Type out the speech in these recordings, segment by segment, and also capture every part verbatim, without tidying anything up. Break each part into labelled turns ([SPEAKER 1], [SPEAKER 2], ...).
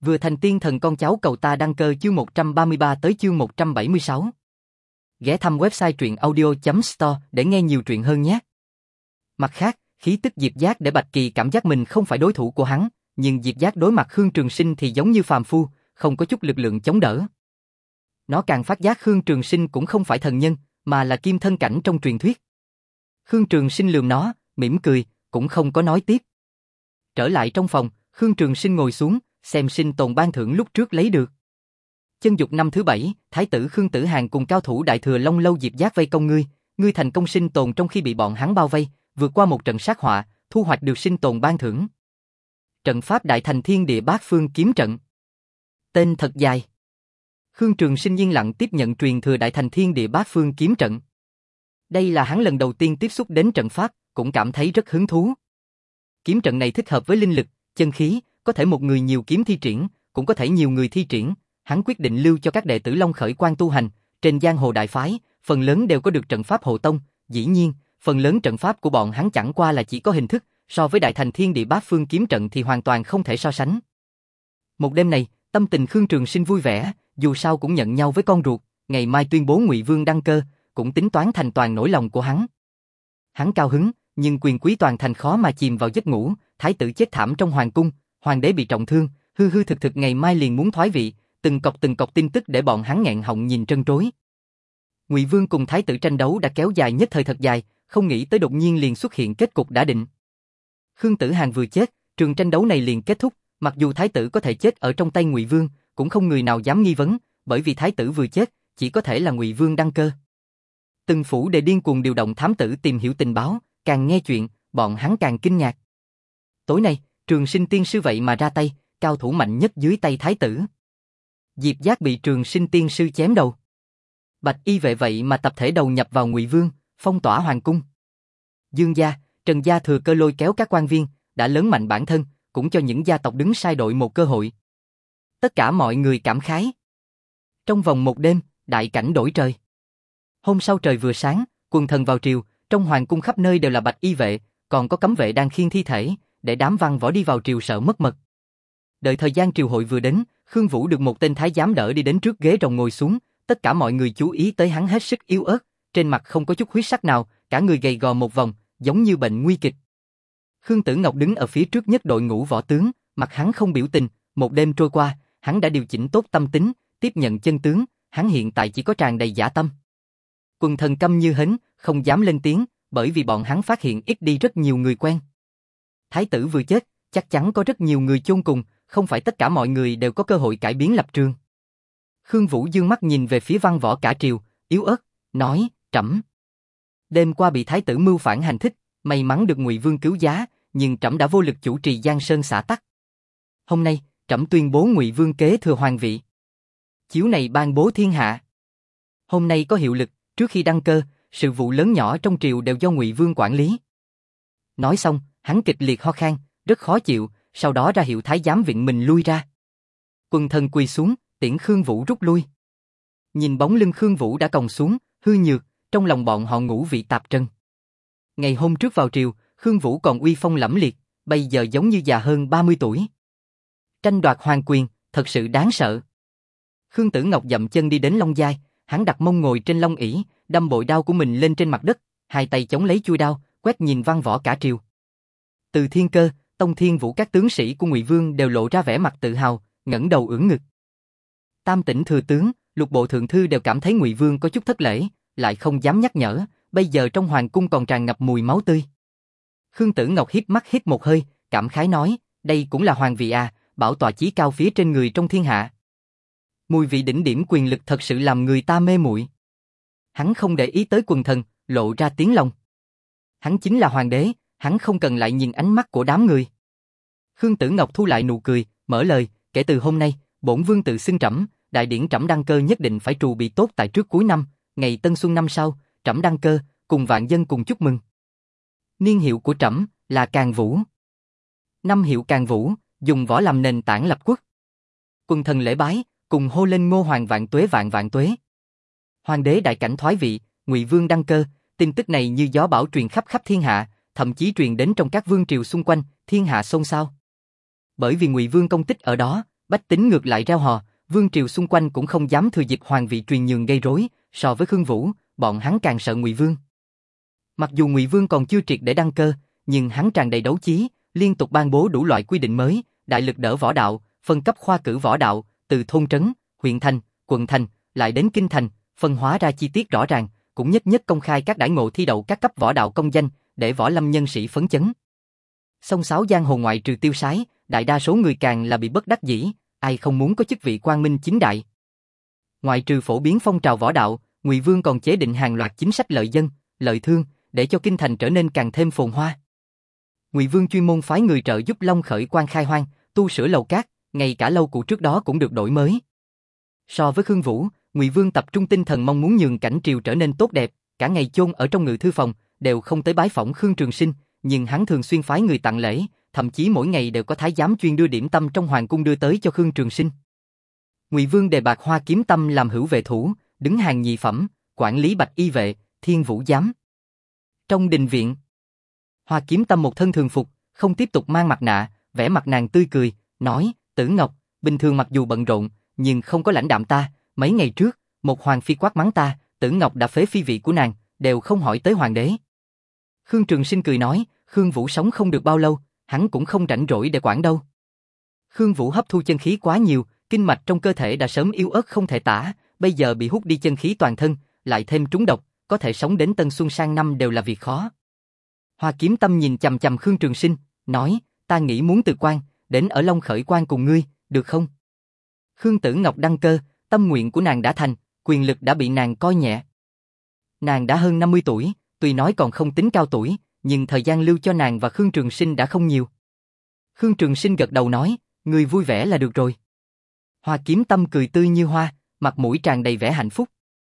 [SPEAKER 1] Vừa thành tiên thần con cháu cầu ta đăng cơ chương một trăm ba mươi ba tới chương một trăm bảy mươi sáu. Ghé thăm website truyện audio chấm store để nghe nhiều truyện hơn nhé. Mặt khác, khí tức Diệp Giác để Bạch Kỳ cảm giác mình không phải đối thủ của hắn, nhưng Diệp Giác đối mặt Khương Trường Sinh thì giống như phàm phu, không có chút lực lượng chống đỡ. Nó càng phát giác Khương Trường Sinh cũng không phải thần nhân, mà là kim thân cảnh trong truyền thuyết. Khương Trường Sinh lườm nó, mỉm cười, cũng không có nói tiếp. Trở lại trong phòng, Khương Trường Sinh ngồi xuống, xem sinh tồn ban thưởng lúc trước lấy được. Chân dục năm thứ bảy, Thái tử Khương Tử Hàn cùng cao thủ Đại Thừa Long Lâu Diệp Giác vây công ngươi, ngươi thành công sinh tồn trong khi bị bọn hắn bao vây, vượt qua một trận sát họa, thu hoạch được sinh tồn ban thưởng. Trận pháp Đại Thành Thiên Địa Bát Phương Kiếm Trận. Tên thật dài. Khương Trường Sinh yên lặng tiếp nhận truyền thừa Đại Thành Thiên Địa Bát Phương Kiếm Trận. Đây là hắn lần đầu tiên tiếp xúc đến trận pháp, cũng cảm thấy rất hứng thú. Kiếm trận này thích hợp với linh lực, chân khí, có thể một người nhiều kiếm thi triển, cũng có thể nhiều người thi triển. Hắn quyết định lưu cho các đệ tử Long Khởi Quan tu hành. Trên giang hồ đại phái, phần lớn đều có được trận pháp hộ tông. Dĩ nhiên, phần lớn trận pháp của bọn hắn chẳng qua là chỉ có hình thức, so với Đại Thành Thiên Địa Bát Phương Kiếm Trận thì hoàn toàn không thể so sánh. Một đêm này, tâm tình Khương Trường Sinh vui vẻ, dù sao cũng nhận nhau với con ruột, ngày mai tuyên bố Ngụy Vương đăng cơ, cũng tính toán thành toàn nỗi lòng của hắn. Hắn cao hứng, nhưng quyền quý toàn thành khó mà chìm vào giấc ngủ, thái tử chết thảm trong hoàng cung, hoàng đế bị trọng thương, hư hư thực thực ngày mai liền muốn thoái vị, từng cọc từng cọc tin tức để bọn hắn nghẹn họng nhìn trân trối. Ngụy Vương cùng thái tử tranh đấu đã kéo dài nhất thời thật dài, không nghĩ tới đột nhiên liền xuất hiện kết cục đã định. Khương Tử Hàn vừa chết, trường tranh đấu này liền kết thúc, mặc dù thái tử có thể chết ở trong tay Ngụy Vương, cũng không người nào dám nghi vấn, bởi vì thái tử vừa chết, chỉ có thể là Ngụy Vương đăng cơ. Từng phủ đệ điên cuồng điều động thám tử tìm hiểu tình báo, càng nghe chuyện, bọn hắn càng kinh ngạc. Tối nay, Trường Sinh tiên sư vậy mà ra tay, cao thủ mạnh nhất dưới tay thái tử. Diệp Giác bị Trường Sinh tiên sư chém đầu. Bạch y vệ vậy mà tập thể đầu nhập vào Ngụy Vương, phong tỏa hoàng cung. Dương gia, Trần gia thừa cơ lôi kéo các quan viên, đã lớn mạnh bản thân, cũng cho những gia tộc đứng sai đội một cơ hội. Tất cả mọi người cảm khái. Trong vòng một đêm, đại cảnh đổi trời. Hôm sau trời vừa sáng, quần thần vào triều, trong hoàng cung khắp nơi đều là bạch y vệ, còn có cấm vệ đang khiêng thi thể, để đám văn võ đi vào triều sợ mất mật. Đợi thời gian triều hội vừa đến, Khương Vũ được một tên thái giám đỡ đi đến trước ghế rồng ngồi xuống, tất cả mọi người chú ý tới hắn hết sức yếu ớt, trên mặt không có chút huyết sắc nào, cả người gầy gò một vòng, giống như bệnh nguy kịch. Khương Tử Ngọc đứng ở phía trước nhất đội ngũ võ tướng, mặt hắn không biểu tình, một đêm trôi qua, hắn đã điều chỉnh tốt tâm tính, tiếp nhận chân tướng, hắn hiện tại chỉ có tràn đầy dã tâm. Quần thần câm như hến, không dám lên tiếng, bởi vì bọn hắn phát hiện ít đi rất nhiều người quen. Thái tử vừa chết, chắc chắn có rất nhiều người chôn cùng, không phải tất cả mọi người đều có cơ hội cải biến lập trường. Khương Vũ dương mắt nhìn về phía văn võ cả triều, yếu ớt, nói, trẫm. Đêm qua bị thái tử mưu phản hành thích, may mắn được Ngụy Vương cứu giá, nhưng trẫm đã vô lực chủ trì Giang Sơn xã tắc. Hôm nay, trẫm tuyên bố Ngụy Vương kế thừa hoàng vị. Chiếu này ban bố thiên hạ. Hôm nay có hiệu lực, trước khi đăng cơ, sự vụ lớn nhỏ trong triều đều do Ngụy Vương quản lý. Nói xong, hắn kịch liệt ho khan, rất khó chịu, sau đó ra hiệu thái giám viện mình lui ra. Quần thần quỳ xuống, tiễn Khương Vũ rút lui. Nhìn bóng lưng Khương Vũ đã còng xuống, hư nhược, trong lòng bọn họ ngũ vị tạp trần. Ngày hôm trước vào triều, Khương Vũ còn uy phong lẫm liệt, bây giờ giống như già hơn ba mươi tuổi. Tranh đoạt hoàng quyền, thật sự đáng sợ. Khương Tử Ngọc dậm chân đi đến Long Giai, hắn đặt mông ngồi trên long ỷ, đâm bội đao của mình lên trên mặt đất, hai tay chống lấy chuôi đao, quét nhìn văn võ cả triều. Từ Thiên Cơ, Tông Thiên Vũ các tướng sĩ của Ngụy Vương đều lộ ra vẻ mặt tự hào, ngẩng đầu ưỡn ngực. Tam tỉnh thừa tướng, lục bộ thượng thư đều cảm thấy Ngụy Vương có chút thất lễ, lại không dám nhắc nhở, bây giờ trong hoàng cung còn tràn ngập mùi máu tươi. Khương Tử Ngọc híp mắt hít một hơi, cảm khái nói, đây cũng là hoàng vị à, bảo tọa chí cao phía trên người trong thiên hạ. Mùi vị đỉnh điểm quyền lực thật sự làm người ta mê muội. Hắn không để ý tới quần thần, lộ ra tiếng lòng. Hắn chính là hoàng đế, hắn không cần lại nhìn ánh mắt của đám người. Khương Tử Ngọc thu lại nụ cười, mở lời, kể từ hôm nay, bổn vương tự xưng trẫm, đại điển trẫm đăng cơ nhất định phải trù bị tốt tại trước cuối năm, ngày Tân Xuân năm sau, trẫm đăng cơ, cùng vạn dân cùng chúc mừng. Niên hiệu của trẫm là Càn Vũ. Năm hiệu Càn Vũ, dùng võ làm nền tảng lập quốc. Quần thần lễ bái, cùng hô lên Ngô Hoàng vạn tuế vạn vạn tuế. Hoàng đế đại cảnh thoái vị, Ngụy Vương đăng cơ, tin tức này như gió bão truyền khắp khắp thiên hạ, thậm chí truyền đến trong các vương triều xung quanh, thiên hạ xôn xao. Bởi vì Ngụy Vương công tích ở đó, Bách tính ngược lại reo hò, vương triều xung quanh cũng không dám thừa dịp hoàng vị truyền nhường gây rối, so với Khương Vũ, bọn hắn càng sợ Ngụy Vương. Mặc dù Ngụy Vương còn chưa triệt để đăng cơ, nhưng hắn tràn đầy đấu chí, liên tục ban bố đủ loại quy định mới, đại lực đỡ võ đạo, phân cấp khoa cử võ đạo, từ thôn trấn, huyện thành, quận thành, lại đến kinh thành, phân hóa ra chi tiết rõ ràng, cũng nhất nhất công khai các đãi ngộ thi đậu các cấp võ đạo công danh, để võ lâm nhân sĩ phấn chấn. Song sáo giang hồ ngoại trừ tiêu sái, đại đa số người càng là bị bất đắc dĩ, ai không muốn có chức vị quang minh chính đại. Ngoại trừ phổ biến phong trào võ đạo, Ngụy Vương còn chế định hàng loạt chính sách lợi dân, lợi thương, để cho kinh thành trở nên càng thêm phồn hoa. Ngụy Vương chuyên môn phái người trợ giúp Long Khởi Quan khai hoang, tu sửa lầu cát, ngay cả lâu cũ trước đó cũng được đổi mới. So với Khương Vũ, Ngụy Vương tập trung tinh thần mong muốn nhường cảnh triều trở nên tốt đẹp, cả ngày chôn ở trong ngự thư phòng, đều không tới bái phỏng Khương Trường Sinh, nhưng hắn thường xuyên phái người tặng lễ, thậm chí mỗi ngày đều có thái giám chuyên đưa điểm tâm trong hoàng cung đưa tới cho Khương Trường Sinh. Ngụy Vương đề bạt Hoa Kiếm Tâm làm hữu vệ thủ, đứng hàng nhị phẩm, quản lý Bạch Y vệ, Thiên Vũ giám. Trong đình viện, Hoa Kiếm Tâm một thân thường phục, không tiếp tục mang mặt nạ, vẻ mặt nàng tươi cười, nói: Tử Ngọc, bình thường mặc dù bận rộn, nhưng không có lãnh đạm ta. Mấy ngày trước, một hoàng phi quát mắng ta, Tử Ngọc đã phế phi vị của nàng, đều không hỏi tới hoàng đế. Khương Trường Sinh cười nói: Khương Vũ sống không được bao lâu, hắn cũng không rảnh rỗi để quản đâu. Khương Vũ hấp thu chân khí quá nhiều, kinh mạch trong cơ thể đã sớm yếu ớt không thể tả, bây giờ bị hút đi chân khí toàn thân, lại thêm trúng độc, có thể sống đến Tân Xuân sang năm đều là việc khó. Hoa Kiếm Tâm nhìn chằm chằm Khương Trường Sinh, nói: Ta nghĩ muốn từ quan, đến ở Long Khởi Quan cùng ngươi, được không? Khương Tử Ngọc đăng cơ, tâm nguyện của nàng đã thành, quyền lực đã bị nàng coi nhẹ. Nàng đã hơn năm mươi tuổi, tuy nói còn không tính cao tuổi, nhưng thời gian lưu cho nàng và Khương Trường Sinh đã không nhiều. Khương Trường Sinh gật đầu nói: Ngươi vui vẻ là được rồi. Hoa Kiếm Tâm cười tươi như hoa, mặt mũi tràn đầy vẻ hạnh phúc.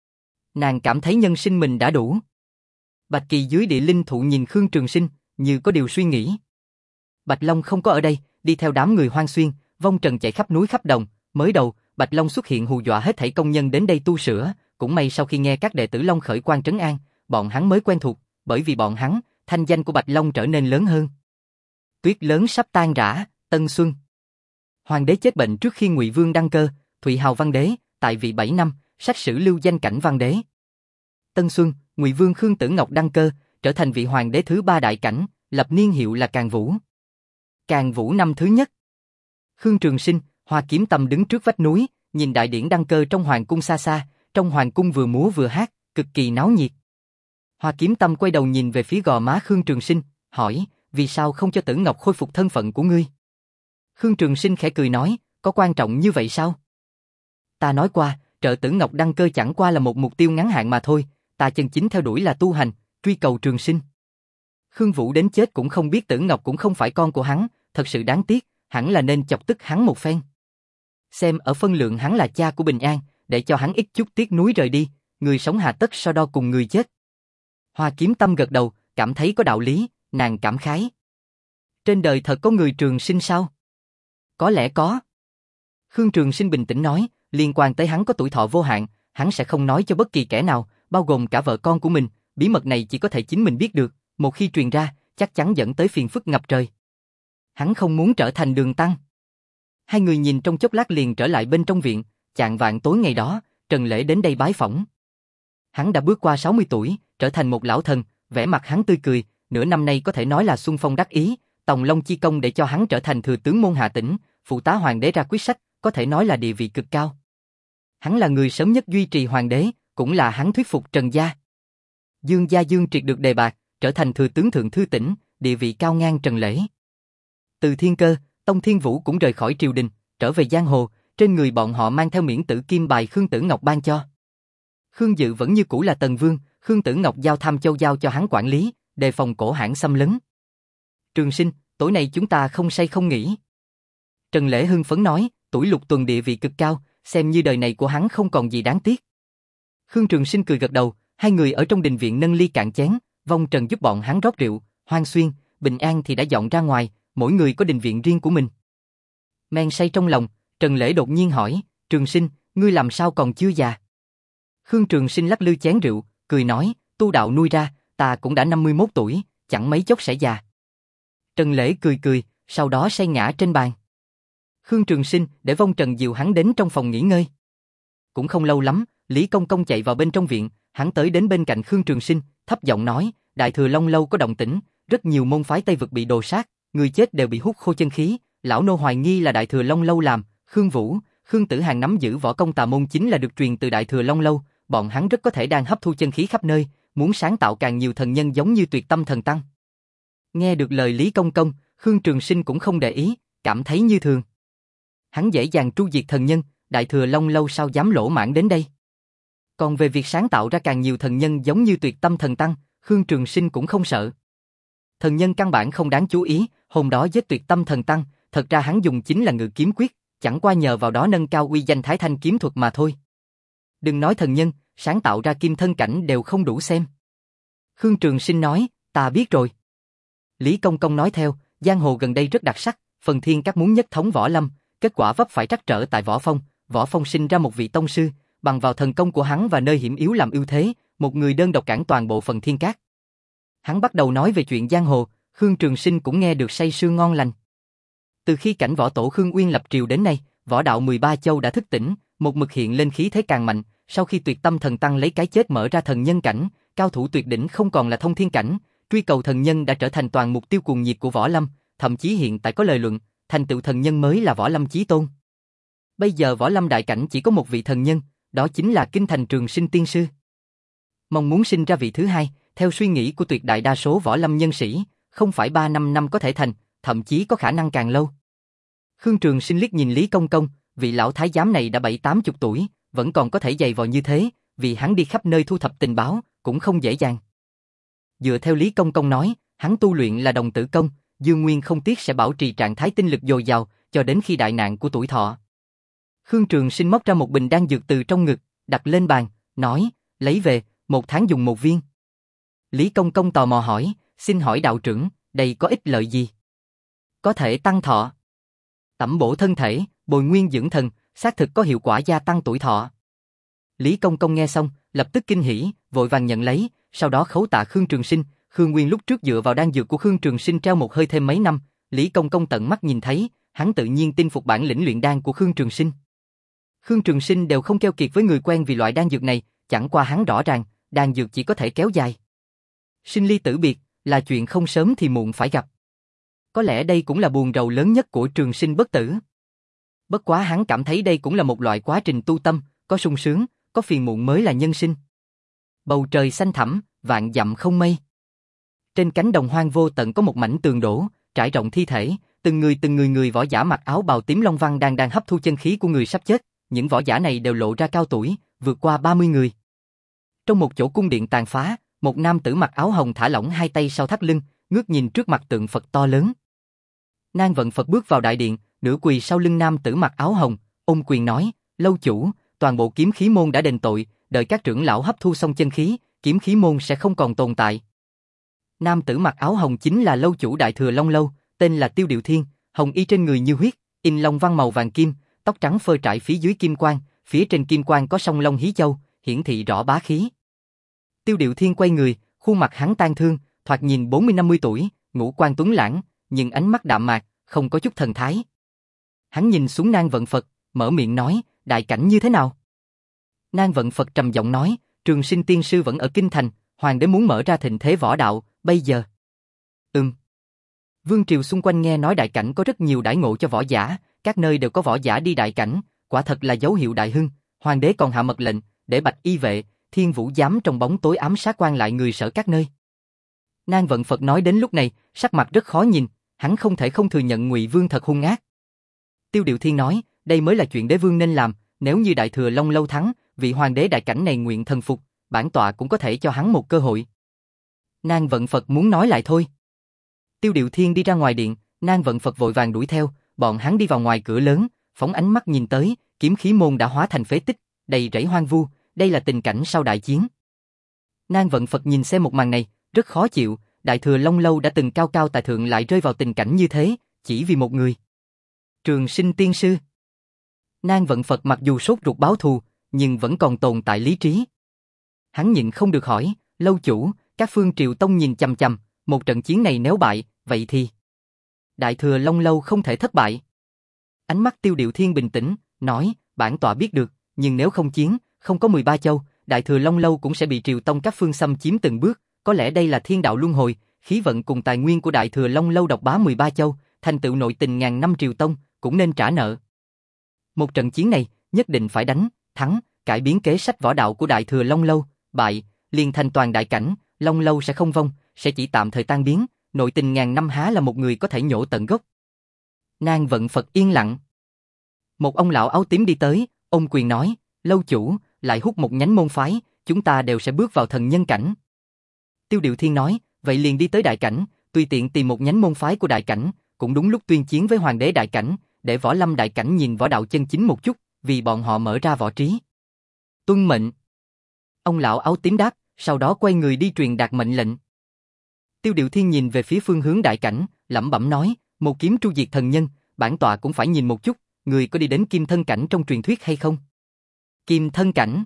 [SPEAKER 1] Nàng cảm thấy nhân sinh mình đã đủ. Bạch Kỳ dưới địa linh thụ nhìn Khương Trường Sinh, như có điều suy nghĩ. Bạch Long không có ở đây, đi theo đám người Hoang Xuyên, vong trần chạy khắp núi khắp đồng. Mới đầu, Bạch Long xuất hiện hù dọa hết thảy công nhân đến đây tu sửa, cũng may sau khi nghe các đệ tử Long Khởi Quan trấn an, bọn hắn mới quen thuộc, bởi vì bọn hắn, thanh danh của Bạch Long trở nên lớn hơn. Tuyết lớn sắp tan rã, Tân Xuân. Hoàng đế chết bệnh trước khi Ngụy Vương đăng cơ, Thụy Hào Văn đế, tại vị bảy năm, sách sử lưu danh Cảnh Văn đế. Tân Xuân, Ngụy Vương Khương Tử Ngọc đăng cơ, trở thành vị hoàng đế thứ ba đại cảnh, lập niên hiệu là Càn Vũ. Càn Vũ năm thứ nhất. Khương Trường Sinh, Hoa Kiếm Tâm đứng trước vách núi, nhìn đại điển đăng cơ trong hoàng cung xa xa, trong hoàng cung vừa múa vừa hát, cực kỳ náo nhiệt. Hoa Kiếm Tâm quay đầu nhìn về phía gò má Khương Trường Sinh, hỏi: Vì sao không cho Tử Ngọc khôi phục thân phận của ngươi? Khương Trường Sinh khẽ cười nói: Có quan trọng như vậy sao? Ta nói qua, trợ Tử Ngọc đăng cơ chẳng qua là một mục tiêu ngắn hạn mà thôi, ta chân chính theo đuổi là tu hành, truy cầu trường sinh. Khương Vũ đến chết cũng không biết Tử Ngọc cũng không phải con của hắn, thật sự đáng tiếc, hẳn là nên chọc tức hắn một phen. Xem ở phân lượng hắn là cha của Bình An, để cho hắn ít chút tiếc nuối rời đi, người sống hà tất so đo cùng người chết. Hoa Kiếm Tâm gật đầu, cảm thấy có đạo lý, nàng cảm khái. Trên đời thật có người trường sinh sao? Có lẽ có. Khương Trường Sinh bình tĩnh nói, liên quan tới hắn có tuổi thọ vô hạn, hắn sẽ không nói cho bất kỳ kẻ nào, bao gồm cả vợ con của mình, bí mật này chỉ có thể chính mình biết được, một khi truyền ra, chắc chắn dẫn tới phiền phức ngập trời. Hắn không muốn trở thành Đường Tăng. Hai người nhìn trong chốc lát liền trở lại bên trong viện, chạng vạng tối ngày đó, Trần Lễ đến đây bái phỏng. Hắn đã bước qua sáu mươi tuổi, trở thành một lão thần, vẻ mặt hắn tươi cười, nửa năm nay có thể nói là xuân phong đắc ý, Tòng Long chi công để cho hắn trở thành thừa tướng môn Hà Tĩnh, phụ tá hoàng đế ra quyết sách, có thể nói là địa vị cực cao. Hắn là người sớm nhất duy trì hoàng đế, cũng là hắn thuyết phục Trần gia. Dương gia Dương Triệt được đề bạt, trở thành thừa tướng thượng thư tỉnh, địa vị cao ngang Trần Lễ. Từ Thiên Cơ, Tông Thiên Vũ cũng rời khỏi triều đình, trở về giang hồ, trên người bọn họ mang theo miễn tử kim bài Khương Tử Ngọc ban cho. Khương Dự vẫn như cũ là Tần Vương, Khương Tử Ngọc giao Tham Châu giao cho hắn quản lý, đề phòng cổ hãn xâm lấn. Trường Sinh, tối nay chúng ta không say không nghỉ. Trần Lễ hưng phấn nói, tuổi Lục Tuần địa vị cực cao, xem như đời này của hắn không còn gì đáng tiếc. Khương Trường Sinh cười gật đầu, hai người ở trong đình viện nâng ly cạn chén, vong trần giúp bọn hắn rót rượu, Hoang Xuyên, Bình An thì đã dọn ra ngoài, mỗi người có đình viện riêng của mình. Men say trong lòng, Trần Lễ đột nhiên hỏi, Trường Sinh, ngươi làm sao còn chưa già? Khương Trường Sinh lắc lư chén rượu, cười nói, tu đạo nuôi ra, ta cũng đã năm mươi mốt tuổi, chẳng mấy chốc sẽ già. Trần Lễ cười cười, sau đó say ngã trên bàn. Khương Trường Sinh để Vong Trần dìu hắn đến trong phòng nghỉ ngơi. Cũng không lâu lắm, Lý Công Công chạy vào bên trong viện, hắn tới đến bên cạnh Khương Trường Sinh, thấp giọng nói, Đại Thừa Long Lâu có động tĩnh, rất nhiều môn phái Tây vực bị đồ sát, người chết đều bị hút khô chân khí, lão nô hoài nghi là Đại Thừa Long Lâu làm, Khương Vũ, Khương Tử Hàn nắm giữ võ công tà môn chính là được truyền từ Đại Thừa Long Lâu, bọn hắn rất có thể đang hấp thu chân khí khắp nơi, muốn sáng tạo càng nhiều thần nhân giống như Tuyệt Tâm Thần Tăng. Nghe được lời Lý Công Công, Khương Trường Sinh cũng không để ý, cảm thấy như thường. Hắn dễ dàng tru diệt thần nhân, Đại Thừa Long Lâu sao dám lỗ mãng đến đây. Còn về việc sáng tạo ra càng nhiều thần nhân giống như Tuyệt Tâm Thần Tăng, Khương Trường Sinh cũng không sợ. Thần nhân căn bản không đáng chú ý, hôm đó giết Tuyệt Tâm Thần Tăng, thật ra hắn dùng chính là Ngự Kiếm Quyết, chẳng qua nhờ vào đó nâng cao uy danh Thái Thanh kiếm thuật mà thôi. Đừng nói thần nhân, sáng tạo ra kim thân cảnh đều không đủ xem. Khương Trường Sinh nói, ta biết rồi. Lý Công Công nói theo, giang hồ gần đây rất đặc sắc, Phần Thiên Các muốn nhất thống võ lâm, kết quả vấp phải trắc trở tại Võ Phong, Võ Phong sinh ra một vị tông sư, bằng vào thần công của hắn và nơi hiểm yếu làm ưu thế, một người đơn độc cản toàn bộ Phần Thiên Các. Hắn bắt đầu nói về chuyện giang hồ, Khương Trường Sinh cũng nghe được say sưa ngon lành. Từ khi cảnh võ tổ Khương Uyên lập triều đến nay, võ đạo mười ba châu đã thức tỉnh, một mực hiện lên khí thế càng mạnh, sau khi Tuyệt Tâm Thần Tăng lấy cái chết mở ra thần nhân cảnh, cao thủ tuyệt đỉnh không còn là thông thiên cảnh, truy cầu thần nhân đã trở thành toàn mục tiêu cuồng nhiệt của võ lâm, thậm chí hiện tại có lời luận, thành tựu thần nhân mới là võ lâm chí tôn. Bây giờ võ lâm đại cảnh chỉ có một vị thần nhân, đó chính là Kinh Thành Trường Sinh tiên sư. Mong muốn sinh ra vị thứ hai, theo suy nghĩ của tuyệt đại đa số võ lâm nhân sĩ, không phải ba năm năm có thể thành, thậm chí có khả năng càng lâu. Khương Trường Sinh liếc nhìn Lý Công Công, vị lão thái giám này đã bảy tám chục tuổi, vẫn còn có thể dày vò như thế, vì hắn đi khắp nơi thu thập tình báo, cũng không dễ dàng. Dựa theo Lý Công Công nói, hắn tu luyện là đồng tử công, Dương Nguyên không tiếc sẽ bảo trì trạng thái tinh lực dồi dào, cho đến khi đại nạn của tuổi thọ. Khương Trường Sinh móc ra một bình đan dược từ trong ngực, đặt lên bàn, nói, lấy về, một tháng dùng một viên. Lý Công Công tò mò hỏi, xin hỏi đạo trưởng, đây có ích lợi gì? Có thể tăng thọ, tẩm bổ thân thể, bồi nguyên dưỡng thần, xác thực có hiệu quả gia tăng tuổi thọ. Lý Công Công nghe xong, lập tức kinh hỉ, vội vàng nhận lấy, sau đó khấu tạ Khương Trường Sinh. Khương Nguyên lúc trước dựa vào đan dược của Khương Trường Sinh treo một hơi thêm mấy năm, Lý Công Công tận mắt nhìn thấy, hắn tự nhiên tin phục bản lĩnh luyện đan của Khương Trường Sinh. Khương Trường Sinh đều không keo kiệt với người quen vì loại đan dược này, chẳng qua hắn rõ ràng, đan dược chỉ có thể kéo dài. Sinh ly tử biệt, là chuyện không sớm thì muộn phải gặp. Có lẽ đây cũng là buồn rầu lớn nhất của Trường Sinh bất tử. Bất quá hắn cảm thấy đây cũng là một loại quá trình tu tâm, có sung sướng, có phiền muộn mới là nhân sinh. Bầu trời xanh thẳm, vạn dặm không mây. Trên cánh đồng hoang vô tận có một mảnh tường đổ, trải rộng thi thể, từng người từng người người võ giả mặc áo bào tím long văn đang đang hấp thu chân khí của người sắp chết, những võ giả này đều lộ ra cao tuổi, vượt qua ba mươi người. Trong một chỗ cung điện tàn phá, một nam tử mặc áo hồng thả lỏng hai tay sau thắt lưng, ngước nhìn trước mặt tượng Phật to lớn. Nang Vận Phật bước vào đại điện, nửa quỳ sau lưng nam tử mặc áo hồng, ôm quyền nói, lâu chủ, toàn bộ kiếm khí môn đã đền tội, đợi các trưởng lão hấp thu xong chân khí, kiếm khí môn sẽ không còn tồn tại. Nam tử mặc áo hồng chính là lâu chủ Đại Thừa Long Lâu, tên là Tiêu Điệu Thiên, hồng y trên người như huyết, in long văn màu vàng kim, tóc trắng phơ trải phía dưới kim quang, phía trên kim quang có song long hí châu, hiển thị rõ bá khí. Tiêu Điệu Thiên quay người, khuôn mặt hắn tang thương, thoạt nhìn bốn mươi năm mươi tuổi, ngũ quan tuấn lãng, nhưng ánh mắt đạm mạc, không có chút thần thái. Hắn nhìn xuống Nang Vận Phật, mở miệng nói, đại cảnh như thế nào? Nang Vận Phật trầm giọng nói, Trường Sinh tiên sư vẫn ở kinh thành, hoàng đế muốn mở ra thịnh thế võ đạo, bây giờ. Ừm. Vương triều xung quanh nghe nói đại cảnh có rất nhiều đãi ngộ cho võ giả, các nơi đều có võ giả đi đại cảnh, quả thật là dấu hiệu đại hưng, hoàng đế còn hạ mật lệnh, để Bạch Y vệ, Thiên Vũ giám trong bóng tối ám sát quan lại người sở các nơi. Nang Vận Phật nói đến lúc này, sắc mặt rất khó nhìn, hắn không thể không thừa nhận Ngụy Vương thật hung ác. Tiêu Điệu Thiên nói, đây mới là chuyện đế vương nên làm, nếu như Đại Thừa Long Lâu thắng, vị hoàng đế đại cảnh này nguyện thần phục, bản tọa cũng có thể cho hắn một cơ hội. Nang Vận Phật muốn nói lại thôi. Tiêu Điệu Thiên đi ra ngoài điện, Nang Vận Phật vội vàng đuổi theo, bọn hắn đi vào ngoài cửa lớn, phóng ánh mắt nhìn tới, kiếm khí môn đã hóa thành phế tích, đầy rẫy hoang vu, đây là tình cảnh sau đại chiến. Nang Vận Phật nhìn xem một màn này, rất khó chịu, Đại Thừa Long Lâu đã từng cao cao tại thượng lại rơi vào tình cảnh như thế, chỉ vì một người. Trường Sinh tiên sư. Nang Vận Phật mặc dù sốt ruột báo thù, nhưng vẫn còn tồn tại lý trí. Hắn nhịn không được hỏi, lâu chủ, các phương triều tông nhìn chằm chằm, một trận chiến này nếu bại, vậy thì Đại Thừa Long Lâu không thể thất bại. Ánh mắt Tiêu Điệu Thiên bình tĩnh, nói, bản tọa biết được, nhưng nếu không chiến, không có mười ba châu, Đại Thừa Long Lâu cũng sẽ bị Triều Tông các phương xâm chiếm từng bước, có lẽ đây là thiên đạo luân hồi, khí vận cùng tài nguyên của Đại Thừa Long Lâu độc bá mười ba châu, thành tựu nội tình ngàn năm Triều Tông, cũng nên trả nợ. Một trận chiến này, nhất định phải đánh, thắng, cải biến kế sách võ đạo của Đại Thừa Long Lâu, bại, liền thành toàn đại cảnh, Long Lâu sẽ không vong, sẽ chỉ tạm thời tan biến, nội tình ngàn năm há là một người có thể nhổ tận gốc. Nang Vận Phật yên lặng. Một ông lão áo tím đi tới, ôm quyền nói, lâu chủ, lại hút một nhánh môn phái, chúng ta đều sẽ bước vào thần nhân cảnh. Tiêu Điệu Thiên nói, vậy liền đi tới đại cảnh, tùy tiện tìm một nhánh môn phái của đại cảnh, cũng đúng lúc tuyên chiến với hoàng đế đại cảnh, để võ lâm đại cảnh nhìn võ đạo chân chính một chút, vì bọn họ mở ra võ trí. Tuân mệnh. Ông lão áo tím đáp, sau đó quay người đi truyền đạt mệnh lệnh. Tiêu Điệu Thiên nhìn về phía phương hướng đại cảnh, lẩm bẩm nói, một kiếm tru diệt thần nhân, bản tọa cũng phải nhìn một chút, người có đi đến kim thân cảnh trong truyền thuyết hay không? Kim thân cảnh.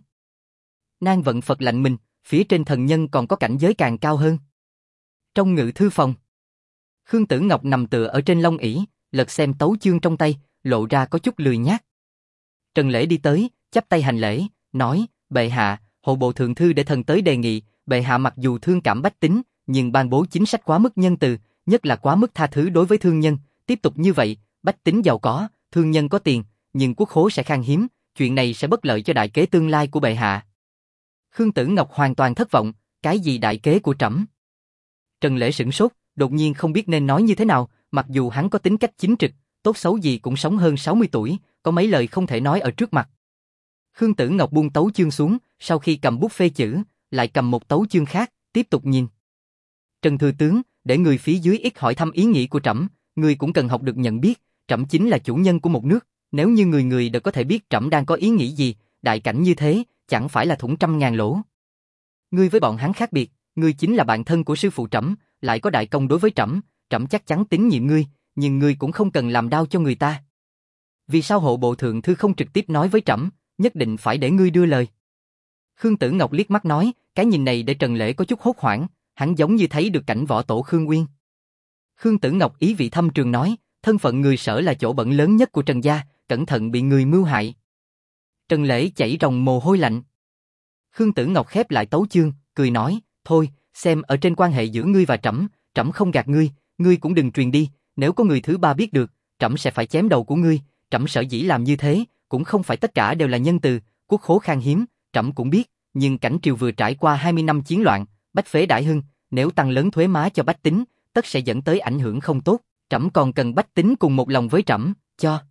[SPEAKER 1] Nang Vận Phật lạnh mình, phía trên thần nhân còn có cảnh giới càng cao hơn. Trong ngự thư phòng, Khương Tử Ngọc nằm tựa ở trên long ỷ, lật xem tấu chương trong tay, lộ ra có chút lười nhác. Trần Lễ đi tới, chắp tay hành lễ, nói, bệ hạ, hộ bộ thượng thư để thần tới đề nghị, bệ hạ mặc dù thương cảm bách tính, nhưng ban bố chính sách quá mức nhân từ, nhất là quá mức tha thứ đối với thương nhân, tiếp tục như vậy, bách tính giàu có, thương nhân có tiền, nhưng quốc khố sẽ khan hiếm, chuyện này sẽ bất lợi cho đại kế tương lai của bệ hạ. Khương Tử Ngọc hoàn toàn thất vọng, cái gì đại kế của trẫm? Trần Lễ sửng sốt, đột nhiên không biết nên nói như thế nào, mặc dù hắn có tính cách chính trực, tốt xấu gì cũng sống hơn sáu mươi tuổi, có mấy lời không thể nói ở trước mặt. Khương Tử Ngọc buông tấu chương xuống, sau khi cầm bút phê chữ, lại cầm một tấu chương khác, tiếp tục nhìn. Trần Thừa Tướng, để người phía dưới ít hỏi thăm ý nghĩ của trẫm, người cũng cần học được nhận biết, trẫm chính là chủ nhân của một nước, nếu như người người đều có thể biết trẫm đang có ý nghĩ gì, đại cảnh như thế, chẳng phải là thủng trăm ngàn lỗ. Ngươi với bọn hắn khác biệt, ngươi chính là bạn thân của sư phụ trẫm, lại có đại công đối với trẫm, trẫm chắc chắn tín nhiệm ngươi, nhưng ngươi cũng không cần làm đau cho người ta. Vì sao hộ bộ thượng thư không trực tiếp nói với trẫm, nhất định phải để ngươi đưa lời? Khương Tử Ngọc liếc mắt nói, cái nhìn này để Trần Lễ có chút hốt hoảng, hắn giống như thấy được cảnh võ tổ Khương Uyên. Khương Tử Ngọc ý vị thâm trường nói, thân phận người Sở là chỗ bẩn lớn nhất của Trần gia, cẩn thận bị người mưu hại. Trần Lễ chảy ròng mồ hôi lạnh. Khương Tử Ngọc khép lại tấu chương, cười nói, thôi, xem ở trên quan hệ giữa ngươi và trẫm, trẫm không gạt ngươi, ngươi cũng đừng truyền đi, nếu có người thứ ba biết được, trẫm sẽ phải chém đầu của ngươi, trẫm sở dĩ làm như thế, cũng không phải tất cả đều là nhân từ, quốc khố khan hiếm, trẫm cũng biết, nhưng cảnh triều vừa trải qua hai mươi năm chiến loạn, bách phế đại hưng, nếu tăng lớn thuế má cho bách tính, tất sẽ dẫn tới ảnh hưởng không tốt, trẫm còn cần bách tính cùng một lòng với trẫm, cho.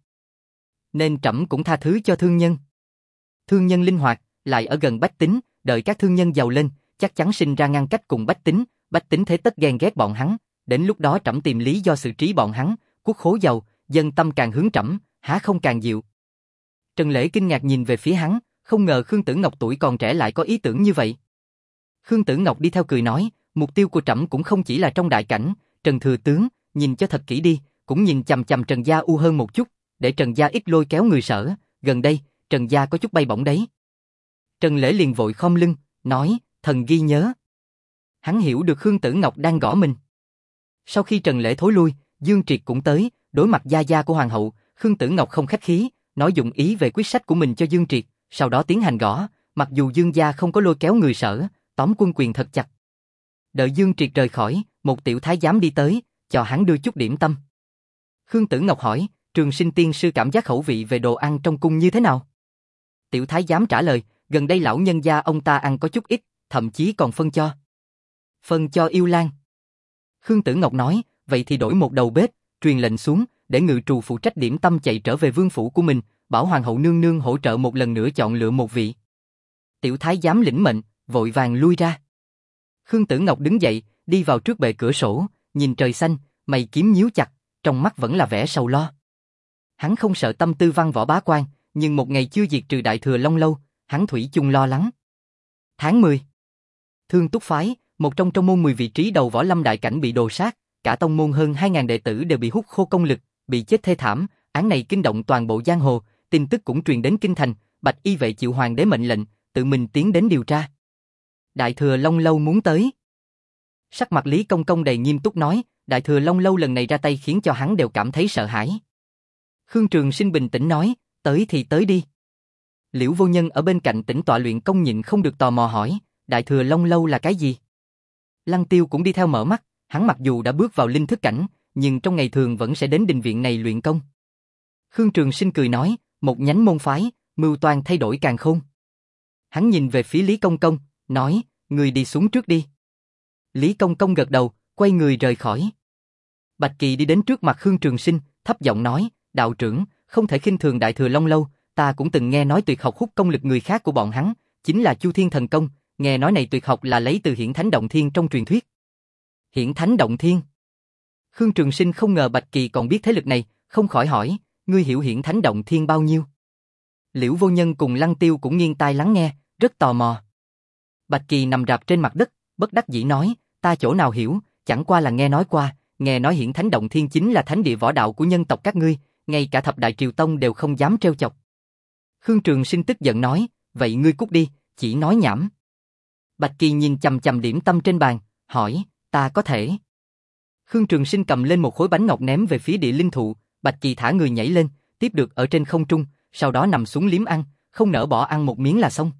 [SPEAKER 1] Nên trẫm cũng tha thứ cho thương nhân. Thương nhân linh hoạt, lại ở gần bách tính, đợi các thương nhân giàu lên, chắc chắn sinh ra ngăn cách cùng bách tính, bách tính thế tất ghen ghét bọn hắn, đến lúc đó trẫm tìm lý do xử trí bọn hắn, quốc khố giàu, dân tâm càng hướng trẫm, há không càng dịu. Trần Lễ kinh ngạc nhìn về phía hắn, không ngờ Khương Tử Ngọc tuổi còn trẻ lại có ý tưởng như vậy. Khương Tử Ngọc đi theo cười nói, mục tiêu của trẫm cũng không chỉ là trong đại cảnh, Trần Thừa Tướng, nhìn cho thật kỹ đi, cũng nhìn chằm chằm Trần gia u hơn một chút, để Trần gia ít lôi kéo người Sở, gần đây, Trần gia có chút bay bổng đấy. Trần Lễ liền vội khom lưng, nói, thần ghi nhớ. Hắn hiểu được Khương Tử Ngọc đang gõ mình. Sau khi Trần Lễ thối lui, Dương Triệt cũng tới, đối mặt gia gia của hoàng hậu, Khương Tử Ngọc không khách khí, nói dụng ý về quyết sách của mình cho Dương Triệt, sau đó tiến hành gõ, mặc dù Dương gia không có lôi kéo người Sở, tóm quân quyền thật chặt. Đợi Dương Triệt rời khỏi, một tiểu thái giám đi tới, cho hắn đưa chút điểm tâm. Khương Tử Ngọc hỏi, Trường Sinh tiên sư cảm giác khẩu vị về đồ ăn trong cung như thế nào? Tiểu thái giám trả lời, gần đây lão nhân gia ông ta ăn có chút ít, thậm chí còn phân cho. Phân cho Yêu Lan. Khương Tử Ngọc nói, vậy thì đổi một đầu bếp, truyền lệnh xuống, để ngự trù phụ trách điểm tâm chạy trở về vương phủ của mình, bảo hoàng hậu nương nương hỗ trợ một lần nữa chọn lựa một vị. Tiểu thái giám lĩnh mệnh, vội vàng lui ra. Khương Tử Ngọc đứng dậy, đi vào trước bệ cửa sổ, nhìn trời xanh, mày kiếm nhíu chặt, trong mắt vẫn là vẻ sầu lo. Hắn không sợ tâm tư văn võ bá quan, nhưng một ngày chưa diệt trừ Đại Thừa Long Lâu, hắn thủy chung lo lắng. Tháng mười, Thương Túc phái, một trong trong môn mười vị trí đầu võ lâm đại cảnh bị đồ sát, cả tông môn hơn hai nghìn đệ tử đều bị hút khô công lực, bị chết thê thảm, án này kinh động toàn bộ giang hồ, tin tức cũng truyền đến kinh thành, Bạch Y vệ chịu hoàng đế mệnh lệnh, tự mình tiến đến điều tra. Đại Thừa Long Lâu muốn tới. Sắc mặt Lý Công Công đầy nghiêm túc nói, Đại Thừa Long Lâu lần này ra tay khiến cho hắn đều cảm thấy sợ hãi. Khương Trường Sinh bình tĩnh nói, tới thì tới đi. Liễu Vô Nhân ở bên cạnh tĩnh tọa luyện công nhịn không được tò mò hỏi, Đại Thừa Long Lâu là cái gì? Lăng Tiêu cũng đi theo mở mắt, hắn mặc dù đã bước vào linh thức cảnh, nhưng trong ngày thường vẫn sẽ đến đình viện này luyện công. Khương Trường Sinh cười nói, một nhánh môn phái, mưu toan thay đổi càn khôn. Hắn nhìn về phía Lý Công Công, nói, người đi xuống trước đi. Lý Công Công gật đầu, quay người rời khỏi. Bạch Kỳ đi đến trước mặt Khương Trường Sinh, thấp giọng nói, đạo trưởng, không thể khinh thường Đại Thừa Long Lâu, ta cũng từng nghe nói tuyệt học hút công lực người khác của bọn hắn, chính là Chu Thiên Thần Công, nghe nói này tuyệt học là lấy từ Hiển Thánh Động Thiên trong truyền thuyết. Hiển Thánh Động Thiên? Khương Trường Sinh không ngờ Bạch Kỳ còn biết thế lực này, không khỏi hỏi, ngươi hiểu Hiển Thánh Động Thiên bao nhiêu? Liễu Vô Nhân cùng Lăng Tiêu cũng nghiêng tai lắng nghe, rất tò mò. Bạch Kỳ nằm rạp trên mặt đất, bất đắc dĩ nói, ta chỗ nào hiểu, chẳng qua là nghe nói qua, nghe nói Hiển Thánh Động Thiên chính là thánh địa võ đạo của nhân tộc các ngươi, ngay cả thập đại triều tông đều không dám trêu chọc. Khương Trường Sinh tức giận nói, vậy ngươi cút đi, chỉ nói nhảm. Bạch Kỳ nhìn chằm chằm điểm tâm trên bàn, hỏi, ta có thể. Khương Trường Sinh cầm lên một khối bánh ngọc ném về phía địa linh thụ, Bạch Kỳ thả người nhảy lên, tiếp được ở trên không trung, sau đó nằm xuống liếm ăn, không nỡ bỏ ăn một miếng là xong.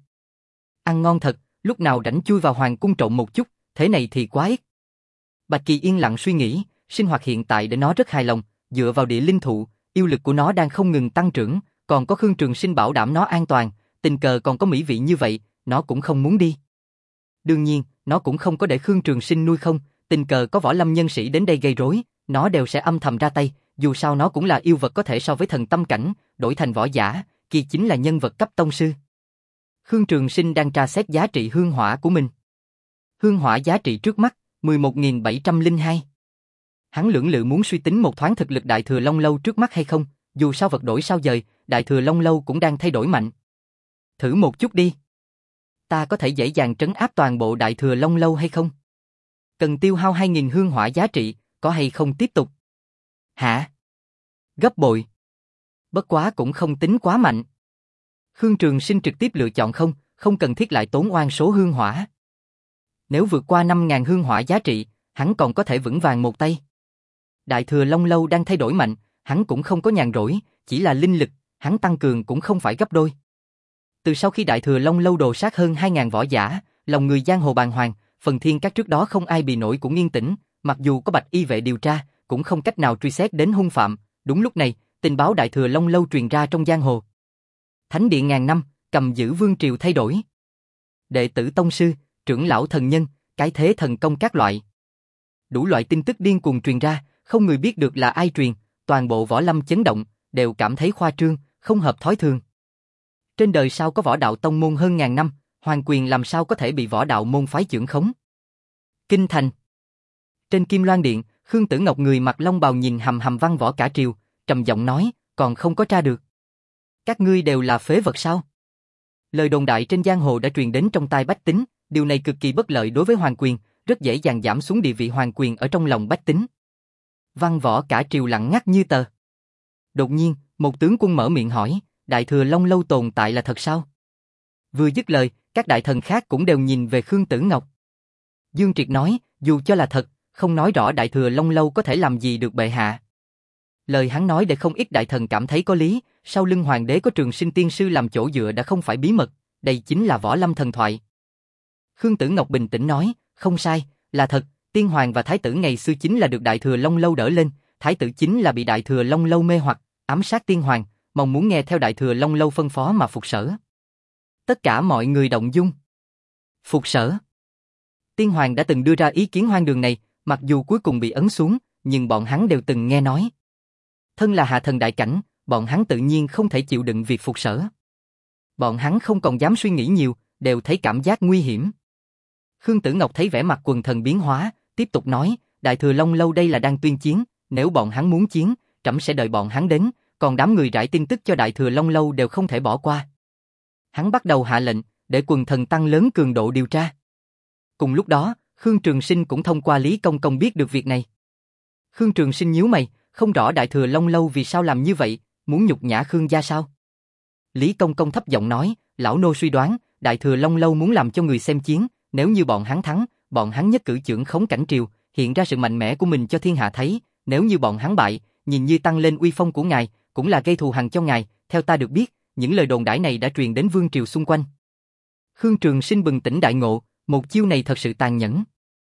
[SPEAKER 1] Ăn ngon thật, lúc nào rảnh chui vào hoàng cung trộn một chút, thế này thì quá ít. Bạch Kỳ yên lặng suy nghĩ, sinh hoạt hiện tại để nó rất hài lòng, dựa vào địa linh thụ, yêu lực của nó đang không ngừng tăng trưởng, còn có Khương Trường Sinh bảo đảm nó an toàn, tình cờ còn có mỹ vị như vậy, nó cũng không muốn đi. Đương nhiên, nó cũng không có để Khương Trường Sinh nuôi không, tình cờ có võ lâm nhân sĩ đến đây gây rối, nó đều sẽ âm thầm ra tay, dù sao nó cũng là yêu vật có thể so với thần tâm cảnh, đổi thành võ giả, kia chính là nhân vật cấp tông sư. Khương Trường Sinh đang tra xét giá trị hương hỏa của mình. Hương hỏa giá trị trước mắt, mười một nghìn bảy trăm lẻ hai. Hắn lưỡng lự muốn suy tính một thoáng thực lực Đại Thừa Long Lâu trước mắt hay không, dù sao vật đổi sao dời, Đại Thừa Long Lâu cũng đang thay đổi mạnh. Thử một chút đi. Ta có thể dễ dàng trấn áp toàn bộ Đại Thừa Long Lâu hay không? Cần tiêu hao hai nghìn hương hỏa giá trị, có hay không tiếp tục? Hả? Gấp bội. Bất quá cũng không tính quá mạnh. Khương Trường Sinh trực tiếp lựa chọn không, không cần thiết lại tốn oan số hương hỏa. Nếu vượt qua năm nghìn hương hỏa giá trị, hắn còn có thể vững vàng một tay. Đại Thừa Long Lâu đang thay đổi mạnh, hắn cũng không có nhàn rỗi, chỉ là linh lực, hắn tăng cường cũng không phải gấp đôi. Từ sau khi Đại Thừa Long Lâu đồ sát hơn hai nghìn võ giả, lòng người giang hồ bàng hoàng, phần thiên các trước đó không ai bị nổi cũng yên tĩnh, mặc dù có bạch y vệ điều tra, cũng không cách nào truy xét đến hung phạm. Đúng lúc này, tình báo Đại Thừa Long Lâu truyền ra trong giang hồ. Thánh địa ngàn năm, cầm giữ vương triều thay đổi. Đệ tử tông sư, trưởng lão thần nhân, cái thế thần công các loại. Đủ loại tin tức điên cuồng truyền ra, không người biết được là ai truyền, toàn bộ võ lâm chấn động, đều cảm thấy khoa trương, không hợp thói thường. Trên đời sao có võ đạo tông môn hơn ngàn năm, hoàng quyền làm sao có thể bị võ đạo môn phái chưởng khống. Kinh thành. Trên Kim Loan Điện, Khương Tử Ngọc người mặc long bào nhìn hầm hầm văn võ cả triều, trầm giọng nói, còn không có tra được. Các ngươi đều là phế vật sao? Lời đồn đại trên giang hồ đã truyền đến trong tai bách tính, điều này cực kỳ bất lợi đối với hoàng quyền, rất dễ dàng giảm xuống địa vị hoàng quyền ở trong lòng bách tính. Văn võ cả triều lặng ngắt như tờ. Đột nhiên, một tướng quân mở miệng hỏi, Đại Thừa Long Lâu tồn tại là thật sao? Vừa dứt lời, các đại thần khác cũng đều nhìn về Khương Tử Ngọc. Dương Triệt nói, dù cho là thật, không nói rõ Đại Thừa Long Lâu có thể làm gì được bệ hạ. Lời hắn nói để không ít đại thần cảm thấy có lý, sau lưng hoàng đế có Trường Sinh tiên sư làm chỗ dựa đã không phải bí mật, đây chính là võ lâm thần thoại. Khương Tử Ngọc bình tĩnh nói, không sai, là thật, tiên hoàng và thái tử ngày xưa chính là được Đại Thừa Long Lâu đỡ lên, thái tử chính là bị Đại Thừa Long Lâu mê hoặc, ám sát tiên hoàng, mong muốn nghe theo Đại Thừa Long Lâu phân phó mà phục sở. Tất cả mọi người động dung. Phục sở. Tiên hoàng đã từng đưa ra ý kiến hoang đường này, mặc dù cuối cùng bị ấn xuống, nhưng bọn hắn đều từng nghe nói. Thân là hạ thần đại cảnh, bọn hắn tự nhiên không thể chịu đựng việc phục sở. Bọn hắn không còn dám suy nghĩ nhiều, đều thấy cảm giác nguy hiểm. Khương Tử Ngọc thấy vẻ mặt quần thần biến hóa, tiếp tục nói, Đại Thừa Long Lâu đây là đang tuyên chiến, nếu bọn hắn muốn chiến, trẫm sẽ đợi bọn hắn đến, còn đám người rải tin tức cho Đại Thừa Long Lâu đều không thể bỏ qua. Hắn bắt đầu hạ lệnh, để quần thần tăng lớn cường độ điều tra. Cùng lúc đó, Khương Trường Sinh cũng thông qua Lý Công Công biết được việc này. Khương Trường Sinh nhíu mày, không rõ Đại Thừa Long Lâu vì sao làm như vậy, muốn nhục nhã Khương gia sao? Lý Công Công thấp giọng nói, lão nô suy đoán, Đại Thừa Long Lâu muốn làm cho người xem chiến, nếu như bọn hắn thắng, bọn hắn nhất cử chưởng khống cảnh triều, hiện ra sự mạnh mẽ của mình cho thiên hạ thấy, nếu như bọn hắn bại, nhìn như tăng lên uy phong của ngài, cũng là gây thù hằn cho ngài, theo ta được biết, những lời đồn đãi này đã truyền đến vương triều xung quanh. Khương Trường Sinh bừng tỉnh đại ngộ, một chiêu này thật sự tàn nhẫn.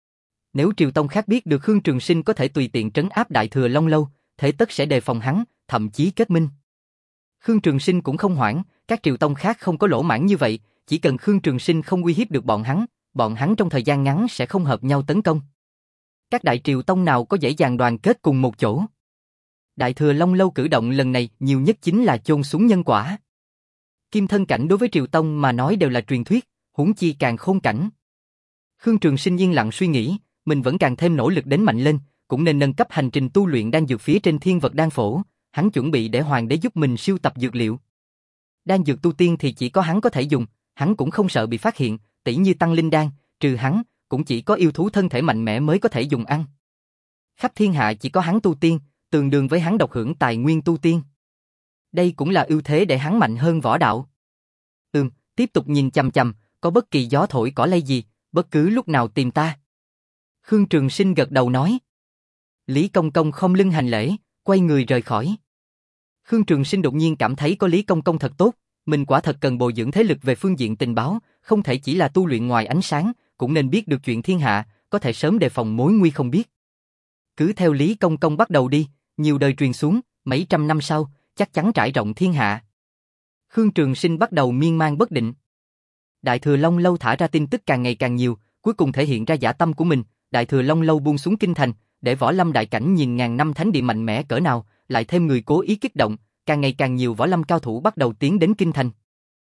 [SPEAKER 1] Nếu triều tông khác biết được Khương Trường Sinh có thể tùy tiện trấn áp Đại Thừa Long Lâu, thế tất sẽ đề phòng hắn, thậm chí kết minh. Khương Trường Sinh cũng không hoảng, các triều tông khác không có lỗ mãng như vậy, chỉ cần Khương Trường Sinh không uy hiếp được bọn hắn, bọn hắn trong thời gian ngắn sẽ không hợp nhau tấn công. Các đại triều tông nào có dễ dàng đoàn kết cùng một chỗ. Đại Thừa Long Lâu cử động lần này nhiều nhất chính là chôn xuống nhân quả. Kim thân cảnh đối với triều tông mà nói đều là truyền thuyết, huống chi càng khôn cảnh. Khương Trường Sinh yên lặng suy nghĩ, mình vẫn càng thêm nỗ lực đến mạnh lên, cũng nên nâng cấp hành trình tu luyện đan dược phía trên Thiên Vật Đan Phổ, hắn chuẩn bị để hoàng đế giúp mình sưu tập dược liệu. Đan dược tu tiên thì chỉ có hắn có thể dùng, hắn cũng không sợ bị phát hiện, tỉ như tăng linh đan, trừ hắn, cũng chỉ có yêu thú thân thể mạnh mẽ mới có thể dùng ăn. Khắp thiên hạ chỉ có hắn tu tiên, tương đương với hắn độc hưởng tài nguyên tu tiên. Đây cũng là ưu thế để hắn mạnh hơn võ đạo. Ừm, tiếp tục nhìn chằm chằm, có bất kỳ gió thổi cỏ lay gì, bất cứ lúc nào tìm ta. Khương Trường Sinh gật đầu nói. Lý Công Công không lưng hành lễ, quay người rời khỏi. Khương Trường Sinh đột nhiên cảm thấy có Lý Công Công thật tốt, mình quả thật cần bồi dưỡng thế lực về phương diện tình báo, không thể chỉ là tu luyện ngoài ánh sáng, cũng nên biết được chuyện thiên hạ, có thể sớm đề phòng mối nguy không biết. Cứ theo Lý Công Công bắt đầu đi, nhiều đời truyền xuống, mấy trăm năm sau, chắc chắn trải rộng thiên hạ. Khương Trường Sinh bắt đầu miên man bất định. Đại Thừa Long Lâu thả ra tin tức càng ngày càng nhiều, cuối cùng thể hiện ra dã tâm của mình. Đại Thừa Long Lâu buông xuống kinh thành, để võ lâm đại cảnh nhìn ngàn năm thánh địa mạnh mẽ cỡ nào, lại thêm người cố ý kích động, càng ngày càng nhiều võ lâm cao thủ bắt đầu tiến đến kinh thành.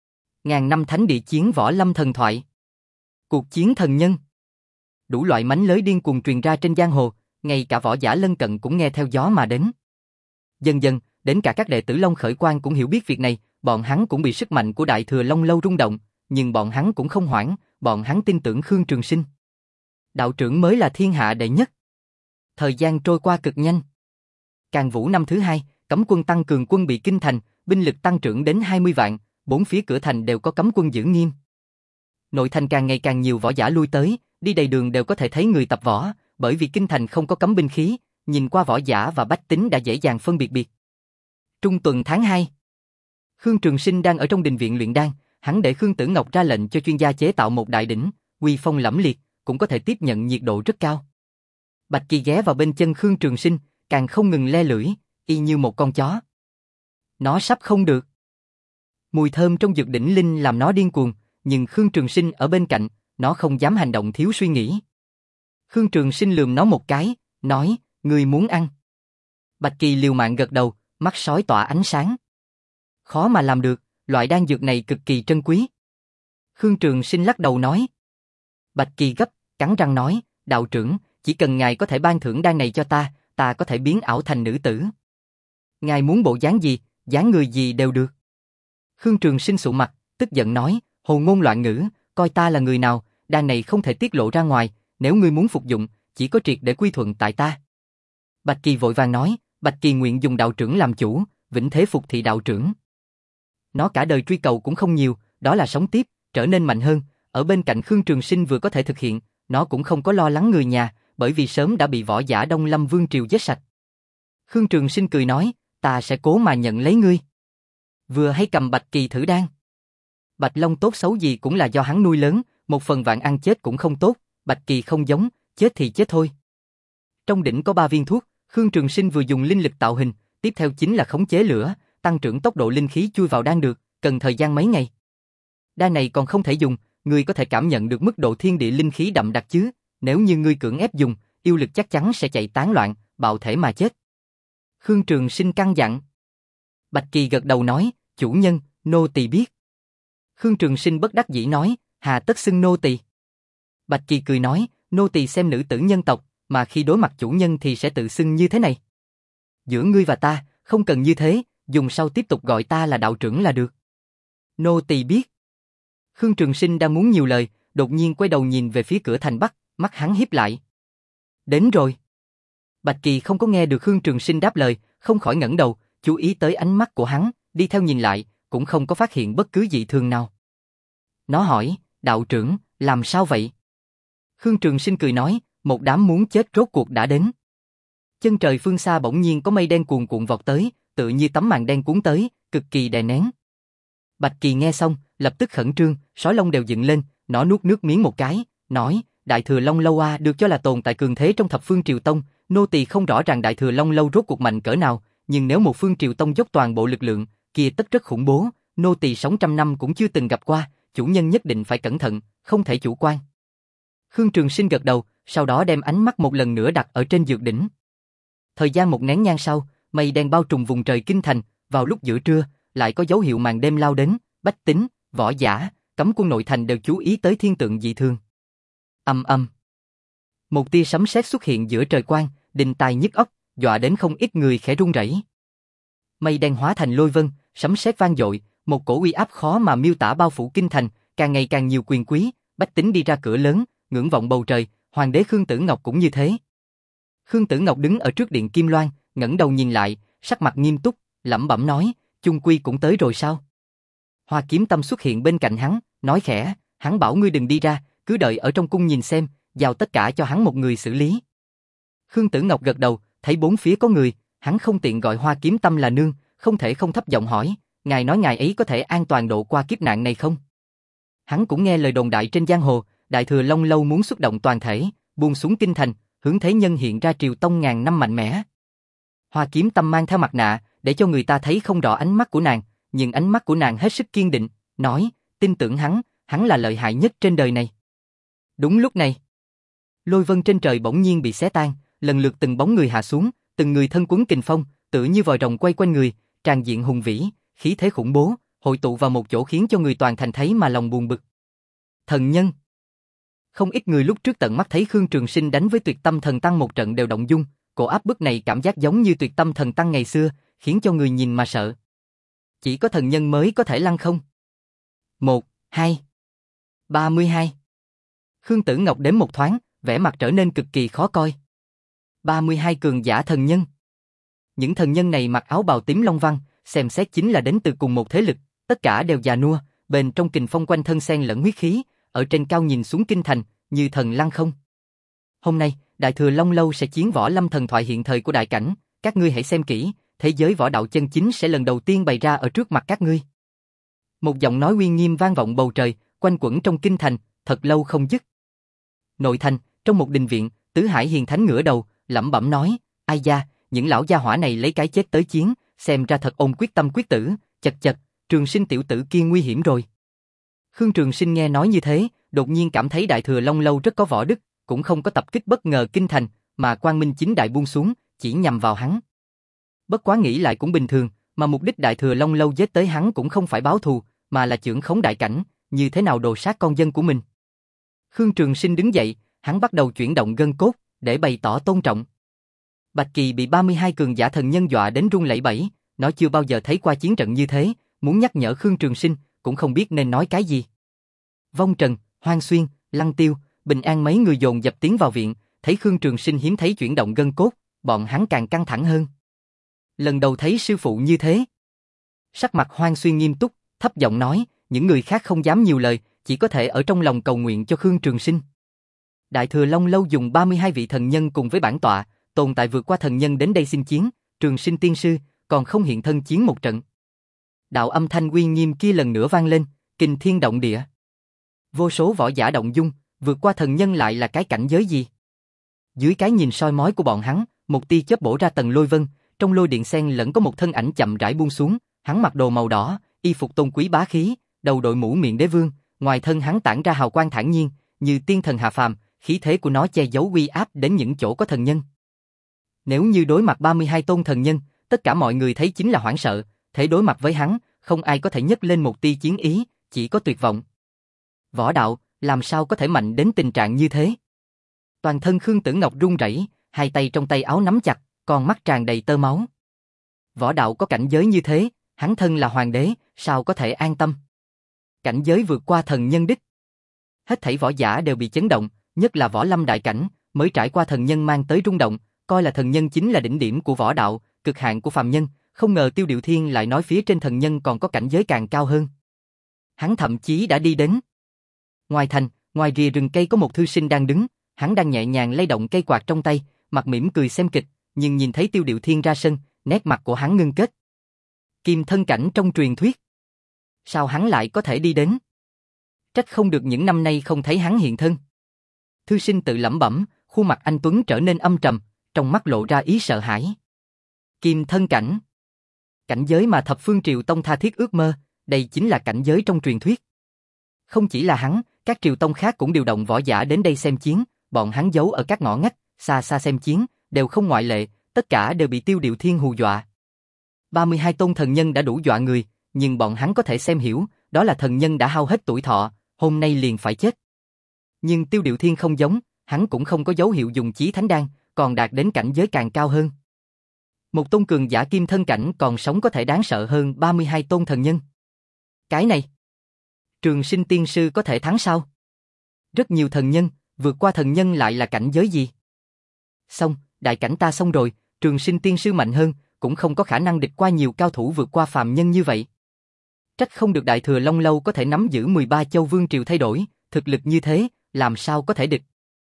[SPEAKER 1] Ngàn năm thánh địa chiến võ lâm thần thoại, cuộc chiến thần nhân, đủ loại mánh lới điên cuồng truyền ra trên giang hồ, ngay cả võ giả lân cận cũng nghe theo gió mà đến. Dần dần, đến cả các đệ tử Long Khởi Quan cũng hiểu biết việc này, bọn hắn cũng bị sức mạnh của Đại Thừa Long Lâu rung động, nhưng bọn hắn cũng không hoảng, bọn hắn tin tưởng Khương Trường Sinh. Đạo trưởng mới là thiên hạ đệ nhất. Thời gian trôi qua cực nhanh. Càn Vũ năm thứ hai, cấm quân tăng cường quân bị kinh thành, binh lực tăng trưởng đến hai mươi vạn, bốn phía cửa thành đều có cấm quân giữ nghiêm. Nội thành càng ngày càng nhiều võ giả lui tới, đi đầy đường đều có thể thấy người tập võ, bởi vì kinh thành không có cấm binh khí, nhìn qua võ giả và bách tính đã dễ dàng phân biệt biệt. Trung tuần tháng hai, Khương Trường Sinh đang ở trong đình viện luyện đan, hắn để Khương Tử Ngọc ra lệnh cho chuyên gia chế tạo một đại đỉnh, uy phong lẫm liệt, cũng có thể tiếp nhận nhiệt độ rất cao. Bạch Kỳ ghé vào bên chân Khương Trường Sinh, càng không ngừng le lưỡi, y như một con chó. Nó sắp không được. Mùi thơm trong dược đỉnh linh làm nó điên cuồng, nhưng Khương Trường Sinh ở bên cạnh, nó không dám hành động thiếu suy nghĩ. Khương Trường Sinh lườm nó một cái, nói, ngươi muốn ăn. Bạch Kỳ liều mạng gật đầu, mắt sói tỏa ánh sáng. Khó mà làm được, loại đan dược này cực kỳ trân quý. Khương Trường Sinh lắc đầu nói. Bạch Kỳ gấp, cắn răng nói, đạo trưởng, chỉ cần ngài có thể ban thưởng đan này cho ta, ta có thể biến ảo thành nữ tử. Ngài muốn bộ dáng gì, dáng người gì đều được. Khương Trường Sinh sụ mặt, tức giận nói, hồ ngôn loạn ngữ, coi ta là người nào, đan này không thể tiết lộ ra ngoài, nếu ngươi muốn phục dụng, chỉ có triệt để quy thuận tại ta. Bạch Kỳ vội vàng nói, Bạch Kỳ nguyện dùng đạo trưởng làm chủ, vĩnh thế phục thị đạo trưởng. Nó cả đời truy cầu cũng không nhiều, đó là sống tiếp, trở nên mạnh hơn, ở bên cạnh Khương Trường Sinh vừa có thể thực hiện, nó cũng không có lo lắng người nhà, bởi vì sớm đã bị võ giả Đông Lâm Vương Triều giết sạch. Khương Trường Sinh cười nói, ta sẽ cố mà nhận lấy ngươi. Vừa hay cầm Bạch Kỳ thử đan. Bạch Long tốt xấu gì cũng là do hắn nuôi lớn, một phần vạn ăn chết cũng không tốt, Bạch Kỳ không giống, chết thì chết thôi. Trong đỉnh có ba viên thuốc, Khương Trường Sinh vừa dùng linh lực tạo hình, tiếp theo chính là khống chế lửa, tăng trưởng tốc độ linh khí chui vào đan được, cần thời gian mấy ngày. Đan này còn không thể dùng, ngươi có thể cảm nhận được mức độ thiên địa linh khí đậm đặc chứ, nếu như ngươi cưỡng ép dùng, yêu lực chắc chắn sẽ chạy tán loạn, bạo thể mà chết. Khương Trường Sinh căn dặn. Bạch Kỳ gật đầu nói, chủ nhân, nô tỳ biết. Khương Trường Sinh bất đắc dĩ nói, hà tất xưng nô tỳ. Bạch Kỳ cười nói, nô tỳ xem nữ tử nhân tộc, mà khi đối mặt chủ nhân thì sẽ tự xưng như thế này. Giữa ngươi và ta, không cần như thế, dùng sau tiếp tục gọi ta là đạo trưởng là được. Nô tỳ biết. Khương Trường Sinh đang muốn nhiều lời, đột nhiên quay đầu nhìn về phía cửa thành Bắc, mắt hắn híp lại. Đến rồi. Bạch Kỳ không có nghe được Khương Trường Sinh đáp lời, không khỏi ngẩng đầu, chú ý tới ánh mắt của hắn, đi theo nhìn lại, cũng không có phát hiện bất cứ dị thường nào. Nó hỏi, đạo trưởng, làm sao vậy? Khương Trường Sinh cười nói, một đám muốn chết rốt cuộc đã đến. Chân trời phương xa bỗng nhiên có mây đen cuồn cuộn vọt tới, tựa như tấm màn đen cuốn tới, cực kỳ đè nén. Bạch Kỳ nghe xong, lập tức khẩn trương, sói lông đều dựng lên, nó nuốt nước miếng một cái, nói, Đại Thừa Long Lâu a được cho là tồn tại cường thế trong thập phương triều tông, nô tỳ không rõ ràng Đại Thừa Long Lâu rốt cuộc mạnh cỡ nào, nhưng nếu một phương triều tông dốc toàn bộ lực lượng, kia tất rất khủng bố, nô tỳ sống trăm năm cũng chưa từng gặp qua, chủ nhân nhất định phải cẩn thận, không thể chủ quan. Khương Trường Sinh gật đầu, sau đó đem ánh mắt một lần nữa đặt ở trên dược đỉnh. Thời gian một nén nhang sau, mây đen bao trùm vùng trời kinh thành, vào lúc giữa trưa, lại có dấu hiệu màn đêm lao đến, bách tính, võ giả, cấm quân nội thành đều chú ý tới thiên tượng dị thường. Âm âm. Một tia sấm sét xuất hiện giữa trời quang, đinh tai nhức óc, dọa đến không ít người khẽ run rẩy. Mây đen hóa thành lôi vân, sấm sét vang dội, một cổ uy áp khó mà miêu tả bao phủ kinh thành, càng ngày càng nhiều quyền quý, bách tính đi ra cửa lớn, ngưỡng vọng bầu trời, hoàng đế Khương Tử Ngọc cũng như thế. Khương Tử Ngọc đứng ở trước điện Kim Loan, ngẩng đầu nhìn lại, sắc mặt nghiêm túc, lẩm bẩm nói, chung quy cũng tới rồi sao? Hoa Kiếm Tâm xuất hiện bên cạnh hắn, nói khẽ, hắn bảo ngươi đừng đi ra, cứ đợi ở trong cung nhìn xem, giao tất cả cho hắn một người xử lý. Khương Tử Ngọc gật đầu, thấy bốn phía có người, hắn không tiện gọi Hoa Kiếm Tâm là nương, không thể không thấp giọng hỏi, ngài nói ngài ấy có thể an toàn độ qua kiếp nạn này không? Hắn cũng nghe lời đồn đại trên giang hồ, Đại Thừa Long Lâu muốn xuất động toàn thể, buông xuống kinh thành, hướng thế nhân hiện ra triều tông ngàn năm mạnh mẽ. Hoa Kiếm Tâm mang theo mặt nạ, để cho người ta thấy không rõ ánh mắt của nàng, nhưng ánh mắt của nàng hết sức kiên định, nói, tin tưởng hắn, hắn là lợi hại nhất trên đời này. Đúng lúc này, lôi vân trên trời bỗng nhiên bị xé tan, lần lượt từng bóng người hạ xuống, từng người thân quấn kình phong, tựa như vòi rồng quay quanh người, tràn diện hùng vĩ, khí thế khủng bố, hội tụ vào một chỗ khiến cho người toàn thành thấy mà lòng buồn bực. Thần nhân. Không ít người lúc trước tận mắt thấy Khương Trường Sinh đánh với Tuyệt Tâm Thần Tăng một trận đều động dung, cổ áp bức này cảm giác giống như Tuyệt Tâm Thần Tăng ngày xưa, khiến cho người nhìn mà sợ. Chỉ có thần nhân mới có thể lăng không. Một, hai, ba mươi hai. Khương Tử Ngọc đếm một thoáng, vẻ mặt trở nên cực kỳ khó coi. ba mươi hai cường giả thần nhân. Những thần nhân này mặc áo bào tím long văn, xem xét chính là đến từ cùng một thế lực, tất cả đều già nua, bên trong kình phong quanh thân xen lẫn huyết khí, ở trên cao nhìn xuống kinh thành, như thần lăng không. Hôm nay, Đại Thừa Long Lâu sẽ chiến võ lâm thần thoại hiện thời của đại cảnh, các ngươi hãy xem kỹ, thế giới võ đạo chân chính sẽ lần đầu tiên bày ra ở trước mặt các ngươi. Một giọng nói uy nghiêm vang vọng bầu trời, quanh quẩn trong kinh thành, thật lâu không dứt. Nội thành, trong một đình viện, Tứ Hải Hiền Thánh ngửa đầu, lẩm bẩm nói, ai da, những lão gia hỏa này lấy cái chết tới chiến, xem ra thật ôm quyết tâm quyết tử, chật chật, Trường Sinh tiểu tử kia nguy hiểm rồi. Khương Trường Sinh nghe nói như thế, đột nhiên cảm thấy Đại Thừa Long Lâu rất có võ đức, cũng không có tập kích bất ngờ kinh thành, mà Quang Minh chính đại buông xuống, chỉ nhằm vào hắn. Bất quá nghĩ lại cũng bình thường, mà mục đích Đại Thừa Long Lâu giết tới hắn cũng không phải báo thù, mà là chưởng khống đại cảnh, như thế nào đồ sát con dân của mình. Khương Trường Sinh đứng dậy, hắn bắt đầu chuyển động gân cốt, để bày tỏ tôn trọng. Bạch Kỳ bị ba mươi hai cường giả thần nhân dọa đến run lẩy bẩy, nó chưa bao giờ thấy qua chiến trận như thế, muốn nhắc nhở Khương Trường Sinh, cũng không biết nên nói cái gì. Vong Trần, Hoang Xuyên, Lăng Tiêu, Bình An mấy người dồn dập tiến vào viện, thấy Khương Trường Sinh hiếm thấy chuyển động gân cốt, bọn hắn càng căng thẳng hơn. Lần đầu thấy sư phụ như thế. Sắc mặt Hoang Xuyên nghiêm túc, thấp giọng nói, những người khác không dám nhiều lời, chỉ có thể ở trong lòng cầu nguyện cho Khương Trường Sinh. Đại Thừa Long Lâu dùng ba mươi hai vị thần nhân cùng với bản tọa, tồn tại vượt qua thần nhân đến đây xin chiến, Trường Sinh tiên sư, còn không hiện thân chiến một trận. Đạo âm thanh uy nghiêm kia lần nữa vang lên, kinh thiên động địa. Vô số võ giả động dung, vượt qua thần nhân lại là cái cảnh giới gì? Dưới cái nhìn soi mói của bọn hắn, một tia chớp bổ ra tầng lôi vân, trong lôi điện xen lẫn có một thân ảnh chậm rãi buông xuống, hắn mặc đồ màu đỏ, y phục tôn quý bá khí, đầu đội mũ miệng đế vương, ngoài thân hắn tản ra hào quang thản nhiên, như tiên thần hạ phàm, khí thế của nó che giấu uy áp đến những chỗ có thần nhân. Nếu như đối mặt ba mươi hai tôn thần nhân, tất cả mọi người thấy chính là hoảng sợ, thế đối mặt với hắn, không ai có thể nhấc lên một tia chiến ý, chỉ có tuyệt vọng. Võ đạo, làm sao có thể mạnh đến tình trạng như thế? Toàn thân Khương Tử Ngọc run rẩy, hai tay trong tay áo nắm chặt, con mắt tràn đầy tơ máu. Võ đạo có cảnh giới như thế, hắn thân là hoàng đế, sao có thể an tâm? Cảnh giới vượt qua thần nhân đích. Hết thảy võ giả đều bị chấn động, nhất là võ lâm đại cảnh, mới trải qua thần nhân mang tới rung động, coi là thần nhân chính là đỉnh điểm của võ đạo, cực hạn của phàm nhân, không ngờ Tiêu Điệu Thiên lại nói phía trên thần nhân còn có cảnh giới càng cao hơn. Hắn thậm chí đã đi đến. Ngoài thành, ngoài rìa rừng cây có một thư sinh đang đứng, hắn đang nhẹ nhàng lay động cây quạt trong tay, mặt mỉm cười xem kịch, nhưng nhìn thấy Tiêu Điệu Thiên ra sân, nét mặt của hắn ngưng kết, Kim thân cảnh trong truyền thuyết. Sao hắn lại có thể đi đến? Trách không được những năm nay không thấy hắn hiện thân. Thư sinh tự lẩm bẩm, khuôn mặt anh tuấn trở nên âm trầm, trong mắt lộ ra ý sợ hãi. Kim thân cảnh. Cảnh giới mà thập phương triều tông tha thiết ước mơ, đây chính là cảnh giới trong truyền thuyết. Không chỉ là hắn, các triều tông khác cũng điều động võ giả đến đây xem chiến, bọn hắn giấu ở các ngõ ngách, xa xa xem chiến, đều không ngoại lệ, tất cả đều bị Tiêu Điệu Thiên hù dọa. ba mươi hai tôn thần nhân đã đủ dọa người, nhưng bọn hắn có thể xem hiểu, đó là thần nhân đã hao hết tuổi thọ, hôm nay liền phải chết. Nhưng Tiêu Điệu Thiên không giống, hắn cũng không có dấu hiệu dùng chí thánh đan, còn đạt đến cảnh giới càng cao hơn. Một tôn cường giả kim thân cảnh còn sống có thể đáng sợ hơn ba mươi hai tôn thần nhân. Cái này, Trường Sinh tiên sư có thể thắng sao? Rất nhiều thần nhân, vượt qua thần nhân lại là cảnh giới gì? Xong, đại cảnh ta xong rồi, Trường Sinh tiên sư mạnh hơn, cũng không có khả năng địch qua nhiều cao thủ vượt qua phàm nhân như vậy. Trách không được Đại Thừa Long Lâu có thể nắm giữ mười ba châu vương triều thay đổi, thực lực như thế, làm sao có thể địch?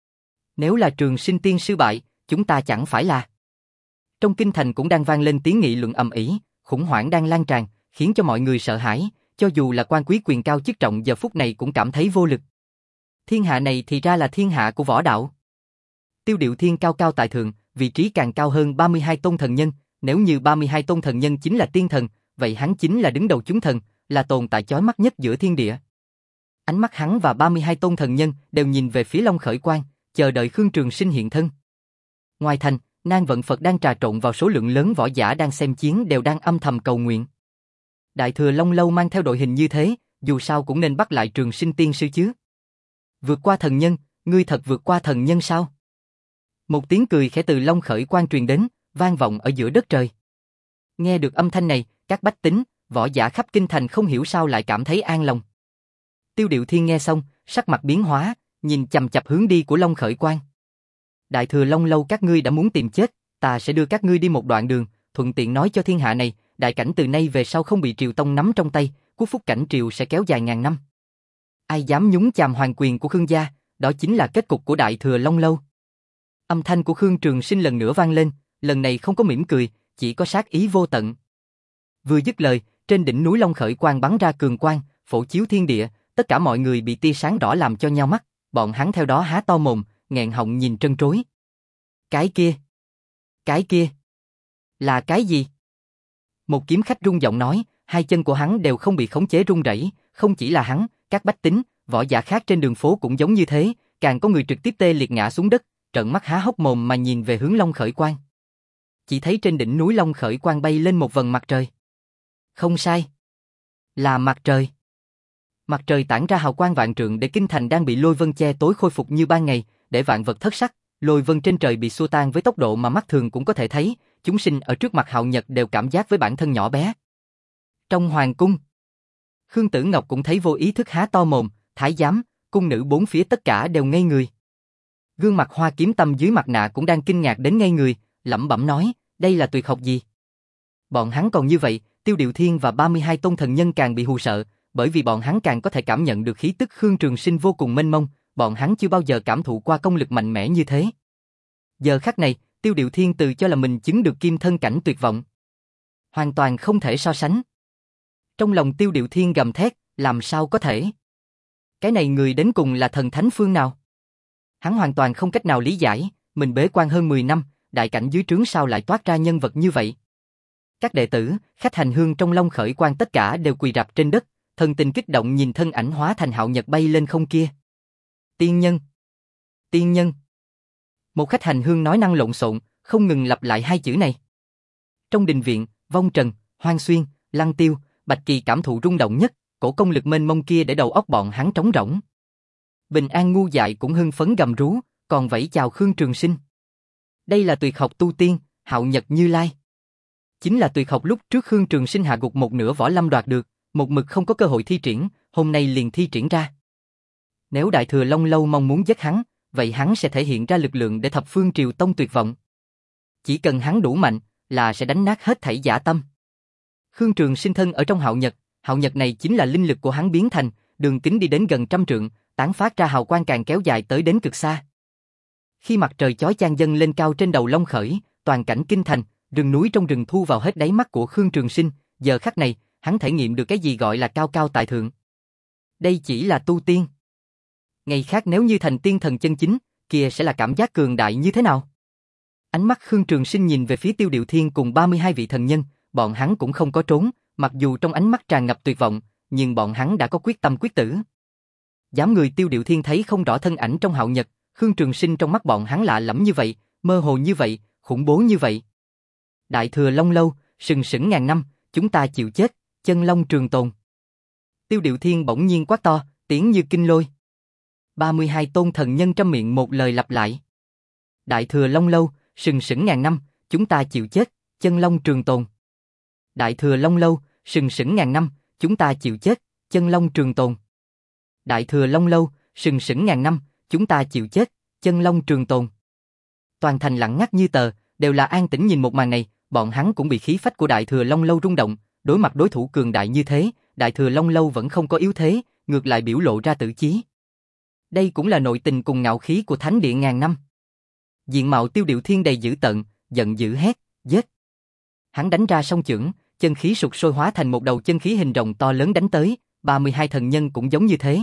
[SPEAKER 1] Nếu là Trường Sinh tiên sư bại, chúng ta chẳng phải là... Trong kinh thành cũng đang vang lên tiếng nghị luận ầm ĩ, khủng hoảng đang lan tràn, khiến cho mọi người sợ hãi, cho dù là quan quý quyền cao chức trọng giờ phút này cũng cảm thấy vô lực. Thiên hạ này thì ra là thiên hạ của võ đạo. Tiêu Điệu Thiên cao cao tại thượng, vị trí càng cao hơn ba mươi hai tôn thần nhân, nếu như ba mươi hai tôn thần nhân chính là tiên thần, vậy hắn chính là đứng đầu chúng thần, là tồn tại chói mắt nhất giữa thiên địa. Ánh mắt hắn và ba mươi hai tôn thần nhân đều nhìn về phía Long Khởi Quang, chờ đợi Khương Trường Sinh hiện thân. Ngoài thành, Nan Vận Phật đang trà trộn vào số lượng lớn võ giả đang xem chiến đều đang âm thầm cầu nguyện. Đại Thừa Long Lâu mang theo đội hình như thế, dù sao cũng nên bắt lại Trường Sinh tiên sư chứ. Vượt qua thần nhân, ngươi thật vượt qua thần nhân sao? Một tiếng cười khẽ từ Long Khởi Quang truyền đến, vang vọng ở giữa đất trời. Nghe được âm thanh này, các bách tính, võ giả khắp kinh thành không hiểu sao lại cảm thấy an lòng. Tiêu Điệu Thiên nghe xong, sắc mặt biến hóa, nhìn chằm chằm hướng đi của Long Khởi Quang. Đại Thừa Long Lâu các ngươi đã muốn tìm chết, ta sẽ đưa các ngươi đi một đoạn đường, thuận tiện nói cho thiên hạ này, đại cảnh từ nay về sau không bị triều tông nắm trong tay, quốc phúc cảnh triều sẽ kéo dài ngàn năm. Ai dám nhúng chàm hoàng quyền của Khương gia, đó chính là kết cục của Đại Thừa Long Lâu. Âm thanh của Khương Trường Sinh lần nữa vang lên, lần này không có mỉm cười, chỉ có sát ý vô tận. Vừa dứt lời, trên đỉnh núi Long Khởi Quang bắn ra cường quang, phổ chiếu thiên địa, tất cả mọi người bị tia sáng đỏ làm cho nhao mắt, bọn hắn theo đó há to mồm, nghẹn họng nhìn trân trối. Cái kia, cái kia, là cái gì? Một kiếm khách rung giọng nói, hai chân của hắn đều không bị khống chế run rẩy, không chỉ là hắn, các bách tính, võ giả khác trên đường phố cũng giống như thế, càng có người trực tiếp tê liệt ngã xuống đất, trợn mắt há hốc mồm mà nhìn về hướng Long Khởi Quang. Chỉ thấy trên đỉnh núi Long Khởi Quang bay lên một vầng mặt trời. Không sai, là mặt trời. Mặt trời tản ra hào quang vạn trượng để kinh thành đang bị lôi vân che tối khôi phục như ban ngày, để vạn vật thất sắc, lôi vân trên trời bị xua tan với tốc độ mà mắt thường cũng có thể thấy, chúng sinh ở trước mặt Hạo Nhật đều cảm giác với bản thân nhỏ bé. Trong hoàng cung, Khương Tử Ngọc cũng thấy vô ý thức há to mồm, thái giám, cung nữ bốn phía tất cả đều ngây người. Gương mặt Hoa Kiếm Tâm dưới mặt nạ cũng đang kinh ngạc đến ngây người, lẩm bẩm nói, đây là tuyệt học gì? Bọn hắn còn như vậy, Tiêu Điệu Thiên và ba mươi hai tôn thần nhân càng bị hù sợ, bởi vì bọn hắn càng có thể cảm nhận được khí tức Khương Trường Sinh vô cùng mênh mông, bọn hắn chưa bao giờ cảm thụ qua công lực mạnh mẽ như thế. Giờ khắc này, Tiêu Điệu Thiên tự cho là mình chứng được kim thân cảnh tuyệt vọng. Hoàn toàn không thể so sánh. Trong lòng Tiêu Điệu Thiên gầm thét, làm sao có thể? Cái này người đến cùng là thần thánh phương nào? Hắn hoàn toàn không cách nào lý giải, mình bế quan hơn mười năm, đại cảnh dưới trướng sao lại toát ra nhân vật như vậy? Các đệ tử, khách hành hương trong Long Khởi Quang tất cả đều quỳ rạp trên đất, thần tình kích động nhìn thân ảnh hóa thành Hạo Nhật bay lên không kia. Tiên nhân! Tiên nhân! Một khách hành hương nói năng lộn xộn, không ngừng lặp lại hai chữ này. Trong đình viện, Vong Trần, Hoang Xuyên, Lăng Tiêu, Bạch Kỳ cảm thụ rung động nhất, cổ công lực mênh mông kia để đầu óc bọn hắn trống rỗng. Bình An ngu dại cũng hưng phấn gầm rú, còn vẫy chào Khương Trường Sinh. Đây là tuyệt học tu tiên, Hạo Nhật Như Lai. Chính là tuyệt học lúc trước Khương Trường Sinh hạ gục một nửa võ lâm đoạt được, một mực không có cơ hội thi triển, hôm nay liền thi triển ra. Nếu Đại Thừa Long Lâu mong muốn giết hắn, vậy hắn sẽ thể hiện ra lực lượng để thập phương triều tông tuyệt vọng. Chỉ cần hắn đủ mạnh, là sẽ đánh nát hết thảy giả tâm. Khương Trường Sinh thân ở trong Hạo Nhật, Hạo Nhật này chính là linh lực của hắn biến thành, đường kính đi đến gần trăm trượng, tán phát ra hào quang càng kéo dài tới đến cực xa. Khi mặt trời chói chang dâng lên cao trên đầu Long Khởi, toàn cảnh kinh thành, rừng núi trong rừng thu vào hết đáy mắt của Khương Trường Sinh, giờ khắc này, hắn thể nghiệm được cái gì gọi là cao cao tại thượng. Đây chỉ là tu tiên. Ngày khác nếu như thành tiên thần chân chính, kia sẽ là cảm giác cường đại như thế nào? Ánh mắt Khương Trường Sinh nhìn về phía Tiêu Điệu Thiên cùng ba mươi hai vị thần nhân, bọn hắn cũng không có trốn, mặc dù trong ánh mắt tràn ngập tuyệt vọng, nhưng bọn hắn đã có quyết tâm quyết tử. Dám người Tiêu Điệu Thiên thấy không rõ thân ảnh trong Hạo Nhật, Khương Trường Sinh trong mắt bọn hắn lạ lẫm như vậy, mơ hồ như vậy, khủng bố như vậy. Đại Thừa Long Lâu, sừng sững ngàn năm, chúng ta chịu chết, chân long trường tồn. Tiêu Điệu Thiên bỗng nhiên quát to, tiếng như kinh lôi. ba mươi hai tôn thần nhân trăm miệng một lời lặp lại. Đại Thừa Long Lâu, sừng sững ngàn năm, chúng ta chịu chết, chân long trường tồn. Đại Thừa Long Lâu, sừng sững ngàn năm, chúng ta chịu chết, chân long trường tồn. Đại Thừa Long Lâu, sừng sững ngàn năm, chúng ta chịu chết, chân long trường tồn. Toàn thành lặng ngắt như tờ, đều là an tĩnh nhìn một màn này, bọn hắn cũng bị khí phách của Đại Thừa Long Lâu rung động, đối mặt đối thủ cường đại như thế, Đại Thừa Long Lâu vẫn không có yếu thế, ngược lại biểu lộ ra tử chí. Đây cũng là nội tình cùng ngạo khí của thánh địa ngàn năm. Diện mạo Tiêu Điệu Thiên đầy dữ tợn, giận dữ hét, giết. Hắn đánh ra song chưởng, chân khí sục sôi hóa thành một đầu chân khí hình rồng to lớn đánh tới, ba mươi hai thần nhân cũng giống như thế.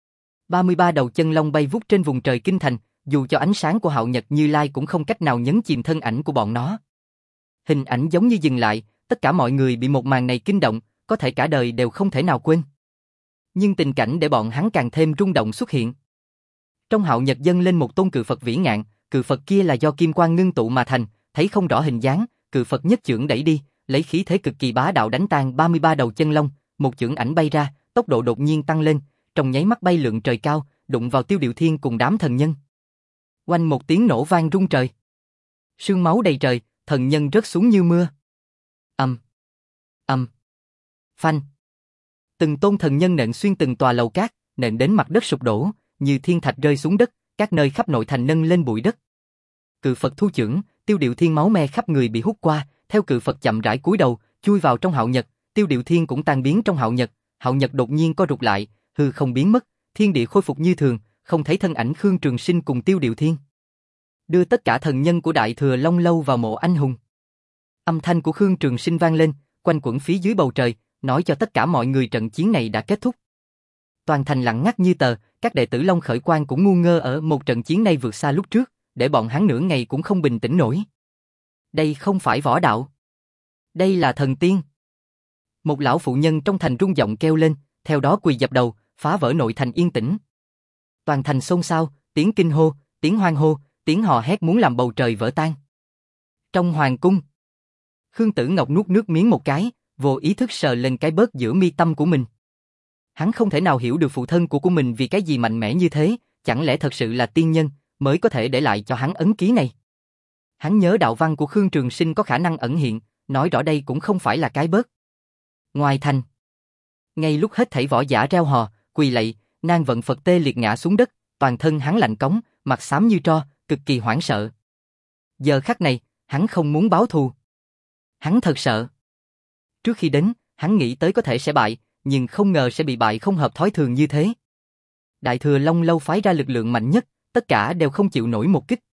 [SPEAKER 1] ba mươi ba đầu chân long bay vút trên vùng trời kinh thành, dù cho ánh sáng của Hạo Nhật Như Lai cũng không cách nào nhấn chìm thân ảnh của bọn nó. Hình ảnh giống như dừng lại, tất cả mọi người bị một màn này kinh động, có thể cả đời đều không thể nào quên. Nhưng tình cảnh để bọn hắn càng thêm rung động xuất hiện. Trong Hạo Nhật dâng lên một tôn cự Phật vĩ ngạn, cự Phật kia là do kim quang ngưng tụ mà thành, thấy không rõ hình dáng, cự Phật nhất chưởng đẩy đi, lấy khí thế cực kỳ bá đạo đánh tan ba mươi ba đầu chân long, một chưởng ảnh bay ra, tốc độ đột nhiên tăng lên, trong nháy mắt bay lượn trời cao, đụng vào Tiêu Điệu Thiên cùng đám thần nhân. Oanh một tiếng nổ vang rung trời. Sương máu đầy trời, thần nhân rớt xuống như mưa. Ầm, ầm, phanh. Từng tôn thần nhân nện xuyên từng tòa lầu cát, nện đến mặt đất sụp đổ, như thiên thạch rơi xuống đất, các nơi khắp nội thành nâng lên bụi đất. Cự Phật thu chưởng, Tiêu Điệu Thiên máu me khắp người bị hút qua, theo cự Phật chậm rãi cúi đầu, chui vào trong Hạo Nhật, Tiêu Điệu Thiên cũng tan biến trong Hạo Nhật, Hạo Nhật đột nhiên co rụt lại, hư không biến mất, thiên địa khôi phục như thường, không thấy thân ảnh Khương Trường Sinh cùng Tiêu Điệu Thiên. Đưa tất cả thần nhân của Đại Thừa Long Lâu vào mộ anh hùng. Âm thanh của Khương Trường Sinh vang lên, quanh quẩn phía dưới bầu trời, nói cho tất cả mọi người trận chiến này đã kết thúc. Toàn thành lặng ngắt như tờ, các đệ tử Long Khởi Quang cũng ngu ngơ ở một trận chiến này vượt xa lúc trước, để bọn hắn nửa ngày cũng không bình tĩnh nổi. Đây không phải võ đạo. Đây là thần tiên. Một lão phụ nhân trong thành rung giọng kêu lên, theo đó quỳ dập đầu, phá vỡ nội thành yên tĩnh. Toàn thành xôn xao, tiếng kinh hô, tiếng hoan hô, tiếng hò hét muốn làm bầu trời vỡ tan. Trong hoàng cung, Khương Tử Ngọc nuốt nước miếng một cái, vô ý thức sờ lên cái bớt giữa mi tâm của mình. Hắn không thể nào hiểu được phụ thân của của mình vì cái gì mạnh mẽ như thế, chẳng lẽ thật sự là tiên nhân mới có thể để lại cho hắn ấn ký này. Hắn nhớ đạo văn của Khương Trường Sinh có khả năng ẩn hiện, nói rõ đây cũng không phải là cái bớt. Ngoài thành, ngay lúc hết thảy võ giả reo hò, quỳ lạy, Nan Vận Phật tê liệt ngã xuống đất, toàn thân hắn lạnh cống, mặt xám như tro, cực kỳ hoảng sợ. Giờ khắc này, hắn không muốn báo thù. Hắn thật sợ. Trước khi đến, hắn nghĩ tới có thể sẽ bại, nhưng không ngờ sẽ bị bại không hợp thói thường như thế. Đại Thừa Long Lâu phái ra lực lượng mạnh nhất, tất cả đều không chịu nổi một kích.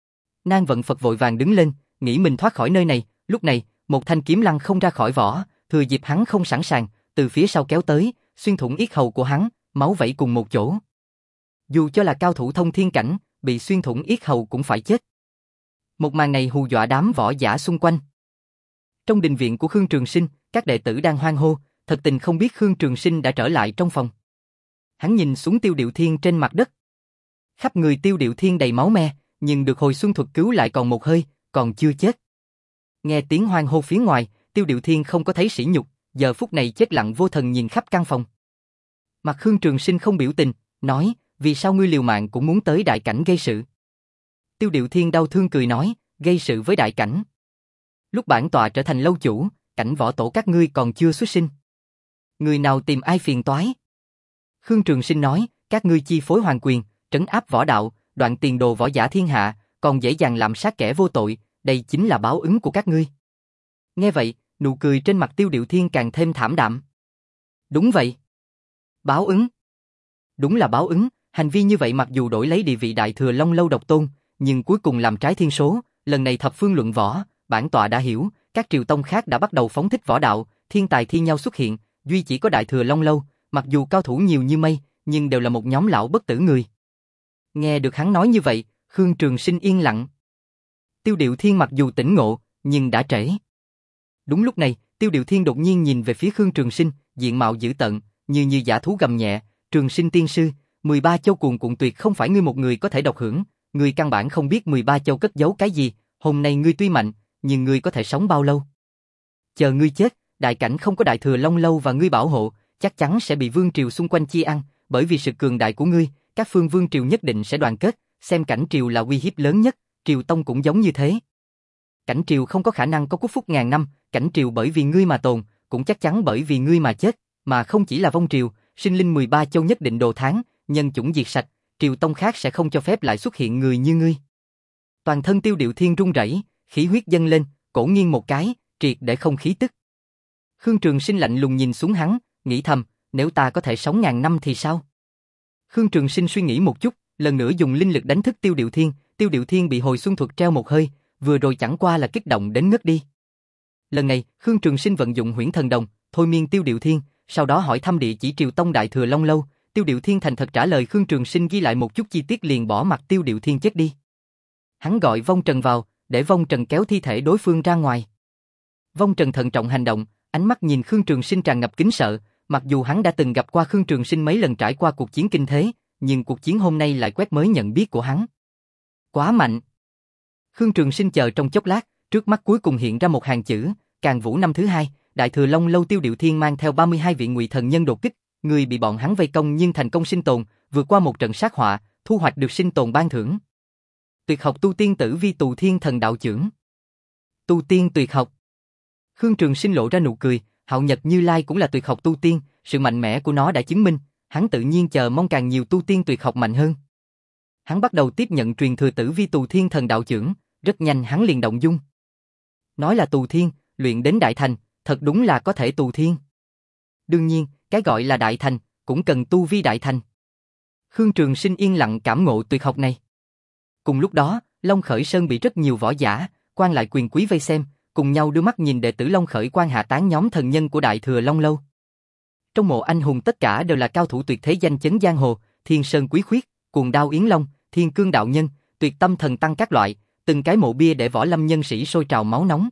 [SPEAKER 1] Nan Vận Phật vội vàng đứng lên, nghĩ mình thoát khỏi nơi này, lúc này, một thanh kiếm lăng không ra khỏi vỏ, thừa dịp hắn không sẵn sàng, từ phía sau kéo tới, xuyên thủng yết hầu của hắn, máu vẩy cùng một chỗ. Dù cho là cao thủ thông thiên cảnh, bị xuyên thủng yết hầu cũng phải chết. Một màn này hù dọa đám võ giả xung quanh. Trong đình viện của Khương Trường Sinh, các đệ tử đang hoan hô, thật tình không biết Khương Trường Sinh đã trở lại trong phòng. Hắn nhìn xuống Tiêu Điệu Thiên trên mặt đất. Khắp người Tiêu Điệu Thiên đầy máu me, nhưng được Hồi Xuân Thuật cứu lại còn một hơi, còn chưa chết. Nghe tiếng hoan hô phía ngoài, Tiêu Điệu Thiên không có thấy sỉ nhục, giờ phút này chết lặng vô thần nhìn khắp căn phòng. Mặt Khương Trường Sinh không biểu tình, nói, vì sao ngươi liều mạng cũng muốn tới đại cảnh gây sự. Tiêu Điệu Thiên đau thương cười nói, gây sự với đại cảnh. Lúc bản tọa trở thành lâu chủ, cảnh võ tổ các ngươi còn chưa xuất sinh. Người nào tìm ai phiền toái? Khương Trường Sinh nói, các ngươi chi phối hoàng quyền, trấn áp võ đạo, đoạn tiền đồ võ giả thiên hạ, còn dễ dàng làm sát kẻ vô tội, đây chính là báo ứng của các ngươi. Nghe vậy, nụ cười trên mặt Tiêu Điệu Thiên càng thêm thảm đạm. Đúng vậy. Báo ứng. Đúng là báo ứng, hành vi như vậy mặc dù đổi lấy địa vị Đại Thừa Long Lâu độc tôn, nhưng cuối cùng làm trái thiên số, lần này thập phương luận võ, bản tọa đã hiểu, các triều tông khác đã bắt đầu phóng thích võ đạo, thiên tài thi nhau xuất hiện, duy chỉ có Đại Thừa Long Lâu, mặc dù cao thủ nhiều như mây, nhưng đều là một nhóm lão bất tử người. Nghe được hắn nói như vậy, Khương Trường Sinh yên lặng. Tiêu Điệu Thiên mặc dù tỉnh ngộ, nhưng đã trễ. Đúng lúc này, Tiêu Điệu Thiên đột nhiên nhìn về phía Khương Trường Sinh, diện mạo dữ tợn, như như dã thú gầm nhẹ, "Trường Sinh tiên sư, mười ba châu cuồn cuộn tuyệt không phải ngươi một người có thể độc hưởng, ngươi căn bản không biết mười ba châu cất giấu cái gì, hôm nay ngươi tuy mạnh, nhưng ngươi có thể sống bao lâu? Chờ ngươi chết, đại cảnh không có Đại Thừa Long Lâu và ngươi bảo hộ, chắc chắn sẽ bị vương triều xung quanh chia ăn, bởi vì sự cường đại của ngươi, các phương vương triều nhất định sẽ đoàn kết, xem cảnh triều là uy hiếp lớn nhất, triều tông cũng giống như thế. Cảnh triều không có khả năng có quốc phúc ngàn năm, cảnh triều bởi vì ngươi mà tồn, cũng chắc chắn bởi vì ngươi mà chết, mà không chỉ là vong triều, sinh linh mười ba châu nhất định đồ tháng, nhân chủng diệt sạch, triều tông khác sẽ không cho phép lại xuất hiện người như ngươi." Toàn thân Tiêu Điệu Thiên run rẩy, khí huyết dâng lên, cổ nghiêng một cái, triệt để không khí tức. Khương Trường Sinh lạnh lùng nhìn xuống hắn, nghĩ thầm, nếu ta có thể sống ngàn năm thì sao? Khương Trường Sinh suy nghĩ một chút, lần nữa dùng linh lực đánh thức Tiêu Điệu Thiên, Tiêu Điệu Thiên bị hồi xuân thuật treo một hơi, vừa rồi chẳng qua là kích động đến ngất đi. Lần này, Khương Trường Sinh vận dụng Huyễn Thần Đồng, thôi miên Tiêu Điệu Thiên, sau đó hỏi thăm địa chỉ Triều Tông Đại Thừa Long Lâu, Tiêu Điệu Thiên thành thật trả lời, Khương Trường Sinh ghi lại một chút chi tiết liền bỏ mặc Tiêu Điệu Thiên chết đi. Hắn gọi Vong Trần vào, để Vong Trần kéo thi thể đối phương ra ngoài. Vong Trần thận trọng hành động, ánh mắt nhìn Khương Trường Sinh tràn ngập kính sợ, mặc dù hắn đã từng gặp qua Khương Trường Sinh mấy lần trải qua cuộc chiến kinh thế, nhưng cuộc chiến hôm nay lại quét mới nhận biết của hắn. Quá mạnh. Khương Trường Sinh chờ trong chốc lát, trước mắt cuối cùng hiện ra một hàng chữ, Càn Vũ năm thứ hai, Đại Thừa Long Lâu Tiêu Điệu Thiên mang theo ba mươi hai vị ngụy thần nhân đột kích, người bị bọn hắn vây công nhưng thành công sinh tồn, vượt qua một trận sát họa, thu hoạch được sinh tồn ban thưởng. Tuyệt học tu tiên tử vi tù thiên thần đạo chưởng. Tu tiên tuyệt học. Khương Trường Sinh lộ ra nụ cười, Hạo Nhật Như Lai cũng là tuyệt học tu tiên, sự mạnh mẽ của nó đã chứng minh, hắn tự nhiên chờ mong càng nhiều tu tiên tuyệt học mạnh hơn. Hắn bắt đầu tiếp nhận truyền thừa tử vi tù thiên thần đạo chưởng, rất nhanh hắn liền động dung. Nói là tù thiên, luyện đến đại thành, thật đúng là có thể tù thiên. Đương nhiên, cái gọi là đại thành, cũng cần tu vi đại thành. Khương Trường Sinh yên lặng cảm ngộ tuyệt học này. Cùng lúc đó, Long Khởi Sơn bị rất nhiều võ giả, quan lại quyền quý vây xem, cùng nhau đưa mắt nhìn đệ tử Long Khởi Quan hạ tán nhóm thần nhân của Đại Thừa Long Lâu. Trong mộ anh hùng tất cả đều là cao thủ tuyệt thế danh chấn giang hồ, Thiên Sơn Quý Khuyết, Cuồng Đao Yến Long, Thiên Cương Đạo Nhân, Tuyệt Tâm Thần Tăng các loại, từng cái mộ bia để võ lâm nhân sĩ sôi trào máu nóng.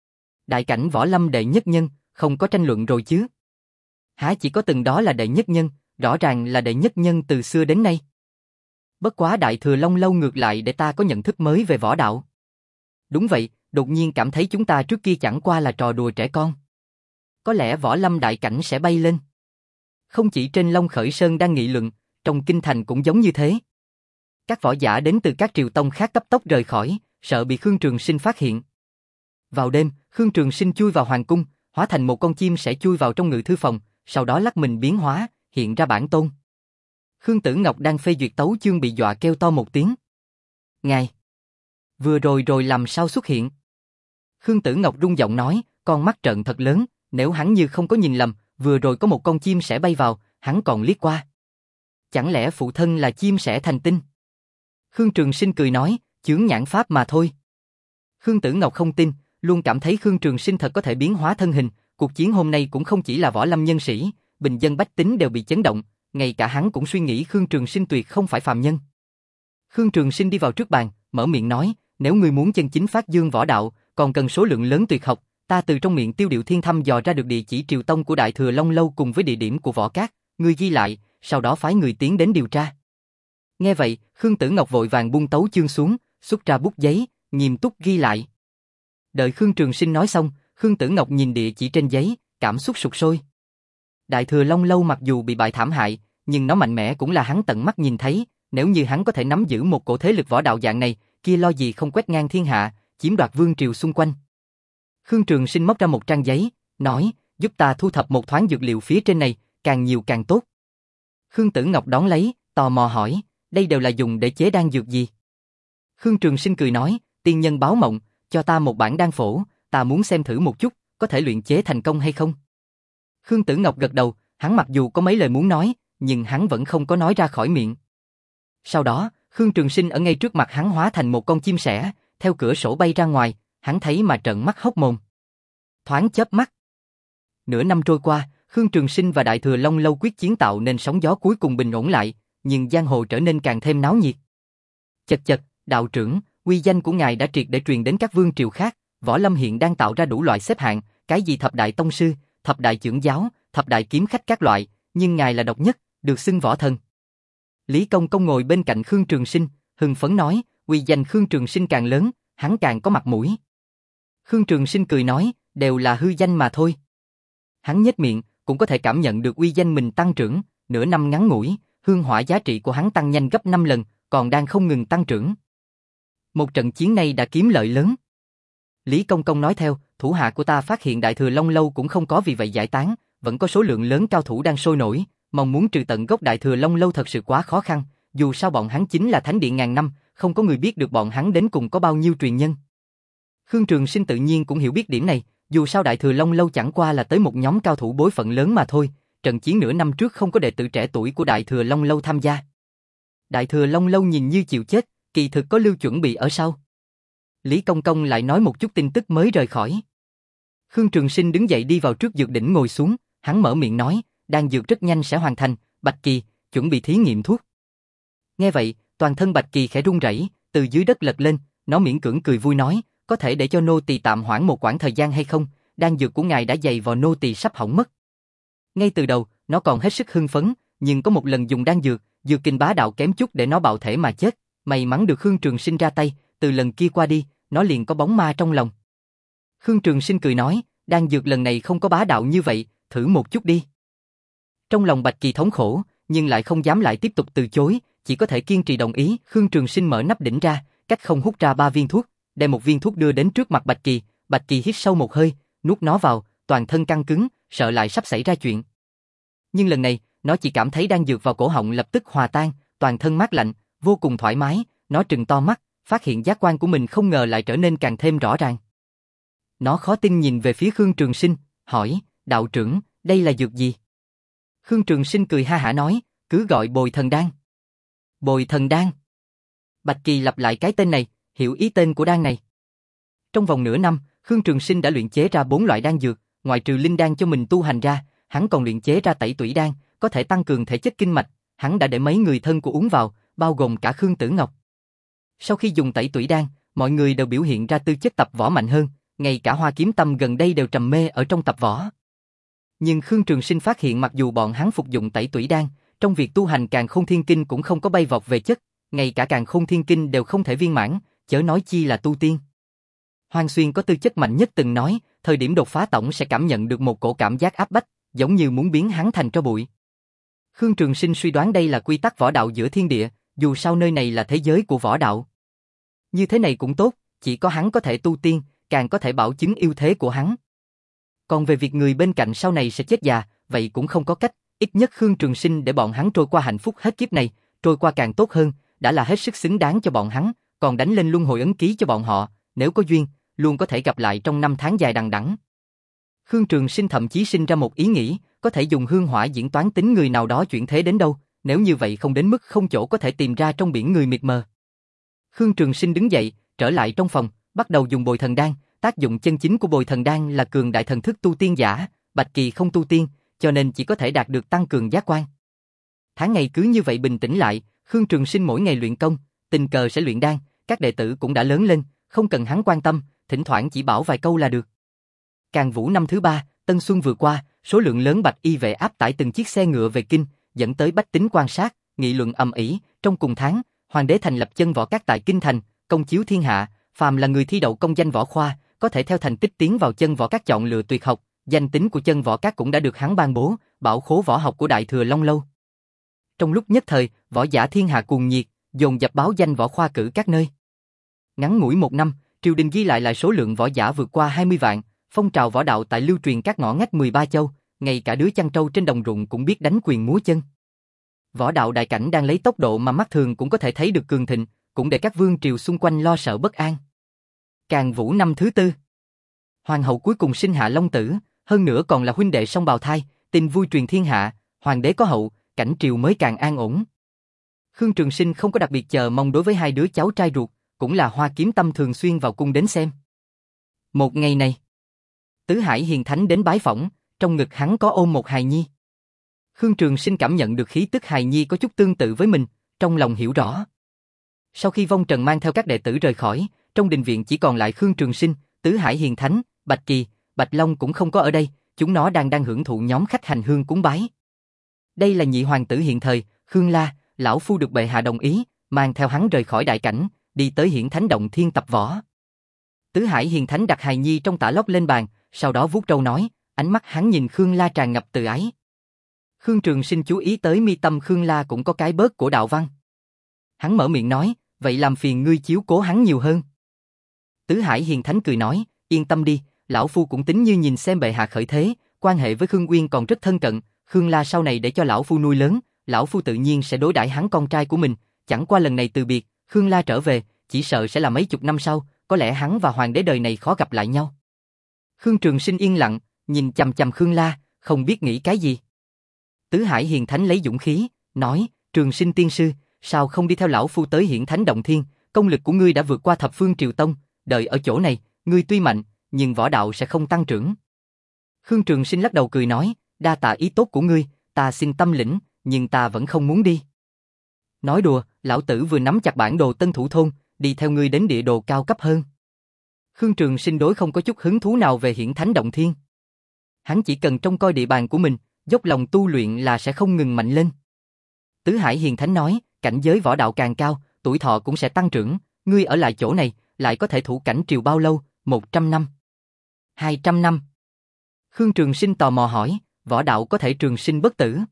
[SPEAKER 1] Đại cảnh võ lâm đệ nhất nhân, không có tranh luận rồi chứ? Hả, chỉ có từng đó là đệ nhất nhân, rõ ràng là đệ nhất nhân từ xưa đến nay. Bất quá Đại Thừa Long Lâu ngược lại để ta có nhận thức mới về võ đạo. Đúng vậy, đột nhiên cảm thấy chúng ta trước kia chẳng qua là trò đùa trẻ con. Có lẽ võ lâm đại cảnh sẽ bay lên. Không chỉ trên Long Khởi Sơn đang nghị luận, trong kinh thành cũng giống như thế. Các võ giả đến từ các triều tông khác cấp tốc rời khỏi, sợ bị Khương Trường Sinh phát hiện. Vào đêm, Khương Trường Sinh chui vào hoàng cung, hóa thành một con chim sẻ chui vào trong ngự thư phòng, sau đó lắc mình biến hóa, hiện ra bản tôn. Khương Tử Ngọc đang phê duyệt tấu chương bị dọa kêu to một tiếng. Ngài! Vừa rồi rồi làm sao xuất hiện? Khương Tử Ngọc rung giọng nói, con mắt trợn thật lớn, nếu hắn như không có nhìn lầm, vừa rồi có một con chim sẻ bay vào, hắn còn liếc qua. Chẳng lẽ phụ thân là chim sẻ thành tinh? Khương Trường Sinh cười nói, chướng nhãn pháp mà thôi. Khương Tử Ngọc không tin, luôn cảm thấy Khương Trường Sinh thật có thể biến hóa thân hình, cuộc chiến hôm nay cũng không chỉ là võ lâm nhân sĩ, bình dân bách tính đều bị chấn động, ngay cả hắn cũng suy nghĩ Khương Trường Sinh tuyệt không phải phàm nhân. Khương Trường Sinh đi vào trước bàn, mở miệng nói, nếu ngươi muốn chân chính phát dương võ đạo, còn cần số lượng lớn tuyệt học, ta từ trong miệng Tiêu Điệu Thiên thăm dò ra được địa chỉ triều tông của Đại Thừa Long Lâu cùng với địa điểm của võ cát, ngươi ghi lại, sau đó phái người tiến đến điều tra. Nghe vậy, Khương Tử Ngọc vội vàng buông tấu chương xuống, xuất ra bút giấy, nghiêm túc ghi lại. Đợi Khương Trường Sinh nói xong, Khương Tử Ngọc nhìn địa chỉ trên giấy, cảm xúc sục sôi. Đại Thừa Long Lâu mặc dù bị bại thảm hại, nhưng nó mạnh mẽ cũng là hắn tận mắt nhìn thấy, nếu như hắn có thể nắm giữ một cổ thế lực võ đạo dạng này, kia lo gì không quét ngang thiên hạ, chiếm đoạt vương triều xung quanh. Khương Trường Sinh móc ra một trang giấy, nói, giúp ta thu thập một thoáng dược liệu phía trên này, càng nhiều càng tốt. Khương Tử Ngọc đón lấy, tò mò hỏi, đây đều là dùng để chế đan dược gì? Khương Trường Sinh cười nói, tiên nhân báo mộng, cho ta một bản đan phổ, ta muốn xem thử một chút, có thể luyện chế thành công hay không? Khương Tử Ngọc gật đầu, hắn mặc dù có mấy lời muốn nói, nhưng hắn vẫn không có nói ra khỏi miệng. Sau đó, Khương Trường Sinh ở ngay trước mặt hắn hóa thành một con chim sẻ, theo cửa sổ bay ra ngoài, hắn thấy mà trợn mắt hốc mồm. Thoáng chớp mắt. Nửa năm trôi qua, Khương Trường Sinh và Đại Thừa Long Lâu quyết chiến tạo nên sóng gió cuối cùng bình ổn lại, nhưng giang hồ trở nên càng thêm náo nhiệt. Chật chật, đạo trưởng, uy danh của ngài đã triệt để truyền đến các vương triều khác, Võ Lâm hiện đang tạo ra đủ loại xếp hạng, cái gì thập đại tông sư, thập đại trưởng giáo, thập đại kiếm khách các loại, nhưng ngài là độc nhất, được xưng võ thần. Lý Công Công ngồi bên cạnh Khương Trường Sinh, hưng phấn nói, uy danh Khương Trường Sinh càng lớn, hắn càng có mặt mũi. Khương Trường Sinh cười nói, đều là hư danh mà thôi. Hắn nhếch miệng, cũng có thể cảm nhận được uy danh mình tăng trưởng, nửa năm ngắn ngủi, hương hỏa giá trị của hắn tăng nhanh gấp năm lần, còn đang không ngừng tăng trưởng. Một trận chiến này đã kiếm lợi lớn. Lý Công Công nói theo, thủ hạ của ta phát hiện Đại Thừa Long Lâu cũng không có vì vậy giải tán, vẫn có số lượng lớn cao thủ đang sôi nổi, mong muốn trừ tận gốc Đại Thừa Long Lâu thật sự quá khó khăn, dù sao bọn hắn chính là thánh địa ngàn năm, không có người biết được bọn hắn đến cùng có bao nhiêu truyền nhân. Khương Trường Sinh tự nhiên cũng hiểu biết điểm này, dù sao Đại Thừa Long Lâu chẳng qua là tới một nhóm cao thủ bối phận lớn mà thôi, trận chiến nửa năm trước không có đệ tử trẻ tuổi của Đại Thừa Long Lâu tham gia. Đại Thừa Long Lâu nhìn như chịu chết, kỳ thực có lưu chuẩn bị ở sau. Lý Công Công lại nói một chút tin tức mới rời khỏi. Khương Trường Sinh đứng dậy đi vào trước dược đỉnh ngồi xuống, hắn mở miệng nói, đan dược rất nhanh sẽ hoàn thành, Bạch Kỳ, chuẩn bị thí nghiệm thuốc. Nghe vậy, toàn thân Bạch Kỳ khẽ run rẩy, từ dưới đất lật lên, nó miễn cưỡng cười vui nói, có thể để cho nô tỳ tạm hoãn một quãng thời gian hay không, đan dược của ngài đã dày vào nô tỳ sắp hỏng mất. Ngay từ đầu, nó còn hết sức hưng phấn, nhưng có một lần dùng đan dược, dược kinh bá đạo kém chút để nó bạo thể mà chết, may mắn được Khương Trường Sinh ra tay, từ lần kia qua đi, nó liền có bóng ma trong lòng. Khương Trường Sinh cười nói, đan dược lần này không có bá đạo như vậy, thử một chút đi. Trong lòng Bạch Kỳ thống khổ, nhưng lại không dám lại tiếp tục từ chối, chỉ có thể kiên trì đồng ý. Khương Trường Sinh mở nắp đỉnh ra, cách không hút ra ba viên thuốc, đem một viên thuốc đưa đến trước mặt Bạch Kỳ. Bạch Kỳ hít sâu một hơi, nuốt nó vào, toàn thân căng cứng, sợ lại sắp xảy ra chuyện. Nhưng lần này, nó chỉ cảm thấy đan dược vào cổ họng lập tức hòa tan, toàn thân mát lạnh, vô cùng thoải mái. Nó trừng to mắt, phát hiện giác quan của mình không ngờ lại trở nên càng thêm rõ ràng. Nó khó tin nhìn về phía Khương Trường Sinh, hỏi, đạo trưởng, đây là dược gì? Khương Trường Sinh cười ha hả nói, cứ gọi Bồi Thần Đan. Bồi Thần Đan. Bạch Kỳ lặp lại cái tên này, hiểu ý tên của đan này. Trong vòng nửa năm, Khương Trường Sinh đã luyện chế ra bốn loại đan dược, ngoài trừ linh đan cho mình tu hành ra, hắn còn luyện chế ra tẩy tủy đan, có thể tăng cường thể chất kinh mạch, hắn đã để mấy người thân của uống vào, bao gồm cả Khương Tử Ngọc. Sau khi dùng tẩy tủy đan, mọi người đều biểu hiện ra tư chất tập võ mạnh hơn, ngay cả Hoa Kiếm Tâm gần đây đều trầm mê ở trong tập võ. Nhưng Khương Trường Sinh phát hiện mặc dù bọn hắn phục dụng tẩy tủy đan, trong việc tu hành Càn Khôn Thiên Kinh cũng không có bay vọt về chất, ngay cả Càn Khôn Thiên Kinh đều không thể viên mãn, chớ nói chi là tu tiên. Hoàng Xuyên có tư chất mạnh nhất từng nói, thời điểm đột phá tổng sẽ cảm nhận được một cổ cảm giác áp bách, giống như muốn biến hắn thành tro bụi. Khương Trường Sinh suy đoán đây là quy tắc võ đạo giữa thiên địa, dù sao nơi này là thế giới của võ đạo. Như thế này cũng tốt, chỉ có hắn có thể tu tiên, càng có thể bảo chứng ưu thế của hắn. Còn về việc người bên cạnh sau này sẽ chết già, vậy cũng không có cách, ít nhất Khương Trường Sinh để bọn hắn trôi qua hạnh phúc hết kiếp này, trôi qua càng tốt hơn, đã là hết sức xứng đáng cho bọn hắn, còn đánh lên luân hồi ấn ký cho bọn họ, nếu có duyên, luôn có thể gặp lại trong năm tháng dài đằng đẵng. Khương Trường Sinh thậm chí sinh ra một ý nghĩ, có thể dùng hương hỏa diễn toán tính người nào đó chuyển thế đến đâu, nếu như vậy không đến mức không chỗ có thể tìm ra trong biển người mịt mờ. Khương Trường Sinh đứng dậy, trở lại trong phòng, bắt đầu dùng Bồi Thần Đan. Tác dụng chân chính của Bồi Thần Đan là cường đại thần thức tu tiên giả, Bạch Kỳ không tu tiên, cho nên chỉ có thể đạt được tăng cường giác quan. Tháng ngày cứ như vậy bình tĩnh lại, Khương Trường Sinh mỗi ngày luyện công, tình cờ sẽ luyện đan, các đệ tử cũng đã lớn lên, không cần hắn quan tâm, thỉnh thoảng chỉ bảo vài câu là được. Càn Vũ năm thứ ba, Tân Xuân vừa qua, số lượng lớn bạch y vệ áp tải từng chiếc xe ngựa về kinh, dẫn tới bách tính quan sát, nghị luận ầm ĩ. Trong cùng tháng, hoàng đế thành lập chân võ các tại kinh thành, công chiếu thiên hạ, phàm là người thi đậu công danh võ khoa, có thể theo thành tích tiến vào chân võ các chọn lựa tuyệt học. Danh tính của chân võ các cũng đã được hắn ban bố, bảo khố võ học của Đại Thừa Long Lâu. Trong lúc nhất thời, võ giả thiên hạ cuồng nhiệt, dồn dập báo danh võ khoa cử các nơi. Ngắn ngủi một năm, triều đình ghi lại lại số lượng võ giả vượt qua hai mươi vạn, phong trào võ đạo tại lưu truyền các ngõ ngách mười ba châu, ngay cả đứa chăn trâu trên đồng ruộng cũng biết đánh quyền múa chân. Võ đạo đại cảnh đang lấy tốc độ mà mắt thường cũng có thể thấy được cường thịnh, cũng để các vương triều xung quanh lo sợ bất an. Càn Vũ năm thứ tư, hoàng hậu cuối cùng sinh hạ long tử, hơn nữa còn là huynh đệ song bào thai, tin vui truyền thiên hạ, hoàng đế có hậu, cảnh triều mới càng an ổn. Khương Trường Sinh không có đặc biệt chờ mong đối với hai đứa cháu trai ruột, cũng là Hoa Kiếm Tâm thường xuyên vào cung đến xem. Một ngày này, Tứ Hải Hiền Thánh đến bái phỏng, trong trong ngực hắn có ôm một hài nhi. Khương Trường Sinh cảm nhận được khí tức hài nhi có chút tương tự với mình, trong lòng hiểu rõ. Sau khi Vong Trần mang theo các đệ tử rời khỏi, trong đình viện chỉ còn lại Khương Trường Sinh, Tứ Hải Hiền Thánh, Bạch Kỳ, Bạch Long cũng không có ở đây, chúng nó đang đang hưởng thụ nhóm khách hành hương cúng bái. Đây là nhị hoàng tử hiện thời, Khương La, lão phu được bệ hạ đồng ý, mang theo hắn rời khỏi đại cảnh, đi tới Hiển Thánh Động Thiên tập võ. Tứ Hải Hiền Thánh đặt hài nhi trong tả lót lên bàn, sau đó vuốt râu nói, ánh mắt hắn nhìn Khương La tràn ngập từ ái. Khương Trường Sinh chú ý tới mi tâm Khương La cũng có cái bớt của đạo văn. Hắn mở miệng nói, vậy làm phiền ngươi chiếu cố hắn nhiều hơn. Tứ Hải Hiền Thánh cười nói, yên tâm đi, lão phu cũng tính như nhìn xem bệ hạ khởi thế, quan hệ với Khương Uyên còn rất thân cận, Khương La sau này để cho lão phu nuôi lớn, lão phu tự nhiên sẽ đối đãi hắn con trai của mình, chẳng qua lần này từ biệt, Khương La trở về, chỉ sợ sẽ là mấy chục năm sau, có lẽ hắn và hoàng đế đời này khó gặp lại nhau. Khương Trường Sinh yên lặng, nhìn chằm chằm Khương La, không biết nghĩ cái gì. Tứ Hải Hiền Thánh lấy dũng khí, nói, Trường Sinh tiên sư, sao không đi theo lão phu tới Hiển Thánh Động Thiên, công lực của ngươi đã vượt qua thập phương triều tông, đợi ở chỗ này, ngươi tuy mạnh, nhưng võ đạo sẽ không tăng trưởng. Khương Trường Sinh lắc đầu cười nói, đa tạ ý tốt của ngươi, ta xin tâm lĩnh, nhưng ta vẫn không muốn đi. Nói đùa, lão tử vừa nắm chặt bản đồ Tân Thủ Thôn, đi theo ngươi đến địa đồ cao cấp hơn. Khương Trường Sinh đối không có chút hứng thú nào về Hiển Thánh Động Thiên. Hắn chỉ cần trông coi địa bàn của mình, dốc lòng tu luyện là sẽ không ngừng mạnh lên. Tứ Hải Hiền Thánh nói, cảnh giới võ đạo càng cao, tuổi thọ cũng sẽ tăng trưởng, ngươi ở lại chỗ này, lại có thể thủ cảnh triều bao lâu, một trăm năm, hai trăm năm. Khương Trường Sinh tò mò hỏi, võ đạo có thể trường sinh bất tử?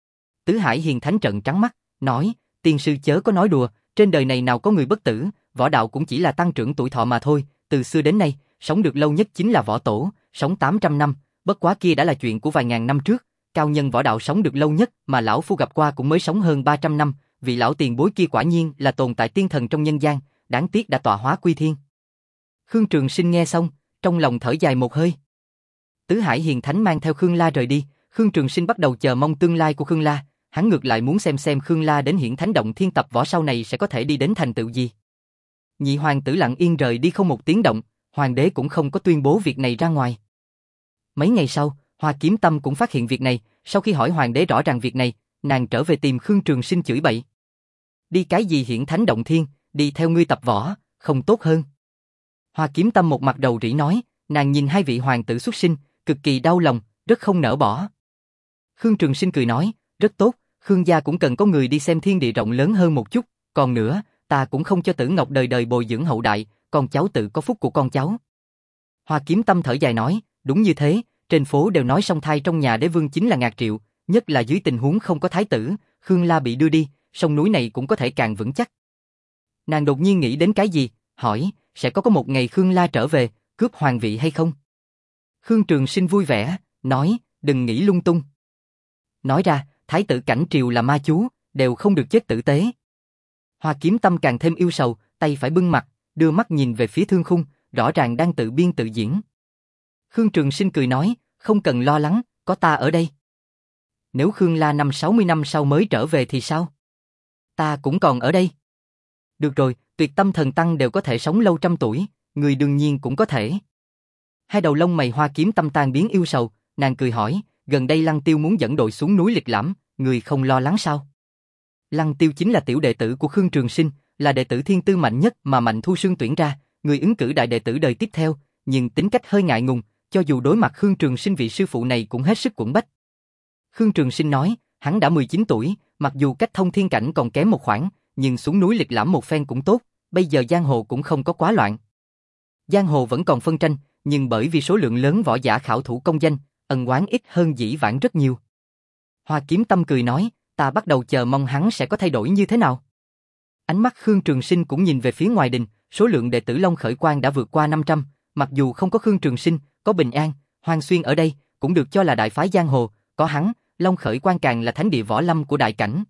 [SPEAKER 1] Tứ Hải Hiền Thánh trợn trắng mắt, nói, tiên sư chớ có nói đùa, trên đời này nào có người bất tử, võ đạo cũng chỉ là tăng trưởng tuổi thọ mà thôi, từ xưa đến nay, sống được lâu nhất chính là võ tổ, sống tám trăm năm, bất quá kia đã là chuyện của vài ngàn năm trước, cao nhân võ đạo sống được lâu nhất mà lão phu gặp qua cũng mới sống hơn ba trăm năm, vị lão tiền bối kia quả nhiên là tồn tại tiên thần trong nhân gian, đáng tiếc đã tọa hóa quy thiên. Khương Trường Sinh nghe xong, trong lòng thở dài một hơi. Tứ Hải Hiền Thánh mang theo Khương La rời đi, Khương Trường Sinh bắt đầu chờ mong tương lai của Khương La, hắn ngược lại muốn xem xem Khương La đến Hiển Thánh Động Thiên tập võ sau này sẽ có thể đi đến thành tựu gì. Nhị hoàng tử lặng yên rời đi không một tiếng động, hoàng đế cũng không có tuyên bố việc này ra ngoài. Mấy ngày sau, Hoa Kiếm Tâm cũng phát hiện việc này, sau khi hỏi hoàng đế rõ ràng việc này, nàng trở về tìm Khương Trường Sinh chửi bậy. Đi cái gì Hiển Thánh Động Thiên, đi theo ngươi tập võ, không tốt hơn. Hoa Kiếm Tâm một mặt đầu rĩ nói, nàng nhìn hai vị hoàng tử xuất sinh, cực kỳ đau lòng, rất không nỡ bỏ. Khương Trường Sinh cười nói, rất tốt, Khương gia cũng cần có người đi xem thiên địa rộng lớn hơn một chút, còn nữa, ta cũng không cho Tử Ngọc đời đời bồi dưỡng hậu đại, con cháu tự có phúc của con cháu. Hoa Kiếm Tâm thở dài nói, đúng như thế, trên phố đều nói song thai trong nhà đế vương chính là ngạc triệu, nhất là dưới tình huống không có thái tử, Khương La bị đưa đi, sông núi này cũng có thể càng vững chắc. Nàng đột nhiên nghĩ đến cái gì, hỏi, sẽ có có một ngày Khương La trở về, cướp hoàng vị hay không? Khương Trường Sinh vui vẻ, nói, đừng nghĩ lung tung. Nói ra, thái tử cảnh triều là ma chú, đều không được chết tử tế. Hoa Kiếm Tâm càng thêm yêu sầu, tay phải bưng mặt, đưa mắt nhìn về phía Thương Khung, rõ ràng đang tự biên tự diễn. Khương Trường Sinh cười nói, không cần lo lắng, có ta ở đây. Nếu Khương La năm sáu mươi năm sau mới trở về thì sao? Ta cũng còn ở đây. Được rồi, Tuyệt Tâm Thần Tăng đều có thể sống lâu trăm tuổi, người đương nhiên cũng có thể. Hai đầu lông mày Hoa Kiếm Tâm tan biến yêu sầu, nàng cười hỏi, gần đây Lăng Tiêu muốn dẫn đội xuống núi lịch lãm, người không lo lắng sao? Lăng Tiêu chính là tiểu đệ tử của Khương Trường Sinh, là đệ tử thiên tư mạnh nhất mà Mạnh Thu Sương tuyển ra, người ứng cử đại đệ tử đời tiếp theo, nhưng tính cách hơi ngại ngùng, cho dù đối mặt Khương Trường Sinh vị sư phụ này cũng hết sức quẫn bách. Khương Trường Sinh nói, hắn đã mười chín tuổi, mặc dù cách thông thiên cảnh còn kém một khoảng, nhưng xuống núi lịch lãm một phen cũng tốt, bây giờ giang hồ cũng không có quá loạn. Giang hồ vẫn còn phân tranh, nhưng bởi vì số lượng lớn võ giả khảo thủ công danh, ân oán ít hơn dĩ vãng rất nhiều. Hoa Kiếm Tâm cười nói, ta bắt đầu chờ mong hắn sẽ có thay đổi như thế nào. Ánh mắt Khương Trường Sinh cũng nhìn về phía ngoài đình, số lượng đệ tử Long Khởi Quan đã vượt qua năm trăm, mặc dù không có Khương Trường Sinh, có Bình An, Hoang Xuyên ở đây, cũng được cho là đại phái giang hồ, có hắn, Long Khởi Quan càng là thánh địa võ lâm của đại cảnh.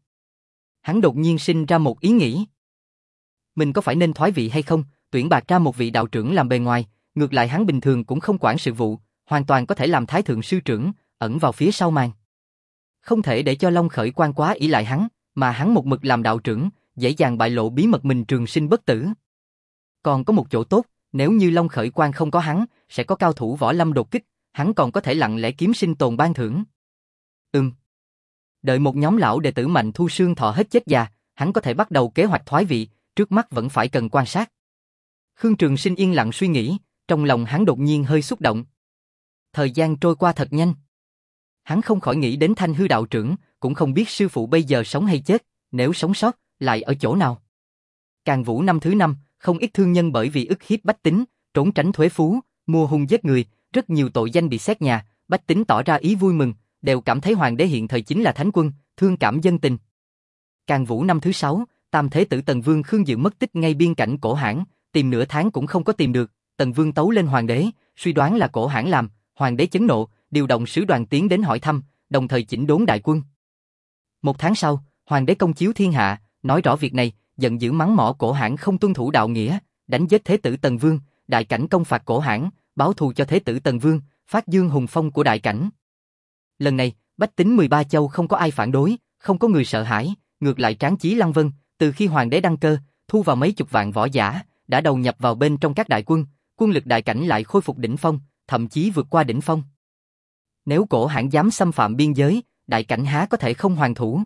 [SPEAKER 1] Hắn đột nhiên sinh ra một ý nghĩ. Mình có phải nên thoái vị hay không, tuyển bạt ra một vị đạo trưởng làm bề ngoài, ngược lại hắn bình thường cũng không quản sự vụ, hoàn toàn có thể làm thái thượng sư trưởng, ẩn vào phía sau màn. Không thể để cho Long Khởi Quan quá ỷ lại hắn, mà hắn một mực làm đạo trưởng, dễ dàng bại lộ bí mật mình trường sinh bất tử. Còn có một chỗ tốt, nếu như Long Khởi Quan không có hắn, sẽ có cao thủ võ lâm đột kích, hắn còn có thể lặng lẽ kiếm sinh tồn ban thưởng. Ừm. Đợi một nhóm lão đệ tử Mạnh Thu Sương thọ hết chết già, hắn có thể bắt đầu kế hoạch thoái vị, trước mắt vẫn phải cần quan sát. Khương Trường Sinh yên lặng suy nghĩ, trong lòng hắn đột nhiên hơi xúc động. Thời gian trôi qua thật nhanh. Hắn không khỏi nghĩ đến Thanh Hư đạo trưởng, cũng không biết sư phụ bây giờ sống hay chết, nếu sống sót, lại ở chỗ nào. Càn Vũ năm thứ năm, không ít thương nhân bởi vì ức hiếp bách tính, trốn tránh thuế phú, mua hung giết người, rất nhiều tội danh bị xét nhà, bách tính tỏ ra ý vui mừng, đều cảm thấy hoàng đế hiện thời chính là thánh quân, thương cảm dân tình. Càn Vũ năm thứ sáu, Tam Thế Tử Tần Vương Khương Dự mất tích ngay biên cảnh Cổ Hãn, tìm nửa tháng cũng không có tìm được, Tần Vương tấu lên hoàng đế, suy đoán là Cổ Hãn làm, hoàng đế chấn nộ, điều động sứ đoàn tiến đến hỏi thăm, đồng thời chỉnh đốn đại quân. Một tháng sau, hoàng đế công chiếu thiên hạ, nói rõ việc này, giận dữ mắng mỏ Cổ Hãn không tuân thủ đạo nghĩa, đánh giết Thế Tử Tần Vương, đại cảnh công phạt Cổ Hãn, báo thù cho Thế Tử Tần Vương, phát dương hùng phong của đại cảnh. Lần này, bách tính mười ba châu không có ai phản đối, không có người sợ hãi, ngược lại tráng chí lăng vân, từ khi hoàng đế đăng cơ, thu vào mấy chục vạn võ giả, đã đầu nhập vào bên trong các đại quân, quân lực đại cảnh lại khôi phục đỉnh phong, thậm chí vượt qua đỉnh phong. Nếu Cổ Hãn dám xâm phạm biên giới, đại cảnh há có thể không hoàn thủ.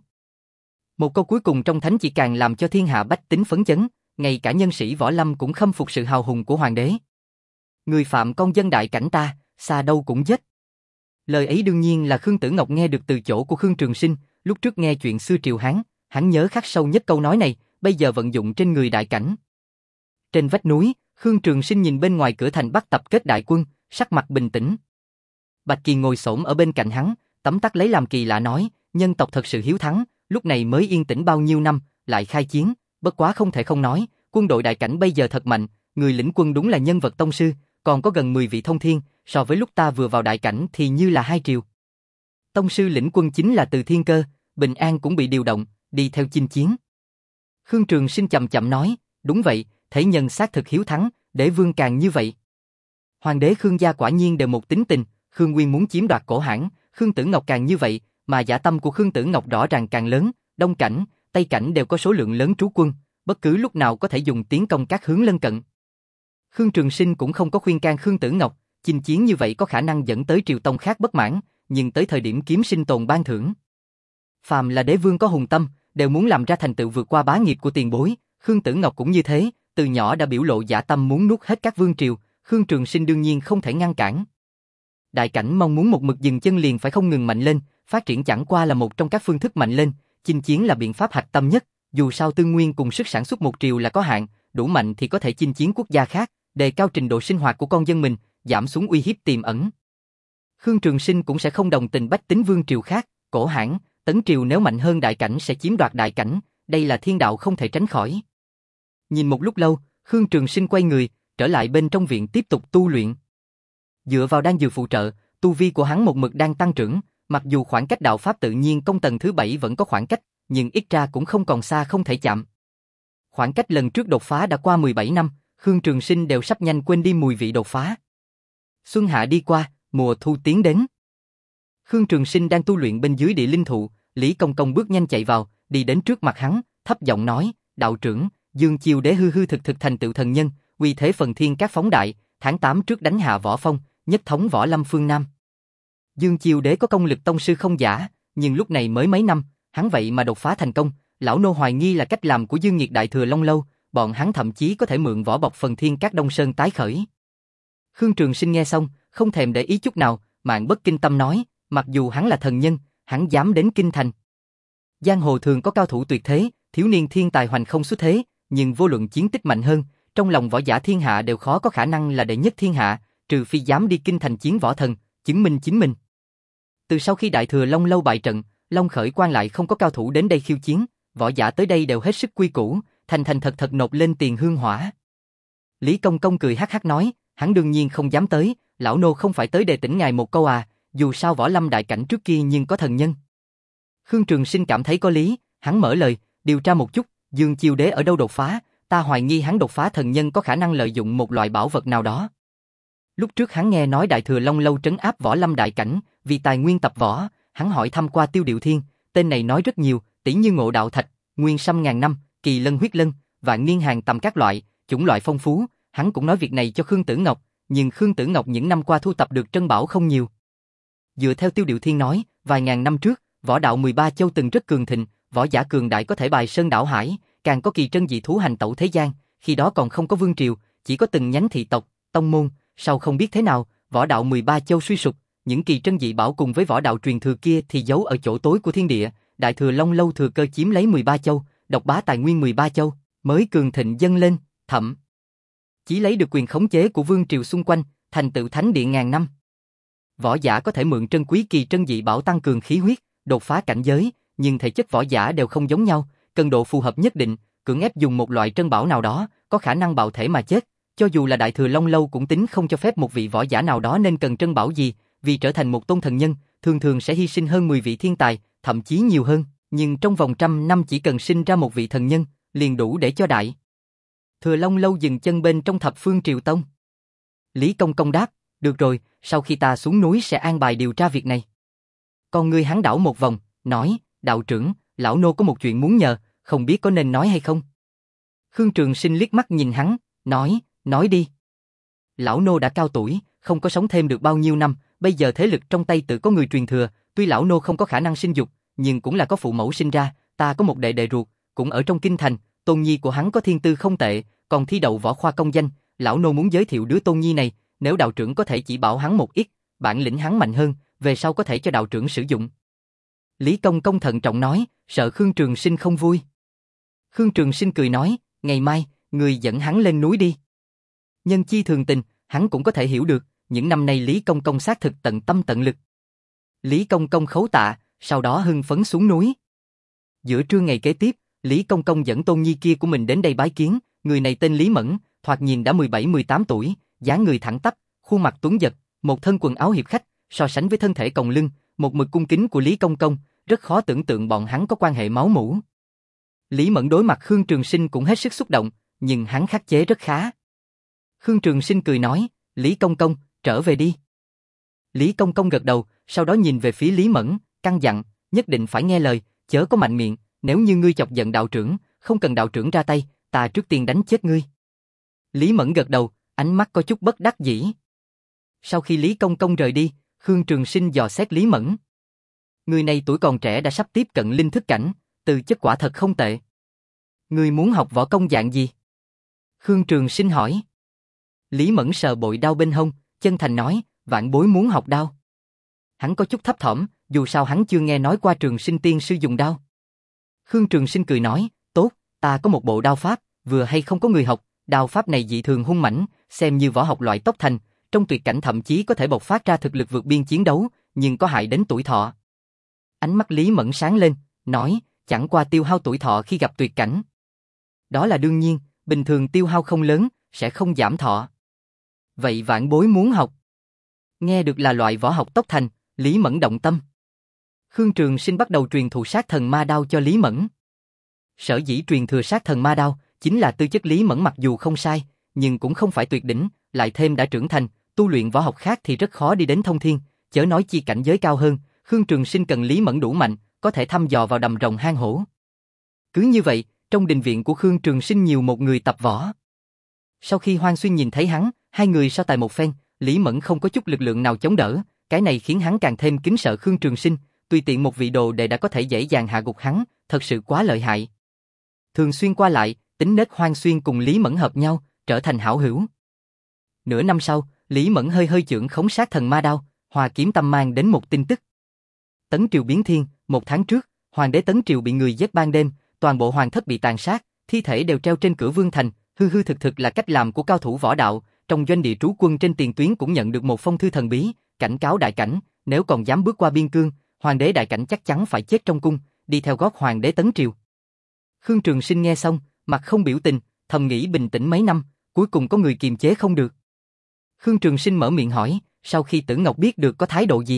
[SPEAKER 1] Một câu cuối cùng trong thánh chỉ càng làm cho thiên hạ bách tính phấn chấn, ngay cả nhân sĩ võ lâm cũng khâm phục sự hào hùng của hoàng đế. Người phạm con dân đại cảnh ta, xa đâu cũng giết. Lời ấy đương nhiên là Khương Tử Ngọc nghe được từ chỗ của Khương Trường Sinh, lúc trước nghe chuyện xưa triều Hán, hắn nhớ khắc sâu nhất câu nói này, bây giờ vận dụng trên người đại cảnh. Trên vách núi, Khương Trường Sinh nhìn bên ngoài cửa thành Bắc tập kết đại quân, sắc mặt bình tĩnh. Bạch Kỳ ngồi xổm ở bên cạnh hắn, tấm tắc lấy làm kỳ lạ nói, nhân tộc thật sự hiếu thắng, lúc này mới yên tĩnh bao nhiêu năm, lại khai chiến, bất quá không thể không nói, quân đội đại cảnh bây giờ thật mạnh, người lĩnh quân đúng là nhân vật tông sư, còn có gần mười vị thông thiên, so với lúc ta vừa vào đại cảnh thì như là hai triều. Tông sư lĩnh quân chính là Từ Thiên Cơ, Bình An cũng bị điều động, đi theo chinh chiến. Khương Trường Sinh chậm chậm nói, đúng vậy, thế nhân xác thực hiếu thắng, đế vương càng như vậy. Hoàng đế Khương gia quả nhiên đều một tính tình, Khương Nguyên muốn chiếm đoạt Cổ Hãn, Khương Tử Ngọc càng như vậy, mà dã tâm của Khương Tử Ngọc rõ ràng càng lớn, Đông cảnh, Tây cảnh đều có số lượng lớn trú quân, bất cứ lúc nào có thể dùng tiến công các hướng lân cận. Khương Trường Sinh cũng không có khuyên can Khương Tử Ngọc, chinh chiến như vậy có khả năng dẫn tới triều tông khác bất mãn, nhưng tới thời điểm kiếm sinh tồn ban thưởng. Phàm là đế vương có hùng tâm, đều muốn làm ra thành tựu vượt qua bá nghiệp của tiền bối, Khương Tử Ngọc cũng như thế, từ nhỏ đã biểu lộ dã tâm muốn nuốt hết các vương triều, Khương Trường Sinh đương nhiên không thể ngăn cản. Đại cảnh mong muốn một mực dừng chân liền phải không ngừng mạnh lên, phát triển chẳng qua là một trong các phương thức mạnh lên, chinh chiến là biện pháp hạch tâm nhất, dù sao tư nguyên cùng sức sản xuất một triều là có hạn, đủ mạnh thì có thể chinh chiến quốc gia khác, đề cao trình độ sinh hoạt của con dân mình, giảm xuống uy hiếp tiềm ẩn. Khương Trường Sinh cũng sẽ không đồng tình bách tính vương triều khác, Cổ Hãn, Tấn triều nếu mạnh hơn đại cảnh sẽ chiếm đoạt đại cảnh, đây là thiên đạo không thể tránh khỏi. Nhìn một lúc lâu, Khương Trường Sinh quay người, trở lại bên trong viện tiếp tục tu luyện. Dựa vào đan dược phụ trợ, tu vi của hắn một mực đang tăng trưởng, mặc dù khoảng cách đạo pháp tự nhiên công tầng thứ bảy vẫn có khoảng cách, nhưng ít ra cũng không còn xa không thể chạm. Khoảng cách lần trước đột phá đã qua mười bảy năm, Khương Trường Sinh đều sắp nhanh quên đi mùi vị đột phá. Xuân hạ đi qua, mùa thu tiến đến. Khương Trường Sinh đang tu luyện bên dưới địa linh thụ, Lý Công Công bước nhanh chạy vào, đi đến trước mặt hắn, thấp giọng nói, đạo trưởng, Dương Chiêu Đế hư hư thực thực thành tựu thần nhân, uy thế phần thiên các phóng đại, tháng tám trước đánh hạ Võ Phong, nhất thống võ lâm phương Nam. Dương Chiêu Đế có công lực tông sư không giả, nhưng lúc này mới mấy năm, hắn vậy mà đột phá thành công, lão nô hoài nghi là cách làm của Dương Nghiệt Đại Thừa Long Lâu, bọn hắn thậm chí có thể mượn vỏ bọc phần thiên các Đông Sơn tái khởi. Khương Trường Sinh nghe xong, không thèm để ý chút nào, Mạn Bất Kinh Tâm nói, mặc dù hắn là thần nhân, hắn dám đến kinh thành. Giang hồ thường có cao thủ tuyệt thế, thiếu niên thiên tài hoành không xuất thế, nhưng vô luận chiến tích mạnh hơn, trong lòng võ giả thiên hạ đều khó có khả năng là đệ nhất thiên hạ, trừ phi dám đi kinh thành chiến võ thần, chứng minh chính mình. Từ sau khi Đại Thừa Long Lâu bại trận, Long Khởi quan lại không có cao thủ đến đây khiêu chiến, võ giả tới đây đều hết sức quy củ, thành thành thật thật nộp lên tiền hương hỏa. Lý Công Công cười hắc hắc nói, hắn đương nhiên không dám tới, lão nô không phải tới đề tỉnh ngài một câu à, dù sao võ lâm đại cảnh trước kia nhưng có thần nhân. Khương Trường Sinh cảm thấy có lý, hắn mở lời, điều tra một chút, Dương Chiêu Đế ở đâu đột phá, ta hoài nghi hắn đột phá thần nhân có khả năng lợi dụng một loại bảo vật nào đó. Lúc trước hắn nghe nói Đại Thừa Long Lâu trấn áp võ lâm đại cảnh, vì tài nguyên tập võ, hắn hỏi thăm qua Tiêu Điệu Thiên, tên này nói rất nhiều, tỷ như Ngộ Đạo Thạch, Nguyên Sâm ngàn năm, Kỳ Lân huyết lân, Vạn Niên hàng tầm các loại, chủng loại phong phú, hắn cũng nói việc này cho Khương Tử Ngọc, nhưng Khương Tử Ngọc những năm qua thu tập được trân bảo không nhiều. Dựa theo Tiêu Điệu Thiên nói, vài ngàn năm trước, võ đạo mười ba châu từng rất cường thịnh, võ giả cường đại có thể bài sơn đảo hải, càng có kỳ trân dị thú hành tẩu thế gian, khi đó còn không có vương triều, chỉ có từng nhánh thị tộc, tông môn, sau không biết thế nào, võ đạo mười ba châu suy sụp, những kỳ trân dị bảo cùng với võ đạo truyền thừa kia thì giấu ở chỗ tối của thiên địa, Đại Thừa Long Lâu thừa cơ chiếm lấy mười ba châu, độc bá tài nguyên mười ba châu, mới cường thịnh dâng lên, thậm chí lấy được quyền khống chế của vương triều xung quanh, thành tựu thánh địa ngàn năm. Võ giả có thể mượn trân quý kỳ trân dị bảo tăng cường khí huyết, đột phá cảnh giới, nhưng thể chất võ giả đều không giống nhau, cần độ phù hợp nhất định, cưỡng ép dùng một loại trân bảo nào đó, có khả năng bạo thể mà chết. Cho dù là Đại Thừa Long Lâu cũng tính không cho phép một vị võ giả nào đó nên cần trân bảo gì, vì trở thành một tôn thần nhân, thường thường sẽ hy sinh hơn mười vị thiên tài, thậm chí nhiều hơn, nhưng trong vòng trăm năm chỉ cần sinh ra một vị thần nhân, liền đủ để cho Đại Thừa Long Lâu dừng chân bên trong Thập Phương Triều Tông. Lý Công Công đáp, được rồi, sau khi ta xuống núi sẽ an bài điều tra việc này. Con ngươi hắn đảo một vòng, nói, đạo trưởng, lão nô có một chuyện muốn nhờ, không biết có nên nói hay không. Khương Trường Sinh liếc mắt nhìn hắn, nói, nói đi. Lão nô đã cao tuổi, không có sống thêm được bao nhiêu năm, bây giờ thế lực trong tay tự có người truyền thừa, tuy lão nô không có khả năng sinh dục, nhưng cũng là có phụ mẫu sinh ra, ta có một đệ đệ ruột, cũng ở trong kinh thành, tôn nhi của hắn có thiên tư không tệ, còn thi đậu võ khoa công danh, lão nô muốn giới thiệu đứa tôn nhi này, nếu đạo trưởng có thể chỉ bảo hắn một ít, bản lĩnh hắn mạnh hơn, về sau có thể cho đạo trưởng sử dụng. Lý Công Công thận trọng nói, sợ Khương Trường Sinh không vui. Khương Trường Sinh cười nói, ngày mai, người dẫn hắn lên núi đi. Nhân chi thường tình, hắn cũng có thể hiểu được, những năm nay Lý Công Công xác thực tận tâm tận lực. Lý Công Công khấu tạ, sau đó hưng phấn xuống núi. Giữa trưa ngày kế tiếp, Lý Công Công dẫn tôn nhi kia của mình đến đây bái kiến, người này tên Lý Mẫn, thoạt nhìn đã mười bảy mười tám tuổi, dáng người thẳng tắp, khuôn mặt tuấn giật, một thân quần áo hiệp khách, so sánh với thân thể còng lưng, một mực cung kính của Lý Công Công, rất khó tưởng tượng bọn hắn có quan hệ máu mủ. Lý Mẫn đối mặt Khương Trường Sinh cũng hết sức xúc động, nhưng hắn khắc chế rất khá. Khương Trường Sinh cười nói, Lý Công Công, trở về đi. Lý Công Công gật đầu, sau đó nhìn về phía Lý Mẫn, căn dặn, nhất định phải nghe lời, chớ có mạnh miệng, nếu như ngươi chọc giận đạo trưởng, không cần đạo trưởng ra tay, ta trước tiên đánh chết ngươi. Lý Mẫn gật đầu, ánh mắt có chút bất đắc dĩ. Sau khi Lý Công Công rời đi, Khương Trường Sinh dò xét Lý Mẫn. Người này tuổi còn trẻ đã sắp tiếp cận linh thức cảnh, từ chất quả thật không tệ. Ngươi muốn học võ công dạng gì? Khương Trường Sinh hỏi. Lý Mẫn sờ bội đao bên hông, chân thành nói, vạn bối muốn học đao. Hắn có chút thấp thỏm, dù sao hắn chưa nghe nói qua Trường Sinh tiên sư dùng đao. Khương Trường Sinh cười nói, tốt, ta có một bộ đao pháp, vừa hay không có người học, đao pháp này dị thường hung mãnh, xem như võ học loại tốc thành, trong tuyệt cảnh thậm chí có thể bộc phát ra thực lực vượt biên chiến đấu, nhưng có hại đến tuổi thọ. Ánh mắt Lý Mẫn sáng lên, nói, chẳng qua tiêu hao tuổi thọ khi gặp tuyệt cảnh. Đó là đương nhiên, bình thường tiêu hao không lớn, sẽ không giảm thọ. Vậy vạn bối muốn học. Nghe được là loại võ học tốc thành, Lý Mẫn động tâm. Khương Trường Sinh bắt đầu truyền thụ sát thần ma đao cho Lý Mẫn. Sở dĩ truyền thừa sát thần ma đao, chính là tư chất Lý Mẫn mặc dù không sai, nhưng cũng không phải tuyệt đỉnh, lại thêm đã trưởng thành, tu luyện võ học khác thì rất khó đi đến thông thiên, chớ nói chi cảnh giới cao hơn, Khương Trường Sinh cần Lý Mẫn đủ mạnh, có thể thăm dò vào đầm rồng hang hổ. Cứ như vậy, trong đình viện của Khương Trường Sinh nhiều một người tập võ. Sau khi Hoang Xuyên nhìn thấy hắn, hai người so tài một phen, Lý Mẫn không có chút lực lượng nào chống đỡ, cái này khiến hắn càng thêm kính sợ Khương Trường Sinh, tùy tiện một vị đồ đệ đã có thể dễ dàng hạ gục hắn, thật sự quá lợi hại. Thường xuyên qua lại, tính nết Hoang Xuyên cùng Lý Mẫn hợp nhau, trở thành hảo hữu. Nửa năm sau, Lý Mẫn hơi hơi chưởng khống sát thần ma đao, Hòa Kiếm Tâm mang đến một tin tức. Tấn Triều biến thiên, một tháng trước, Hoàng đế Tấn Triều bị người giết ban đêm, toàn bộ hoàng thất bị tàn sát, thi thể đều treo trên cửa vương thành, hư hư thực thực là cách làm của cao thủ võ đạo. Trong doanh địa trú quân trên tiền tuyến cũng nhận được một phong thư thần bí, cảnh cáo đại cảnh, nếu còn dám bước qua biên cương, hoàng đế đại cảnh chắc chắn phải chết trong cung, đi theo gót hoàng đế Tấn Triều. Khương Trường Sinh nghe xong, mặt không biểu tình, thầm nghĩ bình tĩnh mấy năm, cuối cùng có người kiềm chế không được. Khương Trường Sinh mở miệng hỏi, sau khi Tử Ngọc biết được có thái độ gì?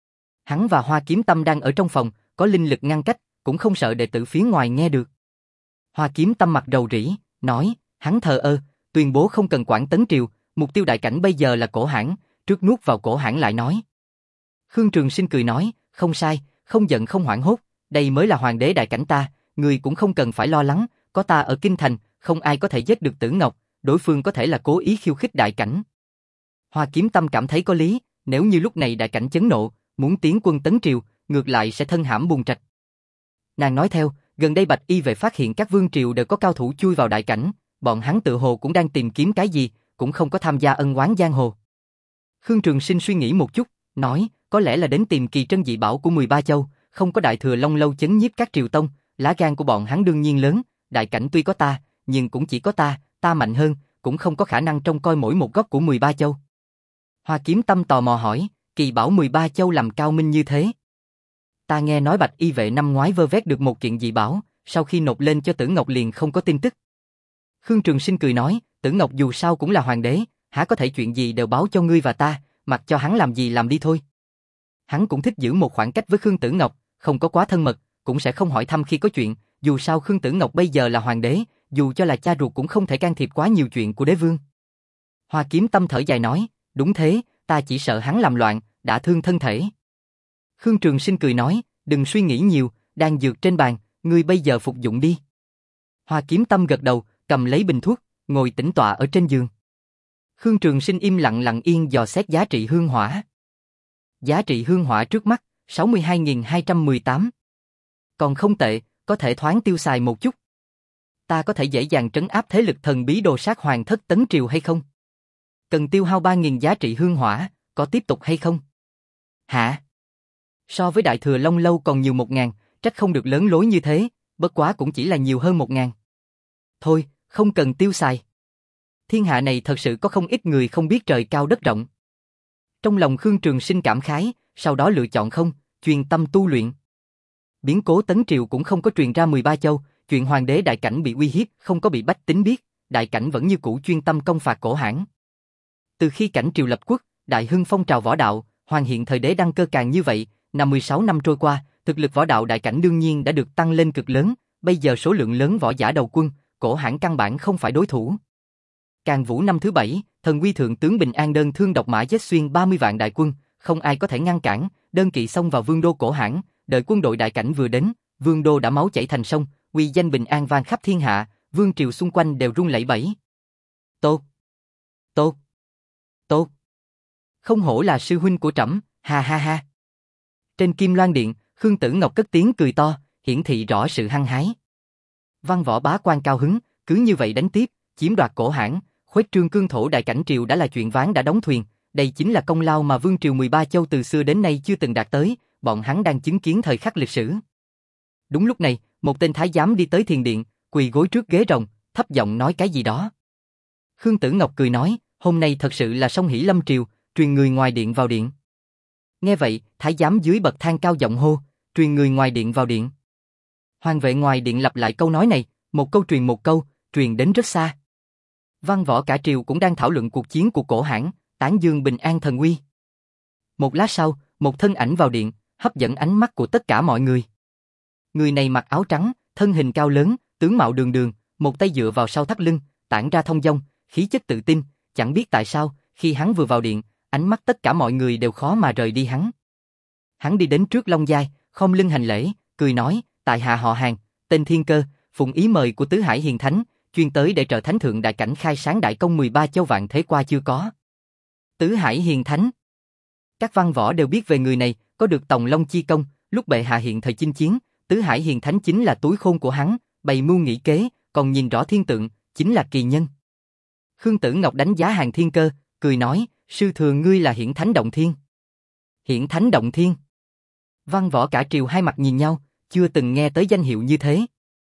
[SPEAKER 1] Hắn và Hoa Kiếm Tâm đang ở trong phòng, có linh lực ngăn cách, cũng không sợ đệ tử phía ngoài nghe được. Hoa Kiếm Tâm mặt rầu rĩ, nói, hắn thờ ơ, tuyên bố không cần quản Tấn Triều, mục tiêu đại cảnh bây giờ là Cổ Hãn, trước nuốt vào Cổ Hãn lại nói. Khương Trường Sinh cười nói, không sai, không giận không hoảng hốt, đây mới là hoàng đế đại cảnh ta, người cũng không cần phải lo lắng, có ta ở kinh thành, không ai có thể giết được Tử Ngọc, đối phương có thể là cố ý khiêu khích đại cảnh. Hoa Kiếm Tâm cảm thấy có lý, nếu như lúc này đại cảnh chấn nộ, muốn tiến quân tấn triều, ngược lại sẽ thân hãm bùn trạch. Nàng nói theo, gần đây Bạch Y vệ phát hiện các vương triều đều có cao thủ chui vào đại cảnh, bọn hắn tự hồ cũng đang tìm kiếm cái gì, cũng không có tham gia ân oán giang hồ. Khương Trường Sinh suy nghĩ một chút, nói, có lẽ là đến tìm kỳ trân dị bảo của mười ba châu, không có đại thừa Long Lâu chấn nhiếp các triều tông, lá gan của bọn hắn đương nhiên lớn, đại cảnh tuy có ta, nhưng cũng chỉ có ta, ta mạnh hơn, cũng không có khả năng trông coi mỗi một góc của mười ba châu. Hoa Kiếm Tâm tò mò hỏi, kỳ bảo mười ba châu làm cao minh như thế. Ta nghe nói Bạch Y vệ năm ngoái vơ vét được một kiện dị bảo, sau khi nộp lên cho Tử Ngọc liền không có tin tức. Khương Trường Sinh cười nói, Tử Ngọc dù sao cũng là hoàng đế, há có thể chuyện gì đều báo cho ngươi và ta, mặc cho hắn làm gì làm đi thôi. Hắn cũng thích giữ một khoảng cách với Khương Tử Ngọc, không có quá thân mật, cũng sẽ không hỏi thăm khi có chuyện, dù sao Khương Tử Ngọc bây giờ là hoàng đế, dù cho là cha ruột cũng không thể can thiệp quá nhiều chuyện của đế vương. Hoa Kiếm Tâm thở dài nói, đúng thế, ta chỉ sợ hắn làm loạn, đã thương thân thể. Khương Trường Sinh cười nói, đừng suy nghĩ nhiều, đang dược trên bàn, ngươi bây giờ phục dụng đi. Hoa Kiếm Tâm gật đầu, cầm lấy bình thuốc, ngồi tĩnh tọa ở trên giường. Khương Trường Sinh im lặng lặng yên dò xét giá trị hương hỏa. Giá trị hương hỏa trước mắt, sáu mươi hai nghìn hai trăm mười tám. Còn không tệ, có thể thoáng tiêu xài một chút. Ta có thể dễ dàng trấn áp thế lực thần bí đồ sát hoàng thất tấn triều hay không? Cần tiêu hao ba nghìn giá trị hương hỏa, có tiếp tục hay không? Hả? So với đại thừa Long Lâu còn nhiều một ngàn, trách không được lớn lối như thế, bất quá cũng chỉ là nhiều hơn một ngàn. Thôi, không cần tiêu xài. Thiên hạ này thật sự có không ít người không biết trời cao đất rộng. Trong lòng Khương Trường Sinh cảm khái, sau đó lựa chọn không, chuyên tâm tu luyện. Biến cố tấn triều cũng không có truyền ra mười ba châu, chuyện hoàng đế đại cảnh bị uy hiếp không có bị bách tính biết, đại cảnh vẫn như cũ chuyên tâm công phạt cổ Hãn. Từ khi cảnh triều lập quốc, đại hưng phong trào võ đạo, hoàn hiện thời đế đăng cơ càng như vậy, năm mươi sáu năm trôi qua, thực lực võ đạo đại cảnh đương nhiên đã được tăng lên cực lớn, bây giờ số lượng lớn võ giả đầu quân, cổ Hãn căn bản không phải đối thủ. Càng Vũ năm thứ bảy, thần uy thượng tướng Bình An đơn thương độc mã giết xuyên ba mươi vạn đại quân, không ai có thể ngăn cản, đơn kỵ xông vào vương đô cổ Hãn, đợi quân đội đại cảnh vừa đến, vương đô đã máu chảy thành sông, uy danh Bình An vang khắp thiên hạ, vương triều xung quanh đều run lẩy bẩy. Tốt, tốt, tốt. Không hổ là sư huynh của trẫm, ha ha ha. Trên Kim Loan Điện, Khương Tử Ngọc cất tiếng cười to, hiển thị rõ sự hăng hái. Văn võ bá quan cao hứng, cứ như vậy đánh tiếp, chiếm đoạt cổ Hãn, khuếch trương cương thổ đại cảnh triều đã là chuyện ván đã đóng thuyền, đây chính là công lao mà vương triều mười ba châu từ xưa đến nay chưa từng đạt tới, bọn hắn đang chứng kiến thời khắc lịch sử. Đúng lúc này, một tên thái giám đi tới thiền điện, quỳ gối trước ghế rồng, thấp giọng nói cái gì đó. Khương Tử Ngọc cười nói, hôm nay thật sự là song hỷ lâm triều, truyền người ngoài điện vào điện. Nghe vậy, thái giám dưới bậc thang cao giọng hô, truyền người ngoài điện vào điện. Hoàng vệ ngoài điện lặp lại câu nói này, một câu truyền một câu, truyền đến rất xa. Văn võ cả triều cũng đang thảo luận cuộc chiến của cổ Hãn, tán dương Bình An thần uy. Một lát sau, một thân ảnh vào điện, hấp dẫn ánh mắt của tất cả mọi người. Người này mặc áo trắng, thân hình cao lớn, tướng mạo đường đường, một tay dựa vào sau thắt lưng, tản ra thông dong, khí chất tự tin, chẳng biết tại sao, khi hắn vừa vào điện, ánh mắt tất cả mọi người đều khó mà rời đi hắn. Hắn đi đến trước Long Giai, khom lưng hành lễ, cười nói, tại hạ họ Hàn, tên Thiên Cơ, phụng ý mời của Tứ Hải Hiền Thánh, chuyên tới để trợ thánh thượng đại cảnh khai sáng đại công mười ba châu vạn thế qua chưa có. Tứ Hải Hiền Thánh. Các văn võ đều biết về người này, có được Tòng Long chi công, lúc bệ hạ hiện thời chinh chiến, Tứ Hải Hiền Thánh chính là túi khôn của hắn, bày mưu nghĩ kế, còn nhìn rõ thiên tượng, chính là kỳ nhân. Khương Tử Ngọc đánh giá Hàn Thiên Cơ, cười nói, sư thừa ngươi là Hiển Thánh Động Thiên. Hiển Thánh Động Thiên. Văn võ cả triều hai mặt nhìn nhau, chưa từng nghe tới danh hiệu như thế.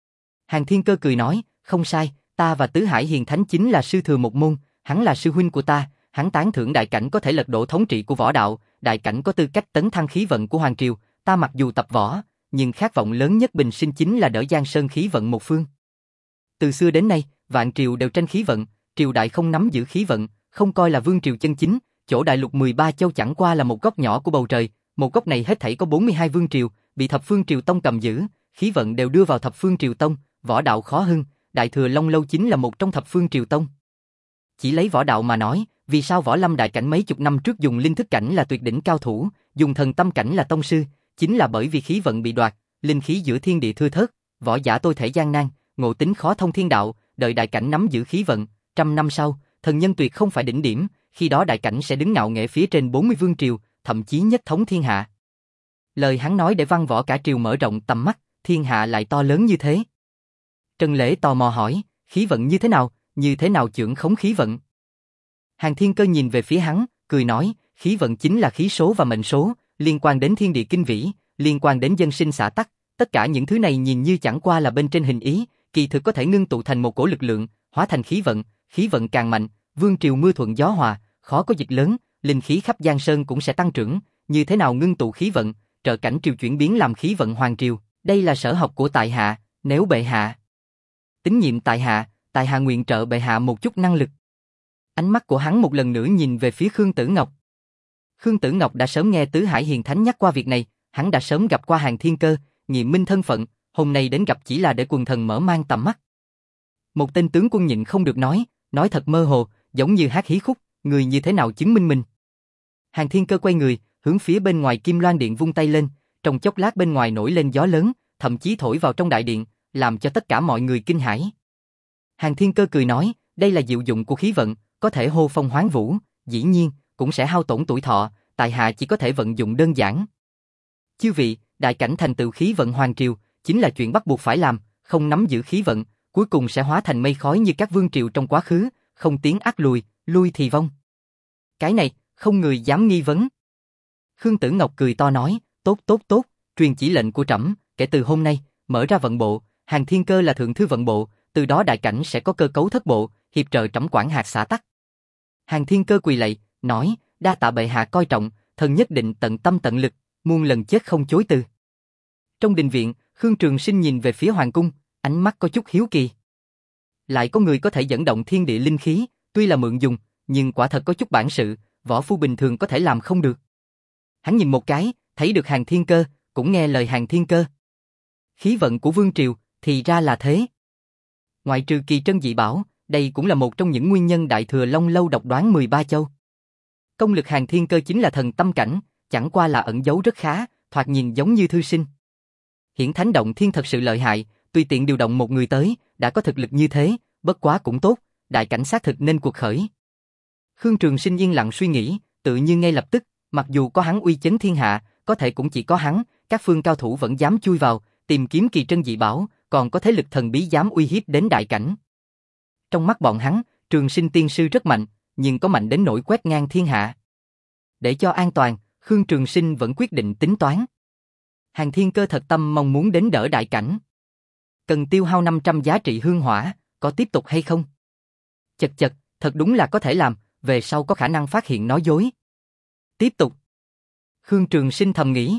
[SPEAKER 1] Hàn Thiên Cơ cười nói, không sai, ta và Tứ Hải Hiền Thánh chính là sư thừa một môn, hắn là sư huynh của ta, hắn tán thưởng đại cảnh có thể lật đổ thống trị của võ đạo, đại cảnh có tư cách tấn thăng khí vận của hoàng triều, ta mặc dù tập võ, nhưng khát vọng lớn nhất bình sinh chính là đỡ Giang Sơn khí vận một phương. Từ xưa đến nay, vạn triều đều tranh khí vận, triều đại không nắm giữ khí vận, không coi là vương triều chân chính, chỗ đại lục mười ba châu chẳng qua là một góc nhỏ của bầu trời, một góc này hết thảy có bốn mươi hai vương triều, bị thập phương triều tông cầm giữ, khí vận đều đưa vào thập phương triều tông, võ đạo khó hưng, đại thừa Long Lâu chính là một trong thập phương triều tông. Chỉ lấy võ đạo mà nói, vì sao võ lâm đại cảnh mấy chục năm trước dùng linh thức cảnh là tuyệt đỉnh cao thủ, dùng thần tâm cảnh là tông sư, chính là bởi vì khí vận bị đoạt, linh khí giữa thiên địa thưa thớt, võ giả tôi thể gian nan, ngộ tính khó thông thiên đạo, đợi đại cảnh nắm giữ khí vận, trăm năm sau, thần nhân tuyệt không phải đỉnh điểm, khi đó đại cảnh sẽ đứng ngạo nghễ phía trên bốn mươi vương triều, thậm chí nhất thống thiên hạ. Lời hắn nói để văn võ cả triều mở rộng tầm mắt, thiên hạ lại to lớn như thế. Trần Lễ tò mò hỏi, khí vận như thế nào, như thế nào chưởng khống khí vận? Hàn Thiên Cơ nhìn về phía hắn, cười nói, khí vận chính là khí số và mệnh số, liên quan đến thiên địa kinh vĩ, liên quan đến dân sinh xã tắc, tất cả những thứ này nhìn như chẳng qua là bên trên hình ý, kỳ thực có thể ngưng tụ thành một cổ lực lượng, hóa thành khí vận, khí vận càng mạnh, vương triều mưa thuận gió hòa, khó có dịch lớn, linh khí khắp Giang Sơn cũng sẽ tăng trưởng, như thế nào ngưng tụ khí vận, trợ cảnh triều chuyển biến làm khí vận hoàng triều, đây là sở học của tại hạ, nếu bệ hạ tín nhiệm tại hạ, tại hạ nguyện trợ bệ hạ một chút năng lực. Ánh mắt của hắn một lần nữa nhìn về phía Khương Tử Ngọc. Khương Tử Ngọc đã sớm nghe Tứ Hải Hiền Thánh nhắc qua việc này, hắn đã sớm gặp qua Hàn Thiên Cơ, nghiệm minh thân phận, hôm nay đến gặp chỉ là để quần thần mở mang tầm mắt. Một tên tướng quân nhịn không được nói, nói thật mơ hồ, giống như hát hí khúc, người như thế nào chứng minh mình. Hàn Thiên Cơ quay người, hướng phía bên ngoài Kim Loan Điện vung tay lên, trong chốc lát bên ngoài nổi lên gió lớn, thậm chí thổi vào trong đại điện, làm cho tất cả mọi người kinh hãi. Hàn Thiên Cơ cười nói, đây là diệu dụng của khí vận, có thể hô phong hoán vũ, dĩ nhiên, cũng sẽ hao tổn tuổi thọ, tại hạ chỉ có thể vận dụng đơn giản. Chư vị, đại cảnh thành tựu khí vận hoàng triều, chính là chuyện bắt buộc phải làm, không nắm giữ khí vận, cuối cùng sẽ hóa thành mây khói như các vương triều trong quá khứ, không tiến ác lùi, lui thì vong. Cái này, không người dám nghi vấn. Khương Tử Ngọc cười to nói, tốt tốt tốt, truyền chỉ lệnh của trẫm, kể từ hôm nay, mở ra vận bộ, Hàn Thiên Cơ là thượng thư vận bộ, từ đó đại cảnh sẽ có cơ cấu thất bộ, hiệp trợ trẫm quản hạt xã tắc. Hàn Thiên Cơ quỳ lạy, nói, đa tạ bệ hạ coi trọng, thần nhất định tận tâm tận lực, muôn lần chết không chối từ. Trong đình viện, Khương Trường Sinh nhìn về phía hoàng cung, ánh mắt có chút hiếu kỳ. Lại có người có thể dẫn động thiên địa linh khí, tuy là mượn dùng, nhưng quả thật có chút bản sự, võ phu bình thường có thể làm không được. Hắn nhìn một cái, thấy được Hàn Thiên Cơ, cũng nghe lời Hàn Thiên Cơ. Khí vận của vương triều, thì ra là thế. Ngoại trừ kỳ trân dị bảo, đây cũng là một trong những nguyên nhân Đại Thừa Long lâu độc đoán mười ba châu. Công lực Hàn Thiên Cơ chính là thần tâm cảnh, chẳng qua là ẩn giấu rất khá, thoạt nhìn giống như thư sinh. Hiển Thánh Động Thiên thật sự lợi hại, tùy tiện điều động một người tới, đã có thực lực như thế, bất quá cũng tốt, đại cảnh xác thực nên cuộc khởi. Khương Trường Sinh yên lặng suy nghĩ, tự như ngay lập tức, mặc dù có hắn uy chấn thiên hạ, có thể cũng chỉ có hắn, các phương cao thủ vẫn dám chui vào, tìm kiếm kỳ trân dị bảo, còn có thế lực thần bí dám uy hiếp đến đại cảnh. Trong mắt bọn hắn, Trường Sinh tiên sư rất mạnh, nhưng có mạnh đến nỗi quét ngang thiên hạ. Để cho an toàn, Khương Trường Sinh vẫn quyết định tính toán. Hàn Thiên Cơ thật tâm mong muốn đến đỡ đại cảnh. Cần tiêu hao năm trăm giá trị hương hỏa, có tiếp tục hay không? Chật chật, thật đúng là có thể làm, về sau có khả năng phát hiện nói dối. Tiếp tục. Khương Trường Sinh thầm nghĩ.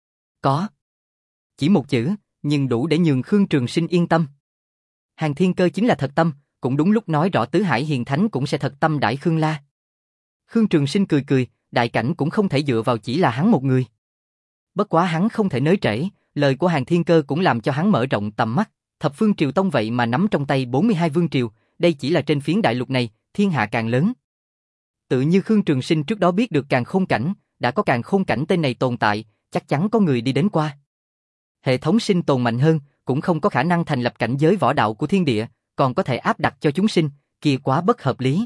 [SPEAKER 1] Có. Chỉ một chữ, nhưng đủ để nhường Khương Trường Sinh yên tâm. Hàn Thiên Cơ chính là thật tâm, cũng đúng lúc nói rõ Tứ Hải Hiền Thánh cũng sẽ thật tâm đãi Khương La. Khương Trường Sinh cười cười, đại cảnh cũng không thể dựa vào chỉ là hắn một người. Bất quá hắn không thể nới trễ, lời của Hàn Thiên Cơ cũng làm cho hắn mở rộng tầm mắt, thập phương triều tông vậy mà nắm trong tay bốn mươi hai vương triều, đây chỉ là trên phiến đại lục này, thiên hạ càng lớn. Tự như Khương Trường Sinh trước đó biết được Càn Khôn Cảnh, đã có Càn Khôn Cảnh tên này tồn tại, chắc chắn có người đi đến qua. Hệ thống sinh tồn mạnh hơn, cũng không có khả năng thành lập cảnh giới võ đạo của thiên địa, còn có thể áp đặt cho chúng sinh, kia quá bất hợp lý.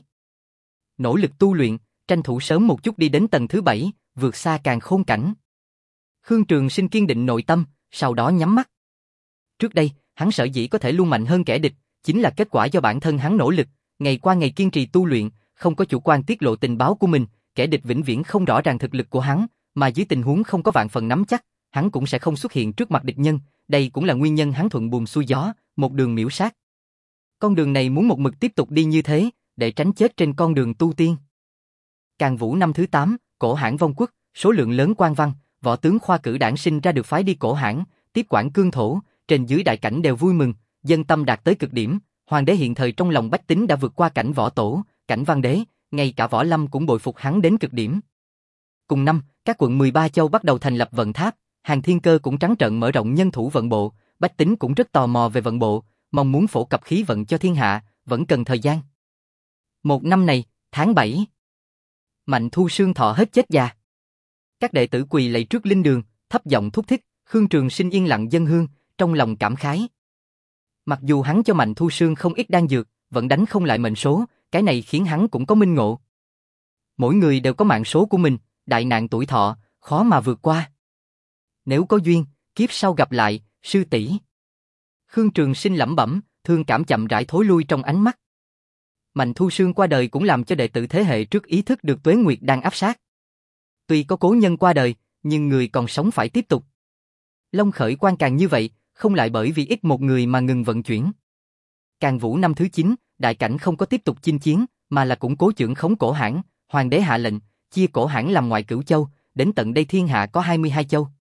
[SPEAKER 1] Nỗ lực tu luyện, tranh thủ sớm một chút đi đến tầng thứ bảy, vượt xa Càn Khôn Cảnh. Khương Trường Sinh kiên định nội tâm, sau đó nhắm mắt. Trước đây, hắn sở dĩ có thể luôn mạnh hơn kẻ địch, chính là kết quả do bản thân hắn nỗ lực, ngày qua ngày kiên trì tu luyện, không có chủ quan tiết lộ tình báo của mình, kẻ địch vĩnh viễn không rõ ràng thực lực của hắn, mà dưới tình huống không có vạn phần nắm chắc, hắn cũng sẽ không xuất hiện trước mặt địch nhân, đây cũng là nguyên nhân hắn thuận buồm xuôi gió, một đường miễu sát. Con đường này muốn một mực tiếp tục đi như thế, để tránh chết trên con đường tu tiên. Càn Vũ năm thứ tám, Cổ Hãn vong quốc, số lượng lớn quan văn, võ tướng khoa cử đảng sinh ra được phái đi Cổ Hãn, tiếp quản cương thổ, trên dưới đại cảnh đều vui mừng, dân tâm đạt tới cực điểm, hoàng đế hiện thời trong lòng bách tính đã vượt qua cảnh võ tổ, cảnh văn đế, ngay cả võ lâm cũng bội phục hắn đến cực điểm. Cùng năm, các quận mười ba châu bắt đầu thành lập vận tháp, Hàn Thiên Cơ cũng trắng trợn mở rộng nhân thủ vận bộ, bách tính cũng rất tò mò về vận bộ, mong muốn phổ cập khí vận cho thiên hạ, vẫn cần thời gian. Một năm này, tháng bảy, Mạnh Thu Sương thọ hết chết già. Các đệ tử quỳ lạy trước linh đường, thấp giọng thúc thích, Khương Trường Sinh yên lặng dâng hương, trong lòng cảm khái. Mặc dù hắn cho Mạnh Thu Sương không ít đan dược, vẫn đánh không lại mệnh số, cái này khiến hắn cũng có minh ngộ. Mỗi người đều có mạng số của mình, đại nạn tuổi thọ, khó mà vượt qua. Nếu có duyên, kiếp sau gặp lại, sư tỷ. Khương Trường Sinh lẩm bẩm, thương cảm chậm rãi thối lui trong ánh mắt. Mạnh Thu Sương qua đời cũng làm cho đệ tử thế hệ trước ý thức được Tuế Nguyệt đang áp sát. Tuy có cố nhân qua đời, nhưng người còn sống phải tiếp tục. Long Khởi Quan càng như vậy, không lại bởi vì ít một người mà ngừng vận chuyển. Càng Vũ năm thứ chín, đại cảnh không có tiếp tục chinh chiến, mà là củng cố chưởng khống Cổ Hãn, hoàng đế hạ lệnh, chia Cổ Hãn làm ngoại cửu châu, đến tận đây thiên hạ có hai mươi hai châu.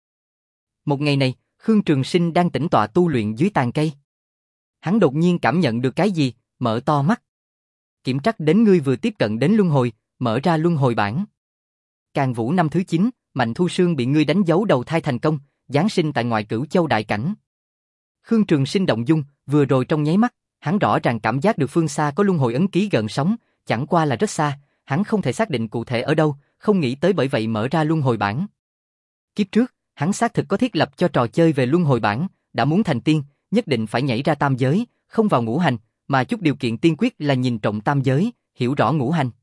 [SPEAKER 1] Một ngày này, Khương Trường Sinh đang tĩnh tọa tu luyện dưới tàn cây. Hắn đột nhiên cảm nhận được cái gì, mở to mắt. Kiểm trắc đến ngươi vừa tiếp cận đến luân hồi, mở ra luân hồi bản. Càng Vũ năm thứ chín, Mạnh Thu Sương bị ngươi đánh dấu đầu thai thành công, giáng sinh tại ngoại cửu châu đại cảnh. Khương Trường Sinh động dung, vừa rồi trong nháy mắt, hắn rõ ràng cảm giác được phương xa có luân hồi ấn ký gợn sóng, chẳng qua là rất xa, hắn không thể xác định cụ thể ở đâu, không nghĩ tới bởi vậy mở ra luân hồi bản. Kiếp trước, hắn xác thực có thiết lập cho trò chơi về luân hồi bản, đã muốn thành tiên, nhất định phải nhảy ra tam giới, không vào ngũ hành, mà chút điều kiện tiên quyết là nhìn trọng tam giới, hiểu rõ ngũ hành.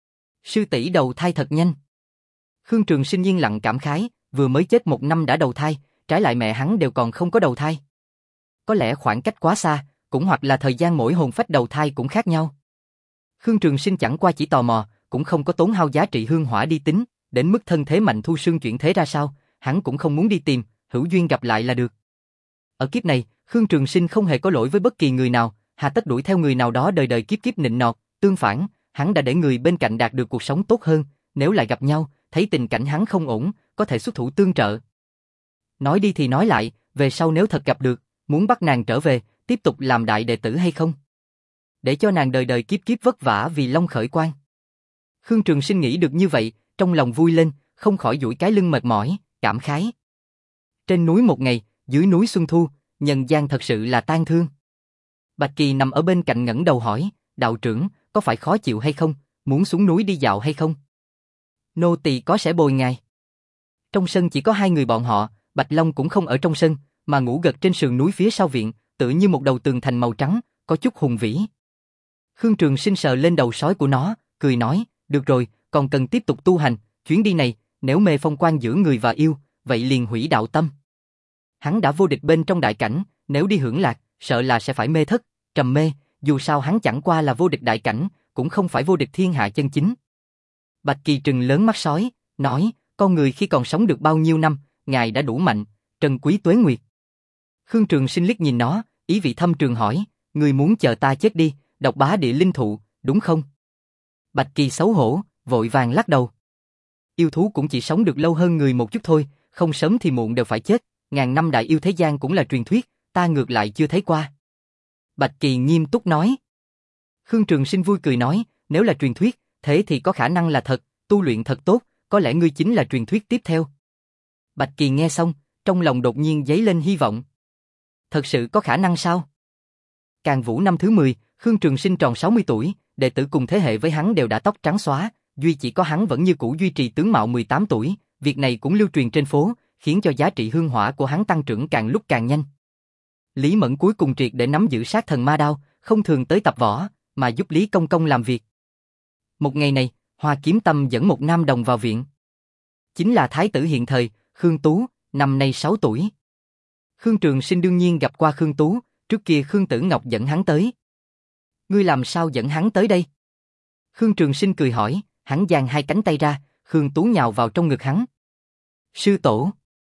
[SPEAKER 1] Sư tỷ đầu thai thật nhanh. Khương Trường Sinh yên lặng cảm khái, vừa mới chết một năm đã đầu thai, trái lại mẹ hắn đều còn không có đầu thai. Có lẽ khoảng cách quá xa, cũng hoặc là thời gian mỗi hồn phách đầu thai cũng khác nhau. Khương Trường Sinh chẳng qua chỉ tò mò, cũng không có tốn hao giá trị hương hỏa đi tính, đến mức thân thế Mạnh Thu Sương chuyển thế ra sao, hắn cũng không muốn đi tìm, hữu duyên gặp lại là được. Ở kiếp này, Khương Trường Sinh không hề có lỗi với bất kỳ người nào, hà tất đuổi theo người nào đó đời đời kiếp kiếp nịnh nọt, tương phản, hắn đã để người bên cạnh đạt được cuộc sống tốt hơn, nếu lại gặp nhau, thấy tình cảnh hắn không ổn, có thể xuất thủ tương trợ. Nói đi thì nói lại, về sau nếu thật gặp được, muốn bắt nàng trở về, tiếp tục làm đại đệ tử hay không? Để cho nàng đời đời kiếp kiếp vất vả vì Long Khởi Quan. Khương Trường Sinh nghĩ được như vậy, trong lòng vui lên, không khỏi duỗi cái lưng mệt mỏi, cảm khái. Trên núi một ngày, dưới núi xuân thu, nhân gian thật sự là tang thương. Bạch Kỳ nằm ở bên cạnh ngẩng đầu hỏi, đạo trưởng, có phải khó chịu hay không, muốn xuống núi đi dạo hay không? Nô tỳ có sẽ bồi ngài. Trong sân chỉ có hai người bọn họ, Bạch Long cũng không ở trong sân, mà ngủ gật trên sườn núi phía sau viện, tựa như một đầu tường thành màu trắng, có chút hùng vĩ. Khương Trường Sinh sờ lên đầu sói của nó, cười nói, được rồi, còn cần tiếp tục tu hành, chuyến đi này, nếu mê phong quan giữa người và yêu, vậy liền hủy đạo tâm. Hắn đã vô địch bên trong đại cảnh, nếu đi hưởng lạc, sợ là sẽ phải mê thất, trầm mê, dù sao hắn chẳng qua là vô địch đại cảnh, cũng không phải vô địch thiên hạ chân chính. Bạch Kỳ trừng lớn mắt sói, nói, con người khi còn sống được bao nhiêu năm, ngài đã đủ mạnh, trân quý tuế nguyệt. Khương Trường Sinh liếc nhìn nó, ý vị thâm trường hỏi, người muốn chờ ta chết đi, độc bá địa linh thụ, đúng không? Bạch Kỳ xấu hổ, vội vàng lắc đầu. Yêu thú cũng chỉ sống được lâu hơn người một chút thôi, không sớm thì muộn đều phải chết, ngàn năm đại yêu thế gian cũng là truyền thuyết, ta ngược lại chưa thấy qua. Bạch Kỳ nghiêm túc nói. Khương Trường Sinh vui cười nói, nếu là truyền thuyết, thế thì có khả năng là thật, tu luyện thật tốt, có lẽ ngươi chính là truyền thuyết tiếp theo. Bạch Kỳ nghe xong, trong lòng đột nhiên dấy lên hy vọng. Thật sự có khả năng sao? Càng Vũ năm thứ mười, Khương Trường Sinh tròn sáu mươi tuổi, đệ tử cùng thế hệ với hắn đều đã tóc trắng xóa, duy chỉ có hắn vẫn như cũ duy trì tướng mạo mười tám tuổi, việc này cũng lưu truyền trên phố, khiến cho giá trị hương hỏa của hắn tăng trưởng càng lúc càng nhanh. Lý Mẫn cuối cùng triệt để nắm giữ sát thần ma đao, không thường tới tập võ, mà giúp Lý Công Công làm việc. Một ngày này, Hoa Kiếm Tâm dẫn một nam đồng vào viện. Chính là thái tử hiện thời, Khương Tú, năm nay sáu tuổi. Khương Trường Sinh đương nhiên gặp qua Khương Tú, trước kia Khương Tử Ngọc dẫn hắn tới. Ngươi làm sao dẫn hắn tới đây? Khương Trường Sinh cười hỏi, hắn giang hai cánh tay ra, Khương Tú nhào vào trong ngực hắn. Sư tổ.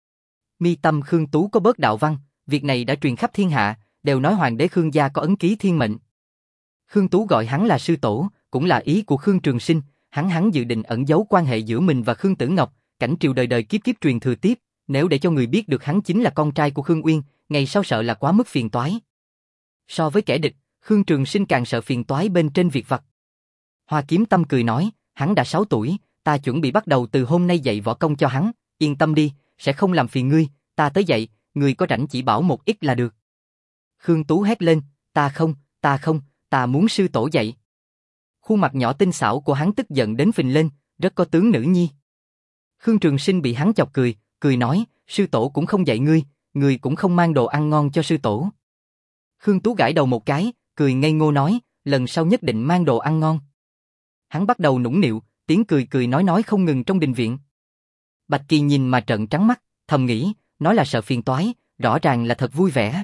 [SPEAKER 1] Mi tâm Khương Tú có bớt đạo văn, việc này đã truyền khắp thiên hạ, đều nói hoàng đế Khương gia có ấn ký thiên mệnh. Khương Tú gọi hắn là sư tổ, cũng là ý của Khương Trường Sinh, hắn hắn dự định ẩn giấu quan hệ giữa mình và Khương Tử Ngọc, cảnh triều đời đời kiếp kiếp truyền thừa tiếp, nếu để cho người biết được hắn chính là con trai của Khương Uyên, ngày sau sợ là quá mức phiền toái. So với kẻ địch, Khương Trường Sinh càng sợ phiền toái bên trên việc vặt. Hoa Kiếm Tâm cười nói, hắn đã sáu tuổi, ta chuẩn bị bắt đầu từ hôm nay dạy võ công cho hắn, yên tâm đi, sẽ không làm phiền ngươi, ta tới dạy, ngươi có rảnh chỉ bảo một ít là được. Khương Tú hét lên, ta không, ta không, ta muốn sư tổ dạy. Khuôn mặt nhỏ tinh xảo của hắn tức giận đến phình lên, rất có tướng nữ nhi. Khương Trường Sinh bị hắn chọc cười, cười nói, sư tổ cũng không dạy ngươi, ngươi cũng không mang đồ ăn ngon cho sư tổ. Khương Tú gãi đầu một cái, cười ngây ngô nói, lần sau nhất định mang đồ ăn ngon. Hắn bắt đầu nũng nịu, tiếng cười cười nói nói không ngừng trong đình viện. Bạch Kỳ nhìn mà trợn trắng mắt, thầm nghĩ, nói là sợ phiền toái, rõ ràng là thật vui vẻ.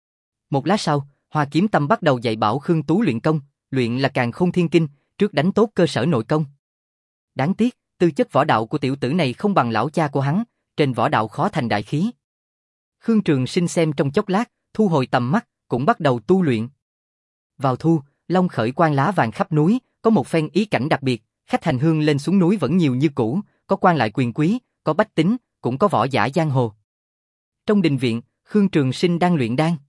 [SPEAKER 1] Một lát sau, Hoa Kiếm Tâm bắt đầu dạy bảo Khương Tú luyện công, luyện là Càn Khôn Thiên Kinh, trước đánh tốt cơ sở nội công. Đáng tiếc, tư chất võ đạo của tiểu tử này không bằng lão cha của hắn, trên võ đạo khó thành đại khí. Khương Trường Sinh xem trong chốc lát, thu hồi tầm mắt, cũng bắt đầu tu luyện. Vào thu, Long Khởi Quan lá vàng khắp núi, có một phen ý cảnh đặc biệt, khách hành hương lên xuống núi vẫn nhiều như cũ, có quan lại quyền quý, có bách tính, cũng có võ giả giang hồ. Trong đình viện, Khương Trường Sinh đang luyện đan.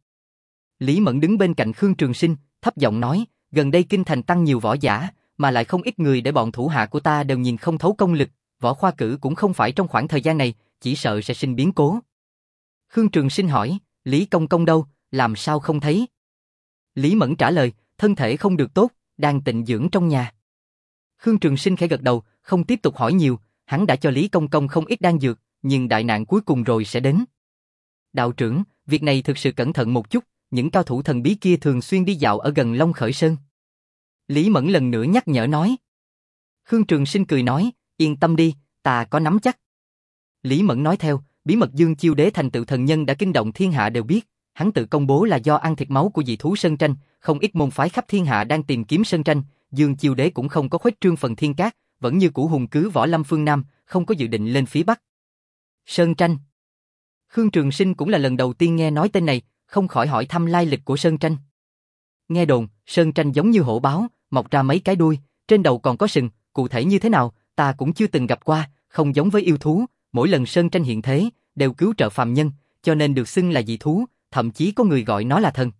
[SPEAKER 1] Lý Mẫn đứng bên cạnh Khương Trường Sinh, thấp giọng nói, gần đây kinh thành tăng nhiều võ giả, mà lại không ít người để bọn thủ hạ của ta đều nhìn không thấu công lực, võ khoa cử cũng không phải trong khoảng thời gian này, chỉ sợ sẽ sinh biến cố. Khương Trường Sinh hỏi, Lý Công Công đâu, làm sao không thấy? Lý Mẫn trả lời, thân thể không được tốt, đang tịnh dưỡng trong nhà. Khương Trường Sinh khẽ gật đầu, không tiếp tục hỏi nhiều, hắn đã cho Lý Công Công không ít đan dược, nhưng đại nạn cuối cùng rồi sẽ đến. Đạo trưởng, việc này thực sự cẩn thận một chút, những cao thủ thần bí kia thường xuyên đi dạo ở gần Long Khởi Sơn. Lý Mẫn lần nữa nhắc nhở nói. Khương Trường Sinh cười nói, yên tâm đi, ta có nắm chắc. Lý Mẫn nói theo, bí mật Dương Chiêu Đế thành tựu thần nhân đã kinh động thiên hạ đều biết, hắn tự công bố là do ăn thịt máu của dị thú Sơn Tranh, không ít môn phái khắp thiên hạ đang tìm kiếm Sơn Tranh, Dương Chiêu Đế cũng không có khuếch trương phần thiên cát, vẫn như cũ hùng cứ võ lâm phương Nam, không có dự định lên phía Bắc. Sơn Tranh. Khương Trường Sinh cũng là lần đầu tiên nghe nói tên này, không khỏi hỏi thăm lai lịch của Sơn Tranh. Nghe đồn, Sơn Tranh giống như hổ báo, mọc ra mấy cái đuôi, trên đầu còn có sừng, cụ thể như thế nào, ta cũng chưa từng gặp qua, không giống với yêu thú, mỗi lần Sơn Tranh hiện thế, đều cứu trợ phàm nhân, cho nên được xưng là dị thú, thậm chí có người gọi nó là thần.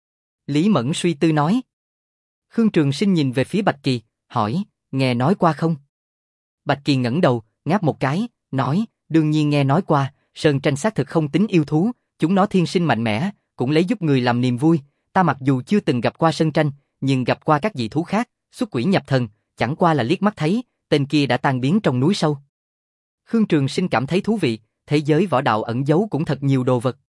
[SPEAKER 1] Lý Mẫn suy tư nói. Khương Trường Sinh nhìn về phía Bạch Kỳ, hỏi, nghe nói qua không? Bạch Kỳ ngẩng đầu, ngáp một cái, nói, đương nhiên nghe nói qua, Sơn Tranh xác thực không tính yêu thú, chúng nó thiên sinh mạnh mẽ, cũng lấy giúp người làm niềm vui, ta mặc dù chưa từng gặp qua Sơn Tranh, nhưng gặp qua các dị thú khác, xuất quỷ nhập thần, chẳng qua là liếc mắt thấy, tên kia đã tan biến trong núi sâu. Khương Trường Sinh cảm thấy thú vị, thế giới võ đạo ẩn giấu cũng thật nhiều đồ vật.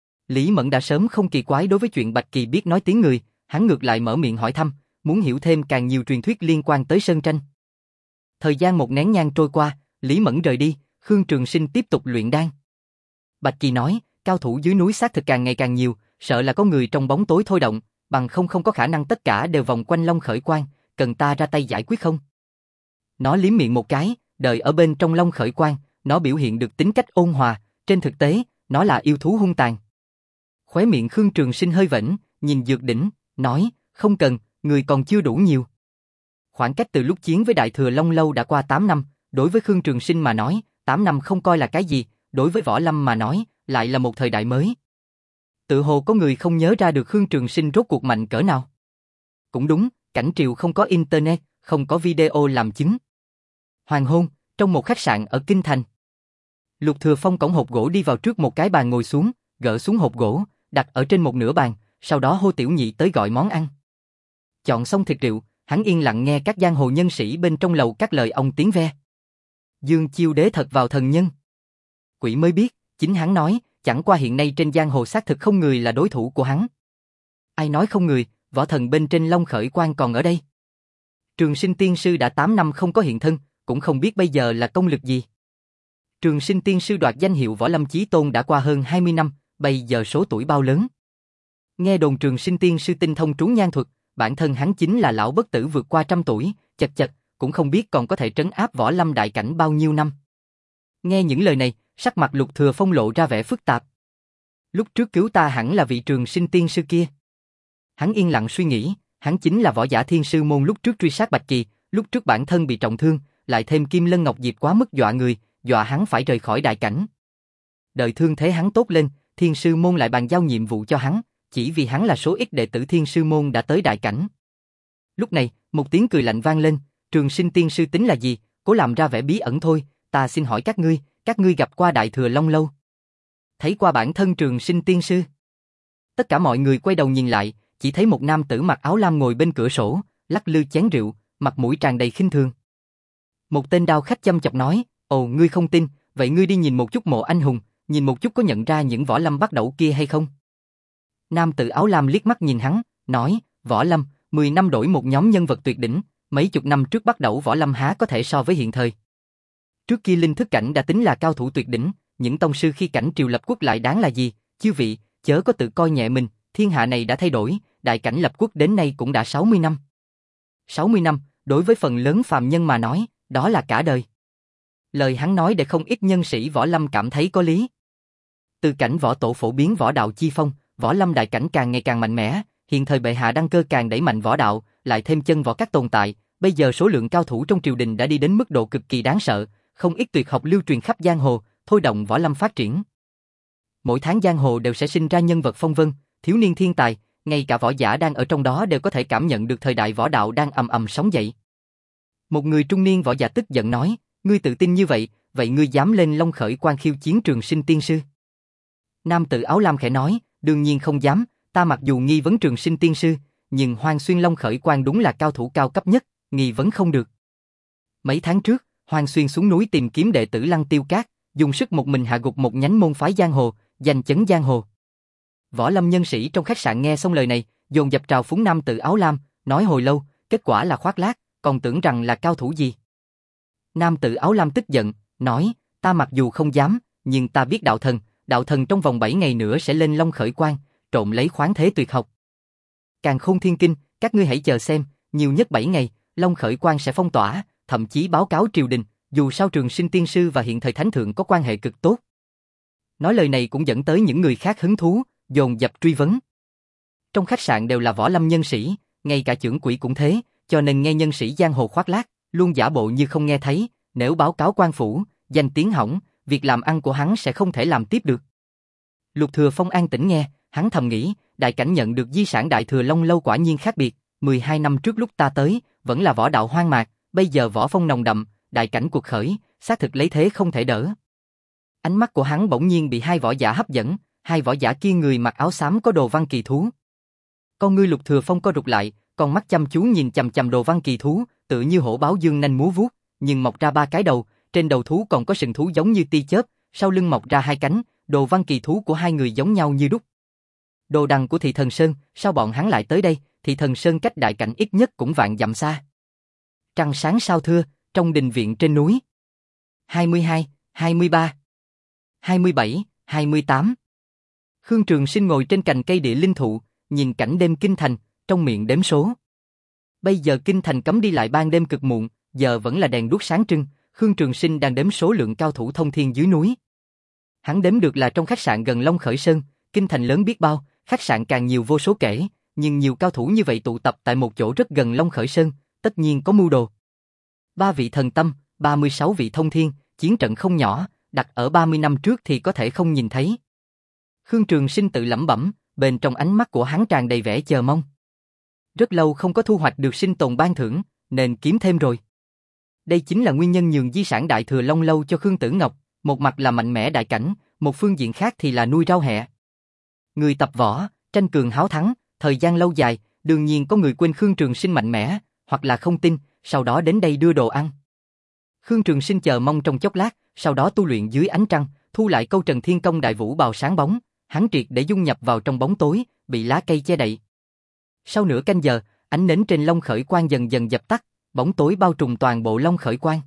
[SPEAKER 1] Lý Mẫn đã sớm không kỳ quái đối với chuyện Bạch Kỳ biết nói tiếng người, hắn ngược lại mở miệng hỏi thăm, muốn hiểu thêm càng nhiều truyền thuyết liên quan tới Sơn Tranh. Thời gian một nén nhang trôi qua, Lý Mẫn rời đi, Khương Trường Sinh tiếp tục luyện đan. Bạch Kỳ nói, cao thủ dưới núi xác thực càng ngày càng nhiều, sợ là có người trong bóng tối thôi động, bằng không không có khả năng tất cả đều vòng quanh Long Khởi Quan, cần ta ra tay giải quyết không? Nó liếm miệng một cái, đợi ở bên trong Long Khởi Quan, nó biểu hiện được tính cách ôn hòa, trên thực tế, nó là yêu thú hung tàn. Khóe miệng Khương Trường Sinh hơi vểnh, nhìn dược đỉnh, nói, không cần, người còn chưa đủ nhiều. Khoảng cách từ lúc chiến với Đại Thừa Long Lâu đã qua tám năm, đối với Khương Trường Sinh mà nói, tám năm không coi là cái gì, đối với võ lâm mà nói, lại là một thời đại mới. Tự hồ có người không nhớ ra được Khương Trường Sinh rốt cuộc mạnh cỡ nào. Cũng đúng, cảnh triều không có internet, không có video làm chứng. Hoàng hôn, trong một khách sạn ở Kinh Thành. Lục Thừa Phong cõng hộp gỗ đi vào trước một cái bàn ngồi xuống, gỡ xuống hộp gỗ, đặt ở trên một nửa bàn, sau đó hô Tiểu Nhị tới gọi món ăn. Chọn xong thịt rượu, hắn yên lặng nghe các giang hồ nhân sĩ bên trong lầu các lời ông tiếng ve. Dương Chiêu Đế thật vào thần nhân. Quỷ mới biết, chính hắn nói, chẳng qua hiện nay trên giang hồ xác thực không người là đối thủ của hắn. Ai nói không người, võ thần bên trên Long Khởi Quan còn ở đây. Trường Sinh Tiên Sư đã tám năm không có hiện thân, cũng không biết bây giờ là công lực gì. Trường Sinh Tiên Sư đoạt danh hiệu Võ Lâm Chí Tôn đã qua hơn hai mươi năm, bây giờ số tuổi bao lớn. Nghe đồn Trường Sinh Tiên Sư tinh thông trú nhan thuật, bản thân hắn chính là lão bất tử vượt qua trăm tuổi, chật chật, cũng không biết còn có thể trấn áp võ lâm đại cảnh bao nhiêu năm. Nghe những lời này, sắc mặt Lục Thừa Phong lộ ra vẻ phức tạp. Lúc trước cứu ta hẳn là vị Trường Sinh Tiên Sư kia. Hắn yên lặng suy nghĩ, hắn chính là võ giả thiên sư môn lúc trước truy sát Bạch Kỳ, lúc trước bản thân bị trọng thương, lại thêm Kim Lân Ngọc Diệp quá mức dọa người, dọa hắn phải rời khỏi đại cảnh. Đợi thương thế hắn tốt lên, thiên sư môn lại bàn giao nhiệm vụ cho hắn, chỉ vì hắn là số ít đệ tử thiên sư môn đã tới đại cảnh. Lúc này, một tiếng cười lạnh vang lên, Trường Sinh Tiên Sư tính là gì, cố làm ra vẻ bí ẩn thôi, ta xin hỏi các ngươi, các ngươi gặp qua Đại Thừa Long Lâu? Thấy qua bản thân Trường Sinh Tiên Sư? Tất cả mọi người quay đầu nhìn lại, chỉ thấy một nam tử mặc áo lam ngồi bên cửa sổ, lắc lư chén rượu, mặt mũi tràn đầy khinh thường. Một tên đao khách châm chọc nói, ồ ngươi không tin, vậy ngươi đi nhìn một chút mộ anh hùng, nhìn một chút có nhận ra những võ lâm bắt đầu kia hay không? Nam tử áo lam liếc mắt nhìn hắn, nói, võ lâm, mười năm đổi một nhóm nhân vật tuyệt đỉnh, Mấy chục năm trước bắt đầu võ lâm há có thể so với hiện thời. Trước kia linh thức cảnh đã tính là cao thủ tuyệt đỉnh, những tông sư khi cảnh triều lập quốc lại đáng là gì, chư vị, chớ có tự coi nhẹ mình, thiên hạ này đã thay đổi, đại cảnh lập quốc đến nay cũng đã sáu mươi năm. sáu mươi năm, đối với phần lớn phàm nhân mà nói, đó là cả đời. Lời hắn nói để không ít nhân sĩ võ lâm cảm thấy có lý. Từ cảnh võ tổ phổ biến võ đạo chi phong, võ lâm đại cảnh càng ngày càng mạnh mẽ, hiện thời bệ hạ đăng cơ càng đẩy mạnh võ đạo, lại thêm chân võ các tồn tại, bây giờ số lượng cao thủ trong triều đình đã đi đến mức độ cực kỳ đáng sợ, không ít tuyệt học lưu truyền khắp giang hồ, thôi động võ lâm phát triển. Mỗi tháng giang hồ đều sẽ sinh ra nhân vật phong vân, thiếu niên thiên tài, ngay cả võ giả đang ở trong đó đều có thể cảm nhận được thời đại võ đạo đang ầm ầm sóng dậy. Một người trung niên võ giả tức giận nói, ngươi tự tin như vậy, vậy ngươi dám lên Long Khởi Quan khiêu chiến Trường Sinh Tiên Sư? Nam tử áo lam khẽ nói, đương nhiên không dám, ta mặc dù nghi vấn Trường Sinh Tiên Sư, nhưng Hoàng Xuyên Long Khởi Quan đúng là cao thủ cao cấp nhất, nghi vấn không được. Mấy tháng trước, Hoàng Xuyên xuống núi tìm kiếm đệ tử Lăng Tiêu Cát, dùng sức một mình hạ gục một nhánh môn phái giang hồ, giành chấn giang hồ. Võ lâm nhân sĩ trong khách sạn nghe xong lời này, dồn dập trào phúng nam tử áo lam, nói hồi lâu, kết quả là khoác lác, còn tưởng rằng là cao thủ gì. Nam tử áo lam tức giận, nói, ta mặc dù không dám, nhưng ta biết đạo thần, đạo thần trong vòng bảy ngày nữa sẽ lên Long Khởi Quan, trộm lấy khoáng thế tuyệt học. Càn Khôn Thiên Kinh, các ngươi hãy chờ xem, nhiều nhất bảy ngày, Long Khởi Quan sẽ phong tỏa, thậm chí báo cáo triều đình, dù sao Trường Sinh Tiên Sư và hiện thời Thánh Thượng có quan hệ cực tốt. Nói lời này cũng dẫn tới những người khác hứng thú, dồn dập truy vấn. Trong khách sạn đều là võ lâm nhân sĩ, ngay cả trưởng quỹ cũng thế, cho nên nghe nhân sĩ giang hồ khoác lác, luôn giả bộ như không nghe thấy, nếu báo cáo quan phủ, danh tiếng hỏng, việc làm ăn của hắn sẽ không thể làm tiếp được. Lục Thừa Phong an tĩnh nghe, hắn thầm nghĩ, đại cảnh nhận được di sản Đại Thừa Long Lâu quả nhiên khác biệt, mười hai năm trước lúc ta tới, vẫn là võ đạo hoang mạc, bây giờ võ phong nồng đậm, đại cảnh cuộc khởi, xác thực lấy thế không thể đỡ. Ánh mắt của hắn bỗng nhiên bị hai võ giả hấp dẫn, hai võ giả kia người mặc áo xám có đồ văn kỳ thú. Con ngươi Lục Thừa Phong co rụt lại, con mắt chăm chú nhìn chằm chằm đồ văn kỳ thú, tự như hổ báo dương nanh múa vuốt, nhưng mọc ra ba cái đầu, trên đầu thú còn có sừng thú giống như tia chớp, sau lưng mọc ra hai cánh, đồ văn kỳ thú của hai người giống nhau như đúc. Đồ đằng của Thị Thần Sơn, sao bọn hắn lại tới đây? Thị Thần Sơn cách đại cảnh ít nhất cũng vạn dặm xa. Trăng sáng sao thưa, trong đình viện trên núi. hai mươi hai, hai mươi ba, hai mươi bảy, hai mươi tám. Khương Trường Sinh ngồi trên cành cây địa linh thụ, nhìn cảnh đêm kinh thành, trong miệng đếm số. Bây giờ kinh thành cấm đi lại ban đêm cực muộn, giờ vẫn là đèn đuốc sáng trưng, Khương Trường Sinh đang đếm số lượng cao thủ thông thiên dưới núi. Hắn đếm được là trong khách sạn gần Long Khởi Sơn, kinh thành lớn biết bao, khách sạn càng nhiều vô số kể, nhưng nhiều cao thủ như vậy tụ tập tại một chỗ rất gần Long Khởi Sơn, tất nhiên có mưu đồ. Ba vị thần tâm, ba mươi sáu vị thông thiên, chiến trận không nhỏ, đặt ở ba mươi năm trước thì có thể không nhìn thấy. Khương Trường Sinh tự lẩm bẩm, bên trong ánh mắt của hắn tràn đầy vẻ chờ mong. Rất lâu không có thu hoạch được sinh tồn ban thưởng, nên kiếm thêm rồi. Đây chính là nguyên nhân nhường di sản Đại Thừa Long Lâu cho Khương Tử Ngọc, một mặt là mạnh mẽ đại cảnh, một phương diện khác thì là nuôi rau hẹ. Người tập võ, tranh cường háo thắng, thời gian lâu dài, đương nhiên có người quên Khương Trường Sinh mạnh mẽ, hoặc là không tin, sau đó đến đây đưa đồ ăn. Khương Trường Sinh chờ mong trong chốc lát, sau đó tu luyện dưới ánh trăng, thu lại câu Trần Thiên Công Đại Vũ bào sáng bóng, hắn triệt để dung nhập vào trong bóng tối, bị lá cây che đậy. Sau nửa canh giờ, ánh nến trên Long Khởi Quan dần dần dập tắt, bóng tối bao trùm toàn bộ Long Khởi Quan.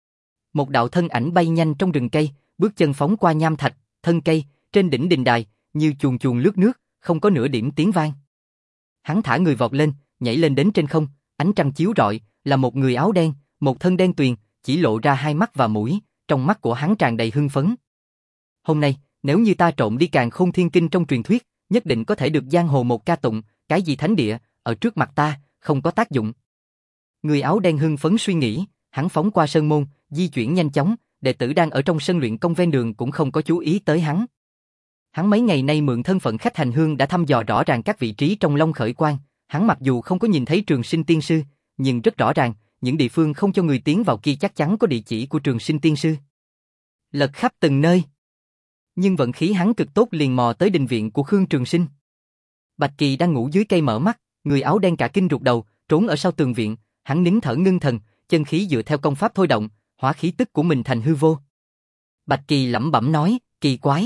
[SPEAKER 1] Một đạo thân ảnh bay nhanh trong rừng cây, bước chân phóng qua nham thạch, thân cây, trên đỉnh đình đài, như chuồn chuồn lướt nước, không có nửa điểm tiếng vang. Hắn thả người vọt lên, nhảy lên đến trên không, ánh trăng chiếu rọi, là một người áo đen, một thân đen tuyền, chỉ lộ ra hai mắt và mũi, trong mắt của hắn tràn đầy hưng phấn. Hôm nay, nếu như ta trộn đi Càn Khôn Thiên Kinh trong truyền thuyết, nhất định có thể được giang hồ một ca tụng, cái gì thánh địa, ở trước mặt ta, không có tác dụng. Người áo đen hưng phấn suy nghĩ, hắn phóng qua sơn môn, di chuyển nhanh chóng, đệ tử đang ở trong sân luyện công ven đường cũng không có chú ý tới hắn. Hắn mấy ngày nay mượn thân phận khách hành hương đã thăm dò rõ ràng các vị trí trong Long Khởi Quan, hắn mặc dù không có nhìn thấy Trường Sinh Tiên Sư, nhưng rất rõ ràng, những địa phương không cho người tiến vào kia chắc chắn có địa chỉ của Trường Sinh Tiên Sư. Lật khắp từng nơi. Nhưng vận khí hắn cực tốt liền mò tới đình viện của Khương Trường Sinh. Bạch Kỳ đang ngủ dưới cây mở mắt, người áo đen cả kinh rụt đầu, trốn ở sau tường viện, hắn nín thở ngưng thần, chân khí dựa theo công pháp thôi động, hóa khí tức của mình thành hư vô. Bạch Kỳ lẩm bẩm nói, kỳ quái.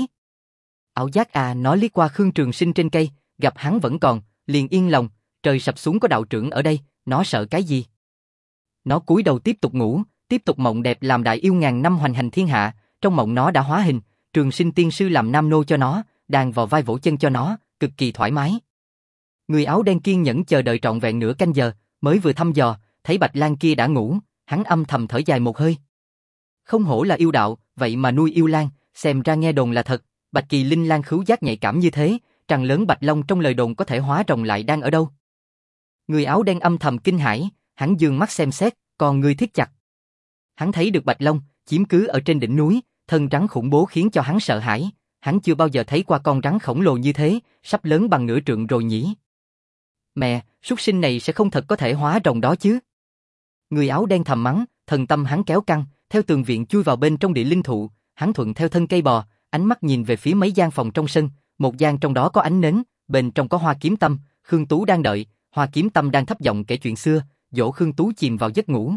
[SPEAKER 1] Ảo giác à, nó liếc qua Khương Trường Sinh trên cây, gặp hắn vẫn còn, liền yên lòng, trời sập xuống có đạo trưởng ở đây, nó sợ cái gì? Nó cúi đầu tiếp tục ngủ, tiếp tục mộng đẹp làm đại yêu ngàn năm hoành hành thiên hạ, trong mộng nó đã hóa hình, Trường Sinh tiên sư làm nam nô cho nó, đàn vào vai vỗ chân cho nó, cực kỳ thoải mái. Người áo đen kiên nhẫn chờ đợi trọn vẹn nửa canh giờ, mới vừa thăm dò, thấy Bạch Lang kia đã ngủ, hắn âm thầm thở dài một hơi. Không hổ là yêu đạo, vậy mà nuôi yêu lang, xem ra nghe đồn là thật, Bạch Kỳ Linh Lang khứu giác nhạy cảm như thế, trăng lớn Bạch Long trong lời đồn có thể hóa rồng lại đang ở đâu? Người áo đen âm thầm kinh hãi, hắn dương mắt xem xét, còn người thiết chặt. Hắn thấy được Bạch Long chiếm cứ ở trên đỉnh núi, thân rắn khủng bố khiến cho hắn sợ hãi, hắn chưa bao giờ thấy qua con rắn khổng lồ như thế, sắp lớn bằng nửa trượng rồi nhỉ. Mẹ, súc sinh này sẽ không thật có thể hóa rồng đó chứ? Người áo đen thầm mắng, thần tâm hắn kéo căng, theo tường viện chui vào bên trong địa linh thụ, hắn thuận theo thân cây bò, ánh mắt nhìn về phía mấy gian phòng trong sân, một gian trong đó có ánh nến, bên trong có Hoa Kiếm Tâm, Khương Tú đang đợi, Hoa Kiếm Tâm đang thấp giọng kể chuyện xưa, dỗ Khương Tú chìm vào giấc ngủ.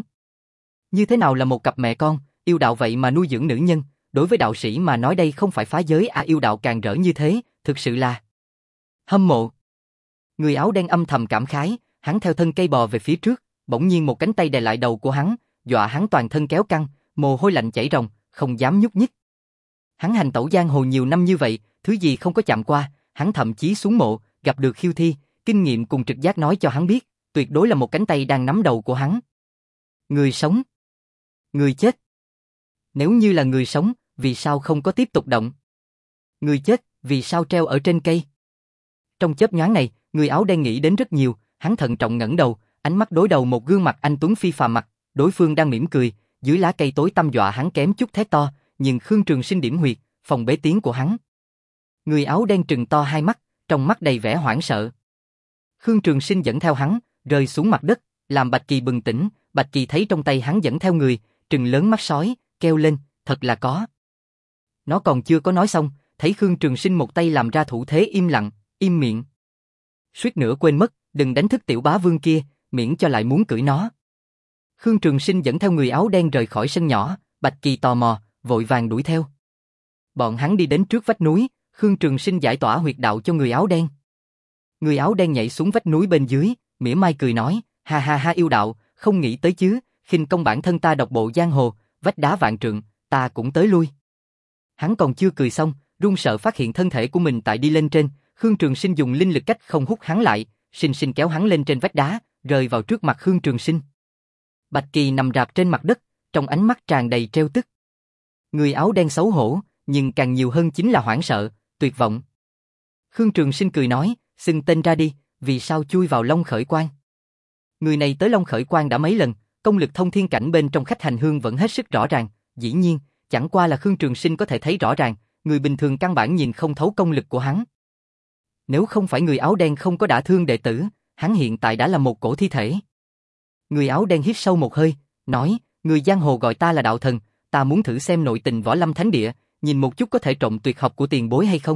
[SPEAKER 1] Như thế nào là một cặp mẹ con, yêu đạo vậy mà nuôi dưỡng nữ nhân, đối với đạo sĩ mà nói đây không phải phá giới à, yêu đạo càng rỡ như thế, thực sự là hâm mộ. Người áo đen âm thầm cảm khái, hắn theo thân cây bò về phía trước, bỗng nhiên một cánh tay đè lại đầu của hắn, dọa hắn toàn thân kéo căng, mồ hôi lạnh chảy ròng, không dám nhúc nhích. Hắn hành tẩu giang hồ nhiều năm như vậy, thứ gì không có chạm qua, hắn thậm chí xuống mộ, gặp được khiêu thi, kinh nghiệm cùng trực giác nói cho hắn biết, tuyệt đối là một cánh tay đang nắm đầu của hắn. Người sống, người chết. Nếu như là người sống, vì sao không có tiếp tục động? Người chết, vì sao treo ở trên cây? Trong chớp nhoáng này, người áo đen nghĩ đến rất nhiều, hắn thận trọng ngẩng đầu, ánh mắt đối đầu một gương mặt anh tuấn phi phàm mặt, đối phương đang mỉm cười, dưới lá cây tối tăm dọa hắn kém chút thét to, nhưng Khương Trường Sinh điểm huyệt, phòng bế tiếng của hắn. Người áo đen trừng to hai mắt, trong mắt đầy vẻ hoảng sợ. Khương Trường Sinh dẫn theo hắn, rơi xuống mặt đất, làm Bạch Kỳ bừng tỉnh, Bạch Kỳ thấy trong tay hắn dẫn theo người, trừng lớn mắt sói, kêu lên, thật là có. Nó còn chưa có nói xong, thấy Khương Trường Sinh một tay làm ra thủ thế im lặng, im miệng. Suýt nữa quên mất, đừng đánh thức tiểu bá vương kia, miễn cho lại muốn cưỡi nó. Khương Trường Sinh dẫn theo người áo đen rời khỏi sân nhỏ, Bạch Kỳ tò mò, vội vàng đuổi theo. Bọn hắn đi đến trước vách núi, Khương Trường Sinh giải tỏa huyệt đạo cho người áo đen. Người áo đen nhảy xuống vách núi bên dưới, mỉa mai cười nói, ha ha ha yêu đạo, không nghĩ tới chứ, khinh công bản thân ta độc bộ giang hồ, vách đá vạn trượng, ta cũng tới lui. Hắn còn chưa cười xong, run sợ phát hiện thân thể của mình tại đi lên trên, Khương Trường Sinh dùng linh lực cách không hút hắn lại, sinh sinh kéo hắn lên trên vách đá, rơi vào trước mặt Khương Trường Sinh. Bạch Kỳ nằm rạp trên mặt đất, trong ánh mắt tràn đầy trêu tức. Người áo đen xấu hổ, nhưng càng nhiều hơn chính là hoảng sợ, tuyệt vọng. Khương Trường Sinh cười nói, xưng tên ra đi, vì sao chui vào Long Khởi Quan? Người này tới Long Khởi Quan đã mấy lần, công lực thông thiên cảnh bên trong khách hành hương vẫn hết sức rõ ràng, dĩ nhiên, chẳng qua là Khương Trường Sinh có thể thấy rõ ràng, người bình thường căn bản nhìn không thấu công lực của hắn. Nếu không phải người áo đen không có đả thương đệ tử, hắn hiện tại đã là một cổ thi thể. Người áo đen hít sâu một hơi, nói, người giang hồ gọi ta là đạo thần, ta muốn thử xem nội tình võ lâm thánh địa, nhìn một chút có thể trộm tuyệt học của tiền bối hay không.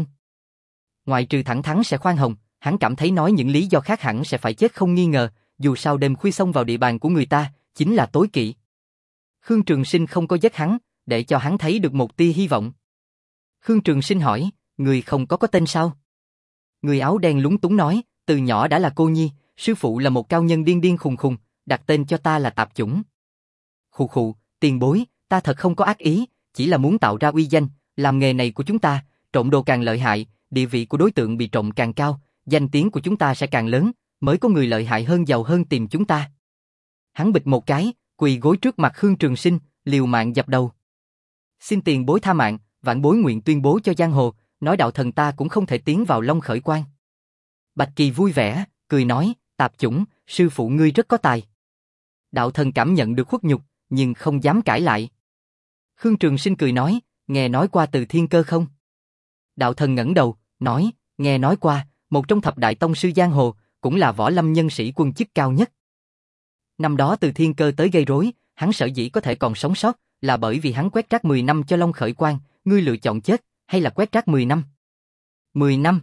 [SPEAKER 1] Ngoại trừ thẳng thắn sẽ khoan hồng, hắn cảm thấy nói những lý do khác hẳn sẽ phải chết không nghi ngờ, dù sao đêm khuya xông vào địa bàn của người ta, chính là tối kỵ. Khương Trường Sinh không có giết hắn, để cho hắn thấy được một tia hy vọng. Khương Trường Sinh hỏi, người không có có tên sao? Người áo đen lúng túng nói, từ nhỏ đã là cô nhi, sư phụ là một cao nhân điên điên khùng khùng, đặt tên cho ta là Tạp Chủng. Khụ khụ, tiền bối, ta thật không có ác ý, chỉ là muốn tạo ra uy danh, làm nghề này của chúng ta, trộm đồ càng lợi hại, địa vị của đối tượng bị trộm càng cao, danh tiếng của chúng ta sẽ càng lớn, mới có người lợi hại hơn giàu hơn tìm chúng ta. Hắn bịch một cái, quỳ gối trước mặt Khương Trường Sinh, liều mạng dập đầu. Xin tiền bối tha mạng, vạn bối nguyện tuyên bố cho giang hồ, nói đạo thần ta cũng không thể tiến vào Long Khởi Quan. Bạch Kỳ vui vẻ, cười nói, Tạp Chủng, sư phụ ngươi rất có tài. Đạo thần cảm nhận được khuất nhục, nhưng không dám cãi lại. Khương Trường Sinh cười nói, nghe nói qua Từ Thiên Cơ không? Đạo thần ngẩng đầu, nói, nghe nói qua, một trong thập đại tông sư giang hồ, cũng là võ lâm nhân sĩ quân chức cao nhất. Năm đó Từ Thiên Cơ tới gây rối, hắn sở dĩ có thể còn sống sót, là bởi vì hắn quét rác mười năm cho Long Khởi Quan, ngươi lựa chọn chết, hay là quét rác mười năm? mười năm.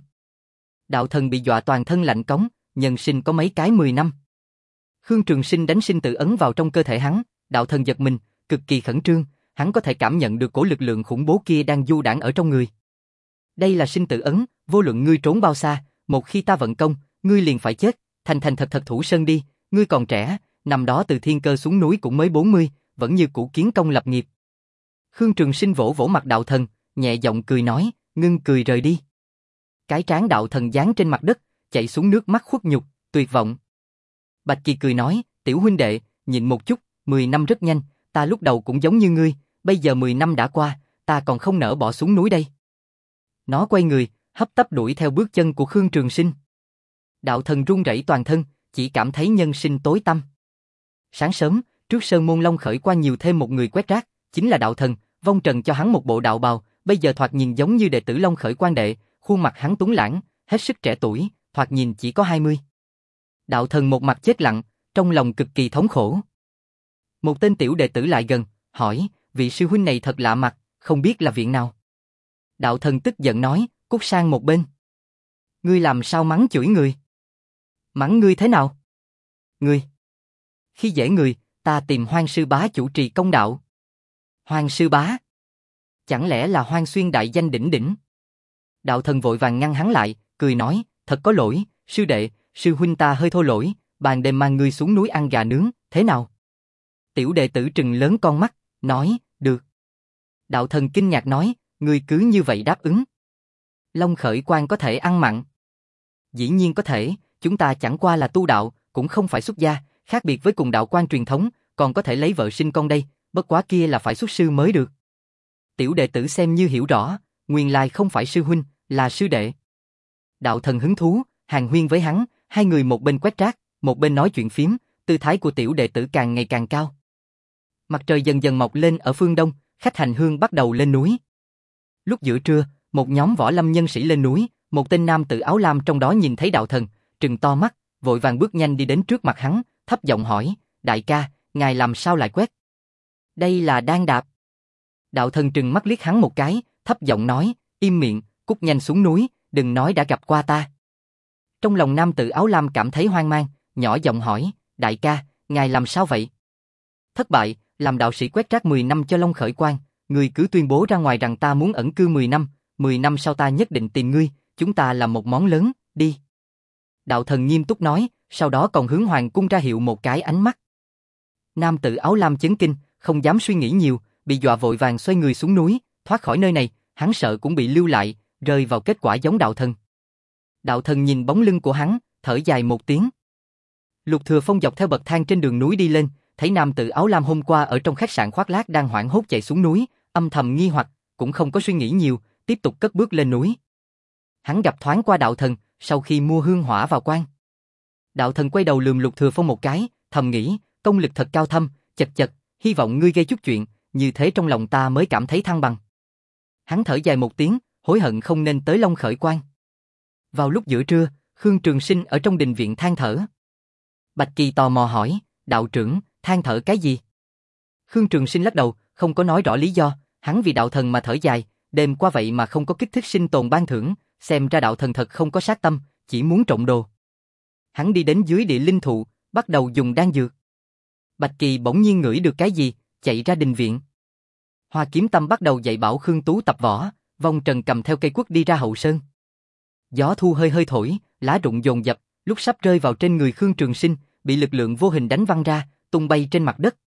[SPEAKER 1] Đạo thần bị dọa toàn thân lạnh cống, nhân sinh có mấy cái mười năm. Khương Trường Sinh đánh sinh tử ấn vào trong cơ thể hắn, đạo thần giật mình, cực kỳ khẩn trương, hắn có thể cảm nhận được cổ lực lượng khủng bố kia đang du đãng ở trong người. Đây là sinh tử ấn, vô luận ngươi trốn bao xa, một khi ta vận công, ngươi liền phải chết, thành thành thật thật thủ sơn đi, ngươi còn trẻ, năm đó từ Thiên Cơ xuống núi cũng mới bốn mươi, vẫn như cũ kiến công lập nghiệp. Khương Trường Sinh vỗ vỗ mặt đạo thần, nhẹ giọng cười nói, ngưng cười rời đi. Cái trán đạo thần giáng trên mặt đất, chảy xuống nước mắt khuất nhục, tuyệt vọng. Bạch Kỳ cười nói, tiểu huynh đệ, nhịn một chút, mười năm rất nhanh, ta lúc đầu cũng giống như ngươi, bây giờ mười năm đã qua, ta còn không nỡ bỏ xuống núi đây. Nó quay người, hấp tấp đuổi theo bước chân của Khương Trường Sinh. Đạo thần run rẩy toàn thân, chỉ cảm thấy nhân sinh tối tăm. Sáng sớm, trước sơn môn Long Khởi Quan nhiều thêm một người quét rác, chính là đạo thần, vong trần cho hắn một bộ đạo bào, bây giờ thoạt nhìn giống như đệ tử Long Khởi Quan đệ, khuôn mặt hắn tuấn lãng, hết sức trẻ tuổi, thoạt nhìn chỉ có hai mươi. Đạo thần một mặt chết lặng, trong lòng cực kỳ thống khổ. Một tên tiểu đệ tử lại gần, hỏi, vị sư huynh này thật lạ mặt, không biết là viện nào. Đạo thần tức giận nói, cút sang một bên. Ngươi làm sao mắng chửi người? Mắng ngươi thế nào? Ngươi. Khi dễ người, ta tìm Hoang sư bá chủ trì công đạo. Hoang sư bá? Chẳng lẽ là Hoang Xuyên đại danh đỉnh đỉnh? Đạo thần vội vàng ngăn hắn lại, cười nói, thật có lỗi, sư đệ, sư huynh ta hơi thô lỗi, ban đêm mang ngươi xuống núi ăn gà nướng, thế nào? Tiểu đệ tử trừng lớn con mắt, nói, được. Đạo thần kinh ngạc nói, ngươi cứ như vậy đáp ứng. Long Khởi Quan có thể ăn mặn. Dĩ nhiên có thể, chúng ta chẳng qua là tu đạo, cũng không phải xuất gia, khác biệt với cùng đạo quan truyền thống, còn có thể lấy vợ sinh con đây, bất quá kia là phải xuất sư mới được. Tiểu đệ tử xem như hiểu rõ, nguyên lai không phải sư huynh, là sư đệ. Đạo thần hứng thú, hàn huyên với hắn, hai người một bên quét rác, một bên nói chuyện phím, tư thái của tiểu đệ tử càng ngày càng cao. Mặt trời dần dần mọc lên ở phương đông, khách hành hương bắt đầu lên núi. Lúc giữa trưa, một nhóm võ lâm nhân sĩ lên núi, một tên nam tử áo lam trong đó nhìn thấy đạo thần, trừng to mắt, vội vàng bước nhanh đi đến trước mặt hắn, thấp giọng hỏi, đại ca, ngài làm sao lại quét? Đây là đan đạp. Đạo thần trừng mắt liếc hắn một cái, thấp giọng nói, im miệng, cút nhanh xuống núi, đừng nói đã gặp qua ta. Trong lòng nam tử áo lam cảm thấy hoang mang, nhỏ giọng hỏi, đại ca, ngài làm sao vậy? Thất bại, làm đạo sĩ quét rác mười năm cho Long Khởi Quan, ngươi cứ tuyên bố ra ngoài rằng ta muốn ẩn cư mười năm, mười năm sau ta nhất định tìm ngươi, chúng ta làm một món lớn, đi. Đạo thần nghiêm túc nói, sau đó còn hướng hoàng cung ra hiệu một cái ánh mắt. Nam tử áo lam chấn kinh, không dám suy nghĩ nhiều, bị dọa vội vàng xoay người xuống núi, thoát khỏi nơi này, hắn sợ cũng bị lưu lại, rơi vào kết quả giống đạo thần. Đạo thần nhìn bóng lưng của hắn, thở dài một tiếng. Lục Thừa Phong dọc theo bậc thang trên đường núi đi lên, thấy nam tử áo lam hôm qua ở trong khách sạn khoác lác đang hoảng hốt chạy xuống núi, âm thầm nghi hoặc, cũng không có suy nghĩ nhiều, tiếp tục cất bước lên núi. Hắn gặp thoáng qua đạo thần, sau khi mua hương hỏa vào quan. Đạo thần quay đầu lườm Lục Thừa Phong một cái, thầm nghĩ, công lực thật cao thâm, chật chật, hy vọng ngươi gây chút chuyện, như thế trong lòng ta mới cảm thấy thăng bằng. Hắn thở dài một tiếng, hối hận không nên tới Long Khởi Quan. Vào lúc giữa trưa, Khương Trường Sinh ở trong đình viện than thở. Bạch Kỳ tò mò hỏi, đạo trưởng, than thở cái gì? Khương Trường Sinh lắc đầu, không có nói rõ lý do, hắn vì đạo thần mà thở dài, đêm qua vậy mà không có kích thích sinh tồn ban thưởng, xem ra đạo thần thật không có sát tâm, chỉ muốn trộm đồ. Hắn đi đến dưới địa linh thụ, bắt đầu dùng đan dược. Bạch Kỳ bỗng nhiên ngửi được cái gì, chạy ra đình viện. Hoa Kiếm Tâm bắt đầu dạy bảo Khương Tú tập võ, Vong Trần cầm theo cây quất đi ra hậu sơn. Gió thu hơi hơi thổi, lá rụng dồn dập, lúc sắp rơi vào trên người Khương Trường Sinh, bị lực lượng vô hình đánh văng ra, tung bay trên mặt đất.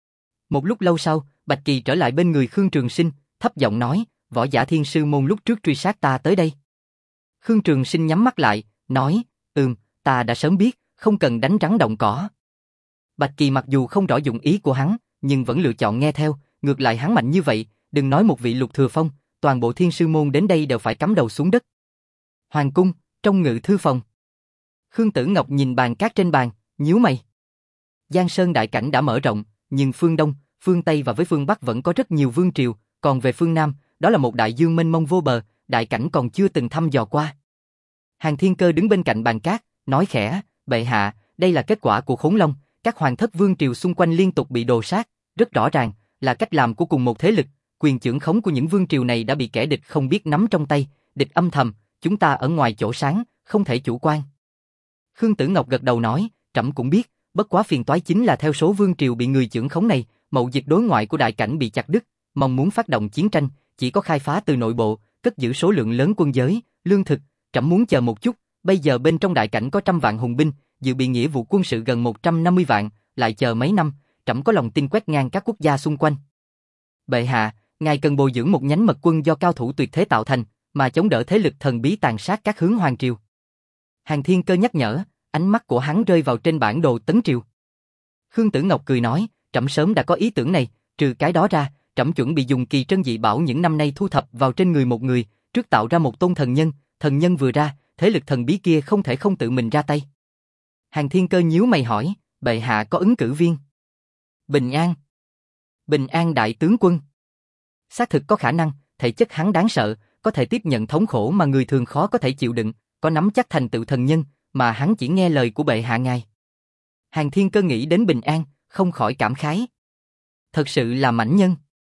[SPEAKER 1] Một lúc lâu sau, Bạch Kỳ trở lại bên người Khương Trường Sinh, thấp giọng nói, võ giả thiên sư môn lúc trước truy sát ta tới đây. Khương Trường Sinh nhắm mắt lại, nói, ừm, ta đã sớm biết, không cần đánh rắn động cỏ. Bạch Kỳ mặc dù không rõ dụng ý của hắn, nhưng vẫn lựa chọn nghe theo, ngược lại hắn mạnh như vậy, đừng nói một vị Lục Thừa Phong, toàn bộ thiên sư môn đến đây đều phải cắm đầu xuống đất. Hoàng cung, trong ngự thư phòng. Khương Tử Ngọc nhìn bàn cát trên bàn, nhíu mày. Giang Sơn đại cảnh đã mở rộng, nhưng phương Đông, phương Tây và với phương Bắc vẫn có rất nhiều vương triều, còn về phương Nam, đó là một đại dương mênh mông vô bờ, đại cảnh còn chưa từng thăm dò qua. Hàn Thiên Cơ đứng bên cạnh bàn cát, nói khẽ, bệ hạ, đây là kết quả của Khốn Long, các hoàng thất vương triều xung quanh liên tục bị đồ sát, rất rõ ràng, là cách làm của cùng một thế lực, quyền trưởng khống của những vương triều này đã bị kẻ địch không biết nắm trong tay, địch âm thầm, chúng ta ở ngoài chỗ sáng, không thể chủ quan. Khương Tử Ngọc gật đầu nói, trẫm cũng biết, bất quá phiền toái chính là theo số vương triều bị người trưởng khống này, mậu dịch đối ngoại của đại cảnh bị chặt đứt, mong muốn phát động chiến tranh, chỉ có khai phá từ nội bộ, cất giữ số lượng lớn quân giới, lương thực, trẫm muốn chờ một chút, bây giờ bên trong đại cảnh có trăm vạn hùng binh, dự bị nghĩa vụ quân sự gần một trăm năm mươi vạn, lại chờ mấy năm, trẫm có lòng tin quét ngang các quốc gia xung quanh. Bệ hạ, ngài cần bồi dưỡng một nhánh mật quân do cao thủ tuyệt thế tạo thành, mà chống đỡ thế lực thần bí tàn sát các hướng hoàng triều. Hàn Thiên Cơ nhắc nhở, ánh mắt của hắn rơi vào trên bản đồ tấn triều. Khương Tử Ngọc cười nói, trẫm sớm đã có ý tưởng này, trừ cái đó ra, trẫm chuẩn bị dùng kỳ trân dị bảo những năm nay thu thập vào trên người một người, trước tạo ra một tôn thần nhân, thần nhân vừa ra, thế lực thần bí kia không thể không tự mình ra tay. Hàn Thiên Cơ nhíu mày hỏi, bệ hạ có ứng cử viên? Bình An. Bình An đại tướng quân. Xác thực có khả năng, thể chất hắn đáng sợ, có thể tiếp nhận thống khổ mà người thường khó có thể chịu đựng, có nắm chắc thành tựu thần nhân, mà hắn chỉ nghe lời của bệ hạ ngài. Hàn Thiên Cơ nghĩ đến Bình An, không khỏi cảm khái. Thật sự là mãnh nhân.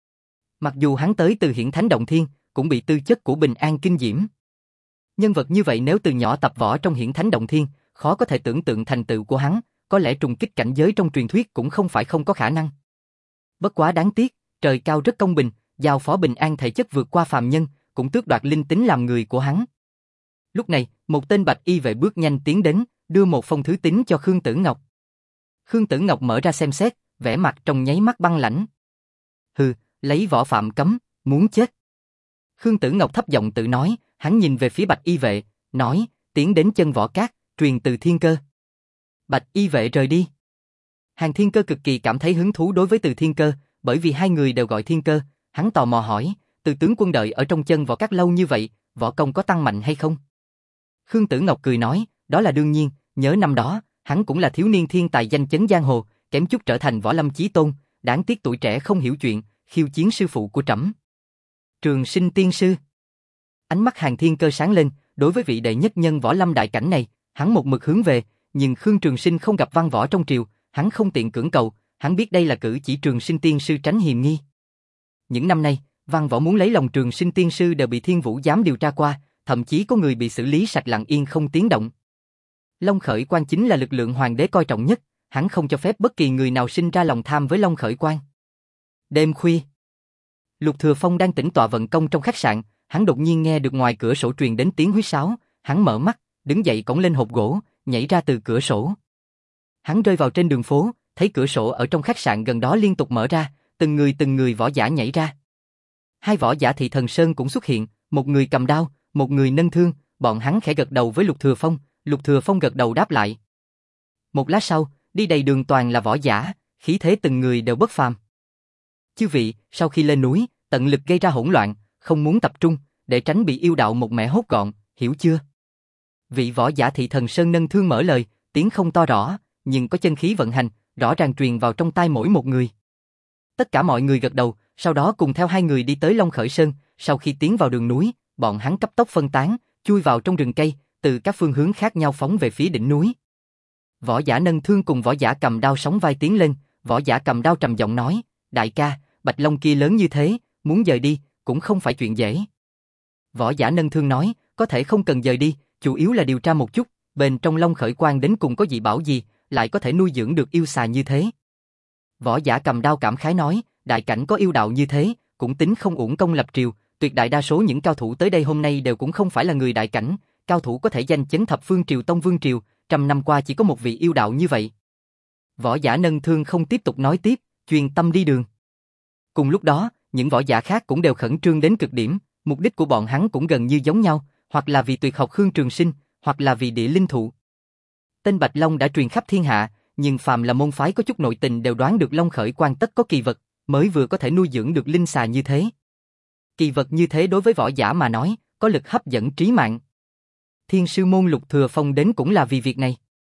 [SPEAKER 1] Mặc dù hắn tới từ Hiển Thánh Động Thiên, cũng bị tư chất của Bình An kinh diễm. Nhân vật như vậy nếu từ nhỏ tập võ trong Hiển Thánh Động Thiên, khó có thể tưởng tượng thành tựu của hắn, có lẽ trùng kích cảnh giới trong truyền thuyết cũng không phải không có khả năng. Bất quá đáng tiếc, trời cao rất công bình, giao phó Bình An thể chất vượt qua phàm nhân, cũng tước đoạt linh tính làm người của hắn. Lúc này, một tên bạch y vệ bước nhanh tiến đến, đưa một phong thư tín cho Khương Tử Ngọc. Khương Tử Ngọc mở ra xem xét, vẻ mặt trong nháy mắt băng lãnh. Hừ, lấy võ phạm cấm, muốn chết. Khương Tử Ngọc thấp giọng tự nói, hắn nhìn về phía bạch y vệ, nói, tiến đến chân võ cát, truyền từ Thiên Cơ. Bạch y vệ rời đi. Hàn Thiên Cơ cực kỳ cảm thấy hứng thú đối với từ Thiên Cơ, bởi vì hai người đều gọi Thiên Cơ, hắn tò mò hỏi, từ tướng quân đợi ở trong chân võ cát lâu như vậy, võ công có tăng mạnh hay không? Khương Tử Ngọc cười nói, đó là đương nhiên, nhớ năm đó, hắn cũng là thiếu niên thiên tài danh chấn giang hồ, kém chút trở thành võ lâm chí tôn, đáng tiếc tuổi trẻ không hiểu chuyện, khiêu chiến sư phụ của trẫm. Trường Sinh tiên sư. Ánh mắt Hàn Thiên Cơ sáng lên, đối với vị đệ nhất nhân võ lâm đại cảnh này, hắn một mực hướng về, nhưng Khương Trường Sinh không gặp văn võ trong triều, hắn không tiện cưỡng cầu, hắn biết đây là cử chỉ Trường Sinh tiên sư tránh hiềm nghi. Những năm nay, văn võ muốn lấy lòng Trường Sinh tiên sư đều bị Thiên Vũ giám điều tra qua, thậm chí có người bị xử lý sạch lặng yên không tiếng động. Long Khởi Quan chính là lực lượng hoàng đế coi trọng nhất, hắn không cho phép bất kỳ người nào sinh ra lòng tham với Long Khởi Quan. Đêm khuya, Lục Thừa Phong đang tĩnh tọa vận công trong khách sạn, hắn đột nhiên nghe được ngoài cửa sổ truyền đến tiếng huýt sáo, hắn mở mắt, đứng dậy cõng lên hộp gỗ, nhảy ra từ cửa sổ. Hắn rơi vào trên đường phố, thấy cửa sổ ở trong khách sạn gần đó liên tục mở ra, từng người từng người võ giả nhảy ra. Hai võ giả Thị Thần Sơn cũng xuất hiện, một người cầm đao, một người nâng thương, bọn hắn khẽ gật đầu với Lục Thừa Phong, Lục Thừa Phong gật đầu đáp lại. Một lát sau, đi đầy đường toàn là võ giả, khí thế từng người đều bất phàm. Chư vị, sau khi lên núi, tận lực gây ra hỗn loạn, không muốn tập trung, để tránh bị yêu đạo một mẻ hốt gọn, hiểu chưa? Vị võ giả Thị Thần Sơn nâng thương mở lời, tiếng không to rõ, nhưng có chân khí vận hành, rõ ràng truyền vào trong tai mỗi một người. Tất cả mọi người gật đầu, sau đó cùng theo hai người đi tới Long Khởi Sơn, sau khi tiến vào đường núi, bọn hắn cấp tốc phân tán, chui vào trong rừng cây, từ các phương hướng khác nhau phóng về phía đỉnh núi. Võ giả nâng thương cùng võ giả cầm đao sóng vai tiến lên, võ giả cầm đao trầm giọng nói, đại ca, Bạch Long kia lớn như thế, muốn dời đi, cũng không phải chuyện dễ. Võ giả nâng thương nói, có thể không cần dời đi, chủ yếu là điều tra một chút, bên trong Long Khởi Quan đến cùng có dị bảo gì, lại có thể nuôi dưỡng được yêu xà như thế. Võ giả cầm đao cảm khái nói, đại cảnh có yêu đạo như thế, cũng tính không uổng công lập triều, tuyệt đại đa số những cao thủ tới đây hôm nay đều cũng không phải là người đại cảnh, cao thủ có thể danh chấn thập phương triều tông vương triều, trăm năm qua chỉ có một vị yêu đạo như vậy. Võ giả nâng thương không tiếp tục nói tiếp, chuyên tâm đi đường. Cùng lúc đó, những võ giả khác cũng đều khẩn trương đến cực điểm, mục đích của bọn hắn cũng gần như giống nhau, hoặc là vì tuyệt học Khương Trường Sinh, hoặc là vì địa linh thụ. Tên Bạch Long đã truyền khắp thiên hạ, nhưng phàm là môn phái có chút nội tình đều đoán được Long Khởi Quan tất có kỳ vật, mới vừa có thể nuôi dưỡng được linh xà như thế. Kỳ vật như thế đối với võ giả mà nói, có lực hấp dẫn trí mạng. Thiên sư môn Lục Thừa Phong đến cũng là vì việc này.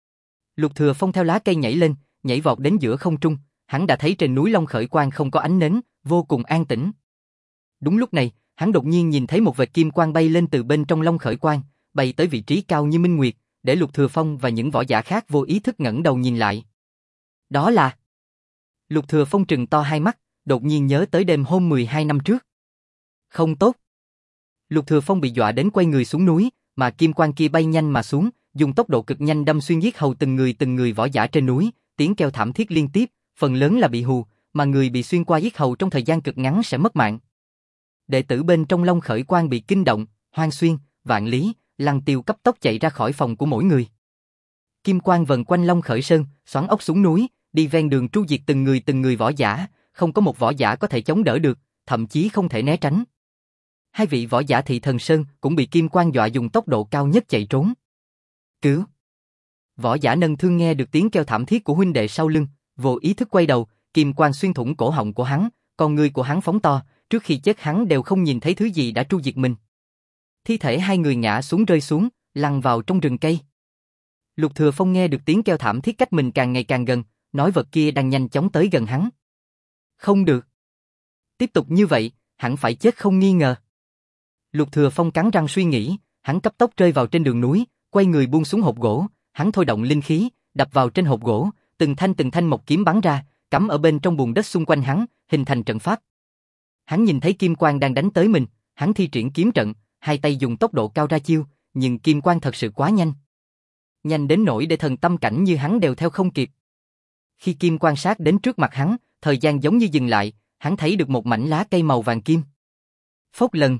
[SPEAKER 1] Lục Thừa Phong theo lá cây nhảy lên, nhảy vọt đến giữa không trung, hắn đã thấy trên núi Long Khởi Quan không có ánh nến, vô cùng an tĩnh. Đúng lúc này, hắn đột nhiên nhìn thấy một vệt kim quang bay lên từ bên trong Long Khởi Quan, bay tới vị trí cao như minh nguyệt, để Lục Thừa Phong và những võ giả khác vô ý thức ngẩng đầu nhìn lại. Đó là... Lục Thừa Phong trừng to hai mắt, đột nhiên nhớ tới đêm hôm mười hai năm trước. Không tốt. Lục Thừa Phong bị dọa đến quay người xuống núi, mà kim quang kia bay nhanh mà xuống, dùng tốc độ cực nhanh đâm xuyên giết hầu từng người từng người võ giả trên núi, tiếng kêu thảm thiết liên tiếp, phần lớn là bị hù, mà người bị xuyên qua giết hầu trong thời gian cực ngắn sẽ mất mạng. Đệ tử bên trong Long Khởi Quan bị kinh động, Hoang Xuyên, Vạn Lý, Lăng Tiêu cấp tốc chạy ra khỏi phòng của mỗi người. Kim quang vần quanh Long Khởi Sơn, xoắn ốc xuống núi, đi ven đường tru diệt từng người từng người võ giả, không có một võ giả có thể chống đỡ được, thậm chí không thể né tránh. Hai vị võ giả Thị Thần Sơn cũng bị kim quang dọa dùng tốc độ cao nhất chạy trốn. Cứu! Võ giả nâng thương nghe được tiếng kêu thảm thiết của huynh đệ sau lưng, vô ý thức quay đầu, kim quang xuyên thủng cổ họng của hắn, con ngươi của hắn phóng to, trước khi chết hắn đều không nhìn thấy thứ gì đã tru diệt mình. Thi thể hai người ngã xuống rơi xuống, lăn vào trong rừng cây. Lục Thừa Phong nghe được tiếng kêu thảm thiết cách mình càng ngày càng gần, nói vật kia đang nhanh chóng tới gần hắn. Không được. Tiếp tục như vậy, hẳn phải chết không nghi ngờ. Lục Thừa Phong cắn răng suy nghĩ, hắn cấp tốc rơi vào trên đường núi, quay người buông xuống hộp gỗ, hắn thôi động linh khí, đập vào trên hộp gỗ, từng thanh từng thanh mộc kiếm bắn ra, cắm ở bên trong bùn đất xung quanh hắn, hình thành trận pháp. Hắn nhìn thấy kim quang đang đánh tới mình, hắn thi triển kiếm trận, hai tay dùng tốc độ cao ra chiêu, nhưng kim quang thật sự quá nhanh. Nhanh đến nỗi để thần tâm cảnh như hắn đều theo không kịp. Khi kim quang sát đến trước mặt hắn, thời gian giống như dừng lại, hắn thấy được một mảnh lá cây màu vàng kim. Phốc lần.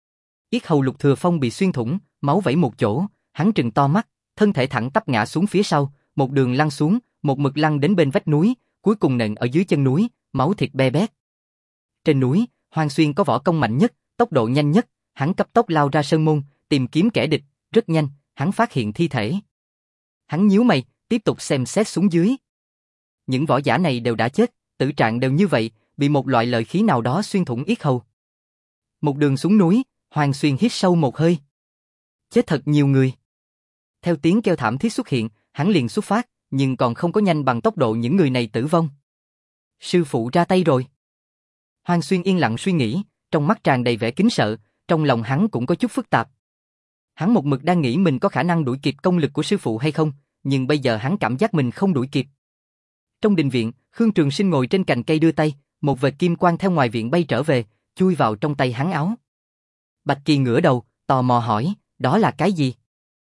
[SPEAKER 1] Yết hầu Lục Thừa Phong bị xuyên thủng, máu vẩy một chỗ, hắn trừng to mắt, thân thể thẳng tắp ngã xuống phía sau, một đường lăn xuống, một mực lăn đến bên vách núi, cuối cùng nện ở dưới chân núi, máu thịt be bét. Trên núi, Hoàng Xuyên có võ công mạnh nhất, tốc độ nhanh nhất, hắn cấp tốc lao ra sơn môn, tìm kiếm kẻ địch, rất nhanh, hắn phát hiện thi thể. Hắn nhíu mày, tiếp tục xem xét xuống dưới. Những võ giả này đều đã chết, tử trạng đều như vậy, bị một loại lợi khí nào đó xuyên thủng yết hầu. Một đường xuống núi, Hoàng Xuyên hít sâu một hơi. Chết thật nhiều người. Theo tiếng kêu thảm thiết xuất hiện, hắn liền xuất phát, nhưng còn không có nhanh bằng tốc độ những người này tử vong. Sư phụ ra tay rồi. Hoàng Xuyên yên lặng suy nghĩ, trong mắt tràn đầy vẻ kính sợ, trong lòng hắn cũng có chút phức tạp. Hắn một mực đang nghĩ mình có khả năng đuổi kịp công lực của sư phụ hay không, nhưng bây giờ hắn cảm giác mình không đuổi kịp. Trong đình viện, Khương Trường Sinh ngồi trên cành cây đưa tay, một vệt kim quang theo ngoài viện bay trở về, chui vào trong tay hắn áo. Bạch Kỳ ngửa đầu, tò mò hỏi, đó là cái gì?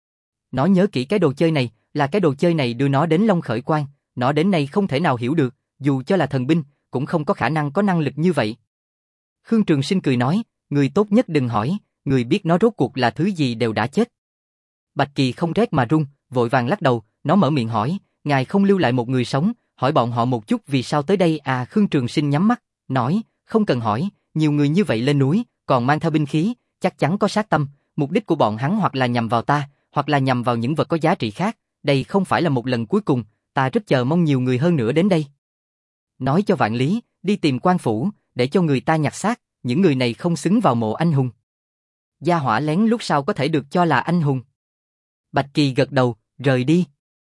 [SPEAKER 1] Nó nhớ kỹ cái đồ chơi này, là cái đồ chơi này đưa nó đến Long Khởi Quan, nó đến nay không thể nào hiểu được, dù cho là thần binh, cũng không có khả năng có năng lực như vậy. Khương Trường Sinh cười nói, người tốt nhất đừng hỏi, người biết nó rốt cuộc là thứ gì đều đã chết. Bạch Kỳ không rét mà run, vội vàng lắc đầu, nó mở miệng hỏi, ngài không lưu lại một người sống, hỏi bọn họ một chút vì sao tới đây à? Khương Trường Sinh nhắm mắt, nói, không cần hỏi, nhiều người như vậy lên núi, còn mang theo binh khí, chắc chắn có sát tâm, mục đích của bọn hắn hoặc là nhằm vào ta, hoặc là nhằm vào những vật có giá trị khác, đây không phải là một lần cuối cùng, ta rất chờ mong nhiều người hơn nữa đến đây. Nói cho Vạn Lý, đi tìm quan phủ, để cho người ta nhặt xác, những người này không xứng vào mộ anh hùng. Gia hỏa lén lúc sau có thể được cho là anh hùng. Bạch Kỳ gật đầu, rời đi.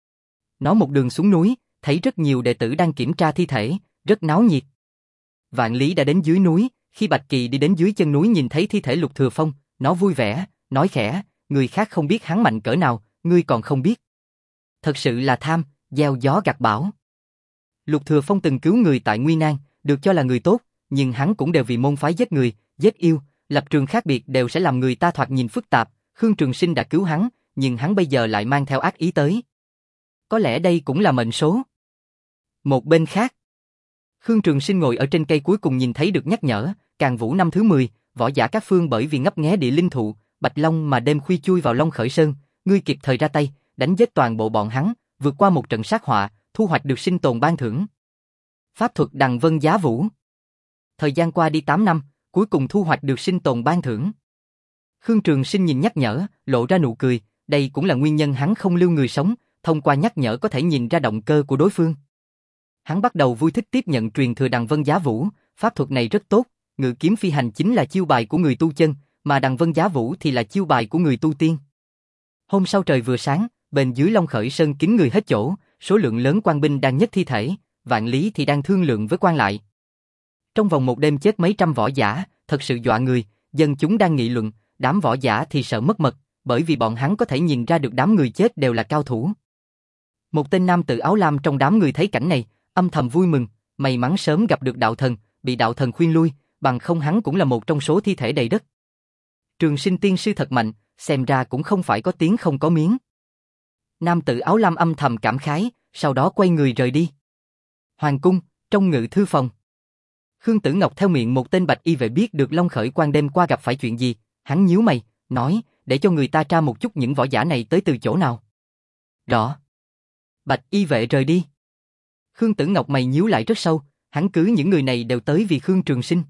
[SPEAKER 1] Nó một đường xuống núi, thấy rất nhiều đệ tử đang kiểm tra thi thể, rất náo nhiệt. Vạn Lý đã đến dưới núi, khi Bạch Kỳ đi đến dưới chân núi nhìn thấy thi thể Lục Thừa Phong, nó vui vẻ, nói khẽ, người khác không biết hắn mạnh cỡ nào, ngươi còn không biết. Thật sự là tham, gieo gió gặt bão. Lục Thừa Phong từng cứu người tại nguy nan, được cho là người tốt, nhưng hắn cũng đều vì môn phái giết người, giết yêu, lập trường khác biệt đều sẽ làm người ta thoạt nhìn phức tạp. Khương Trường Sinh đã cứu hắn, nhưng hắn bây giờ lại mang theo ác ý tới. Có lẽ đây cũng là mệnh số. Một bên khác, Khương Trường Sinh ngồi ở trên cây cuối cùng nhìn thấy được nhắc nhở, Càn Vũ năm thứ mười, võ giả các phương bởi vì ngấp nghé địa linh thụ, Bạch Long mà đêm khuya chui vào Long Khởi Sơn, ngươi kịp thời ra tay, đánh giết toàn bộ bọn hắn, vượt qua một trận sát họa, thu hoạch được sinh tồn ban thưởng. Pháp thuật Đằng Vân Giá Vũ. Thời gian qua đi tám năm, cuối cùng thu hoạch được sinh tồn ban thưởng. Khương Trường Sinh nhìn nhắc nhở, lộ ra nụ cười, đây cũng là nguyên nhân hắn không lưu người sống, thông qua nhắc nhở có thể nhìn ra động cơ của đối phương. Hắn bắt đầu vui thích tiếp nhận truyền thừa Đằng Vân Giá Vũ, pháp thuật này rất tốt, ngự kiếm phi hành chính là chiêu bài của người tu chân, mà Đằng Vân Giá Vũ thì là chiêu bài của người tu tiên. Hôm sau trời vừa sáng, bên dưới Long Khởi Sơn kín người hết chỗ, số lượng lớn quan binh đang nhấc thi thể, Vạn Lý thì đang thương lượng với quan lại. Trong vòng một đêm chết mấy trăm võ giả, thật sự dọa người, dân chúng đang nghị luận, đám võ giả thì sợ mất mật, bởi vì bọn hắn có thể nhìn ra được đám người chết đều là cao thủ. Một tên nam tử áo lam trong đám người thấy cảnh này, âm thầm vui mừng, may mắn sớm gặp được đạo thần, bị đạo thần khuyên lui, bằng không hắn cũng là một trong số thi thể đầy đất. Trường Sinh tiên sư thật mạnh, xem ra cũng không phải có tiếng không có miếng. Nam tử áo lam âm thầm cảm khái, sau đó quay người rời đi. Hoàng cung, trong ngự thư phòng. Khương Tử Ngọc theo miệng một tên bạch y vệ biết được Long Khởi Quan đêm qua gặp phải chuyện gì, hắn nhíu mày, nói, để cho người ta tra một chút những võ giả này tới từ chỗ nào. Rõ. Bạch y vệ rời đi. Khương Tử Ngọc mày nhíu lại rất sâu, hắn cứ những người này đều tới vì Khương Trường Sinh.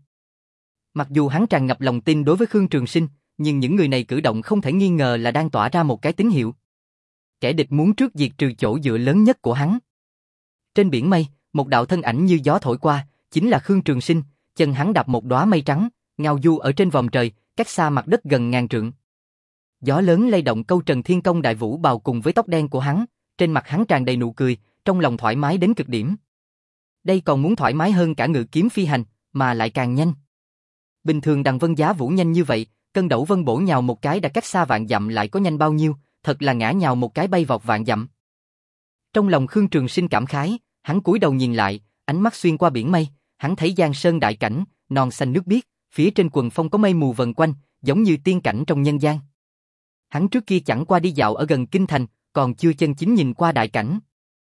[SPEAKER 1] Mặc dù hắn tràn ngập lòng tin đối với Khương Trường Sinh, nhưng những người này cử động không thể nghi ngờ là đang tỏa ra một cái tín hiệu. Kẻ địch muốn trước diệt trừ chỗ dựa lớn nhất của hắn. Trên biển mây, một đạo thân ảnh như gió thổi qua, chính là Khương Trường Sinh, chân hắn đạp một đóa mây trắng, ngao du ở trên vòm trời, cách xa mặt đất gần ngàn trượng. Gió lớn lay động câu Trần Thiên Công đại vũ bào cùng với tóc đen của hắn, trên mặt hắn tràn đầy nụ cười, trong lòng thoải mái đến cực điểm. Đây còn muốn thoải mái hơn cả ngự kiếm phi hành, mà lại càng nhanh. Bình thường Đằng Vân Giá Vũ nhanh như vậy, cân đẩu vân bổ nhào một cái đã cách xa vạn dặm lại có nhanh bao nhiêu, thật là ngã nhào một cái bay vọt vạn dặm. Trong lòng Khương Trường Sinh cảm khái, hắn cúi đầu nhìn lại, ánh mắt xuyên qua biển mây, hắn thấy giang sơn đại cảnh, non xanh nước biếc, phía trên quần phong có mây mù vần quanh, giống như tiên cảnh trong nhân gian. Hắn trước kia chẳng qua đi dạo ở gần kinh thành, còn chưa chân chính nhìn qua đại cảnh.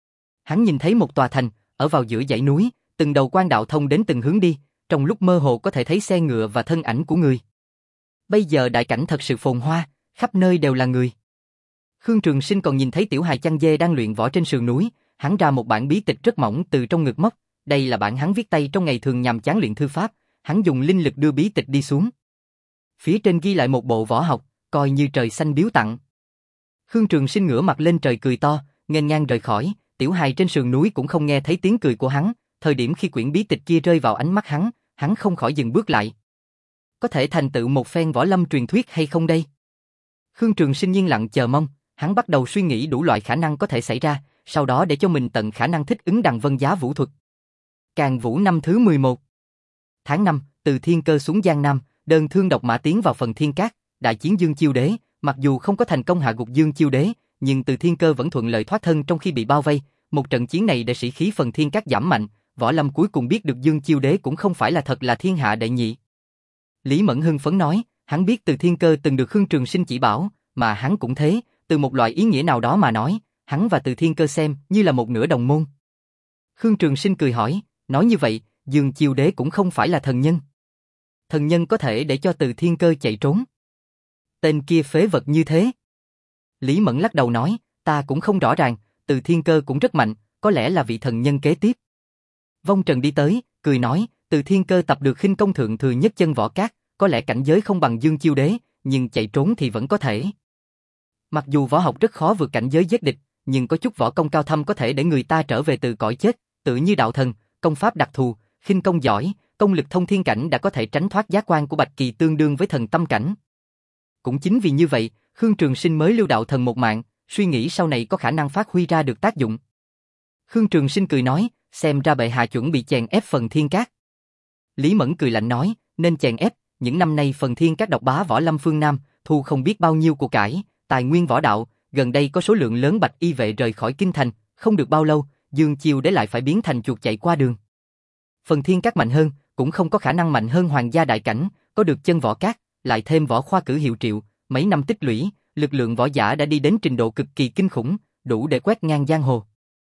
[SPEAKER 1] Hắn nhìn thấy một tòa thành, ở vào giữa dãy núi, từng đầu quan đạo thông đến từng hướng đi, trong lúc mơ hồ có thể thấy xe ngựa và thân ảnh của người. Bây giờ đại cảnh thật sự phồn hoa, khắp nơi đều là người. Khương Trường Sinh còn nhìn thấy tiểu hài chăn dê đang luyện võ trên sườn núi, hắn ra một bản bí tịch rất mỏng từ trong ngực móc, đây là bản hắn viết tay trong ngày thường nhằm chán luyện thư pháp, hắn dùng linh lực đưa bí tịch đi xuống. Phía trên ghi lại một bộ võ học, coi như trời xanh biếu tặng. Khương Trường Sinh ngửa mặt lên trời cười to, nghênh ngang rời khỏi, tiểu hài trên sườn núi cũng không nghe thấy tiếng cười của hắn, thời điểm khi quyển bí tịch kia rơi vào ánh mắt hắn, hắn không khỏi dừng bước lại. Có thể thành tựu một phen võ lâm truyền thuyết hay không đây? Khương Trường Sinh yên lặng chờ mong, hắn bắt đầu suy nghĩ đủ loại khả năng có thể xảy ra, sau đó để cho mình tận khả năng thích ứng Đằng Vân Giá Vũ thuật. Càn Vũ năm thứ mười một. Tháng năm, từ Thiên Cơ xuống Giang Nam, đơn thương độc mã tiến vào phần Thiên Cát, đại chiến Dương Chiêu Đế, mặc dù không có thành công hạ gục Dương Chiêu Đế, nhưng từ Thiên Cơ vẫn thuận lợi thoát thân trong khi bị bao vây, một trận chiến này để sĩ khí phần Thiên Cát giảm mạnh, võ lâm cuối cùng biết được Dương Chiêu Đế cũng không phải là thật là thiên hạ đệ nhị. Lý Mẫn hưng phấn nói, hắn biết từ Thiên Cơ từng được Khương Trường Sinh chỉ bảo, mà hắn cũng thế, từ một loại ý nghĩa nào đó mà nói, hắn và từ Thiên Cơ xem như là một nửa đồng môn. Khương Trường Sinh cười hỏi, nói như vậy, Dương Chiêu Đế cũng không phải là thần nhân. Thần nhân có thể để cho từ Thiên Cơ chạy trốn. Tên kia phế vật như thế. Lý Mẫn lắc đầu nói, ta cũng không rõ ràng, từ Thiên Cơ cũng rất mạnh, có lẽ là vị thần nhân kế tiếp. Vong Trần đi tới, cười nói, từ Thiên Cơ tập được khinh công thượng thừa nhất chân võ cát, có lẽ cảnh giới không bằng Dương Chiêu Đế, nhưng chạy trốn thì vẫn có thể. Mặc dù võ học rất khó vượt cảnh giới giết địch, nhưng có chút võ công cao thâm có thể để người ta trở về từ cõi chết, tự như đạo thần, công pháp đặc thù, khinh công giỏi, công lực thông thiên cảnh đã có thể tránh thoát giác quan của Bạch Kỳ tương đương với thần tâm cảnh. Cũng chính vì như vậy, Khương Trường Sinh mới lưu đạo thần một mạng, suy nghĩ sau này có khả năng phát huy ra được tác dụng. Khương Trường Sinh cười nói, xem ra bệ hạ chuẩn bị chèn ép phần Thiên Cát. Lý Mẫn cười lạnh nói, nên chèn ép, những năm nay phần Thiên Cát độc bá võ lâm phương Nam, thu không biết bao nhiêu của cải, tài nguyên võ đạo, gần đây có số lượng lớn bạch y vệ rời khỏi kinh thành, không được bao lâu, Dương Chiêu Đế lại phải biến thành chuột chạy qua đường. Phần Thiên Cát mạnh hơn, cũng không có khả năng mạnh hơn Hoàng gia đại cảnh, có được chân võ cát, lại thêm võ khoa cử hiệu triệu, mấy năm tích lũy, lực lượng võ giả đã đi đến trình độ cực kỳ kinh khủng, đủ để quét ngang giang hồ.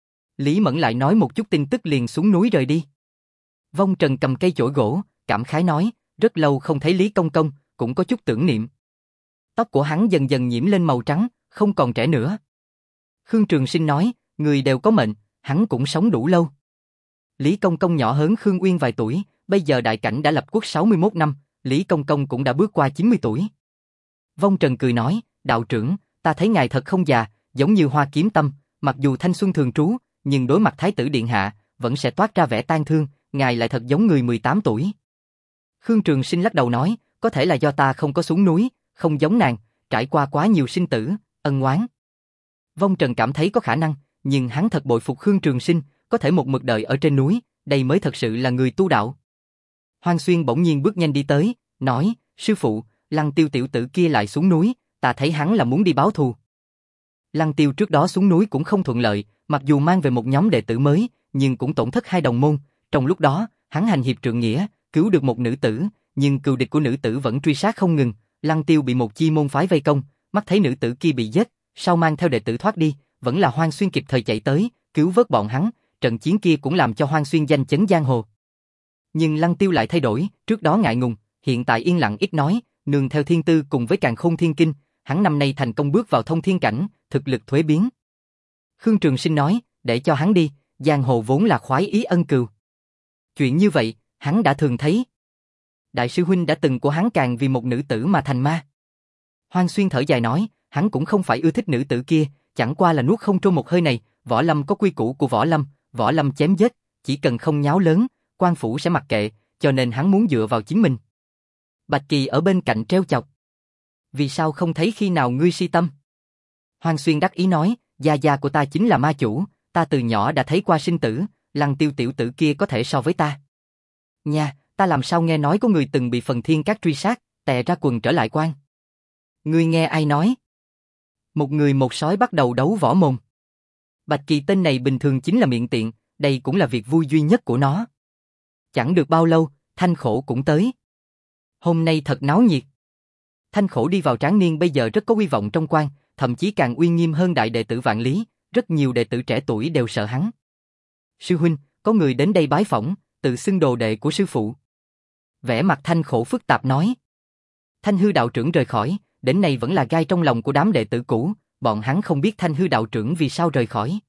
[SPEAKER 1] Lý Mẫn lại nói một chút tin tức liền xuống núi rời đi. Vong Trần cầm cây chổi gỗ, cảm khái nói, rất lâu không thấy Lý Công Công, cũng có chút tưởng niệm. Tóc của hắn dần dần nhiễm lên màu trắng, không còn trẻ nữa. Khương Trường Sinh nói, người đều có mệnh, hắn cũng sống đủ lâu. Lý Công Công nhỏ hơn Khương Uyên vài tuổi, bây giờ đại cảnh đã lập quốc sáu mươi mốt năm, Lý Công Công cũng đã bước qua chín mươi tuổi. Vong Trần cười nói, đạo trưởng, ta thấy ngài thật không già, giống như Hoa Kiếm Tâm, mặc dù thanh xuân thường trú, nhưng đối mặt Thái tử điện hạ, vẫn sẽ toát ra vẻ tang thương, ngài lại thật giống người mười tám tuổi. Khương Trường Sinh lắc đầu nói, có thể là do ta không có xuống núi, không giống nàng, trải qua quá nhiều sinh tử, ân oán. Vong Trần cảm thấy có khả năng, nhưng hắn thật bội phục Khương Trường Sinh, có thể một mực đợi ở trên núi, đây mới thật sự là người tu đạo. Hoang Xuyên bỗng nhiên bước nhanh đi tới, nói, sư phụ, Lăng Tiêu tiểu tử kia lại xuống núi, ta thấy hắn là muốn đi báo thù. Lăng Tiêu trước đó xuống núi cũng không thuận lợi, mặc dù mang về một nhóm đệ tử mới, nhưng cũng tổn thất hai đồng môn, trong lúc đó, hắn hành hiệp trượng nghĩa, cứu được một nữ tử, nhưng cừu địch của nữ tử vẫn truy sát không ngừng, Lăng Tiêu bị một chi môn phái vây công, mắt thấy nữ tử kia bị giết, sau mang theo đệ tử thoát đi, vẫn là Hoang Xuyên kịp thời chạy tới, cứu vớt bọn hắn, trận chiến kia cũng làm cho Hoang Xuyên danh chấn giang hồ. Nhưng Lăng Tiêu lại thay đổi, trước đó ngại ngùng, hiện tại yên lặng ít nói, nương theo thiên tư cùng với Càn Khôn Thiên Kinh, hắn năm nay thành công bước vào thông thiên cảnh, thực lực thuế biến. Khương Trường Sinh nói, để cho hắn đi, giang hồ vốn là khoái ý ân cừu. Chuyện như vậy, hắn đã thường thấy. Đại sư huynh đã từng của hắn càng vì một nữ tử mà thành ma. Hoang Xuyên thở dài nói, hắn cũng không phải ưa thích nữ tử kia, chẳng qua là nuốt không trôi một hơi này, Võ Lâm có quy củ của Võ Lâm, Võ Lâm chém giết, chỉ cần không nháo lớn, quan phủ sẽ mặc kệ, cho nên hắn muốn dựa vào chính mình. Bạch Kỳ ở bên cạnh trêu chọc. Vì sao không thấy khi nào ngươi si tâm? Hoang Xuyên đắc ý nói, gia gia của ta chính là ma chủ, ta từ nhỏ đã thấy qua sinh tử, Lăng Tiêu tiểu tử kia có thể so với ta. Nha, ta làm sao nghe nói có người từng bị Phần Thiên Các truy sát, tè ra quần trở lại quan. Ngươi nghe ai nói? Một người một sói bắt đầu đấu võ mồm. Bạch Kỳ tên này bình thường chính là miệng tiện, đây cũng là việc vui duy nhất của nó. Chẳng được bao lâu, Thanh Khổ cũng tới. Hôm nay thật náo nhiệt. Thanh Khổ đi vào tráng niên bây giờ rất có uy vọng trong quan, thậm chí càng uy nghiêm hơn đại đệ tử Vạn Lý, rất nhiều đệ tử trẻ tuổi đều sợ hắn. Sư huynh, có người đến đây bái phỏng, tự xưng đồ đệ của sư phụ. Vẻ mặt Thanh Khổ phức tạp nói. Thanh Hư đạo trưởng rời khỏi, đến nay vẫn là gai trong lòng của đám đệ tử cũ, bọn hắn không biết Thanh Hư đạo trưởng vì sao rời khỏi.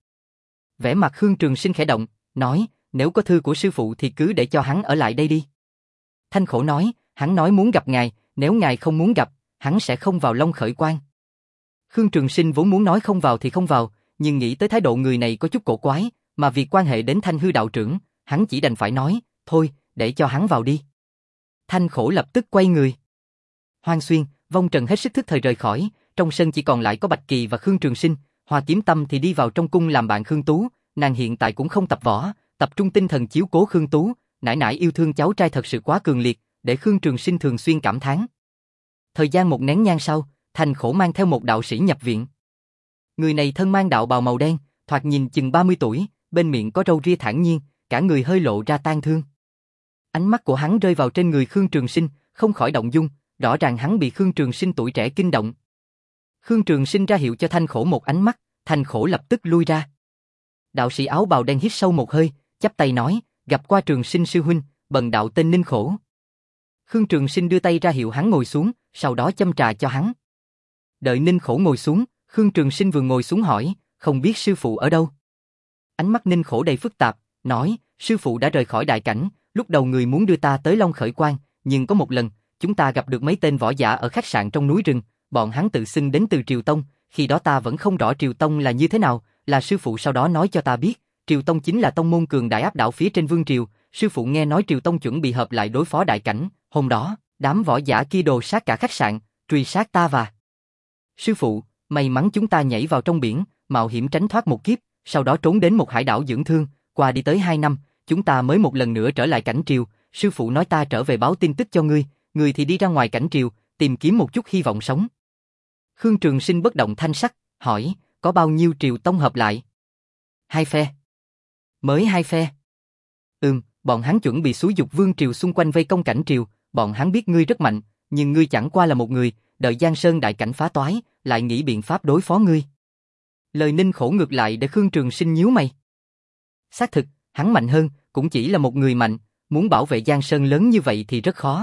[SPEAKER 1] Vẻ mặt Khương Trường Sinh khẽ động, nói, nếu có thư của sư phụ thì cứ để cho hắn ở lại đây đi. Thanh Khổ nói, hắn nói muốn gặp ngài, nếu ngài không muốn gặp, hắn sẽ không vào Long Khởi Quan. Khương Trường Sinh vốn muốn nói không vào thì không vào, nhưng nghĩ tới thái độ người này có chút cổ quái, mà vì quan hệ đến Thanh Hư đạo trưởng, hắn chỉ đành phải nói, thôi, để cho hắn vào đi. Thanh Khổ lập tức quay người. Hoang Xuyên, Vong Trần hết sức thức thời rời khỏi, trong sân chỉ còn lại có Bạch Kỳ và Khương Trường Sinh, Hoa Kiếm Tâm thì đi vào trong cung làm bạn Khương Tú, nàng hiện tại cũng không tập võ, tập trung tinh thần chiếu cố Khương Tú, nãi nãi yêu thương cháu trai thật sự quá cường liệt, để Khương Trường Sinh thường xuyên cảm thán. Thời gian một nén nhang sau, Thanh Khổ mang theo một đạo sĩ nhập viện. Người này thân mang đạo bào màu đen, thoạt nhìn chừng ba mươi tuổi, bên miệng có râu ria thản nhiên, cả người hơi lộ ra tang thương. Ánh mắt của hắn rơi vào trên người Khương Trường Sinh, không khỏi động dung, rõ ràng hắn bị Khương Trường Sinh tuổi trẻ kinh động. Khương Trường Sinh ra hiệu cho Thanh Khổ một ánh mắt, Thanh Khổ lập tức lui ra. Đạo sĩ áo bào đen hít sâu một hơi, chắp tay nói, gặp qua Trường Sinh sư huynh, bần đạo tên Ninh Khổ. Khương Trường Sinh đưa tay ra hiệu hắn ngồi xuống, sau đó châm trà cho hắn. Đợi Ninh Khổ ngồi xuống, Khương Trường Sinh vừa ngồi xuống hỏi, không biết sư phụ ở đâu. Ánh mắt Ninh Khổ đầy phức tạp, nói, sư phụ đã rời khỏi đại cảnh, lúc đầu người muốn đưa ta tới Long Khởi Quan, nhưng có một lần, chúng ta gặp được mấy tên võ giả ở khách sạn trong núi rừng, bọn hắn tự xưng đến từ Triều Tông, khi đó ta vẫn không rõ Triều Tông là như thế nào, là sư phụ sau đó nói cho ta biết, Triều Tông chính là tông môn cường đại áp đảo phía trên vương triều, sư phụ nghe nói Triều Tông chuẩn bị hợp lại đối phó đại cảnh, hôm đó, đám võ giả kia đồ sát cả khách sạn, truy sát ta và sư phụ, may mắn chúng ta nhảy vào trong biển, mạo hiểm tránh thoát một kiếp, sau đó trốn đến một hải đảo dưỡng thương, qua đi tới hai năm, chúng ta mới một lần nữa trở lại cảnh triều, sư phụ nói ta trở về báo tin tức cho ngươi, ngươi thì đi ra ngoài cảnh triều, tìm kiếm một chút hy vọng sống. Khương Trường Sinh bất động thanh sắc, hỏi, có bao nhiêu triều tông hợp lại? Hai phe. Mới hai phe. Ừm, bọn hắn chuẩn bị xúi dục vương triều xung quanh vây công cảnh triều, bọn hắn biết ngươi rất mạnh, nhưng ngươi chẳng qua là một người, đợi Giang Sơn đại cảnh phá toái, lại nghĩ biện pháp đối phó ngươi. Lời Ninh Khổ ngược lại để Khương Trường Sinh nhíu mày. Xác thực, hắn mạnh hơn, cũng chỉ là một người mạnh, muốn bảo vệ Giang Sơn lớn như vậy thì rất khó.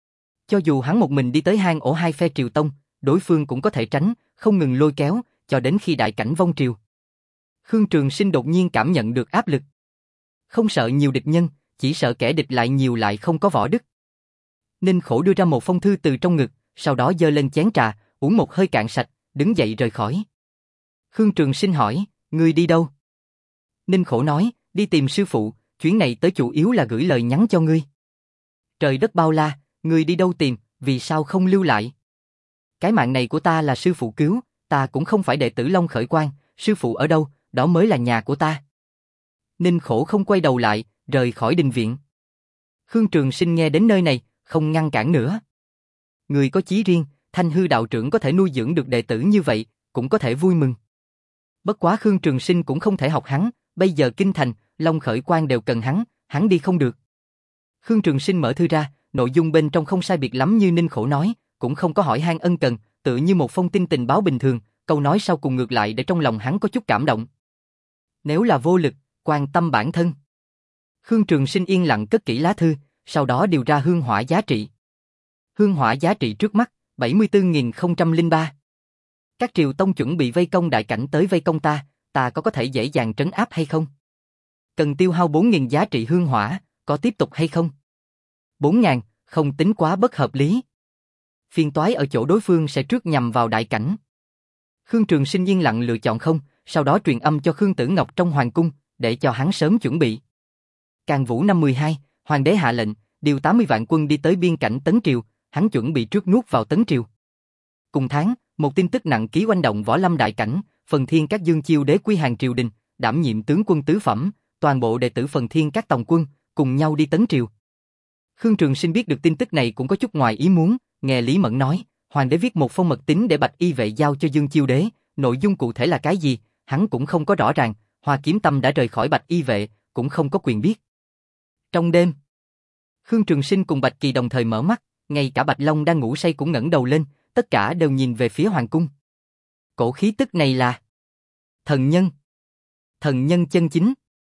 [SPEAKER 1] Cho dù hắn một mình đi tới hang ổ hai phe triều tông, đối phương cũng có thể tránh, không ngừng lôi kéo, cho đến khi đại cảnh vong triều. Khương Trường Sinh đột nhiên cảm nhận được áp lực. Không sợ nhiều địch nhân, chỉ sợ kẻ địch lại nhiều lại không có võ đức. Ninh Khổ đưa ra một phong thư từ trong ngực, sau đó giơ lên chén trà, uống một hơi cạn sạch, đứng dậy rời khỏi. Khương Trường Sinh hỏi, ngươi đi đâu? Ninh Khổ nói, đi tìm sư phụ, chuyến này tới chủ yếu là gửi lời nhắn cho ngươi. Trời đất bao la, ngươi đi đâu tìm, vì sao không lưu lại? Cái mạng này của ta là sư phụ cứu, ta cũng không phải đệ tử Long Khởi Quan, sư phụ ở đâu, đó mới là nhà của ta. Ninh Khổ không quay đầu lại, rời khỏi đình viện. Khương Trường Sinh nghe đến nơi này, không ngăn cản nữa. Người có chí riêng, Thanh Hư đạo trưởng có thể nuôi dưỡng được đệ tử như vậy, cũng có thể vui mừng. Bất quá Khương Trường Sinh cũng không thể học hắn, bây giờ kinh thành, Long Khởi Quan đều cần hắn, hắn đi không được. Khương Trường Sinh mở thư ra, nội dung bên trong không sai biệt lắm như Ninh Khổ nói, cũng không có hỏi han ân cần, tự như một phong tin tình báo bình thường, câu nói sau cùng ngược lại để trong lòng hắn có chút cảm động. Nếu là vô lực, quan tâm bản thân. Khương Trường Sinh yên lặng cất kỹ lá thư, sau đó điều ra hương hỏa giá trị. Hương hỏa giá trị trước mắt, bảy mươi tư nghìn không trăm lẻ ba. Các triều tông chuẩn bị vây công đại cảnh tới vây công ta, ta có có thể dễ dàng trấn áp hay không? Cần tiêu hao bốn nghìn giá trị hương hỏa, có tiếp tục hay không? bốn nghìn, không tính quá bất hợp lý. Phiền toái ở chỗ đối phương sẽ trước nhằm vào đại cảnh. Khương Trường Sinh yên lặng lựa chọn không, sau đó truyền âm cho Khương Tử Ngọc trong hoàng cung, để cho hắn sớm chuẩn bị. Càn Vũ năm mười hai, hoàng đế hạ lệnh, điều tám mươi vạn quân đi tới biên cảnh Tấn Triều, hắn chuẩn bị trước nuốt vào Tấn Triều. Cùng tháng, một tin tức nặng ký oanh động võ lâm đại cảnh, Phần Thiên các Dương Chiêu đế quy hàng triều đình, đảm nhiệm tướng quân tứ phẩm, toàn bộ đệ tử Phần Thiên các tòng quân, cùng nhau đi Tấn Triều. Khương Trường Sinh biết được tin tức này cũng có chút ngoài ý muốn, nghe Lý Mẫn nói, hoàng đế viết một phong mật tín để Bạch Y vệ giao cho Dương Chiêu đế, nội dung cụ thể là cái gì, hắn cũng không có rõ ràng, Hoa Kiếm Tâm đã rời khỏi Bạch Y vệ, cũng không có quyền biết. Trong đêm, Khương Trường Sinh cùng Bạch Kỳ đồng thời mở mắt, ngay cả Bạch Long đang ngủ say cũng ngẩng đầu lên, tất cả đều nhìn về phía hoàng cung. Cổ khí tức này là thần nhân. Thần nhân chân chính.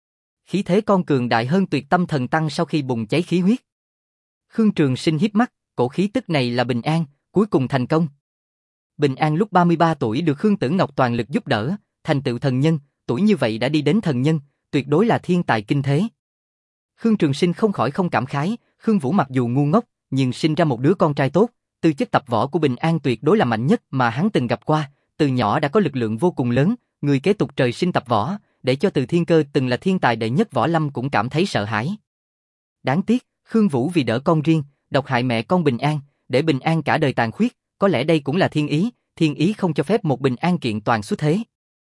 [SPEAKER 1] Khí thế con cường đại hơn Tuyệt Tâm Thần Tăng sau khi bùng cháy khí huyết. Khương Trường Sinh híp mắt, cổ khí tức này là Bình An, cuối cùng thành công. Bình An lúc ba mươi ba tuổi được Khương Tử Ngọc toàn lực giúp đỡ, thành tựu thần nhân, tuổi như vậy đã đi đến thần nhân, tuyệt đối là thiên tài kinh thế. Khương Trường Sinh không khỏi không cảm khái, Khương Vũ mặc dù ngu ngốc, nhưng sinh ra một đứa con trai tốt, tư chất tập võ của Bình An tuyệt đối là mạnh nhất mà hắn từng gặp qua, từ nhỏ đã có lực lượng vô cùng lớn, người kế tục trời sinh tập võ, để cho Từ Thiên Cơ từng là thiên tài đệ nhất võ lâm cũng cảm thấy sợ hãi. Đáng tiếc, Khương Vũ vì đỡ con riêng, độc hại mẹ con Bình An, để Bình An cả đời tàn khuyết, có lẽ đây cũng là thiên ý, thiên ý không cho phép một Bình An kiện toàn xuất thế.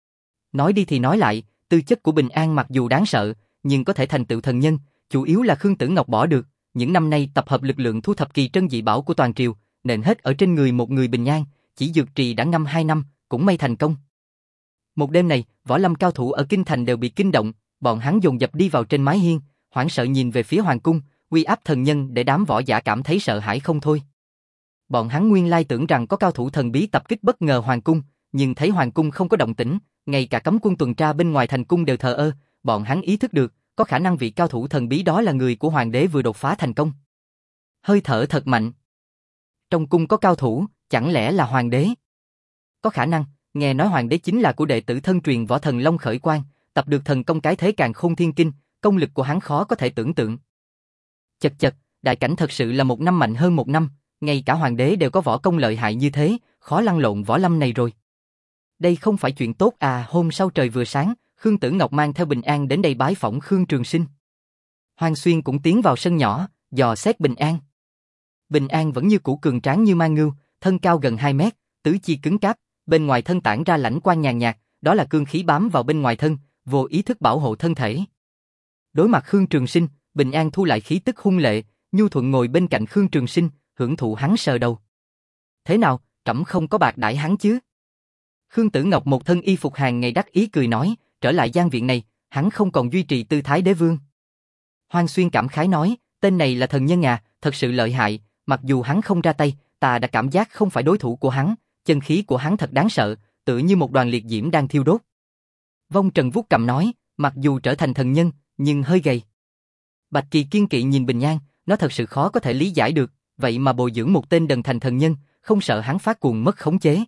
[SPEAKER 1] Nói đi thì nói lại, tư chất của Bình An mặc dù đáng sợ, nhưng có thể thành tựu thần nhân, chủ yếu là Khương Tử Ngọc bỏ được, những năm nay tập hợp lực lượng thu thập kỳ trân dị bảo của toàn triều, nện hết ở trên người một người Bình An, chỉ dược trì đã ngâm hai năm, cũng may thành công. Một đêm này, võ lâm cao thủ ở kinh thành đều bị kinh động, bọn hắn dồn dập đi vào trên mái hiên, hoảng sợ nhìn về phía hoàng cung, uy áp thần nhân để đám võ giả cảm thấy sợ hãi không thôi. Bọn hắn nguyên lai tưởng rằng có cao thủ thần bí tập kích bất ngờ hoàng cung, nhưng thấy hoàng cung không có động tĩnh, ngay cả cấm quân tuần tra bên ngoài thành cung đều thờ ơ, bọn hắn ý thức được, có khả năng vị cao thủ thần bí đó là người của hoàng đế vừa đột phá thành công. Hơi thở thật mạnh. Trong cung có cao thủ, chẳng lẽ là hoàng đế? Có khả năng, nghe nói hoàng đế chính là của đệ tử thân truyền võ thần Long Khởi Quang, tập được thần công cái thế càn khôn thiên kinh, công lực của hắn khó có thể tưởng tượng. Chật chật, đại cảnh thật sự là một năm mạnh hơn một năm, ngay cả hoàng đế đều có võ công lợi hại như thế, khó lăn lộn võ lâm này rồi. Đây không phải chuyện tốt à. Hôm sau trời vừa sáng, Khương Tử Ngọc mang theo Bình An đến đây bái phỏng Khương Trường Sinh. Hoàng Xuyên cũng tiến vào sân nhỏ, dò xét Bình An. Bình An vẫn như cũ cường tráng như mang ngưu, thân cao gần hai mét, tứ chi cứng cáp, bên ngoài thân tản ra lãnh quang nhàn nhạt, đó là cương khí bám vào bên ngoài thân, vô ý thức bảo hộ thân thể. Đối mặt Khương Trường Sinh, Bình An thu lại khí tức hung lệ, nhu thuận ngồi bên cạnh Khương Trường Sinh, hưởng thụ hắn sờ đầu. Thế nào, trẫm không có bạc đãi hắn chứ? Khương Tử Ngọc một thân y phục hàng ngày đắc ý cười nói, trở lại Giang viện này, hắn không còn duy trì tư thái đế vương. Hoàng Xuyên cảm khái nói, tên này là thần nhân à, thật sự lợi hại, mặc dù hắn không ra tay, ta đã cảm giác không phải đối thủ của hắn, chân khí của hắn thật đáng sợ, tựa như một đoàn liệt diễm đang thiêu đốt. Vong Trần vuốt cằm nói, mặc dù trở thành thần nhân, nhưng hơi gầy. Bạch Kỳ kiên kỵ nhìn Bình An, nó thật sự khó có thể lý giải được, vậy mà bồi dưỡng một tên đần thành thần nhân, không sợ hắn phát cuồng mất khống chế.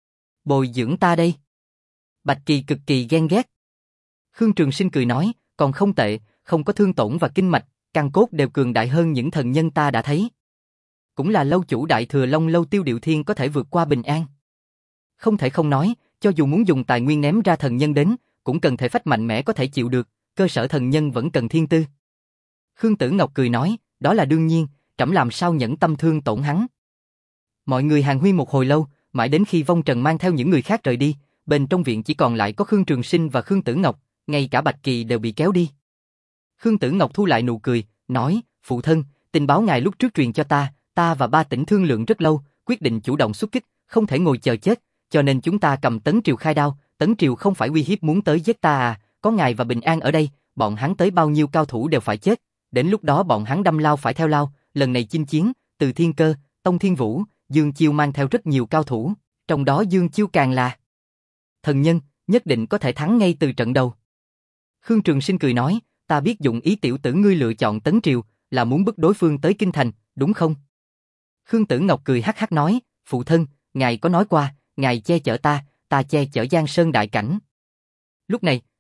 [SPEAKER 1] Bồi dưỡng ta đây. Bạch Kỳ cực kỳ ghen ghét. Khương Trường Sinh cười nói, còn không tệ, không có thương tổn và kinh mạch, căn cốt đều cường đại hơn những thần nhân ta đã thấy. Cũng là lâu chủ đại thừa Long Lâu Tiêu Điệu Thiên có thể vượt qua Bình An. Không thể không nói, cho dù muốn dùng tài nguyên ném ra thần nhân đến, cũng cần thể phách mạnh mẽ có thể chịu được, cơ sở thần nhân vẫn cần thiên tư. Khương Tử Ngọc cười nói, đó là đương nhiên, trẫm làm sao nhẫn tâm thương tổn hắn. Mọi người hàn huyên một hồi lâu, mãi đến khi Vong Trần mang theo những người khác rời đi, bên trong viện chỉ còn lại có Khương Trường Sinh và Khương Tử Ngọc, ngay cả Bạch Kỳ đều bị kéo đi. Khương Tử Ngọc thu lại nụ cười, nói, phụ thân, tình báo ngài lúc trước truyền cho ta, ta và Ba Tỉnh thương lượng rất lâu, quyết định chủ động xuất kích, không thể ngồi chờ chết, cho nên chúng ta cầm Tấn Triều khai đao, Tấn Triều không phải uy hiếp muốn tới giết ta à, có ngài và Bình An ở đây, bọn hắn tới bao nhiêu cao thủ đều phải chết, đến lúc đó bọn hắn đâm lao phải theo lao, lần này chinh chiến, Từ Thiên Cơ, Tông Thiên Vũ, Dương Chiêu mang theo rất nhiều cao thủ, trong đó Dương Chiêu càng là thần nhân, nhất định có thể thắng ngay từ trận đầu. Khương Trường Sinh cười nói, ta biết dụng ý tiểu tử ngươi lựa chọn Tấn Triều, là muốn bức đối phương tới kinh thành, đúng không? Khương Tử Ngọc cười hắc hắc nói, phụ thân, ngài có nói qua, ngài che chở ta, ta che chở Giang Sơn đại cảnh. Lúc này,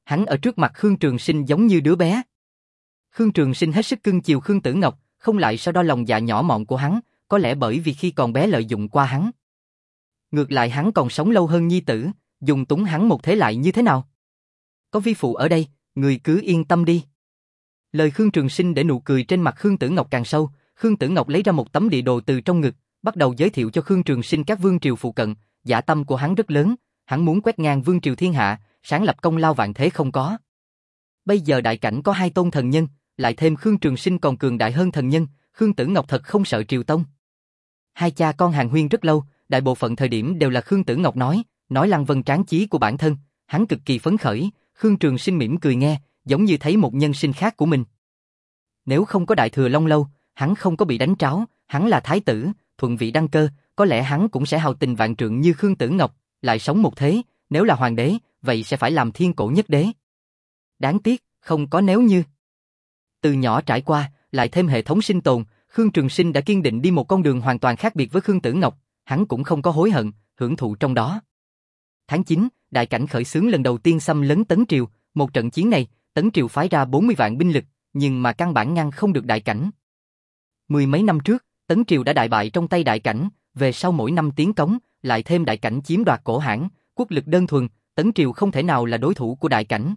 [SPEAKER 1] Hắn ở trước mặt Khương Trường Sinh giống như đứa bé. Khương Trường Sinh hết sức cưng chiều Khương Tử Ngọc, không lại so đo lòng dạ nhỏ mọn của hắn, có lẽ bởi vì khi còn bé lợi dụng qua hắn. Ngược lại hắn còn sống lâu hơn nhi tử, dùng túng hắn một thế lại như thế nào? Có vi phụ ở đây, người cứ yên tâm đi. Lời Khương Trường Sinh để nụ cười trên mặt Khương Tử Ngọc càng sâu, Khương Tử Ngọc lấy ra một tấm địa đồ từ trong ngực, bắt đầu giới thiệu cho Khương Trường Sinh các vương triều phụ cận, dạ tâm của hắn rất lớn, hắn muốn quét ngang vương triều thiên hạ, sáng lập công lao vạn thế không có. Bây giờ đại cảnh có hai tôn thần nhân, lại thêm Khương Trường Sinh còn cường đại hơn thần nhân, Khương Tử Ngọc thật không sợ triều tông. Hai cha con hàn huyên rất lâu, đại bộ phận thời điểm đều là Khương Tử Ngọc nói, nói lăng vân tráng chí của bản thân, hắn cực kỳ phấn khởi, Khương Trường Sinh mỉm cười nghe, giống như thấy một nhân sinh khác của mình. Nếu không có đại thừa Long Lâu, hắn không có bị đánh tráo, hắn là thái tử, thuận vị đăng cơ, có lẽ hắn cũng sẽ hào tình vạn trượng như Khương Tử Ngọc, lại sống một thế, nếu là hoàng đế, vậy sẽ phải làm thiên cổ nhất đế. Đáng tiếc, không có nếu như. Từ nhỏ trải qua, lại thêm hệ thống sinh tồn, Khương Trường Sinh đã kiên định đi một con đường hoàn toàn khác biệt với Khương Tử Ngọc, hắn cũng không có hối hận, hưởng thụ trong đó. Tháng chín, đại cảnh khởi xướng lần đầu tiên xâm lấn Tấn Triều, một trận chiến này, Tấn Triều phái ra bốn mươi vạn binh lực, nhưng mà căn bản ngăn không được đại cảnh. Mười mấy năm trước, Tấn Triều đã đại bại trong tay đại cảnh, về sau mỗi năm tiến cống, lại thêm đại cảnh chiếm đoạt cổ Hãn, quốc lực đơn thuần, Tấn Triều không thể nào là đối thủ của đại cảnh.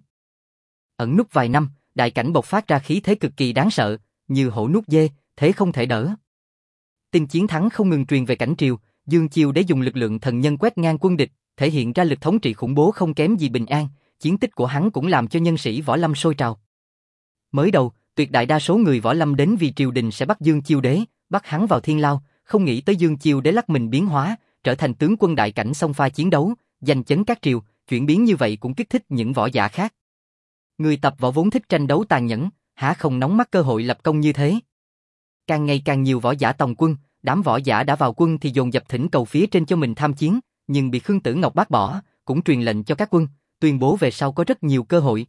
[SPEAKER 1] Ẩn núp vài năm, đại cảnh bộc phát ra khí thế cực kỳ đáng sợ, như hổ nuốt dê, thế không thể đỡ. Tin chiến thắng không ngừng truyền về cảnh Triều, Dương Chiêu Đế dùng lực lượng thần nhân quét ngang quân địch, thể hiện ra lực thống trị khủng bố không kém gì Bình An, chiến tích của hắn cũng làm cho nhân sĩ võ lâm sôi trào. Mới đầu, tuyệt đại đa số người võ lâm đến vì triều đình sẽ bắt Dương Chiêu Đế, bắt hắn vào thiên lao, không nghĩ tới Dương Chiêu Đế lắc mình biến hóa, trở thành tướng quân đại cảnh xông pha chiến đấu, giành chấn các triều, chuyển biến như vậy cũng kích thích những võ giả khác. Người tập võ vốn thích tranh đấu tàn nhẫn, há không nóng mắt cơ hội lập công như thế. Càng ngày càng nhiều võ giả tòng quân, đám võ giả đã vào quân thì dồn dập thỉnh cầu phía trên cho mình tham chiến, nhưng bị Khương Tử Ngọc bác bỏ, cũng truyền lệnh cho các quân, tuyên bố về sau có rất nhiều cơ hội.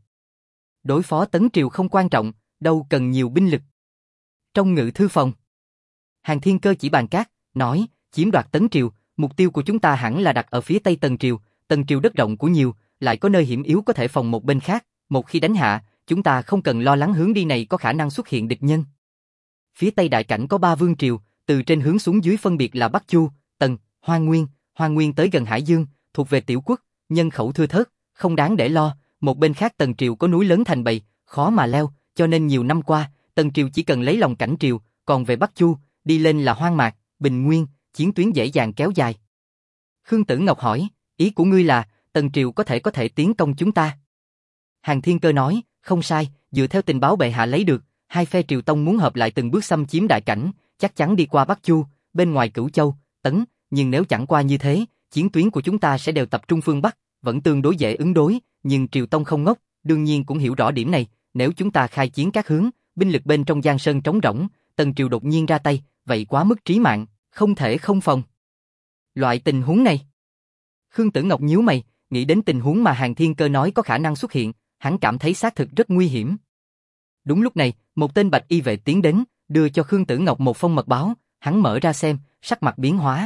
[SPEAKER 1] Đối phó Tấn Triều không quan trọng, đâu cần nhiều binh lực. Trong ngự thư phòng, Hàn Thiên Cơ chỉ bàn cát, nói, chiếm đoạt Tấn Triều, mục tiêu của chúng ta hẳn là đặt ở phía tây Tần Triều, Tần Triều đất rộng của nhiều, lại có nơi hiểm yếu có thể phòng một bên khác, một khi đánh hạ, chúng ta không cần lo lắng hướng đi này có khả năng xuất hiện địch nhân. Phía tây đại cảnh có ba vương triều, từ trên hướng xuống dưới phân biệt là Bắc Chu, Tần, Hoa Nguyên, Hoa Nguyên tới gần Hải Dương, thuộc về tiểu quốc, nhân khẩu thưa thớt, không đáng để lo, một bên khác Tần Triều có núi lớn thành bầy, khó mà leo, cho nên nhiều năm qua, Tần Triều chỉ cần lấy lòng cảnh Triều, còn về Bắc Chu, đi lên là hoang mạc, bình nguyên, chiến tuyến dễ dàng kéo dài. Khương Tử Ngọc hỏi, ý của ngươi là, Tần Triều có thể có thể tiến công chúng ta? Hàn Thiên Cơ nói, không sai, dựa theo tình báo bệ hạ lấy được, hai phe Triều Tông muốn hợp lại từng bước xâm chiếm đại cảnh, chắc chắn đi qua Bắc Chu, bên ngoài Cửu Châu, Tấn, nhưng nếu chẳng qua như thế, chiến tuyến của chúng ta sẽ đều tập trung phương Bắc, vẫn tương đối dễ ứng đối, nhưng Triều Tông không ngốc, đương nhiên cũng hiểu rõ điểm này, nếu chúng ta khai chiến các hướng, binh lực bên trong Giang Sơn trống rỗng, Tần Triều đột nhiên ra tay, vậy quá mức trí mạng, không thể không phòng. Loại tình huống này, Khương Tử Ngọc nhíu mày, nghĩ đến tình huống mà Hàn Thiên Cơ nói có khả năng xuất hiện, hắn cảm thấy xác thực rất nguy hiểm. Đúng lúc này, một tên bạch y vệ tiến đến, đưa cho Khương Tử Ngọc một phong mật báo, hắn mở ra xem, sắc mặt biến hóa.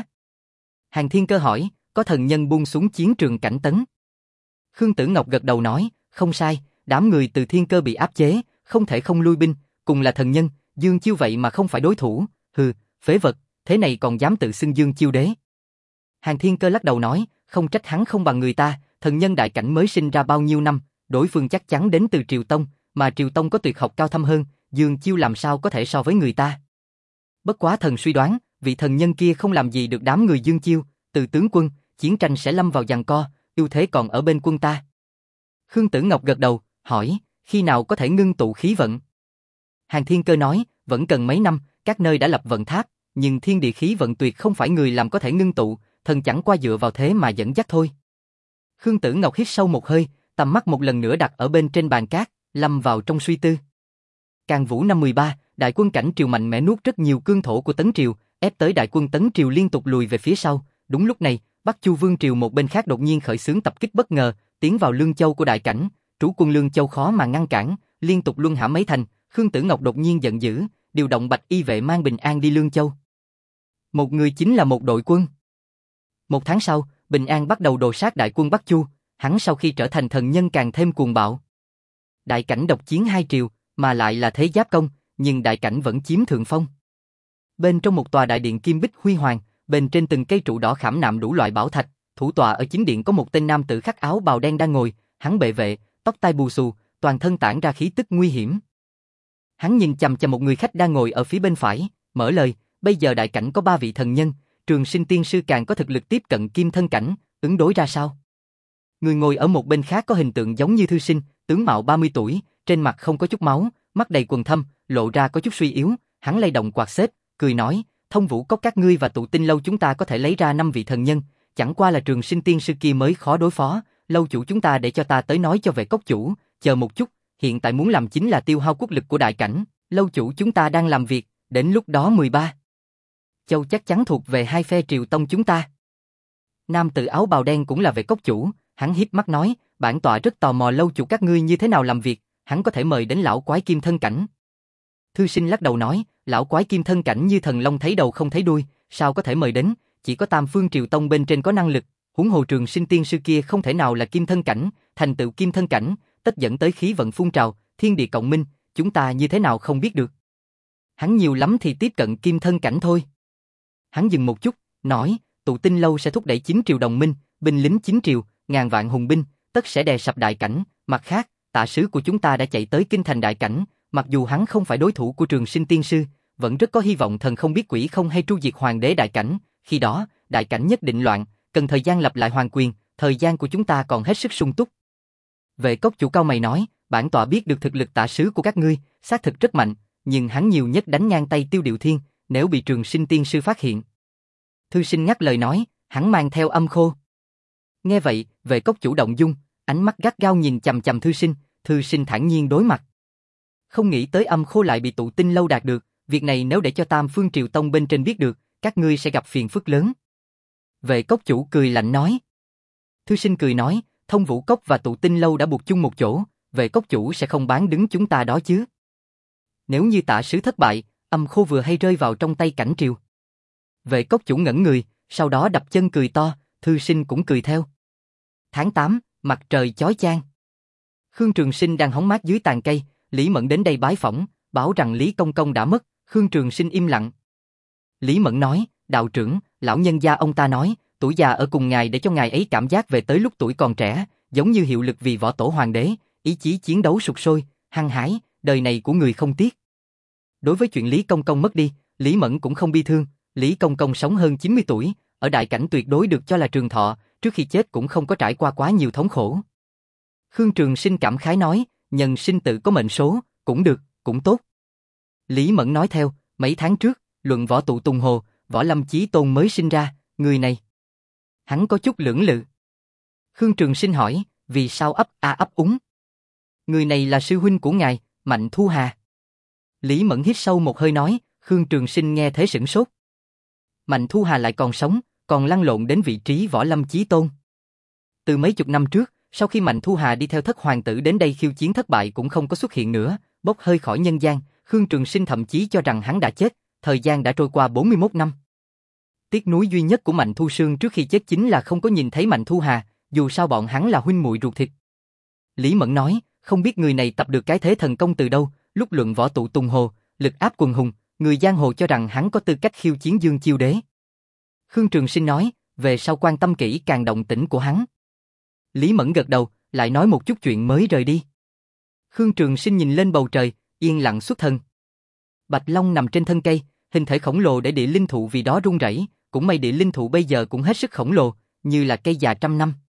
[SPEAKER 1] Hàn Thiên Cơ hỏi, có thần nhân buông xuống chiến trường cảnh Tấn. Khương Tử Ngọc gật đầu nói, không sai, đám người từ Thiên Cơ bị áp chế, không thể không lui binh, cùng là thần nhân, Dương Chiêu vậy mà không phải đối thủ, hừ, phế vật, thế này còn dám tự xưng Dương Chiêu Đế. Hàn Thiên Cơ lắc đầu nói, không trách hắn không bằng người ta, thần nhân đại cảnh mới sinh ra bao nhiêu năm, đối phương chắc chắn đến từ Triều Tông, mà Triều Tông có tuyệt học cao thâm hơn, Dương Chiêu làm sao có thể so với người ta. Bất quá thần suy đoán, vị thần nhân kia không làm gì được đám người Dương Chiêu, từ tướng quân, chiến tranh sẽ lâm vào giằng co, ưu thế còn ở bên quân ta. Khương Tử Ngọc gật đầu, hỏi, khi nào có thể ngưng tụ khí vận? Hàn Thiên Cơ nói, vẫn cần mấy năm, các nơi đã lập vận tháp, nhưng thiên địa khí vận tuyệt không phải người làm có thể ngưng tụ, thần chẳng qua dựa vào thế mà dẫn dắt thôi. Khương Tử Ngọc hít sâu một hơi, tầm mắt một lần nữa đặt ở bên trên bàn cát, lâm vào trong suy tư. Càn Vũ năm mười ba, đại quân cảnh Triều mạnh mẽ nuốt rất nhiều cương thổ của Tấn Triều, ép tới đại quân Tấn Triều liên tục lùi về phía sau. Đúng lúc này, Bắc Chu Vương Triều một bên khác đột nhiên khởi xướng tập kích bất ngờ, tiến vào Lương Châu của đại cảnh, trú quân Lương Châu khó mà ngăn cản, liên tục luân hãm mấy thành. Khương Tử Ngọc đột nhiên giận dữ, điều động bạch y vệ mang Bình An đi Lương Châu. Một người chính là một đội quân. Một tháng sau, Bình An bắt đầu đồ sát đại quân Bắc Chu, hắn sau khi trở thành thần nhân càng thêm cuồng bạo. Đại cảnh độc chiến hai triều, mà lại là thế giáp công, nhưng đại cảnh vẫn chiếm thượng phong. Bên trong một tòa đại điện kim bích huy hoàng, bên trên từng cây trụ đỏ khảm nạm đủ loại bảo thạch, thủ tọa ở chính điện có một tên nam tử khắc áo bào đen đang ngồi, hắn bệ vệ, tóc tai bù xù, toàn thân tản ra khí tức nguy hiểm. Hắn nhìn chằm chằm một người khách đang ngồi ở phía bên phải, mở lời, bây giờ đại cảnh có ba vị thần nhân, Trường Sinh tiên sư càng có thực lực tiếp cận kim thân cảnh, ứng đối ra sao? Người ngồi ở một bên khác có hình tượng giống như Thư Sinh, tướng mạo ba mươi tuổi, trên mặt không có chút máu, mắt đầy quầng thâm, lộ ra có chút suy yếu, hắn lay động quạt xếp, cười nói, Thông Vũ Cốc các ngươi và Tụ Tinh lâu chúng ta có thể lấy ra năm vị thần nhân, chẳng qua là Trường Sinh tiên sư kia mới khó đối phó, lâu chủ chúng ta để cho ta tới nói cho Vệ Cốc chủ, chờ một chút, hiện tại muốn làm chính là tiêu hao quốc lực của đại cảnh, lâu chủ chúng ta đang làm việc, đến lúc đó mười ba châu chắc chắn thuộc về hai phe triều tông chúng ta. Nam tử áo bào đen cũng là Vệ Cốc chủ, hắn híp mắt nói, bản tọa rất tò mò lâu chủ các ngươi như thế nào làm việc, hắn có thể mời đến lão quái kim thân cảnh. Thư Sinh lắc đầu nói, lão quái kim thân cảnh như thần long thấy đầu không thấy đuôi, sao có thể mời đến, chỉ có Tam Phương Triều Tông bên trên có năng lực, huống hồ Trường Sinh tiên sư kia không thể nào là kim thân cảnh, thành tựu kim thân cảnh, tất dẫn tới khí vận phun trào, thiên địa cộng minh, chúng ta như thế nào không biết được. Hắn nhiều lắm thì tiếp cận kim thân cảnh thôi. Hắn dừng một chút, nói, Tụ Tinh lâu sẽ thúc đẩy chín triều đồng minh, binh lính chín triều, ngàn vạn hùng binh, tất sẽ đè sập đại cảnh, mặt khác, tạ sứ của chúng ta đã chạy tới kinh thành đại cảnh, mặc dù hắn không phải đối thủ của Trường Sinh tiên sư, vẫn rất có hy vọng thần không biết quỷ không hay tru diệt hoàng đế đại cảnh, khi đó, đại cảnh nhất định loạn, cần thời gian lập lại hoàng quyền, thời gian của chúng ta còn hết sức sung túc. Vệ Cốc chủ cao mày nói, bản tọa biết được thực lực tạ sứ của các ngươi, xác thực rất mạnh, nhưng hắn nhiều nhất đánh ngang tay Tiêu Điệu Thiên, nếu bị Trường Sinh tiên sư phát hiện. Thư Sinh ngắt lời nói, hắn mang theo âm khô. Nghe vậy, Vệ Cốc chủ động dung, ánh mắt gắt gao nhìn chằm chằm Thư Sinh, Thư Sinh thản nhiên đối mặt. Không nghĩ tới âm khô lại bị Tụ Tinh lâu đạt được, việc này nếu để cho Tam Phương Triều Tông bên trên biết được, các ngươi sẽ gặp phiền phức lớn. Vệ Cốc chủ cười lạnh nói. Thư Sinh cười nói, Thông Vũ Cốc và Tụ Tinh lâu đã buộc chung một chỗ, Vệ Cốc chủ sẽ không bán đứng chúng ta đó chứ. Nếu như tạ sứ thất bại, âm khô vừa hay rơi vào trong tay cảnh triều. Vệ Cốc chủ ngẩn người, sau đó đập chân cười to, Thư Sinh cũng cười theo. Tháng tám, mặt trời chói chang. Khương Trường Sinh đang hóng mát dưới tàn cây, Lý Mẫn đến đây bái phỏng, báo rằng Lý Công Công đã mất, Khương Trường Sinh im lặng. Lý Mẫn nói, đạo trưởng, lão nhân gia ông ta nói, tuổi già ở cùng ngài để cho ngài ấy cảm giác về tới lúc tuổi còn trẻ, giống như hiệu lực vì võ tổ hoàng đế, ý chí chiến đấu sục sôi, hăng hái, đời này của người không tiếc. Đối với chuyện Lý Công Công mất đi, Lý Mẫn cũng không bi thương, Lý Công Công sống hơn chín mươi tuổi, ở đại cảnh tuyệt đối được cho là trường thọ, trước khi chết cũng không có trải qua quá nhiều thống khổ. Khương Trường Sinh cảm khái nói, nhân sinh tự có mệnh số, cũng được, cũng tốt. Lý Mẫn nói theo, mấy tháng trước, luận võ tụ Tùng Hồ, Võ Lâm Chí Tôn mới sinh ra, người này. Hắn có chút lưỡng lự. Khương Trường Sinh hỏi, vì sao ấp a ấp úng? Người này là sư huynh của ngài, Mạnh Thu Hà. Lý Mẫn hít sâu một hơi nói, Khương Trường Sinh nghe thế sửng sốt. Mạnh Thu Hà lại còn sống, còn lăn lộn đến vị trí Võ Lâm Chí Tôn. Từ mấy chục năm trước, sau khi Mạnh Thu Hà đi theo thất hoàng tử đến đây khiêu chiến thất bại cũng không có xuất hiện nữa, bốc hơi khỏi nhân gian, Khương Trường Sinh thậm chí cho rằng hắn đã chết, thời gian đã trôi qua bốn mươi mốt năm. Tiếc nuối duy nhất của Mạnh Thu Sương trước khi chết chính là không có nhìn thấy Mạnh Thu Hà, dù sao bọn hắn là huynh muội ruột thịt. Lý Mẫn nói, không biết người này tập được cái thế thần công từ đâu, lúc luận võ tụ Tùng Hồ, lực áp quần hùng, người giang hồ cho rằng hắn có tư cách khiêu chiến Dương Chiêu Đế. Khương Trường Sinh nói, về sau quan tâm kỹ càng động tĩnh của hắn. Lý Mẫn gật đầu, lại nói một chút chuyện mới rời đi. Khương Trường Sinh nhìn lên bầu trời, yên lặng xuất thần. Bạch Long nằm trên thân cây, hình thể khổng lồ để địa linh thụ vì đó rung rẩy, cũng may địa linh thụ bây giờ cũng hết sức khổng lồ, như là cây già trăm năm.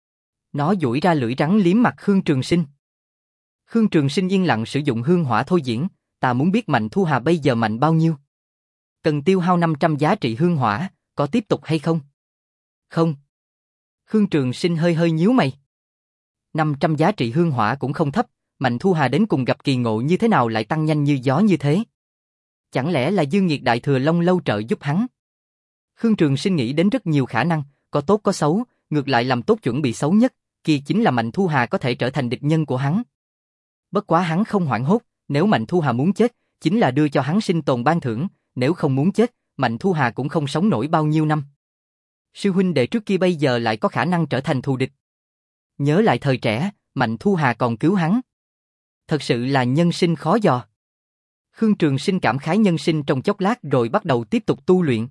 [SPEAKER 1] Nó duỗi ra lưỡi rắn liếm mặt Khương Trường Sinh. Khương Trường Sinh yên lặng sử dụng hương hỏa thôi diễn, ta muốn biết Mạnh Thu Hà bây giờ mạnh bao nhiêu. Cần tiêu hao năm trăm giá trị hương hỏa, có tiếp tục hay không? Không. Khương Trường Sinh hơi hơi nhíu mày. năm trăm giá trị hương hỏa cũng không thấp, Mạnh Thu Hà đến cùng gặp kỳ ngộ như thế nào lại tăng nhanh như gió như thế? Chẳng lẽ là Dương Nghiệt Đại Thừa Long lâu trợ giúp hắn? Khương Trường Sinh nghĩ đến rất nhiều khả năng, có tốt có xấu, ngược lại làm tốt chuẩn bị xấu nhất, kia chính là Mạnh Thu Hà có thể trở thành địch nhân của hắn. Bất quá hắn không hoảng hốt, nếu Mạnh Thu Hà muốn chết, chính là đưa cho hắn sinh tồn ban thưởng, nếu không muốn chết, Mạnh Thu Hà cũng không sống nổi bao nhiêu năm. Sư huynh đệ trước kia bây giờ lại có khả năng trở thành thù địch. Nhớ lại thời trẻ, Mạnh Thu Hà còn cứu hắn. thật sự là nhân sinh khó dò. Khương Trường Sinh cảm khái nhân sinh trong chốc lát rồi bắt đầu tiếp tục tu luyện.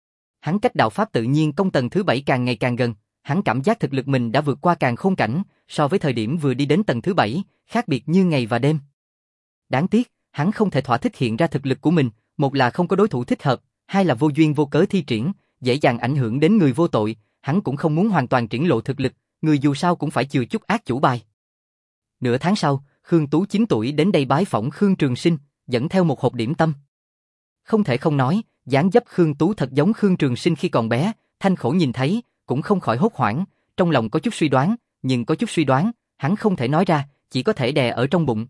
[SPEAKER 1] Hắn cách đạo pháp tự nhiên công tầng thứ bảy càng ngày càng gần, hắn cảm giác thực lực mình đã vượt qua càn khôn cảnh, so với thời điểm vừa đi đến tầng thứ bảy, khác biệt như ngày và đêm. Đáng tiếc, hắn không thể thỏa thích hiện ra thực lực của mình, một là không có đối thủ thích hợp, hai là vô duyên vô cớ thi triển, dễ dàng ảnh hưởng đến người vô tội, hắn cũng không muốn hoàn toàn triển lộ thực lực, người dù sao cũng phải chừa chút ác chủ bài. Nửa tháng sau, Khương Tú chín tuổi đến đây bái phỏng Khương Trường Sinh, dẫn theo một hộp điểm tâm. Không thể không nói, dáng dấp Khương Tú thật giống Khương Trường Sinh khi còn bé, Thanh Khổ nhìn thấy, cũng không khỏi hốt hoảng, trong lòng có chút suy đoán, nhưng có chút suy đoán, hắn không thể nói ra, chỉ có thể đè ở trong bụng.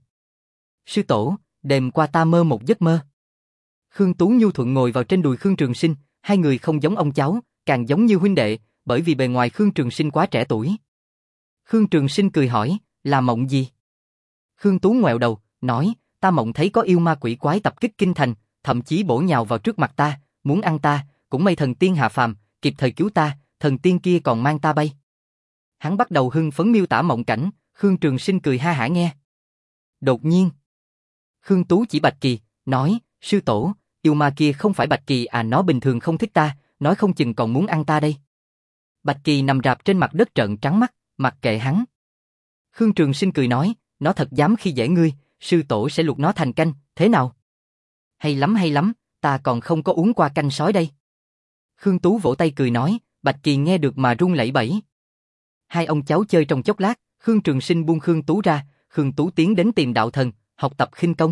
[SPEAKER 1] Sư tổ, đêm qua ta mơ một giấc mơ. Khương Tú nhu thuận ngồi vào trên đùi Khương Trường Sinh, hai người không giống ông cháu, càng giống như huynh đệ, bởi vì bề ngoài Khương Trường Sinh quá trẻ tuổi. Khương Trường Sinh cười hỏi, là mộng gì? Khương Tú ngoẹo đầu, nói, ta mộng thấy có yêu ma quỷ quái tập kích kinh thành, thậm chí bổ nhào vào trước mặt ta, muốn ăn ta, cũng may thần tiên hạ phàm, kịp thời cứu ta, thần tiên kia còn mang ta bay. Hắn bắt đầu hưng phấn miêu tả mộng cảnh, Khương Trường Sinh cười ha hả nghe. Đột nhiên, Khương Tú chỉ Bạch Kỳ, nói, sư tổ, yêu ma kia không phải Bạch Kỳ à, nó bình thường không thích ta, nói không chừng còn muốn ăn ta đây. Bạch Kỳ nằm rạp trên mặt đất trợn trắng mắt, mặc kệ hắn. Khương Trường Sinh cười nói, nó thật dám khi dễ ngươi, sư tổ sẽ luộc nó thành canh, thế nào? Hay lắm hay lắm, ta còn không có uống qua canh sói đây. Khương Tú vỗ tay cười nói, Bạch Kỳ nghe được mà run lẩy bẩy. Hai ông cháu chơi trong chốc lát, Khương Trường Sinh buông Khương Tú ra, Khương Tú tiến đến tìm đạo thần, học tập khinh công.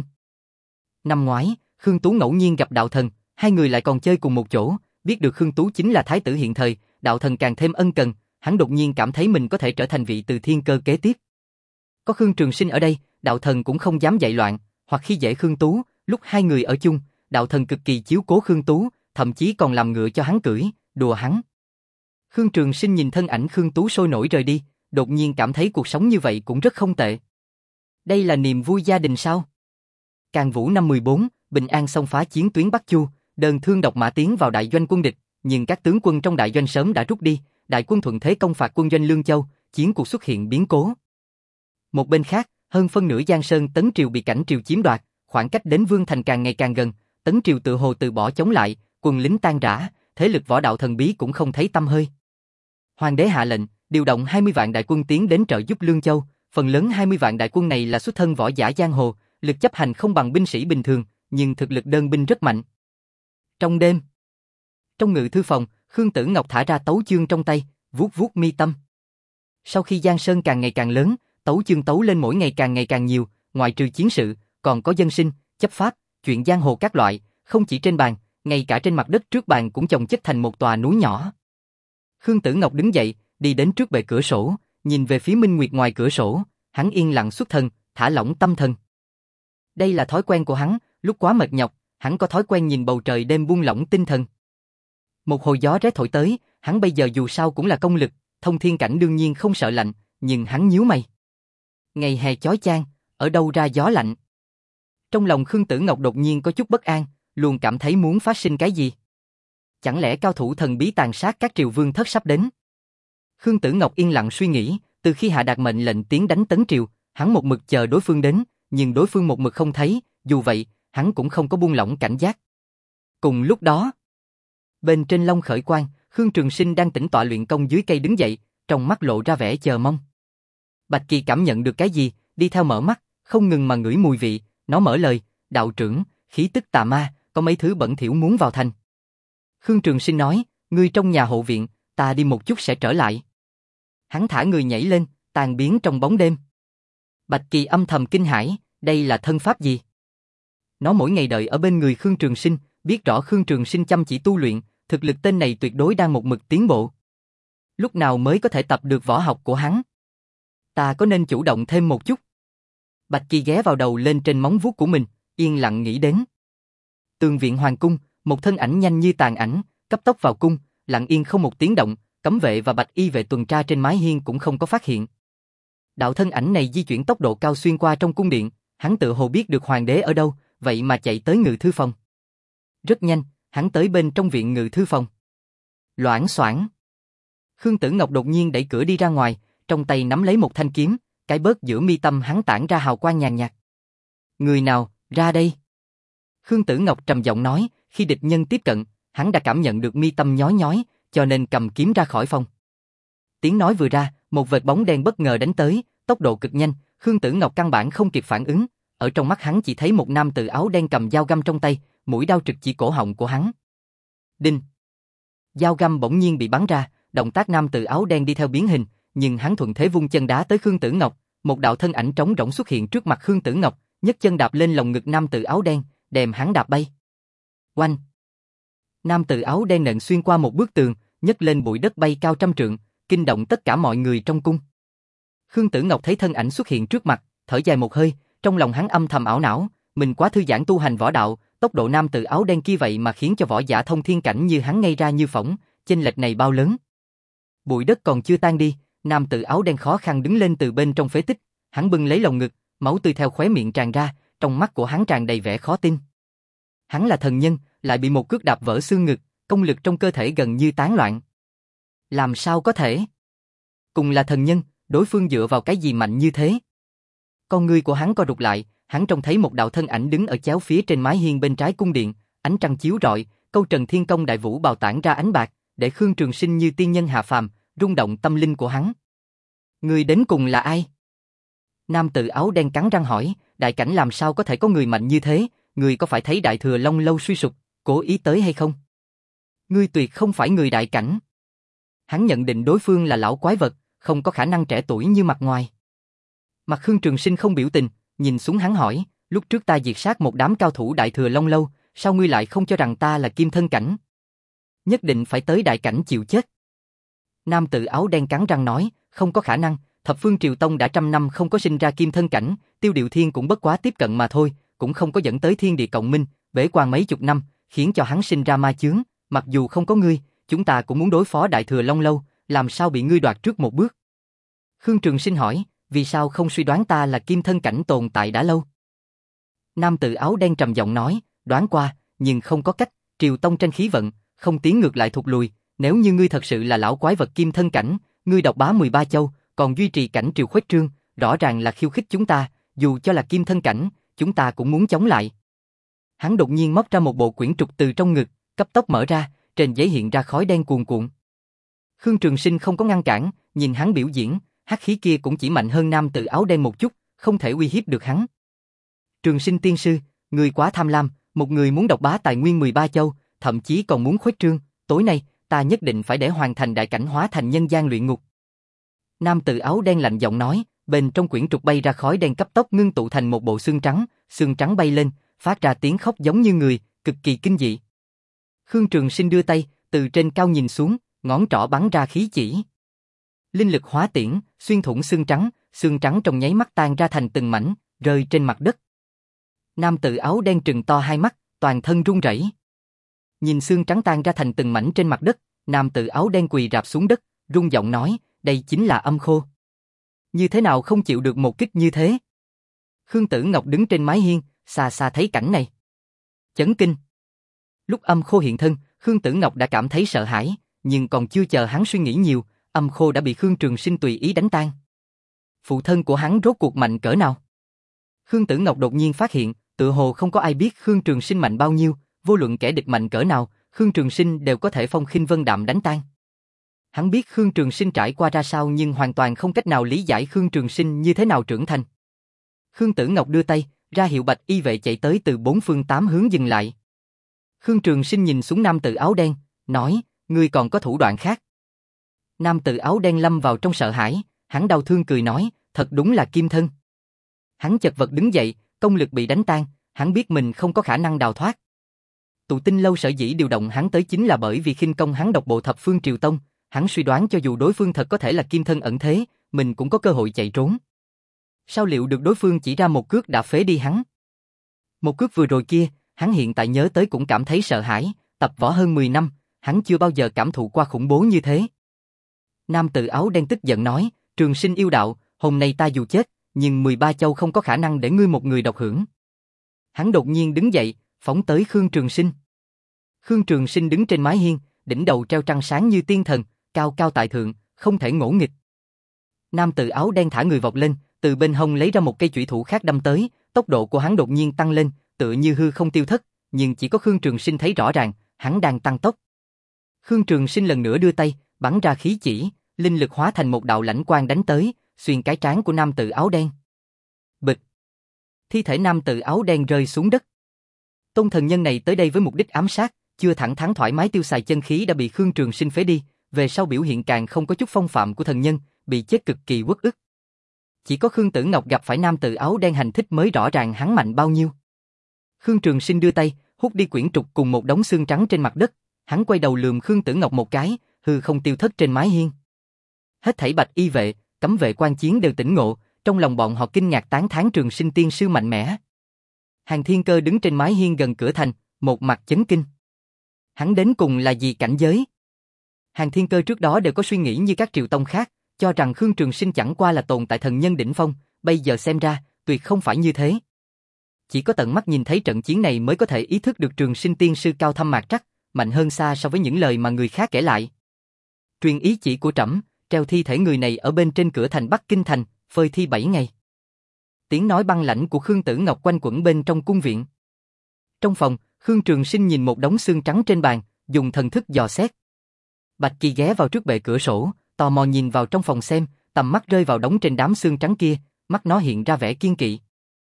[SPEAKER 1] Năm ngoái, Khương Tú ngẫu nhiên gặp đạo thần, hai người lại còn chơi cùng một chỗ, biết được Khương Tú chính là thái tử hiện thời, đạo thần càng thêm ân cần, hắn đột nhiên cảm thấy mình có thể trở thành vị từ thiên cơ kế tiếp. Có Khương Trường Sinh ở đây, đạo thần cũng không dám dạy loạn, hoặc khi dễ Khương Tú, lúc hai người ở chung, đạo thần cực kỳ chiếu cố Khương Tú, thậm chí còn làm ngựa cho hắn cưỡi, đùa hắn. Khương Trường Sinh nhìn thân ảnh Khương Tú sôi nổi rời đi, đột nhiên cảm thấy cuộc sống như vậy cũng rất không tệ. Đây là niềm vui gia đình sao? Càn Vũ năm mười bốn, bình an xông phá chiến tuyến Bắc Chu, đơn thương độc mã tiến vào đại doanh quân địch, nhưng các tướng quân trong đại doanh sớm đã rút đi, đại quân thuận thế công phạt quân doanh Lương Châu, chiến cuộc xuất hiện biến cố. Một bên khác, hơn phân nửa Giang Sơn Tấn Triều bị Cảnh Triều chiếm đoạt, khoảng cách đến Vương Thành càng ngày càng gần, Tấn Triều tự hồ từ bỏ chống lại, quân lính tan rã, thế lực võ đạo thần bí cũng không thấy tăm hơi. Hoàng đế hạ lệnh, điều động hai mươi vạn đại quân tiến đến trợ giúp Lương Châu, phần lớn hai mươi vạn đại quân này là xuất thân võ giả giang hồ, lực chấp hành không bằng binh sĩ bình thường, nhưng thực lực đơn binh rất mạnh. Trong đêm, trong ngự thư phòng, Khương Tử Ngọc thả ra tấu chương trong tay, vuốt vuốt mi tâm. Sau khi Giang Sơn càng ngày càng lớn, tấu chương tấu lên mỗi ngày càng ngày càng nhiều, ngoại trừ chiến sự, còn có dân sinh, chấp pháp, chuyện giang hồ các loại, không chỉ trên bàn, ngay cả trên mặt đất trước bàn cũng chồng chất thành một tòa núi nhỏ. Khương Tử Ngọc đứng dậy, đi đến trước bệ cửa sổ, nhìn về phía minh nguyệt ngoài cửa sổ, hắn yên lặng xuất thần, thả lỏng tâm thần. Đây là thói quen của hắn, lúc quá mệt nhọc, hắn có thói quen nhìn bầu trời đêm buông lỏng tinh thần. Một hồi gió rét thổi tới, hắn bây giờ dù sao cũng là công lực, thông thiên cảnh đương nhiên không sợ lạnh, nhưng hắn nhíu mày. Ngày hè chói chang, ở đâu ra gió lạnh? Trong lòng Khương Tử Ngọc đột nhiên có chút bất an, luôn cảm thấy muốn phát sinh cái gì. Chẳng lẽ cao thủ thần bí tàn sát các triều vương thất sắp đến? Khương Tử Ngọc yên lặng suy nghĩ, từ khi hạ đạt mệnh lệnh tiến đánh Tấn Triều, hắn một mực chờ đối phương đến, nhưng đối phương một mực không thấy, dù vậy, hắn cũng không có buông lỏng cảnh giác. Cùng lúc đó, bên trên Long Khởi Quang, Khương Trường Sinh đang tĩnh tọa luyện công dưới cây đứng dậy, trong mắt lộ ra vẻ chờ mong. Bạch Kỳ cảm nhận được cái gì, đi theo mở mắt, không ngừng mà ngửi mùi vị, nó mở lời, đạo trưởng, khí tức tà ma, có mấy thứ bẩn thỉu muốn vào thành. Khương Trường Sinh nói, ngươi trong nhà hộ viện, ta đi một chút sẽ trở lại. Hắn thả người nhảy lên, tan biến trong bóng đêm. Bạch Kỳ âm thầm kinh hãi, đây là thân pháp gì? Nó mỗi ngày đợi ở bên người Khương Trường Sinh, biết rõ Khương Trường Sinh chăm chỉ tu luyện, thực lực tên này tuyệt đối đang một mực tiến bộ. Lúc nào mới có thể tập được võ học của hắn? Ta có nên chủ động thêm một chút? Bạch Kỳ ghé vào đầu lên trên móng vuốt của mình, yên lặng nghĩ đến. Tường viện hoàng cung, một thân ảnh nhanh như tàn ảnh, cấp tốc vào cung, lặng yên không một tiếng động, cấm vệ và bạch y vệ tuần tra trên mái hiên cũng không có phát hiện. Đạo thân ảnh này di chuyển tốc độ cao xuyên qua trong cung điện, hắn tự hồ biết được hoàng đế ở đâu, vậy mà chạy tới ngự thư phòng. Rất nhanh, hắn tới bên trong viện ngự thư phòng. Loảng xoảng. Khương Tử Ngọc đột nhiên đẩy cửa đi ra ngoài, trong tay nắm lấy một thanh kiếm, cái bớt giữa mi tâm hắn tản ra hào quang nhàn nhạt. Người nào, ra đây. Khương Tử Ngọc trầm giọng nói, khi địch nhân tiếp cận, hắn đã cảm nhận được mi tâm nhói nhói, cho nên cầm kiếm ra khỏi phòng. Tiếng nói vừa ra, một vệt bóng đen bất ngờ đánh tới, tốc độ cực nhanh, Khương Tử Ngọc căn bản không kịp phản ứng, ở trong mắt hắn chỉ thấy một nam tử áo đen cầm dao găm trong tay, mũi đao trực chỉ cổ họng của hắn. Đinh! Dao găm bỗng nhiên bị bắn ra, động tác nam tử áo đen đi theo biến hình, nhưng hắn thuận thế vung chân đá tới Khương Tử Ngọc, một đạo thân ảnh trống rỗng xuất hiện trước mặt Khương Tử Ngọc, nhấc chân đạp lên lồng ngực nam tử áo đen, đem hắn đạp bay. Oanh! Nam tử áo đen nện xuyên qua một bức tường, nhấc lên bụi đất bay cao trăm trượng, kinh động tất cả mọi người trong cung. Khương Tử Ngọc thấy thân ảnh xuất hiện trước mặt, thở dài một hơi, trong lòng hắn âm thầm ảo não, mình quá thư giãn tu hành võ đạo, tốc độ nam tử áo đen kia vậy mà khiến cho võ giả thông thiên cảnh như hắn ngây ra như phỏng, chênh lệch này bao lớn. Bụi đất còn chưa tan đi, nam tử áo đen khó khăn đứng lên từ bên trong phế tích, hắn bưng lấy lồng ngực, máu tươi theo khóe miệng tràn ra, trong mắt của hắn tràn đầy vẻ khó tin. Hắn là thần nhân, lại bị một cước đạp vỡ xương ngực, công lực trong cơ thể gần như tán loạn. Làm sao có thể? Cùng là thần nhân, đối phương dựa vào cái gì mạnh như thế? Con ngươi của hắn co rụt lại, hắn trông thấy một đạo thân ảnh đứng ở chéo phía trên mái hiên bên trái cung điện, ánh trăng chiếu rọi, câu trần thiên công đại vũ bào tản ra ánh bạc, để Khương Trường Sinh như tiên nhân hạ phàm, rung động tâm linh của hắn. Người đến cùng là ai? Nam tử áo đen cắn răng hỏi, đại cảnh làm sao có thể có người mạnh như thế, người có phải thấy đại thừa Long Lâu suy sụp, cố ý tới hay không? Ngươi tuyệt không phải người đại cảnh. Hắn nhận định đối phương là lão quái vật, không có khả năng trẻ tuổi như mặt ngoài. Mặt Khương Trường Sinh không biểu tình, nhìn xuống hắn hỏi, lúc trước ta diệt sát một đám cao thủ đại thừa Long Lâu, sao ngươi lại không cho rằng ta là kim thân cảnh? Nhất định phải tới đại cảnh chịu chết. Nam tử áo đen cắn răng nói, không có khả năng, Thập Phương Triều Tông đã trăm năm không có sinh ra kim thân cảnh, Tiêu Điệu Thiên cũng bất quá tiếp cận mà thôi, cũng không có dẫn tới thiên địa cộng minh, bế quan mấy chục năm, khiến cho hắn sinh ra ma chướng, mặc dù không có ngươi, chúng ta cũng muốn đối phó đại thừa Long Lâu, làm sao bị ngươi đoạt trước một bước? Khương Trường Sinh hỏi, vì sao không suy đoán ta là kim thân cảnh tồn tại đã lâu? Nam tử áo đen trầm giọng nói, đoán qua, nhưng không có cách, Triều Tông tranh khí vận, không tiến ngược lại thụt lùi, nếu như ngươi thật sự là lão quái vật kim thân cảnh, ngươi độc bá mười ba châu, còn duy trì cảnh triều khuếch trương, rõ ràng là khiêu khích chúng ta, dù cho là kim thân cảnh, chúng ta cũng muốn chống lại. Hắn đột nhiên móc ra một bộ quyển trục từ trong ngực, cấp tốc mở ra, trên giấy hiện ra khói đen cuồn cuộn. Khương Trường Sinh không có ngăn cản, nhìn hắn biểu diễn, hắc khí kia cũng chỉ mạnh hơn nam tử áo đen một chút, không thể uy hiếp được hắn. Trường Sinh tiên sư, người quá tham lam, một người muốn độc bá tài nguyên mười ba châu, thậm chí còn muốn khuếch trương, tối nay, ta nhất định phải để hoàn thành đại cảnh hóa thành nhân gian luyện ngục. Nam tử áo đen lạnh giọng nói, bên trong quyển trục bay ra khói đen cấp tốc ngưng tụ thành một bộ xương trắng, xương trắng bay lên, phát ra tiếng khóc giống như người, cực kỳ kinh dị. Khương Trường Sinh đưa tay, từ trên cao nhìn xuống, ngón trỏ bắn ra khí chỉ. Linh lực hóa tiễn, xuyên thủng xương trắng, xương trắng trong nháy mắt tan ra thành từng mảnh, rơi trên mặt đất. Nam tử áo đen trừng to hai mắt, toàn thân run rẩy. Nhìn xương trắng tan ra thành từng mảnh trên mặt đất, nam tử áo đen quỳ rạp xuống đất, run giọng nói, đây chính là âm khô. Như thế nào không chịu được một kích như thế? Khương Tử Ngọc đứng trên mái hiên, xa xa thấy cảnh này. Chấn kinh. Lúc âm khô hiện thân, Khương Tử Ngọc đã cảm thấy sợ hãi, nhưng còn chưa chờ hắn suy nghĩ nhiều, âm khô đã bị Khương Trường Sinh tùy ý đánh tan. Phụ thân của hắn rốt cuộc mạnh cỡ nào? Khương Tử Ngọc đột nhiên phát hiện, tự hồ không có ai biết Khương Trường Sinh mạnh bao nhiêu, vô luận kẻ địch mạnh cỡ nào, Khương Trường Sinh đều có thể phong khinh vân đạm đánh tan. Hắn biết Khương Trường Sinh trải qua ra sao nhưng hoàn toàn không cách nào lý giải Khương Trường Sinh như thế nào trưởng thành. Khương Tử Ngọc đưa tay, ra hiệu bạch y vệ chạy tới từ bốn phương tám hướng dừng lại. Khương Trường Sinh nhìn xuống nam tử áo đen, nói, ngươi còn có thủ đoạn khác. Nam tử áo đen lâm vào trong sợ hãi, hắn đau thương cười nói, thật đúng là kim thân. Hắn chật vật đứng dậy, công lực bị đánh tan, hắn biết mình không có khả năng đào thoát. Tụ Tinh lâu sở dĩ điều động hắn tới chính là bởi vì khinh công hắn độc bộ Thập Phương Triều Tông, hắn suy đoán cho dù đối phương thật có thể là kim thân ẩn thế, mình cũng có cơ hội chạy trốn. Sao liệu được đối phương chỉ ra một cước đã phế đi hắn? Một cước vừa rồi kia, hắn hiện tại nhớ tới cũng cảm thấy sợ hãi, tập võ hơn mười năm, hắn chưa bao giờ cảm thụ qua khủng bố như thế. Nam tử áo đen tức giận nói, Trường Sinh yêu đạo, hôm nay ta dù chết, nhưng mười ba châu không có khả năng để ngươi một người độc hưởng. Hắn đột nhiên đứng dậy, phóng tới Khương Trường Sinh. Khương Trường Sinh đứng trên mái hiên, đỉnh đầu treo trăng sáng như tiên thần, cao cao tại thượng, không thể ngỗ nghịch. Nam tử áo đen thả người vọt lên, từ bên hông lấy ra một cây chủy thủ khác đâm tới, Tốc độ của hắn đột nhiên tăng lên, tựa như hư không tiêu thất, nhưng chỉ có Khương Trường Sinh thấy rõ ràng, hắn đang tăng tốc. Khương Trường Sinh lần nữa đưa tay, bắn ra khí chỉ, linh lực hóa thành một đạo lãnh quang đánh tới, xuyên cái trán của nam tử áo đen. Bịch! Thi thể nam tử áo đen rơi xuống đất. Tôn thần nhân này tới đây với mục đích ám sát, chưa thẳng thắn thoải mái tiêu xài chân khí đã bị Khương Trường Sinh phế đi, về sau biểu hiện càng không có chút phong phạm của thần nhân, bị chết cực kỳ uất ức. Chỉ có Khương Tử Ngọc gặp phải nam tử áo đen hành thích mới rõ ràng hắn mạnh bao nhiêu. Khương Trường Sinh đưa tay, hút đi quyển trục cùng một đống xương trắng trên mặt đất, hắn quay đầu lườm Khương Tử Ngọc một cái, hư không tiêu thất trên mái hiên. Hết thảy bạch y vệ, cấm vệ quan chiến đều tỉnh ngộ, trong lòng bọn họ kinh ngạc tán thán Trường Sinh tiên sư mạnh mẽ. Hàn Thiên Cơ đứng trên mái hiên gần cửa thành, một mặt chấn kinh. Hắn đến cùng là gì cảnh giới? Hàn Thiên Cơ trước đó đều có suy nghĩ như các triều tông khác, cho rằng Khương Trường Sinh chẳng qua là tồn tại thần nhân đỉnh phong, bây giờ xem ra, tuyệt không phải như thế. Chỉ có tận mắt nhìn thấy trận chiến này mới có thể ý thức được Trường Sinh tiên sư cao thâm mạc trắc, mạnh hơn xa so với những lời mà người khác kể lại. Truyền ý chỉ của trẫm, treo thi thể người này ở bên trên cửa thành Bắc Kinh thành, phơi thi bảy ngày. Tiếng nói băng lãnh của Khương Tử Ngọc quanh quẩn bên trong cung viện. Trong phòng, Khương Trường Sinh nhìn một đống xương trắng trên bàn, dùng thần thức dò xét. Bạch Kỳ ghé vào trước bệ cửa sổ, tò mò nhìn vào trong phòng xem, tầm mắt rơi vào đống trên đám xương trắng kia, mắt nó hiện ra vẻ kiên kỵ.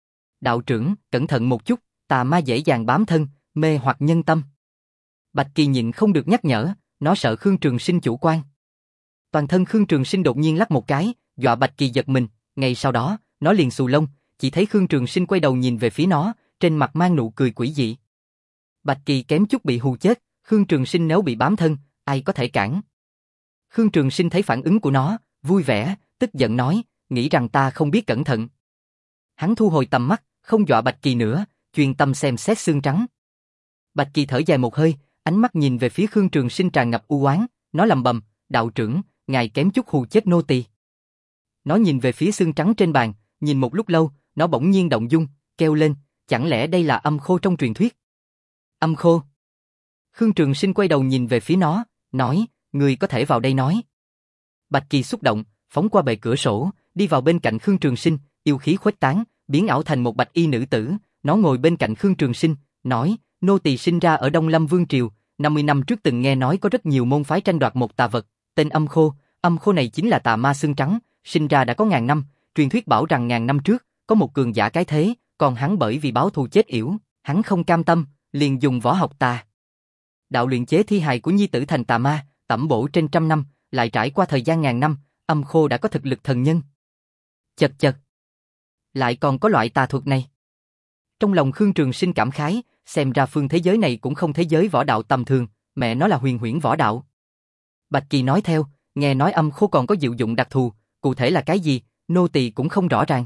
[SPEAKER 1] Đạo trưởng, cẩn thận một chút, tà ma dễ dàng bám thân, mê hoặc nhân tâm. Bạch Kỳ nhịn không được nhắc nhở, nó sợ Khương Trường Sinh chủ quan. Toàn thân Khương Trường Sinh đột nhiên lắc một cái, dọa Bạch Kỳ giật mình, ngay sau đó, nó liền xù lông, chỉ thấy Khương Trường Sinh quay đầu nhìn về phía nó, trên mặt mang nụ cười quỷ dị. Bạch Kỳ kém chút bị hù chết, Khương Trường Sinh nếu bị bám thân, ai có thể cản. Khương Trường Sinh thấy phản ứng của nó, vui vẻ, tức giận nói, nghĩ rằng ta không biết cẩn thận. Hắn thu hồi tầm mắt, không dọa Bạch Kỳ nữa, chuyên tâm xem xét xương trắng. Bạch Kỳ thở dài một hơi, ánh mắt nhìn về phía Khương Trường Sinh tràn ngập u oán, nó lầm bầm, đạo trưởng, ngài kém chút hù chết nô tỳ. Nó nhìn về phía xương trắng trên bàn, nhìn một lúc lâu, nó bỗng nhiên động dung, kêu lên, chẳng lẽ đây là âm khô trong truyền thuyết? Âm khô? Khương Trường Sinh quay đầu nhìn về phía nó, nói, người có thể vào đây nói. Bạch Kỳ xúc động, phóng qua bệ cửa sổ, đi vào bên cạnh Khương Trường Sinh, yêu khí khuếch tán, biến ảo thành một bạch y nữ tử, nó ngồi bên cạnh Khương Trường Sinh, nói, nô tỳ sinh ra ở Đông Lâm Vương Triều, năm mươi năm trước từng nghe nói có rất nhiều môn phái tranh đoạt một tà vật, tên âm khô, âm khô này chính là tà ma xương trắng, sinh ra đã có ngàn năm, truyền thuyết bảo rằng ngàn năm trước, có một cường giả cái thế, còn hắn bởi vì báo thù chết yểu, hắn không cam tâm, liền dùng võ học tà đạo luyện chế thi hài của nhi tử thành tà ma, tẩm bổ trên trăm năm, lại trải qua thời gian ngàn năm, âm khô đã có thực lực thần nhân. Chật chật, lại còn có loại tà thuật này. Trong lòng Khương Trường Sinh cảm khái, xem ra phương thế giới này cũng không thế giới võ đạo tầm thường, mẹ nó là huyền huyễn võ đạo. Bạch Kỳ nói theo, nghe nói âm khô còn có diệu dụng đặc thù, cụ thể là cái gì, nô tỳ cũng không rõ ràng.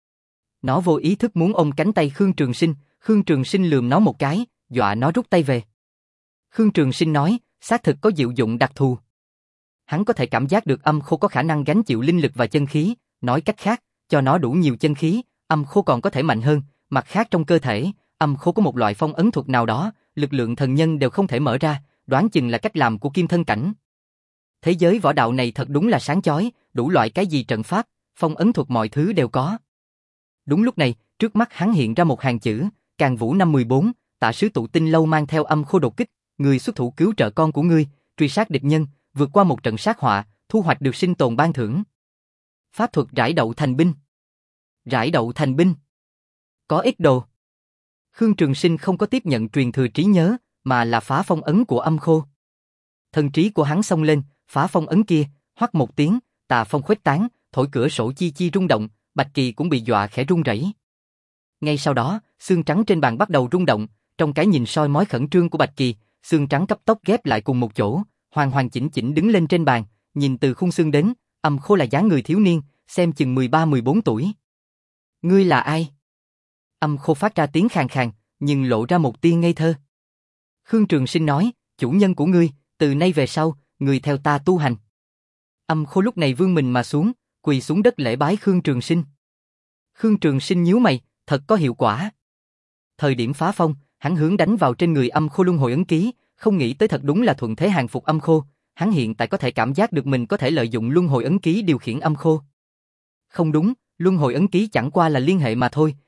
[SPEAKER 1] Nó vô ý thức muốn ôm cánh tay Khương Trường Sinh, Khương Trường Sinh lườm nó một cái, dọa nó rút tay về. Khương Trường Sinh nói, xác thực có diệu dụng đặc thù. Hắn có thể cảm giác được âm khô có khả năng gánh chịu linh lực và chân khí, nói cách khác, cho nó đủ nhiều chân khí, âm khô còn có thể mạnh hơn, mặt khác trong cơ thể, âm khô có một loại phong ấn thuật nào đó, lực lượng thần nhân đều không thể mở ra, đoán chừng là cách làm của kim thân cảnh. Thế giới võ đạo này thật đúng là sáng chói, đủ loại cái gì trận pháp, phong ấn thuật mọi thứ đều có. Đúng lúc này, trước mắt hắn hiện ra một hàng chữ, Càn Vũ năm mười bốn, Tạ sứ Tụ Tinh lâu mang theo âm khô đột kích, người xuất thủ cứu trợ con của ngươi, truy sát địch nhân, vượt qua một trận sát họa, thu hoạch được sinh tồn ban thưởng. Pháp thuật rải đậu thành binh. Rải đậu thành binh. Có ích đồ. Khương Trường Sinh không có tiếp nhận truyền thừa trí nhớ, mà là phá phong ấn của âm khô. Thần trí của hắn xông lên, phá phong ấn kia, hoắc một tiếng, tà phong khuếch tán, thổi cửa sổ chi chi rung động, Bạch Kỳ cũng bị dọa khẽ run rẩy. Ngay sau đó, xương trắng trên bàn bắt đầu rung động, trong cái nhìn soi mói khẩn trương của Bạch Kỳ, xương trắng cấp tốc ghép lại cùng một chỗ, hoàn hoàn chỉnh chỉnh đứng lên trên bàn, nhìn từ khung xương đến, âm khô là dáng người thiếu niên, xem chừng mười ba mười bốn tuổi. Ngươi là ai? Âm khô phát ra tiếng khàn khàn, nhưng lộ ra một tia ngây thơ. Khương Trường Sinh nói, chủ nhân của ngươi, từ nay về sau, ngươi theo ta tu hành. Âm khô lúc này vươn mình mà xuống, quỳ xuống đất lễ bái Khương Trường Sinh. Khương Trường Sinh nhíu mày, thật có hiệu quả. Thời điểm phá phong, hắn hướng đánh vào trên người âm khô luân hồi ấn ký, không nghĩ tới thật đúng là thuận thế hàng phục âm khô, hắn hiện tại có thể cảm giác được mình có thể lợi dụng luân hồi ấn ký điều khiển âm khô. Không đúng, luân hồi ấn ký chẳng qua là liên hệ mà thôi,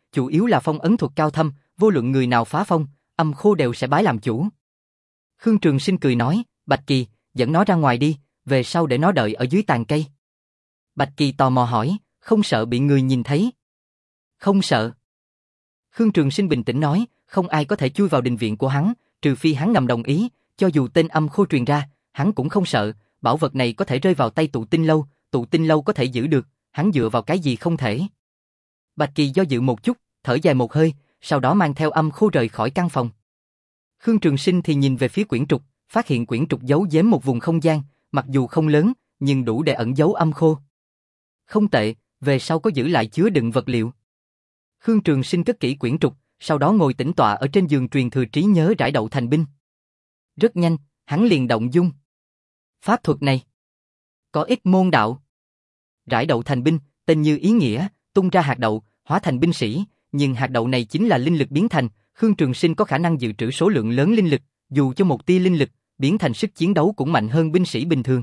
[SPEAKER 1] chủ yếu là phong ấn thuật cao thâm, vô luận người nào phá phong, âm khô đều sẽ bái làm chủ. Khương Trường Sinh cười nói, Bạch Kỳ, dẫn nó ra ngoài đi, về sau để nó đợi ở dưới tàn cây. Bạch Kỳ tò mò hỏi, không sợ bị người nhìn thấy? Không sợ. Khương Trường Sinh bình tĩnh nói, không ai có thể chui vào đình viện của hắn, trừ phi hắn ngầm đồng ý, cho dù tên âm khô truyền ra, hắn cũng không sợ, bảo vật này có thể rơi vào tay tụ tinh lâu, tụ tinh lâu có thể giữ được, hắn dựa vào cái gì không thể. Bạch Kỳ do dự một chút, thở dài một hơi, sau đó mang theo âm khô rời khỏi căn phòng. Khương Trường Sinh thì nhìn về phía quyển trục, phát hiện quyển trục giấu giếm một vùng không gian, mặc dù không lớn, nhưng đủ để ẩn giấu âm khô. Không tệ, về sau có giữ lại chứa đựng vật liệu. Khương Trường Sinh cất kỹ quyển trục, sau đó ngồi tĩnh tọa ở trên giường truyền thừa trí nhớ rải đậu thành binh. Rất nhanh, hắn liền động dung. Pháp thuật này có ít môn đạo. Rải đậu thành binh, tên như ý nghĩa, tung ra hạt đậu, hóa thành binh sĩ, nhưng hạt đậu này chính là linh lực biến thành, Khương Trường Sinh có khả năng dự trữ số lượng lớn linh lực, dù cho một tia linh lực, biến thành sức chiến đấu cũng mạnh hơn binh sĩ bình thường.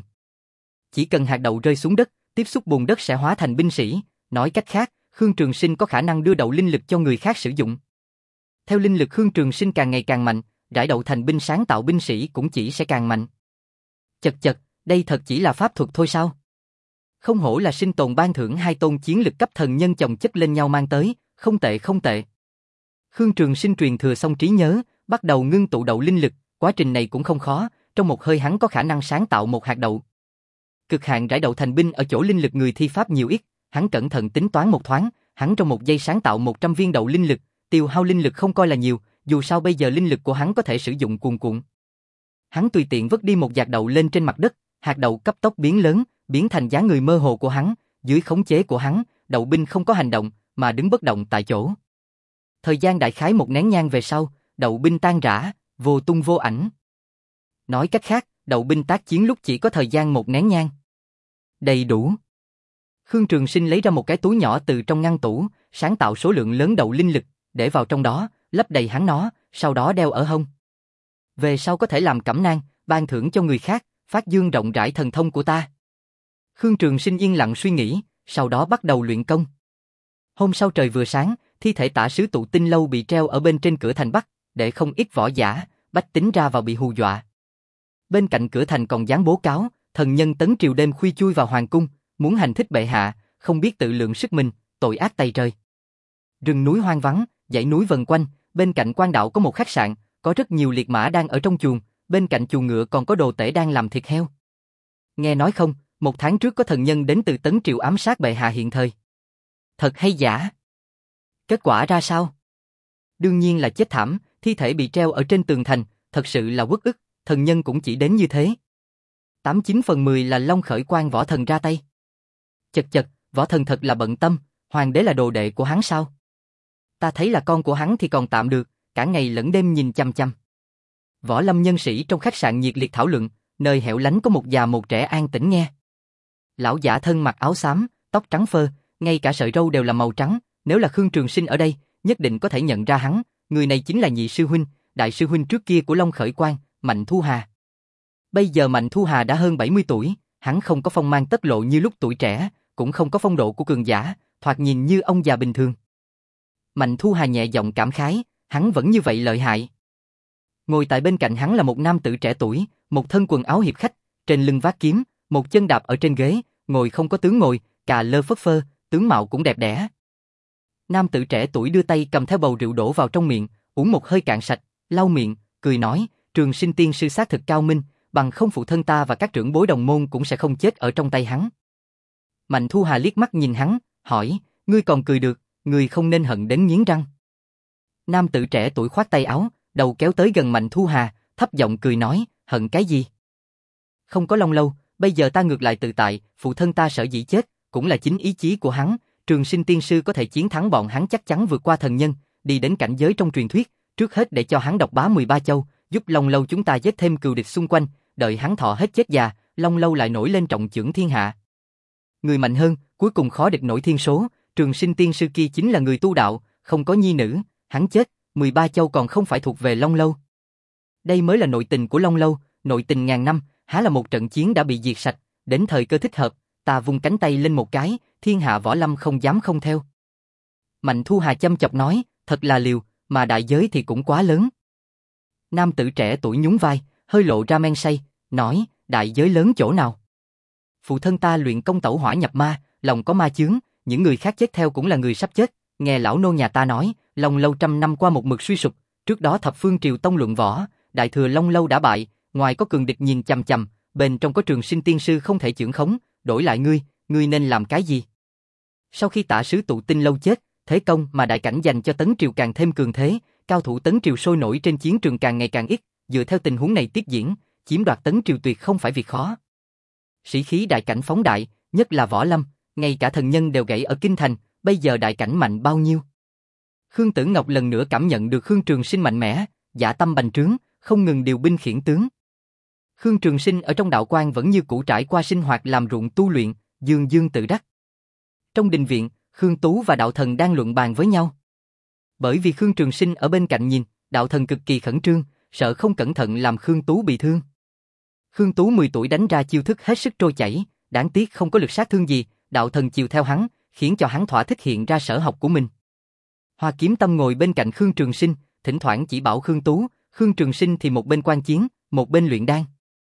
[SPEAKER 1] Chỉ cần hạt đậu rơi xuống đất, tiếp xúc bùn đất sẽ hóa thành binh sĩ, nói cách khác, Khương Trường Sinh có khả năng đưa đậu linh lực cho người khác sử dụng. Theo linh lực Khương Trường Sinh càng ngày càng mạnh, rải đậu thành binh sáng tạo binh sĩ cũng chỉ sẽ càng mạnh. Chật chật, đây thật chỉ là pháp thuật thôi sao? Không hổ là sinh tồn ban thưởng hai tôn chiến lực cấp thần nhân chồng chất lên nhau mang tới, không tệ không tệ. Khương Trường Sinh truyền thừa xong trí nhớ, bắt đầu ngưng tụ đậu linh lực, quá trình này cũng không khó, trong một hơi hắn có khả năng sáng tạo một hạt đậu. Cực hạn rải đậu thành binh ở chỗ linh lực người thi pháp nhiều ít, hắn cẩn thận tính toán một thoáng, hắn trong một giây sáng tạo một trăm viên đậu linh lực, tiêu hao linh lực không coi là nhiều, dù sao bây giờ linh lực của hắn có thể sử dụng cuồn cuộn. Hắn tùy tiện vứt đi một hạt đậu lên trên mặt đất, hạt đậu cấp tốc biến lớn, biến thành dáng người mơ hồ của hắn, dưới khống chế của hắn, đậu binh không có hành động, mà đứng bất động tại chỗ. Thời gian đại khái một nén nhang về sau, đậu binh tan rã, vô tung vô ảnh. Nói cách khác, đậu binh tác chiến lúc chỉ có thời gian một nén nhang. Đầy đủ. Khương Trường Sinh lấy ra một cái túi nhỏ từ trong ngăn tủ, sáng tạo số lượng lớn đậu linh lực, để vào trong đó, lấp đầy hắn nó, sau đó đeo ở hông. Về sau có thể làm cẩm nang, ban thưởng cho người khác, phát dương rộng rãi thần thông của ta. Khương Trường Sinh yên lặng suy nghĩ, sau đó bắt đầu luyện công. Hôm sau trời vừa sáng, thi thể tả sứ tụ tinh lâu bị treo ở bên trên cửa thành Bắc, để không ít võ giả, bách tính ra vào bị hù dọa. Bên cạnh cửa thành còn dán bố cáo, thần nhân Tấn Triều đêm khuya chui vào hoàng cung, muốn hành thích bệ hạ, không biết tự lượng sức mình, tội ác tày trời. Rừng núi hoang vắng, dãy núi vần quanh, bên cạnh quan đạo có một khách sạn, có rất nhiều liệt mã đang ở trong chuồng, bên cạnh chuồng ngựa còn có đồ tể đang làm thịt heo. Nghe nói không, một tháng trước có thần nhân đến từ Tấn Triều ám sát bệ hạ hiện thời. Thật hay giả? Kết quả ra sao? Đương nhiên là chết thảm, thi thể bị treo ở trên tường thành, thật sự là uất ức, thần nhân cũng chỉ đến như thế. Tám chín phần mười là Long Khởi Quang võ thần ra tay. Chật chật, võ thần thật là bận tâm, hoàng đế là đồ đệ của hắn sao? Ta thấy là con của hắn thì còn tạm được, cả ngày lẫn đêm nhìn chăm chăm. Võ lâm nhân sĩ trong khách sạn nhiệt liệt thảo luận, nơi hẻo lánh có một già một trẻ an tĩnh nghe. Lão giả thân mặc áo xám, tóc trắng phơ, ngay cả sợi râu đều là màu trắng, nếu là Khương Trường Sinh ở đây, nhất định có thể nhận ra hắn, người này chính là nhị sư huynh, đại sư huynh trước kia của Long Khởi Quang, Mạnh Thu Hà. Bây giờ Mạnh Thu Hà đã hơn bảy mươi tuổi, hắn không có phong mang tất lộ như lúc tuổi trẻ, cũng không có phong độ của cường giả, thoạt nhìn như ông già bình thường. Mạnh Thu Hà nhẹ giọng cảm khái, hắn vẫn như vậy lợi hại. Ngồi tại bên cạnh hắn là một nam tử trẻ tuổi, một thân quần áo hiệp khách, trên lưng vác kiếm, một chân đạp ở trên ghế, ngồi không có tướng ngồi, cà lơ phất phơ, tướng mạo cũng đẹp đẽ. Nam tử trẻ tuổi đưa tay cầm theo bầu rượu đổ vào trong miệng, uống một hơi cạn sạch, lau miệng, cười nói, Trường Sinh tiên sư xác thực cao minh, bằng không phụ thân ta và các trưởng bối đồng môn cũng sẽ không chết ở trong tay hắn. Mạnh Thu Hà liếc mắt nhìn hắn, hỏi, ngươi còn cười được, ngươi không nên hận đến nghiến răng. Nam tử trẻ tuổi khoát tay áo, đầu kéo tới gần Mạnh Thu Hà, thấp giọng cười nói, hận cái gì? Không có Long Lâu, bây giờ ta ngược lại tự tại, phụ thân ta sở dĩ chết, cũng là chính ý chí của hắn, Trường Sinh tiên sư có thể chiến thắng bọn hắn chắc chắn vượt qua thần nhân, đi đến cảnh giới trong truyền thuyết, trước hết để cho hắn độc bá mười ba châu, giúp Long Lâu chúng ta giết thêm cừu địch xung quanh, đợi hắn thọ hết chết già, Long Lâu lại nổi lên trọng chưởng thiên hạ. Người mạnh hơn, cuối cùng khó địch nổi thiên số, Trường Sinh tiên sư kia chính là người tu đạo, không có nhi nữ, hắn chết, mười ba châu còn không phải thuộc về Long Lâu. Đây mới là nội tình của Long Lâu, nội tình ngàn năm, há là một trận chiến đã bị diệt sạch, đến thời cơ thích hợp, ta vung cánh tay lên một cái, thiên hạ võ lâm không dám không theo. Mạnh Thu Hà châm chọc nói, thật là liều, mà đại giới thì cũng quá lớn. Nam tử trẻ tuổi nhún vai, hơi lộ ra men say, nói, đại giới lớn chỗ nào? Phụ thân ta luyện công tẩu hỏa nhập ma, lòng có ma chướng, những người khác chết theo cũng là người sắp chết. Nghe lão nô nhà ta nói, Long Lâu trăm năm qua một mực suy sụp, trước đó thập phương triều tông luận võ, đại thừa Long Lâu đã bại, ngoài có cường địch nhìn chằm chằm, bên trong có Trường Sinh tiên sư không thể chưởng khống, đổi lại ngươi, ngươi nên làm cái gì? Sau khi Tả sứ Tụ Tinh Lâu chết, thế công mà đại cảnh dành cho Tấn triều càng thêm cường thế, cao thủ Tấn triều sôi nổi trên chiến trường càng ngày càng ít, dựa theo tình huống này tiếp diễn, chiếm đoạt Tấn triều tuyệt không phải việc khó. Sĩ khí đại cảnh phóng đại, nhất là võ lâm, ngay cả thần nhân đều gãy ở kinh thành, bây giờ đại cảnh mạnh bao nhiêu? Khương Tử Ngọc lần nữa cảm nhận được Khương Trường Sinh mạnh mẽ, dạ tâm bành trướng, không ngừng điều binh khiển tướng. Khương Trường Sinh ở trong đạo quan vẫn như cũ trải qua sinh hoạt làm ruộng tu luyện, dương dương tự đắc. Trong đình viện, Khương Tú và đạo thần đang luận bàn với nhau. Bởi vì Khương Trường Sinh ở bên cạnh nhìn, đạo thần cực kỳ khẩn trương, sợ không cẩn thận làm Khương Tú bị thương. Khương Tú mười tuổi đánh ra chiêu thức hết sức trôi chảy, đáng tiếc không có lực sát thương gì, đạo thần chiều theo hắn, khiến cho hắn thỏa thích hiện ra sở học của mình. Hoa Kiếm Tâm ngồi bên cạnh Khương Trường Sinh, thỉnh thoảng chỉ bảo Khương Tú, Khương Trường Sinh thì một bên quan chiến, một bên luyện đan.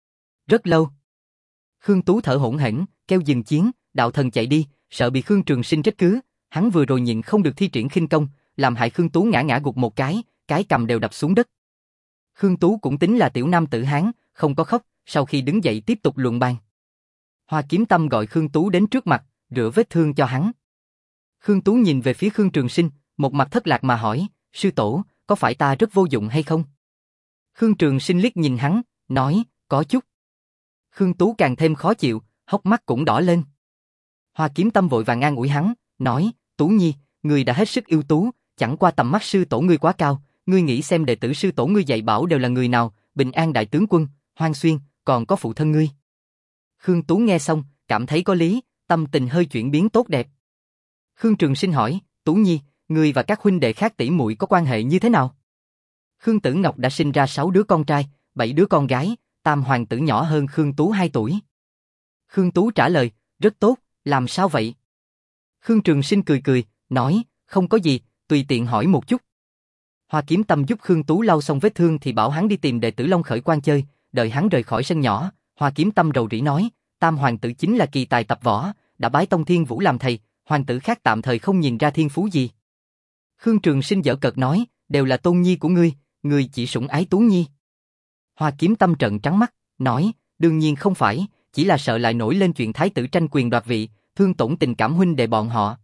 [SPEAKER 1] Rất lâu. Khương Tú thở hổn hển, kêu dừng chiến, đạo thần chạy đi, sợ bị Khương Trường Sinh trách cứ, hắn vừa rồi nhịn không được thi triển khinh công, làm hại Khương Tú ngã ngã gục một cái, cái cầm đều đập xuống đất. Khương Tú cũng tính là tiểu nam tử Hán, không có khóc, sau khi đứng dậy tiếp tục luận bàn. Hoa Kiếm Tâm gọi Khương Tú đến trước mặt, rửa vết thương cho hắn. Khương Tú nhìn về phía Khương Trường Sinh, một mặt thất lạc mà hỏi, sư tổ, có phải ta rất vô dụng hay không? Khương Trường Sinh liếc nhìn hắn, nói, có chút. Khương Tú càng thêm khó chịu, hốc mắt cũng đỏ lên. Hoa Kiếm Tâm vội vàng an ủi hắn, nói, Tú Nhi, ngươi đã hết sức ưu tú, chẳng qua tầm mắt sư tổ ngươi quá cao, ngươi nghĩ xem đệ tử sư tổ ngươi dạy bảo đều là người nào, Bình An đại tướng quân, Hoang Xuyên, còn có phụ thân ngươi. Khương Tú nghe xong, cảm thấy có lý, tâm tình hơi chuyển biến tốt đẹp. Khương Trường Sinh hỏi, Tú Nhi, ngươi và các huynh đệ khác tỷ muội có quan hệ như thế nào? Khương Tử Ngọc đã sinh ra sáu đứa con trai, bảy đứa con gái, tam hoàng tử nhỏ hơn Khương Tú hai tuổi. Khương Tú trả lời, rất tốt, làm sao vậy? Khương Trường Sinh cười cười, nói, không có gì, tùy tiện hỏi một chút. Hoa Kiếm Tâm giúp Khương Tú lau xong vết thương thì bảo hắn đi tìm đệ tử Long Khởi Quan chơi, đợi hắn rời khỏi sân nhỏ, Hoa Kiếm Tâm rầu rĩ nói, tam hoàng tử chính là kỳ tài tập võ, đã bái Tông Thiên Vũ làm thầy, hoàng tử khác tạm thời không nhìn ra thiên phú gì. Khương Trường Sinh giở cợt nói, đều là tôn nhi của ngươi, ngươi chỉ sủng ái Tú Nhi. Hoa Kiếm Tâm trợn trắng mắt, nói, đương nhiên không phải, chỉ là sợ lại nổi lên chuyện thái tử tranh quyền đoạt vị, thương tổn tình cảm huynh đệ bọn họ.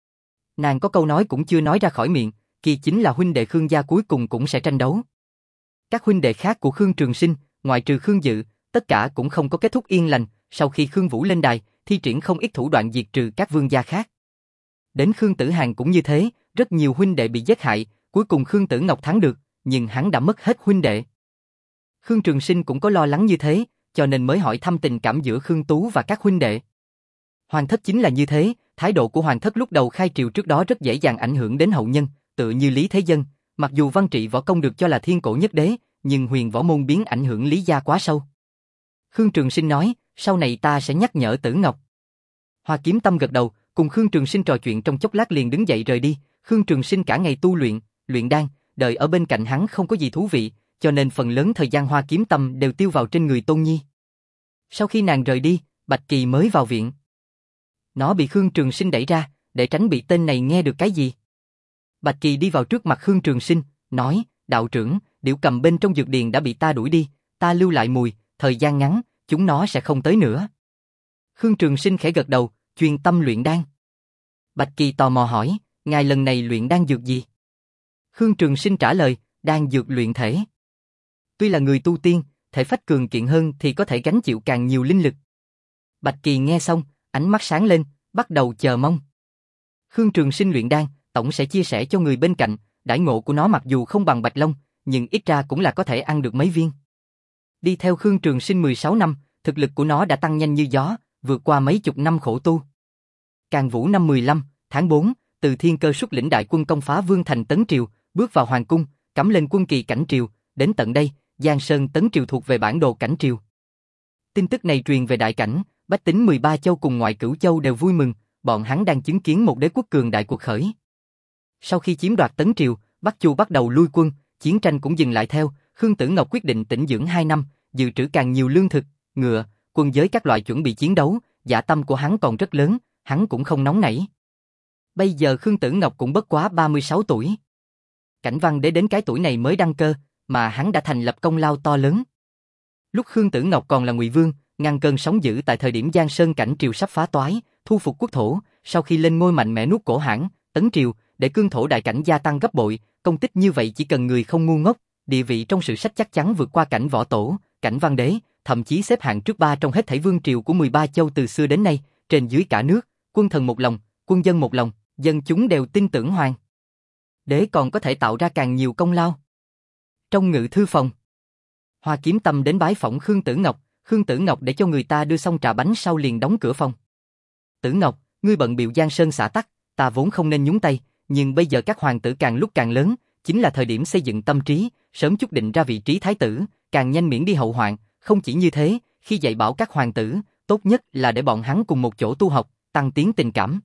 [SPEAKER 1] Nàng có câu nói cũng chưa nói ra khỏi miệng, kia chính là huynh đệ Khương gia cuối cùng cũng sẽ tranh đấu. Các huynh đệ khác của Khương Trường Sinh, ngoại trừ Khương Dự, tất cả cũng không có kết thúc yên lành, sau khi Khương Vũ lên đài, thi triển không ít thủ đoạn diệt trừ các vương gia khác. Đến Khương Tử Hàn cũng như thế, rất nhiều huynh đệ bị giết hại, cuối cùng Khương Tử Ngọc thắng được, nhưng hắn đã mất hết huynh đệ. Khương Trường Sinh cũng có lo lắng như thế, cho nên mới hỏi thăm tình cảm giữa Khương Tú và các huynh đệ. Hoàng thất chính là như thế, thái độ của hoàng thất lúc đầu khai triều trước đó rất dễ dàng ảnh hưởng đến hậu nhân, tựa như Lý Thế Dân, mặc dù văn trị võ công được cho là thiên cổ nhất đế, nhưng huyền võ môn biến ảnh hưởng Lý gia quá sâu. Khương Trường Sinh nói, sau này ta sẽ nhắc nhở Tử Ngọc. Hoa Kiếm Tâm gật đầu, cùng Khương Trường Sinh trò chuyện trong chốc lát liền đứng dậy rời đi. Khương Trường Sinh cả ngày tu luyện, luyện đan, đợi ở bên cạnh hắn không có gì thú vị, cho nên phần lớn thời gian Hoa Kiếm Tâm đều tiêu vào trên người Tôn Nhi. Sau khi nàng rời đi, Bạch Kỳ mới vào viện. Nó bị Khương Trường Sinh đẩy ra, để tránh bị tên này nghe được cái gì. Bạch Kỳ đi vào trước mặt Khương Trường Sinh, nói, đạo trưởng, điểu cầm bên trong dược điền đã bị ta đuổi đi, ta lưu lại mùi, thời gian ngắn, chúng nó sẽ không tới nữa. Khương Trường Sinh khẽ gật đầu, chuyên tâm luyện đan. Bạch Kỳ tò mò hỏi, ngài lần này luyện đan dược gì? Khương Trường Sinh trả lời, đan dược luyện thể. Tuy là người tu tiên, thể phách cường kiện hơn thì có thể gánh chịu càng nhiều linh lực. Bạch Kỳ nghe xong, ánh mắt sáng lên, bắt đầu chờ mong. Khương Trường Sinh luyện đan, tổng sẽ chia sẻ cho người bên cạnh, đãi ngộ của nó mặc dù không bằng Bạch Long, nhưng ít ra cũng là có thể ăn được mấy viên. Đi theo Khương Trường Sinh mười sáu năm, thực lực của nó đã tăng nhanh như gió, vượt qua mấy chục năm khổ tu. Càn Vũ năm mười lăm, tháng tư, Từ Thiên Cơ xuất lĩnh đại quân công phá Vương thành Tấn Triều, bước vào hoàng cung, cắm lên quân kỳ cảnh triều, đến tận đây, Giang Sơn Tấn Triều thuộc về bản đồ cảnh triều. Tin tức này truyền về đại cảnh, bách tính mười ba châu cùng ngoại cửu châu đều vui mừng, bọn hắn đang chứng kiến một đế quốc cường đại cuộc khởi. Sau khi chiếm đoạt Tấn Triều, Bắc Chu bắt đầu lui quân, chiến tranh cũng dừng lại theo, Khương Tử Ngọc quyết định tĩnh dưỡng hai năm, dự trữ càng nhiều lương thực, ngựa, quân giới các loại chuẩn bị chiến đấu, dạ tâm của hắn còn rất lớn, hắn cũng không nóng nảy. Bây giờ Khương Tử Ngọc cũng bất quá ba mươi sáu tuổi. Cảnh Văn Đế đến cái tuổi này mới đăng cơ, mà hắn đã thành lập công lao to lớn. Lúc Khương Tử Ngọc còn là Ngụy Vương, ngăn cơn sóng dữ tại thời điểm Giang Sơn cảnh triều sắp phá toái, thu phục quốc thổ, sau khi lên ngôi mạnh mẽ nuốt cổ Hãn, Tấn Triều, để cương thổ đại cảnh gia tăng gấp bội, công tích như vậy chỉ cần người không ngu ngốc, địa vị trong sử sách chắc chắn vượt qua cảnh Võ Tổ, cảnh Văn Đế, thậm chí xếp hạng trước ba trong hết thảy vương triều của mười ba châu từ xưa đến nay, trên dưới cả nước, quân thần một lòng, quân dân một lòng, dân chúng đều tin tưởng Hoàng Đế còn có thể tạo ra càng nhiều công lao. Trong ngự thư phòng, Hoa Kiếm Tâm đến bái phỏng Khương Tử Ngọc, Khương Tử Ngọc để cho người ta đưa xong trà bánh sau liền đóng cửa phòng. Tử Ngọc, ngươi bận bịu Giang Sơn xã tắc, ta vốn không nên nhúng tay, nhưng bây giờ các hoàng tử càng lúc càng lớn, chính là thời điểm xây dựng tâm trí, sớm chút định ra vị trí thái tử, càng nhanh miễn đi hậu hoạn, không chỉ như thế, khi dạy bảo các hoàng tử, tốt nhất là để bọn hắn cùng một chỗ tu học, tăng tiến tình cảm.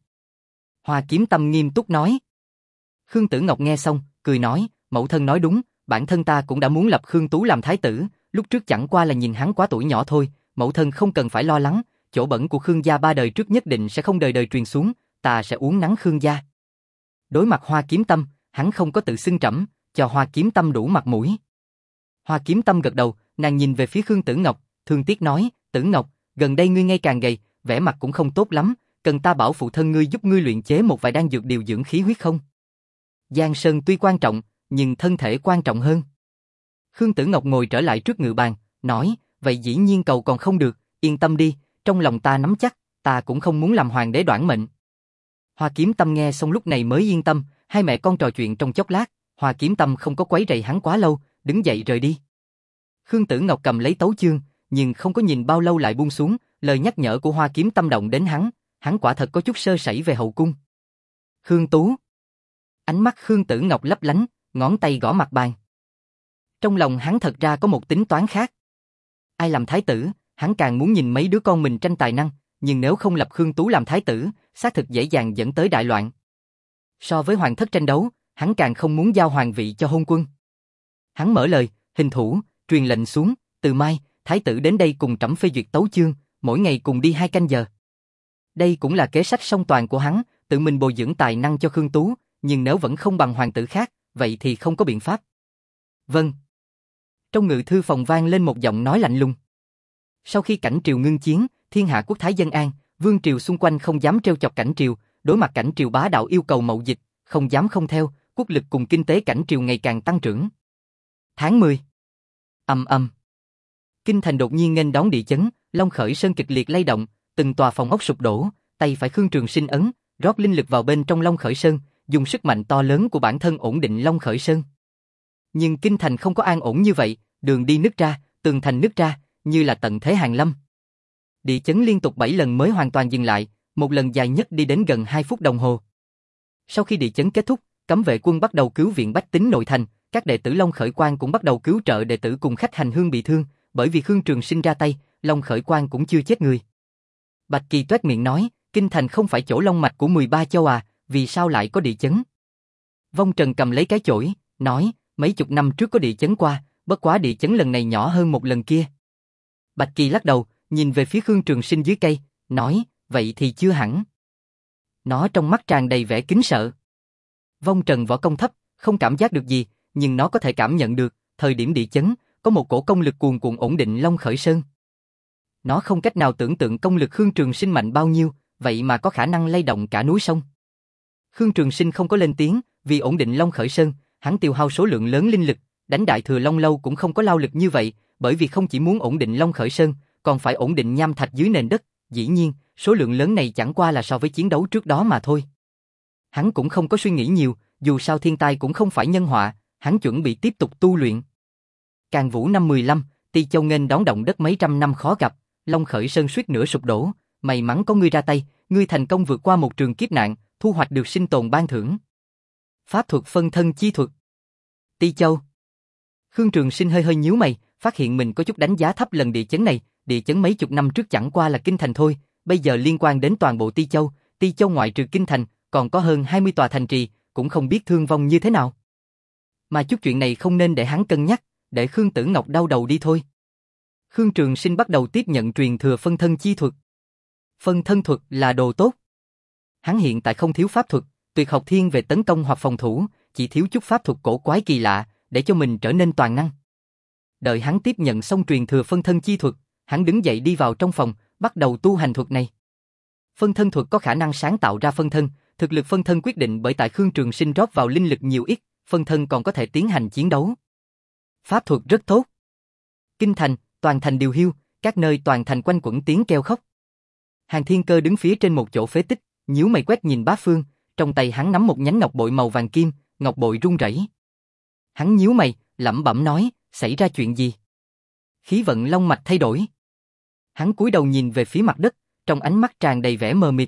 [SPEAKER 1] Hoa Kiếm Tâm nghiêm túc nói. Khương Tử Ngọc nghe xong, cười nói, mẫu thân nói đúng, bản thân ta cũng đã muốn lập Khương Tú làm thái tử, lúc trước chẳng qua là nhìn hắn quá tuổi nhỏ thôi, mẫu thân không cần phải lo lắng, chỗ bẩn của Khương gia ba đời trước nhất định sẽ không đời đời truyền xuống, ta sẽ uốn nắn Khương gia. Đối mặt Hoa Kiếm Tâm, hắn không có tự xưng trẫm, cho Hoa Kiếm Tâm đủ mặt mũi. Hoa Kiếm Tâm gật đầu, nàng nhìn về phía Khương Tử Ngọc, thương tiếc nói, Tử Ngọc, gần đây ngươi ngày càng gầy, vẻ mặt cũng không tốt lắm, cần ta bảo phụ thân ngươi giúp ngươi luyện chế một vài đan dược điều dưỡng khí huyết không? Giang Sơn tuy quan trọng, nhưng thân thể quan trọng hơn. Khương Tử Ngọc ngồi trở lại trước ngự bàn, nói, vậy dĩ nhiên cầu còn không được, yên tâm đi, trong lòng ta nắm chắc, ta cũng không muốn làm hoàng đế đoản mệnh. Hoa Kiếm Tâm nghe xong lúc này mới yên tâm, hai mẹ con trò chuyện trong chốc lát, Hoa Kiếm Tâm không có quấy rầy hắn quá lâu, đứng dậy rời đi. Khương Tử Ngọc cầm lấy tấu chương, nhưng không có nhìn bao lâu lại buông xuống, lời nhắc nhở của Hoa Kiếm Tâm động đến hắn, hắn quả thật có chút sơ sẩy về hậu cung. Khương Tú. Ánh mắt Khương Tử Ngọc lấp lánh, ngón tay gõ mặt bàn. Trong lòng hắn thật ra có một tính toán khác. Ai làm thái tử, hắn càng muốn nhìn mấy đứa con mình tranh tài năng, nhưng nếu không lập Khương Tú làm thái tử, xác thực dễ dàng dẫn tới đại loạn. So với hoàng thất tranh đấu, hắn càng không muốn giao hoàng vị cho hôn quân. Hắn mở lời, hình thủ, truyền lệnh xuống, từ mai, thái tử đến đây cùng trẫm phê duyệt tấu chương, mỗi ngày cùng đi hai canh giờ. Đây cũng là kế sách song toàn của hắn, tự mình bồi dưỡng tài năng cho Khương Tú, nhưng nếu vẫn không bằng hoàng tử khác, vậy thì không có biện pháp. Vâng. Trong ngự thư phòng vang lên một giọng nói lạnh lùng. Sau khi cảnh triều ngưng chiến, thiên hạ quốc thái dân an, vương triều xung quanh không dám trêu chọc cảnh triều, đối mặt cảnh triều bá đạo yêu cầu mậu dịch, không dám không theo, quốc lực cùng kinh tế cảnh triều ngày càng tăng trưởng. Tháng mười. Ầm ầm. Kinh thành đột nhiên nghênh đón địa chấn, Long Khởi Sơn kịch liệt lay động, từng tòa phòng ốc sụp đổ, tay phải Khương Trường Sinh ấn, rót linh lực vào bên trong Long Khởi Sơn, dùng sức mạnh to lớn của bản thân ổn định Long Khởi Sơn. Nhưng kinh thành không có an ổn như vậy, đường đi nứt ra, tường thành nứt ra, như là tận thế hàng lâm. Địa chấn liên tục bảy lần mới hoàn toàn dừng lại, một lần dài nhất đi đến gần hai phút đồng hồ. Sau khi địa chấn kết thúc, cấm vệ quân bắt đầu cứu viện bách tính nội thành, các đệ tử Long Khởi Quang cũng bắt đầu cứu trợ đệ tử cùng khách hành hương bị thương, bởi vì Khương Trường Sinh ra tay, Long Khởi Quang cũng chưa chết người. Bạch Kỳ toét miệng nói, kinh thành không phải chỗ long mạch của mười ba châu à, vì sao lại có địa chấn? Vong Trần cầm lấy cái chổi, nói, mấy chục năm trước có địa chấn qua, bất quá địa chấn lần này nhỏ hơn một lần kia. Bạch Kỳ lắc đầu, nhìn về phía Khương Trường Sinh dưới cây, nói, vậy thì chưa hẳn. Nó trong mắt tràn đầy vẻ kính sợ. Vong Trần võ công thấp, không cảm giác được gì, nhưng nó có thể cảm nhận được, thời điểm địa chấn, có một cổ công lực cuồn cuộn ổn định Long Khởi Sơn. Nó không cách nào tưởng tượng công lực Khương Trường Sinh mạnh bao nhiêu, vậy mà có khả năng lay động cả núi sông. Khương Trường Sinh không có lên tiếng, vì ổn định Long Khởi Sơn, hắn tiêu hao số lượng lớn linh lực, đánh Đại Thừa Long Lâu cũng không có lao lực như vậy, bởi vì không chỉ muốn ổn định Long Khởi Sơn, còn phải ổn định nham thạch dưới nền đất, dĩ nhiên, số lượng lớn này chẳng qua là so với chiến đấu trước đó mà thôi. Hắn cũng không có suy nghĩ nhiều, dù sao thiên tai cũng không phải nhân họa, hắn chuẩn bị tiếp tục tu luyện. Càn Vũ năm mười lăm, Ti Châu nghênh đón động đất mấy trăm năm khó gặp, Long Khởi Sơn suýt nữa sụp đổ, may mắn có ngươi ra tay, ngươi thành công vượt qua một trường kiếp nạn, thu hoạch được sinh tồn ban thưởng. Pháp thuật phân thân chi thuật. Ti Châu. Khương Trường Sinh hơi hơi nhíu mày, phát hiện mình có chút đánh giá thấp lần địa chấn này, địa chấn mấy chục năm trước chẳng qua là kinh thành thôi, bây giờ liên quan đến toàn bộ Ti Châu, Ti Châu ngoại trừ kinh thành, còn có hơn hai mươi tòa thành trì, cũng không biết thương vong như thế nào. Mà chút chuyện này không nên để hắn cân nhắc, để Khương Tử Ngọc đau đầu đi thôi. Khương Trường Sinh bắt đầu tiếp nhận truyền thừa phân thân chi thuật. Phân thân thuật là đồ tốt. Hắn hiện tại không thiếu pháp thuật, tuyệt học thiên về tấn công hoặc phòng thủ, chỉ thiếu chút pháp thuật cổ quái kỳ lạ, để cho mình trở nên toàn năng. Đợi hắn tiếp nhận xong truyền thừa phân thân chi thuật, hắn đứng dậy đi vào trong phòng, bắt đầu tu hành thuật này. Phân thân thuật có khả năng sáng tạo ra phân thân, thực lực phân thân quyết định bởi tại Khương Trường Sinh rót vào linh lực nhiều ít, phân thân còn có thể tiến hành chiến đấu. Pháp thuật rất tốt. Kinh thành, toàn thành điều hiu, các nơi toàn thành quanh quẩn tiếng kêu khóc. Hàn Thiên Cơ đứng phía trên một chỗ phế tích, nhíu mày quét nhìn bát phương, trong tay hắn nắm một nhánh ngọc bội màu vàng kim, ngọc bội rung rẩy. Hắn nhíu mày, lẩm bẩm nói, xảy ra chuyện gì? Khí vận long mạch thay đổi. Hắn cúi đầu nhìn về phía mặt đất, trong ánh mắt tràn đầy vẻ mờ mịt.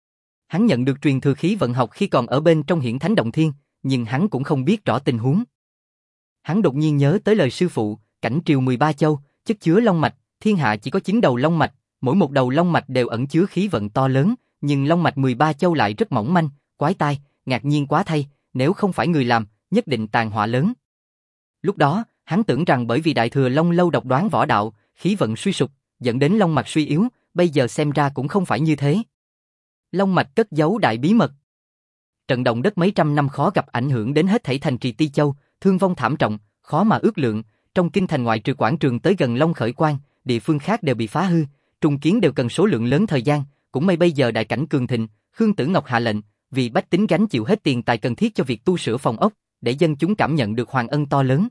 [SPEAKER 1] Hắn nhận được truyền thừa khí vận học khi còn ở bên trong Hiển Thánh Động Thiên, nhưng hắn cũng không biết rõ tình huống. Hắn đột nhiên nhớ tới lời sư phụ, cảnh triều mười ba châu, chất chứa long mạch, thiên hạ chỉ có chín đầu long mạch, mỗi một đầu long mạch đều ẩn chứa khí vận to lớn, nhưng long mạch mười ba châu lại rất mỏng manh, quái tai, ngạc nhiên quá thay, nếu không phải người làm, nhất định tàn họa lớn. Lúc đó, hắn tưởng rằng bởi vì Đại Thừa Long Lâu độc đoán võ đạo, khí vận suy sụp, dẫn đến long mạch suy yếu, bây giờ xem ra cũng không phải như thế. Long mạch cất giấu đại bí mật. Trận động đất mấy trăm năm khó gặp ảnh hưởng đến hết thảy thành trì Ti Châu, thương vong thảm trọng, khó mà ước lượng, trong kinh thành ngoại trừ quảng trường tới gần Long Khởi Quan, địa phương khác đều bị phá hư, trùng kiến đều cần số lượng lớn thời gian, cũng may bây giờ đại cảnh cường thịnh, Khương Tử Ngọc hạ lệnh, vì bách tính gánh chịu hết tiền tài cần thiết cho việc tu sửa phòng ốc, để dân chúng cảm nhận được hoàng ân to lớn.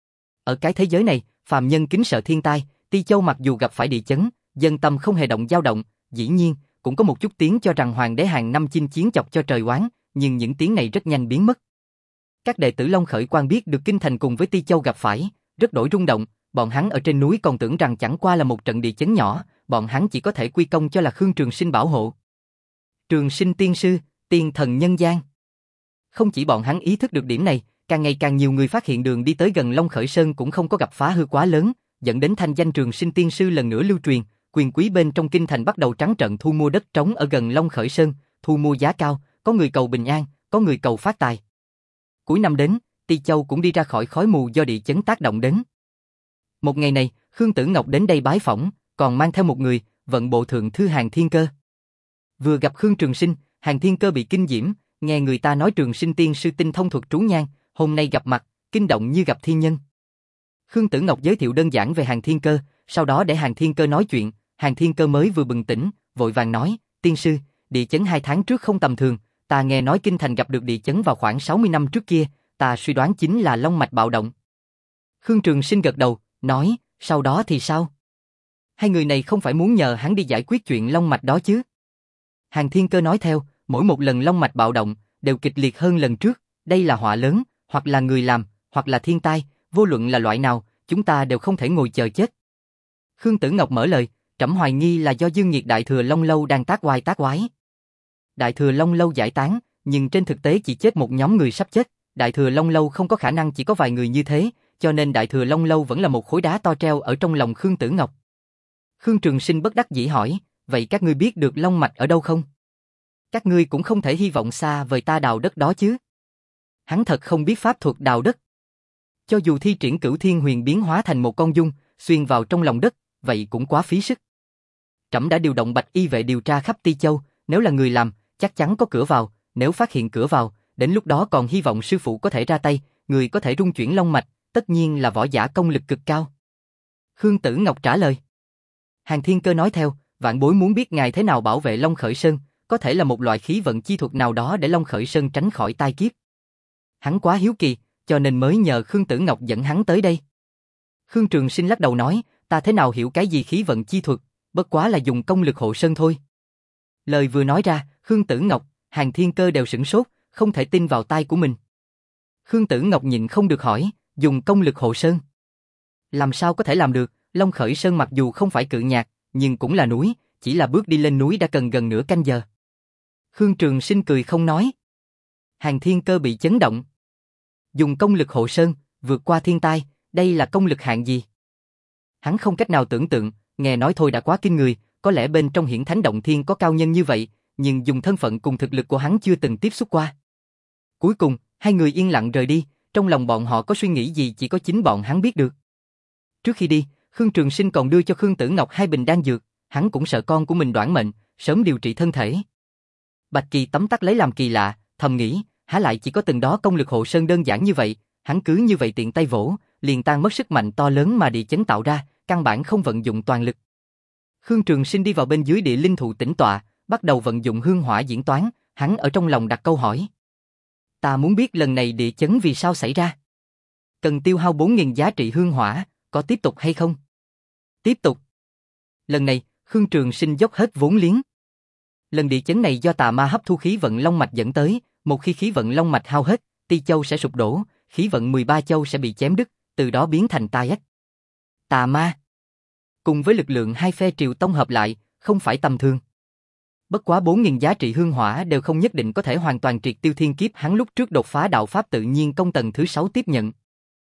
[SPEAKER 1] Ở cái thế giới này, phàm nhân kính sợ thiên tai, Ti Châu mặc dù gặp phải địa chấn, dân tâm không hề động dao động, dĩ nhiên, cũng có một chút tiếng cho rằng hoàng đế hàng năm chinh chiến chọc cho trời oán, nhưng những tiếng này rất nhanh biến mất. Các đệ tử Long Khởi Quan biết được kinh thành cùng với Ti Châu gặp phải, rất đổi rung động, bọn hắn ở trên núi còn tưởng rằng chẳng qua là một trận địa chấn nhỏ, bọn hắn chỉ có thể quy công cho là Khương Trường Sinh bảo hộ. Trường Sinh tiên sư, tiên thần nhân gian. Không chỉ bọn hắn ý thức được điểm này, càng ngày càng nhiều người phát hiện đường đi tới gần Long Khởi Sơn cũng không có gặp phá hư quá lớn, dẫn đến thanh danh Trường Sinh tiên sư lần nữa lưu truyền, quyền quý bên trong kinh thành bắt đầu trắng trợn thu mua đất trống ở gần Long Khởi Sơn, thu mua giá cao, có người cầu bình an, có người cầu phát tài. Cuối năm đến, Ti Châu cũng đi ra khỏi khói mù do địa chấn tác động đến. Một ngày này, Khương Tử Ngọc đến đây bái phỏng, còn mang theo một người, vận bộ thượng thư Hàn Thiên Cơ. Vừa gặp Khương Trường Sinh, Hàn Thiên Cơ bị kinh diễm, nghe người ta nói Trường Sinh tiên sư tinh thông thuật trú nhang, hôm nay gặp mặt, kinh động như gặp thiên nhân. Khương Tử Ngọc giới thiệu đơn giản về Hàn Thiên Cơ, sau đó để Hàn Thiên Cơ nói chuyện, Hàn Thiên Cơ mới vừa bừng tỉnh, vội vàng nói, tiên sư, địa chấn hai tháng trước không tầm thường, ta nghe nói kinh thành gặp được địa chấn vào khoảng sáu mươi năm trước kia, ta suy đoán chính là long mạch bạo động. Khương Trường Sinh gật đầu, nói, sau đó thì sao? Hai người này không phải muốn nhờ hắn đi giải quyết chuyện long mạch đó chứ? Hàn Thiên Cơ nói theo, mỗi một lần long mạch bạo động, đều kịch liệt hơn lần trước, đây là họa lớn, hoặc là người làm, hoặc là thiên tai, vô luận là loại nào, chúng ta đều không thể ngồi chờ chết. Khương Tử Ngọc mở lời, trẫm hoài nghi là do Dương Nghiệt Đại Thừa Long Lâu đang tác oai tác oái. Đại Thừa Long Lâu giải tán, nhưng trên thực tế chỉ chết một nhóm người sắp chết, Đại Thừa Long Lâu không có khả năng chỉ có vài người như thế, cho nên Đại Thừa Long Lâu vẫn là một khối đá to treo ở trong lòng Khương Tử Ngọc. Khương Trường Sinh bất đắc dĩ hỏi, vậy các ngươi biết được long mạch ở đâu không? Các ngươi cũng không thể hy vọng xa vời ta đào đất đó chứ. Hắn thật không biết pháp thuật đào đất. Cho dù thi triển Cửu Thiên Huyền biến hóa thành một con dung, xuyên vào trong lòng đất, vậy cũng quá phí sức. Trẫm đã điều động bạch y vệ điều tra khắp Ti Châu, nếu là người làm, chắc chắn có cửa vào, nếu phát hiện cửa vào, đến lúc đó còn hy vọng sư phụ có thể ra tay, người có thể rung chuyển long mạch, tất nhiên là võ giả công lực cực cao. Khương Tử Ngọc trả lời. Hàn Thiên Cơ nói theo, vạn bối muốn biết ngài thế nào bảo vệ Long Khởi Sơn, có thể là một loại khí vận chi thuật nào đó để Long Khởi Sơn tránh khỏi tai kiếp. Hắn quá hiếu kỳ, cho nên mới nhờ Khương Tử Ngọc dẫn hắn tới đây. Khương Trường Sinh lắc đầu nói, ta thế nào hiểu cái gì khí vận chi thuật, bất quá là dùng công lực hộ sơn thôi. Lời vừa nói ra, Khương Tử Ngọc, Hàn Thiên Cơ đều sửng sốt, không thể tin vào tai của mình. Khương Tử Ngọc nhịn không được hỏi, dùng công lực hộ sơn. Làm sao có thể làm được, Long Khởi Sơn mặc dù không phải cự nhạc, nhưng cũng là núi, chỉ là bước đi lên núi đã cần gần nửa canh giờ. Khương Trường Sinh cười không nói. Hàn Thiên Cơ bị chấn động. Dùng công lực hộ sơn, vượt qua thiên tai, đây là công lực hạng gì? Hắn không cách nào tưởng tượng, nghe nói thôi đã quá kinh người, có lẽ bên trong Hiển Thánh Động Thiên có cao nhân như vậy, nhưng dùng thân phận cùng thực lực của hắn chưa từng tiếp xúc qua. Cuối cùng, hai người yên lặng rời đi, trong lòng bọn họ có suy nghĩ gì chỉ có chính bọn hắn biết được. Trước khi đi, Khương Trường Sinh còn đưa cho Khương Tử Ngọc hai bình đan dược, hắn cũng sợ con của mình đoản mệnh, sớm điều trị thân thể. Bạch Kỳ tấm tắc lấy làm kỳ lạ, thầm nghĩ, há lại chỉ có từng đó công lực hộ sơn đơn giản như vậy, hắn cứ như vậy tiện tay vỗ, liền tan mất sức mạnh to lớn mà địa chấn tạo ra, căn bản không vận dụng toàn lực. Khương Trường Sinh đi vào bên dưới địa linh thụ tĩnh tọa, bắt đầu vận dụng hương hỏa diễn toán, hắn ở trong lòng đặt câu hỏi. Ta muốn biết lần này địa chấn vì sao xảy ra. Cần tiêu hao bốn nghìn giá trị hương hỏa, có tiếp tục hay không? Tiếp tục. Lần này, Khương Trường Sinh dốc hết vốn liếng. Lần địa chấn này do tà ma hấp thu khí vận long mạch dẫn tới, một khi khí vận long mạch hao hết, Ti Châu sẽ sụp đổ, khí vận mười ba châu sẽ bị chém đứt, từ đó biến thành tai ách. Tà ma cùng với lực lượng hai phe triều tông hợp lại, không phải tầm thường. Bất quá bốn nghìn giá trị hương hỏa đều không nhất định có thể hoàn toàn triệt tiêu thiên kiếp hắn lúc trước đột phá đạo pháp tự nhiên công tầng thứ sáu tiếp nhận.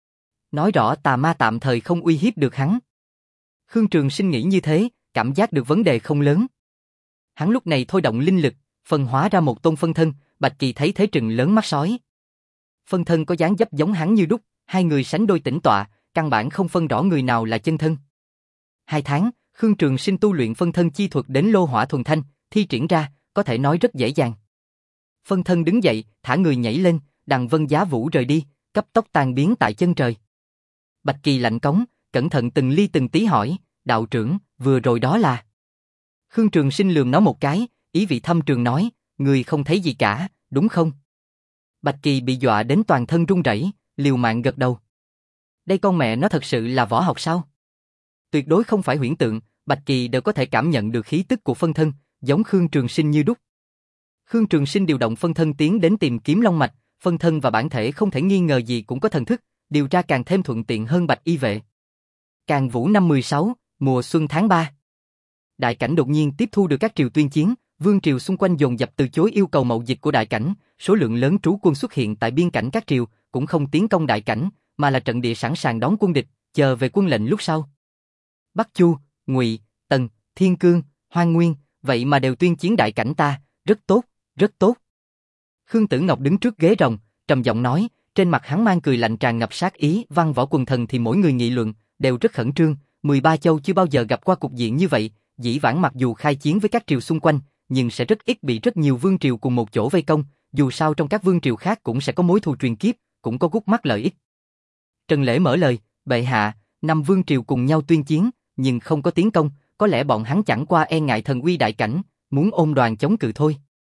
[SPEAKER 1] Nói rõ tà ma tạm thời không uy hiếp được hắn. Khương Trường Sinh nghĩ như thế, cảm giác được vấn đề không lớn. Hắn lúc này thôi động linh lực, phân hóa ra một tôn phân thân, Bạch Kỳ thấy thế trừng lớn mắt sói. Phân thân có dáng dấp giống hắn như đúc, hai người sánh đôi tĩnh tọa, căn bản không phân rõ người nào là chân thân. Hai tháng, Khương Trường Sinh tu luyện phân thân chi thuật đến lô hỏa thuần thanh, thi triển ra, có thể nói rất dễ dàng. Phân thân đứng dậy, thả người nhảy lên, đằng vân giá vũ rời đi, cấp tốc tan biến tại chân trời. Bạch Kỳ lạnh cống, cẩn thận từng ly từng tí hỏi, đạo trưởng, vừa rồi đó là... Khương Trường Sinh lườm nó một cái, ý vị thâm trường nói, người không thấy gì cả, đúng không? Bạch Kỳ bị dọa đến toàn thân run rẩy, liều mạng gật đầu. Đây con mẹ nó thật sự là võ học sao? Tuyệt đối không phải huyễn tượng, Bạch Kỳ đều có thể cảm nhận được khí tức của phân thân, giống Khương Trường Sinh như đúc. Khương Trường Sinh điều động phân thân tiến đến tìm kiếm long mạch, phân thân và bản thể không thể nghi ngờ gì cũng có thần thức, điều tra càng thêm thuận tiện hơn Bạch Y Vệ. Càn Vũ năm mười sáu, mùa xuân tháng ba. Đại cảnh đột nhiên tiếp thu được các triều tuyên chiến, vương triều xung quanh dồn dập từ chối yêu cầu mậu dịch của đại cảnh, số lượng lớn trú quân xuất hiện tại biên cảnh các triều, cũng không tiến công đại cảnh, mà là trận địa sẵn sàng đón quân địch, chờ về quân lệnh lúc sau. Bắc Chu, Ngụy, Tần, Thiên Cương, Hoang Nguyên, vậy mà đều tuyên chiến đại cảnh ta, rất tốt, rất tốt. Khương Tử Ngọc đứng trước ghế rồng, trầm giọng nói, trên mặt hắn mang cười lạnh tràn ngập sát ý, văn võ quần thần thì mỗi người nghị luận, đều rất khẩn trương, mười ba châu chưa bao giờ gặp qua cục diện như vậy, dĩ vãng mặc dù khai chiến với các triều xung quanh, nhưng sẽ rất ít bị rất nhiều vương triều cùng một chỗ vây công, dù sao trong các vương triều khác cũng sẽ có mối thù truyền kiếp, cũng có gút mắt lợi ích. Trần Lễ mở lời, bệ hạ, năm vương triều cùng nhau tuyên chiến, nhưng không có tiến công, có lẽ bọn hắn chẳng qua e ngại thần uy đại cảnh, muốn ôm đoàn chống cự thôi.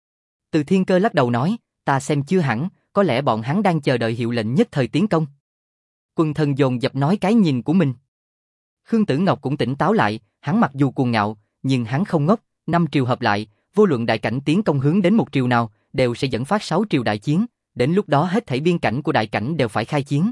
[SPEAKER 1] Từ Thiên Cơ lắc đầu nói, ta xem chưa hẳn, có lẽ bọn hắn đang chờ đợi hiệu lệnh nhất thời tiến công. Quần thần dồn dập nói cái nhìn của mình. Khương Tử Ngọc cũng tỉnh táo lại, hắn mặc dù cuồng ngạo, nhưng hắn không ngốc, năm triều hợp lại, vô luận đại cảnh tiến công hướng đến một triều nào, đều sẽ dẫn phát sáu triều đại chiến, đến lúc đó hết thảy biên cảnh của đại cảnh đều phải khai chiến.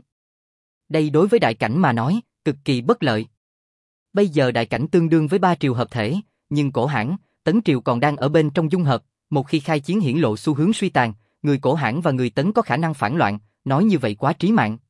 [SPEAKER 1] Đây đối với đại cảnh mà nói, cực kỳ bất lợi. Bây giờ đại cảnh tương đương với ba triều hợp thể, nhưng Cổ Hãn, Tấn triều còn đang ở bên trong dung hợp, một khi khai chiến hiển lộ xu hướng suy tàn, người Cổ Hãn và người Tấn có khả năng phản loạn, nói như vậy quá trí mạng.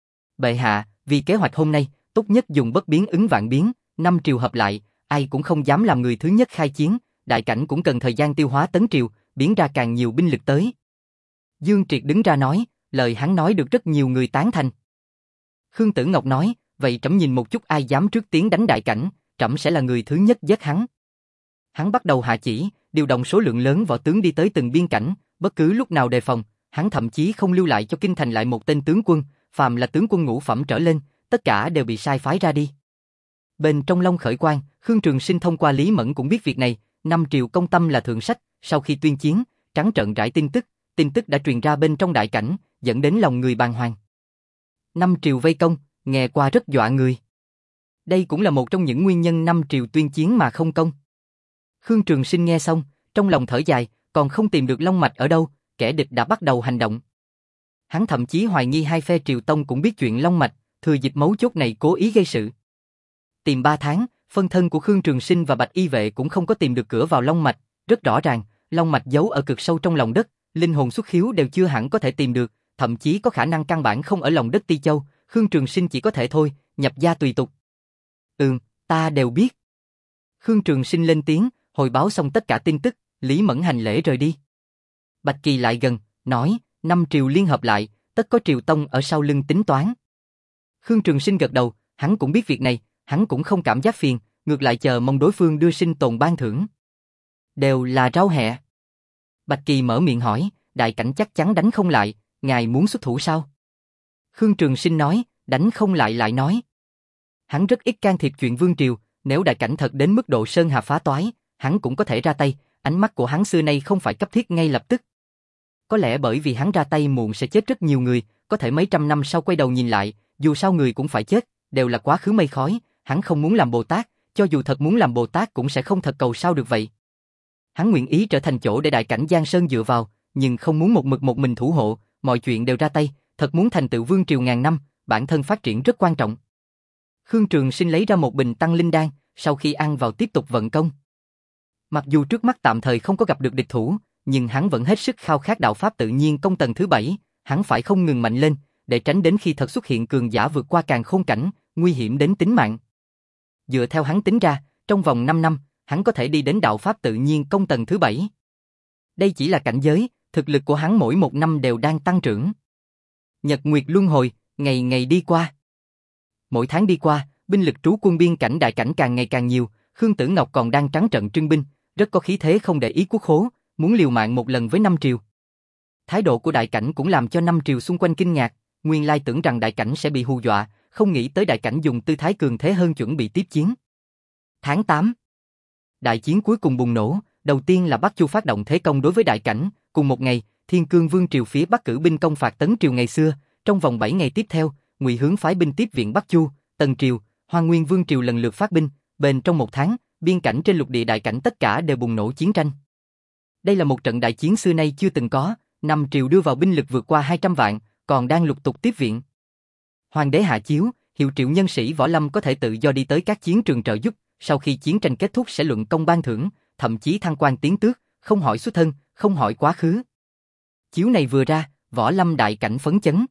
[SPEAKER 1] Bệ hạ, vì kế hoạch hôm nay, tốt nhất dùng bất biến ứng vạn biến, năm triều hợp lại, ai cũng không dám làm người thứ nhất khai chiến, đại cảnh cũng cần thời gian tiêu hóa Tấn triều, biến ra càng nhiều binh lực tới. Dương Triệt đứng ra nói, lời hắn nói được rất nhiều người tán thành. Khương Tử Ngọc nói, vậy trẫm nhìn một chút ai dám trước tiến đánh đại cảnh, trẫm sẽ là người thứ nhất giết hắn. Hắn bắt đầu hạ chỉ, điều động số lượng lớn võ tướng đi tới từng biên cảnh, bất cứ lúc nào đề phòng, hắn thậm chí không lưu lại cho kinh thành lại một tên tướng quân, phàm là tướng quân ngũ phẩm trở lên, tất cả đều bị sai phái ra đi. Bên trong Long Khởi Quan, Khương Trường Sinh thông qua Lý Mẫn cũng biết việc này, năm triều công tâm là thượng sách, sau khi tuyên chiến, trắng trợn rải tin tức, tin tức đã truyền ra bên trong đại cảnh, dẫn đến lòng người bàng hoàng. Năm triều vây công, nghe qua rất dọa người. Đây cũng là một trong những nguyên nhân năm triều tuyên chiến mà không công. Khương Trường Sinh nghe xong, trong lòng thở dài, còn không tìm được long mạch ở đâu, kẻ địch đã bắt đầu hành động. Hắn thậm chí hoài nghi hai phe triều tông cũng biết chuyện long mạch, thừa dịp mấu chốt này cố ý gây sự. Tìm ba tháng, phân thân của Khương Trường Sinh và Bạch Y Vệ cũng không có tìm được cửa vào long mạch, rất rõ ràng, long mạch giấu ở cực sâu trong lòng đất, linh hồn xuất khiếu đều chưa hẳn có thể tìm được, thậm chí có khả năng căn bản không ở lòng đất Ti Châu, Khương Trường Sinh chỉ có thể thôi, nhập gia tùy tục. Ừm, ta đều biết. Khương Trường Sinh lên tiếng, hồi báo xong tất cả tin tức, Lý Mẫn hành lễ rời đi. Bạch Kỳ lại gần, nói, năm triều liên hợp lại, tất có Triều Tông ở sau lưng tính toán. Khương Trường Sinh gật đầu, hắn cũng biết việc này, hắn cũng không cảm giác phiền, ngược lại chờ mong đối phương đưa sinh tồn ban thưởng. Đều là rau hẹ. Bạch Kỳ mở miệng hỏi, đại cảnh chắc chắn đánh không lại, ngài muốn xuất thủ sao? Khương Trường Sinh nói, đánh không lại lại nói. Hắn rất ít can thiệp chuyện vương triều, nếu đại cảnh thật đến mức độ sơn hà phá toái, hắn cũng có thể ra tay, ánh mắt của hắn xưa nay không phải cấp thiết ngay lập tức. Có lẽ bởi vì hắn ra tay muộn sẽ chết rất nhiều người, có thể mấy trăm năm sau quay đầu nhìn lại, dù sao người cũng phải chết, đều là quá khứ mây khói, hắn không muốn làm Bồ Tát, cho dù thật muốn làm Bồ Tát cũng sẽ không thật cầu sao được vậy. Hắn nguyện ý trở thành chỗ để đại cảnh Giang Sơn dựa vào, nhưng không muốn một mực một mình thủ hộ, mọi chuyện đều ra tay, thật muốn thành tựu vương triều ngàn năm, bản thân phát triển rất quan trọng. Khương Trường Sinh lấy ra một bình tăng linh đan, sau khi ăn vào tiếp tục vận công. Mặc dù trước mắt tạm thời không có gặp được địch thủ, nhưng hắn vẫn hết sức khao khát đạo pháp tự nhiên công tầng thứ bảy, hắn phải không ngừng mạnh lên, để tránh đến khi thật xuất hiện cường giả vượt qua càn khôn cảnh, nguy hiểm đến tính mạng. Dựa theo hắn tính ra, trong vòng năm năm, hắn có thể đi đến đạo pháp tự nhiên công tầng thứ bảy. Đây chỉ là cảnh giới, thực lực của hắn mỗi một năm đều đang tăng trưởng. Nhật nguyệt luân hồi, ngày ngày đi qua. Mỗi tháng đi qua, binh lực trú quân biên cảnh đại cảnh càng ngày càng nhiều, Khương Tử Ngọc còn đang trắng trận trưng binh, rất có khí thế không để ý quốc khố, muốn liều mạng một lần với năm triều. Thái độ của đại cảnh cũng làm cho năm triều xung quanh kinh ngạc, nguyên lai tưởng rằng đại cảnh sẽ bị hù dọa, không nghĩ tới đại cảnh dùng tư thái cường thế hơn chuẩn bị tiếp chiến. Tháng tám, đại chiến cuối cùng bùng nổ, đầu tiên là Bắc Chu phát động thế công đối với đại cảnh, cùng một ngày, Thiên Cương Vương triều phía Bắc cử binh công phạt Tấn triều ngày xưa, trong vòng bảy ngày tiếp theo, Ngụy Hướng phái binh tiếp viện Bắc Chu, Tần triều, Hoa Nguyên Vương triều lần lượt phát binh, bền trong một tháng, biên cảnh trên lục địa đại cảnh tất cả đều bùng nổ chiến tranh. Đây là một trận đại chiến xưa nay chưa từng có, năm triều đưa vào binh lực vượt qua hai trăm vạn, còn đang lục tục tiếp viện. Hoàng đế hạ chiếu, hiệu triệu nhân sĩ võ lâm có thể tự do đi tới các chiến trường trợ giúp, sau khi chiến tranh kết thúc sẽ luận công ban thưởng, thậm chí thăng quan tiến tước, không hỏi xuất thân, không hỏi quá khứ. Chiếu này vừa ra, võ lâm đại cảnh phấn chấn.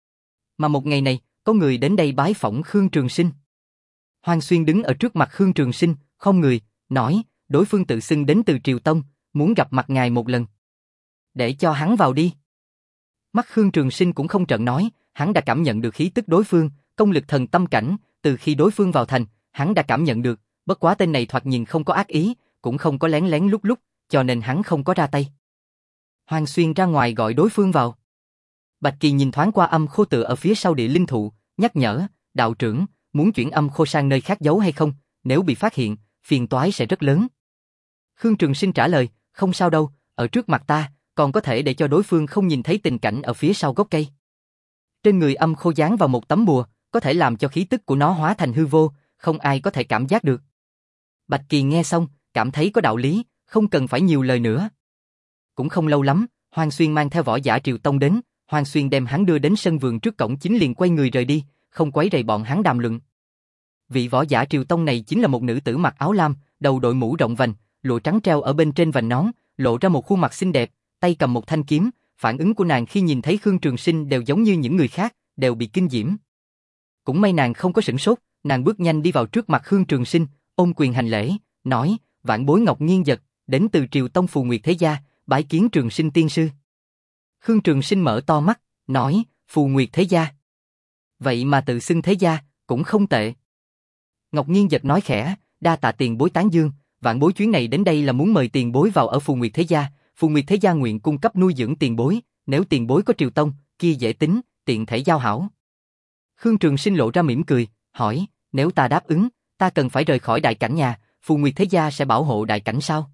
[SPEAKER 1] Mà một ngày này, có người đến đây bái phỏng Khương Trường Sinh. Hoàng Xuyên đứng ở trước mặt Khương Trường Sinh, không người, nói, đối phương tự xưng đến từ Triều Tông, muốn gặp mặt ngài một lần. Để cho hắn vào đi. Mắt Khương Trường Sinh cũng không trợn nói, hắn đã cảm nhận được khí tức đối phương, công lực thần tâm cảnh, từ khi đối phương vào thành, hắn đã cảm nhận được, bất quá tên này thoạt nhìn không có ác ý, cũng không có lén lén lúc lúc, cho nên hắn không có ra tay. Hoàng Xuyên ra ngoài gọi đối phương vào. Bạch Kỳ nhìn thoáng qua âm khô tựa ở phía sau địa linh thụ, nhắc nhở, đạo trưởng, muốn chuyển âm khô sang nơi khác giấu hay không, nếu bị phát hiện, phiền toái sẽ rất lớn. Khương Trường Sinh trả lời, không sao đâu, ở trước mặt ta, còn có thể để cho đối phương không nhìn thấy tình cảnh ở phía sau gốc cây. Trên người âm khô dán vào một tấm bùa, có thể làm cho khí tức của nó hóa thành hư vô, không ai có thể cảm giác được. Bạch Kỳ nghe xong, cảm thấy có đạo lý, không cần phải nhiều lời nữa. Cũng không lâu lắm, Hoàng Xuyên mang theo võ giả Triều Tông đến, Hoàng Xuyên đem hắn đưa đến sân vườn trước cổng chính liền quay người rời đi, không quấy rầy bọn hắn đàm luận. Vị võ giả Triều Tông này chính là một nữ tử mặc áo lam, đầu đội mũ rộng vành, lụa trắng treo ở bên trên vành nón, lộ ra một khuôn mặt xinh đẹp, tay cầm một thanh kiếm, phản ứng của nàng khi nhìn thấy Khương Trường Sinh đều giống như những người khác, đều bị kinh diễm. Cũng may nàng không có sửng sốt, nàng bước nhanh đi vào trước mặt Khương Trường Sinh, ôm quyền hành lễ, nói, vạn bối Ngọc Nghiên Dật, đến từ Triều Tông Phù Nguyệt Thế Gia, bái kiến Trường Sinh tiên sư. Khương Trường Sinh mở to mắt, nói, Phù Nguyệt Thế Gia. Vậy mà tự xưng Thế Gia, cũng không tệ. Ngọc Nghiên Dật nói khẽ, đa tạ tiền bối tán dương, vạn bối chuyến này đến đây là muốn mời tiền bối vào ở Phù Nguyệt Thế Gia, Phù Nguyệt Thế Gia nguyện cung cấp nuôi dưỡng tiền bối, nếu tiền bối có Triều Tông, kia dễ tính, tiện thể giao hảo. Khương Trường Sinh lộ ra mỉm cười, hỏi, nếu ta đáp ứng, ta cần phải rời khỏi đại cảnh nhà, Phù Nguyệt Thế Gia sẽ bảo hộ đại cảnh sao?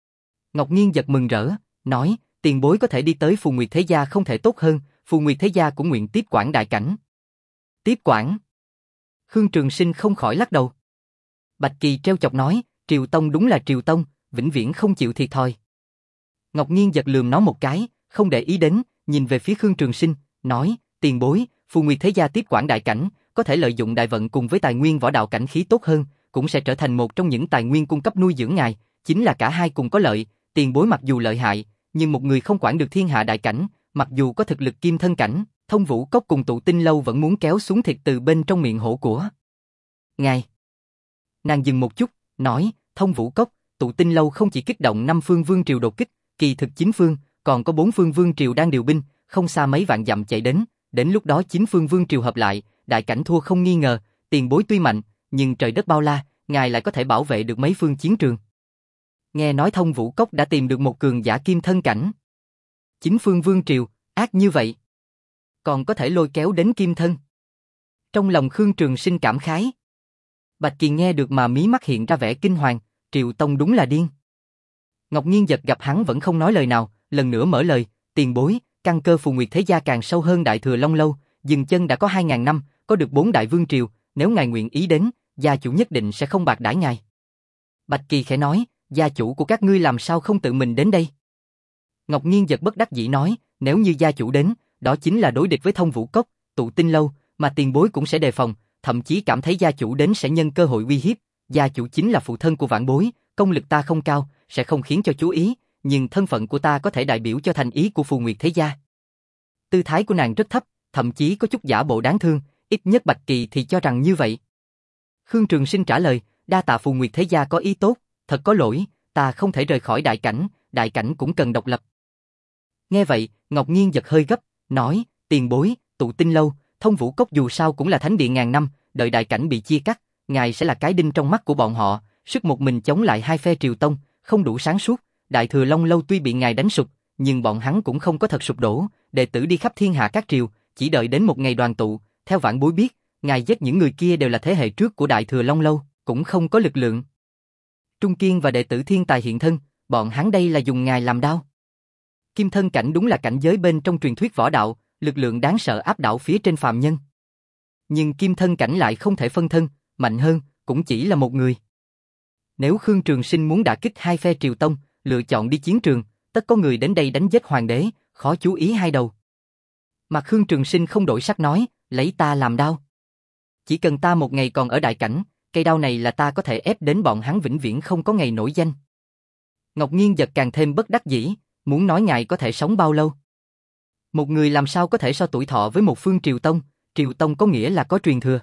[SPEAKER 1] Ngọc Nghiên Dật mừng rỡ, nói, tiền bối có thể đi tới Phù Nguyệt Thế Gia không thể tốt hơn, Phù Nguyệt Thế Gia cũng nguyện tiếp quản đại cảnh. Tiếp quản? Khương Trường Sinh không khỏi lắc đầu. Bạch Kỳ treo chọc nói, Triều Tông đúng là Triều Tông, vĩnh viễn không chịu thiệt thòi. Ngọc Nghiên Dật lườm nó một cái, không để ý đến, nhìn về phía Khương Trường Sinh, nói, tiền bối, Phù Nguyệt Thế Gia tiếp quản đại cảnh, có thể lợi dụng đại vận cùng với tài nguyên võ đạo cảnh khí tốt hơn, cũng sẽ trở thành một trong những tài nguyên cung cấp nuôi dưỡng ngài, chính là cả hai cùng có lợi, tiền bối mặc dù lợi hại, nhưng một người không quản được thiên hạ đại cảnh, mặc dù có thực lực kim thân cảnh, Thông Vũ Cốc cùng Tụ Tinh Lâu vẫn muốn kéo xuống thịt từ bên trong miệng hổ của ngài. Nàng dừng một chút, nói, Thông Vũ Cốc, Tụ Tinh Lâu không chỉ kích động năm phương vương triều đột kích, kỳ thực chín phương, còn có bốn phương vương triều đang điều binh, không xa mấy vạn dặm chạy đến, đến lúc đó chín phương vương triều hợp lại, đại cảnh thua không nghi ngờ, tiền bối tuy mạnh, nhưng trời đất bao la, ngài lại có thể bảo vệ được mấy phương chiến trường. Nghe nói Thông Vũ Cốc đã tìm được một cường giả kim thân cảnh. Chín phương vương triều, ác như vậy. Còn có thể lôi kéo đến kim thân. Trong lòng Khương Trường Sinh cảm khái. Bạch Kỳ nghe được mà mí mắt hiện ra vẻ kinh hoàng, Triệu Tông đúng là điên. Ngọc Nghiên Giật gặp hắn vẫn không nói lời nào, lần nữa mở lời, tiền bối, căn cơ Phù Nguyệt Thế Gia càng sâu hơn Đại Thừa Long Lâu, dừng chân đã có hai ngàn năm, có được bốn đại vương triều, nếu ngài nguyện ý đến, gia chủ nhất định sẽ không bạc đãi ngài. Bạch Kỳ khẽ nói, gia chủ của các ngươi làm sao không tự mình đến đây? Ngọc Nghiên Giật bất đắc dĩ nói, nếu như gia chủ đến, đó chính là đối địch với Thông Vũ Cốc, Tụ Tinh Lâu, mà tiền bối cũng sẽ đề phòng, thậm chí cảm thấy gia chủ đến sẽ nhân cơ hội uy hiếp. Gia chủ chính là phụ thân của vãn bối, công lực ta không cao, sẽ không khiến cho chú ý, nhưng thân phận của ta có thể đại biểu cho thành ý của Phù Nguyệt Thế Gia. Tư thái của nàng rất thấp, thậm chí có chút giả bộ đáng thương, ít nhất Bạch Kỳ thì cho rằng như vậy. Khương Trường Sinh trả lời, đa tạ Phù Nguyệt Thế Gia có ý tốt, thật có lỗi, ta không thể rời khỏi đại cảnh, đại cảnh cũng cần độc lập. Nghe vậy, Ngọc Nghiên Giật hơi gấp, nói, tiền bối, Tụ Tinh Lâu, Thông Vũ Cốc dù sao cũng là thánh địa ngàn năm, đợi đại cảnh bị chia cắt, ngài sẽ là cái đinh trong mắt của bọn họ, sức một mình chống lại hai phe triều tông, không đủ sáng suốt. Đại Thừa Long Lâu tuy bị ngài đánh sụp, nhưng bọn hắn cũng không có thật sụp đổ, đệ tử đi khắp thiên hạ các triều, chỉ đợi đến một ngày đoàn tụ. Theo vãn bối biết, ngài giết những người kia đều là thế hệ trước của Đại Thừa Long Lâu, cũng không có lực lượng. Trung Kiên và đệ tử thiên tài hiện thân, bọn hắn đây là dùng ngài làm đao. Kim thân cảnh đúng là cảnh giới bên trong truyền thuyết võ đạo, lực lượng đáng sợ áp đảo phía trên phàm nhân. Nhưng kim thân cảnh lại không thể phân thân, mạnh hơn, cũng chỉ là một người. Nếu Khương Trường Sinh muốn đả kích hai phe triều tông, lựa chọn đi chiến trường, tất có người đến đây đánh giết hoàng đế, khó chú ý hai đầu. Mà Khương Trường Sinh không đổi sắc nói, lấy ta làm đao. Chỉ cần ta một ngày còn ở đại cảnh, cây đao này là ta có thể ép đến bọn hắn vĩnh viễn không có ngày nổi danh. Ngọc Nghiên Giật càng thêm bất đắc dĩ, muốn nói ngài có thể sống bao lâu. Một người làm sao có thể so tuổi thọ với một phương triều tông, triều tông có nghĩa là có truyền thừa.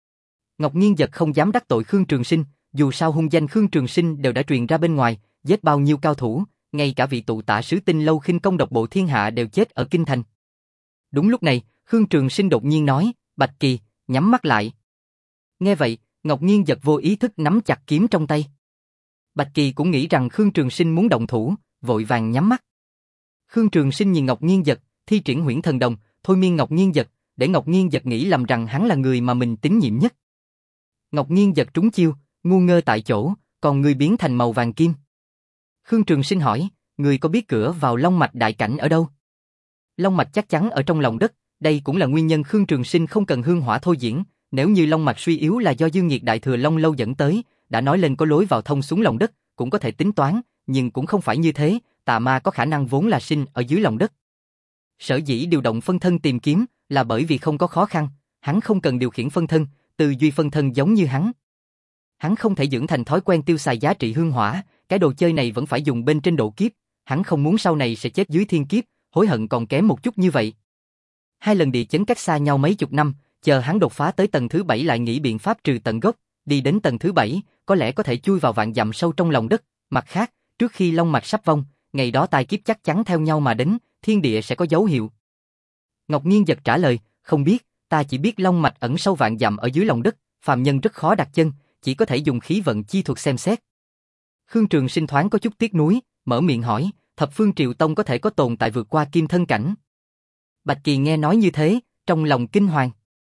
[SPEAKER 1] Ngọc Nghiên Giật không dám đắc tội Khương Trường Sinh, dù sao hung danh Khương Trường Sinh đều đã truyền ra bên ngoài, giết bao nhiêu cao thủ, ngay cả vị tụ tả sứ Tinh Lâu khinh công độc bộ thiên hạ đều chết ở kinh thành. Đúng lúc này, Khương Trường Sinh đột nhiên nói, Bạch Kỳ, nhắm mắt lại. Nghe vậy, Ngọc Nghiên Giật vô ý thức nắm chặt kiếm trong tay. Bạch Kỳ cũng nghĩ rằng Khương Trường Sinh muốn động thủ, vội vàng nhắm mắt. Khương Trường Sinh nhìn Ngọc Nghiên Giật, thi triển Huyễn Thần Đồng, thôi miên Ngọc Nghiên Giật, để Ngọc Nghiên Giật nghĩ lầm rằng hắn là người mà mình tín nhiệm nhất. Ngọc Nghiên Giật trúng chiêu, ngu ngơ tại chỗ, còn người biến thành màu vàng kim. Khương Trường Sinh hỏi, người có biết cửa vào Long Mạch đại cảnh ở đâu? Long Mạch chắc chắn ở trong lòng đất, đây cũng là nguyên nhân Khương Trường Sinh không cần hương hỏa thôi diễn, nếu như Long Mạch suy yếu là do Dương Nhiệt Đại Thừa Long Lâu dẫn tới, đã nói lên có lối vào thông xuống lòng đất, cũng có thể tính toán, nhưng cũng không phải như thế, tà ma có khả năng vốn là sinh ở dưới lòng đất. Sở dĩ điều động phân thân tìm kiếm, là bởi vì không có khó khăn, hắn không cần điều khiển phân thân, tư duy phân thân giống như hắn. Hắn không thể dưỡng thành thói quen tiêu xài giá trị hương hỏa, cái đồ chơi này vẫn phải dùng bên trên độ kiếp, hắn không muốn sau này sẽ chết dưới thiên kiếp, hối hận còn kém một chút như vậy. Hai lần địa chấn cách xa nhau mấy chục năm, chờ hắn đột phá tới tầng thứ bảy lại nghĩ biện pháp trừ tận gốc, đi đến tầng thứ bảy, có lẽ có thể chui vào vạn dặm sâu trong lòng đất, mặt khác, trước khi long mạch sắp vong, ngày đó tai kiếp chắc chắn theo nhau mà đến, thiên địa sẽ có dấu hiệu. Ngọc Nghiên Giật trả lời, không biết, ta chỉ biết long mạch ẩn sâu vạn dặm ở dưới lòng đất, phàm nhân rất khó đặt chân, chỉ có thể dùng khí vận chi thuật xem xét. Khương Trường Sinh thoáng có chút tiếc nuối, mở miệng hỏi, thập phương triều tông có thể có tồn tại vượt qua kim thân cảnh? Bạch Kỳ nghe nói như thế, trong lòng kinh hoàng.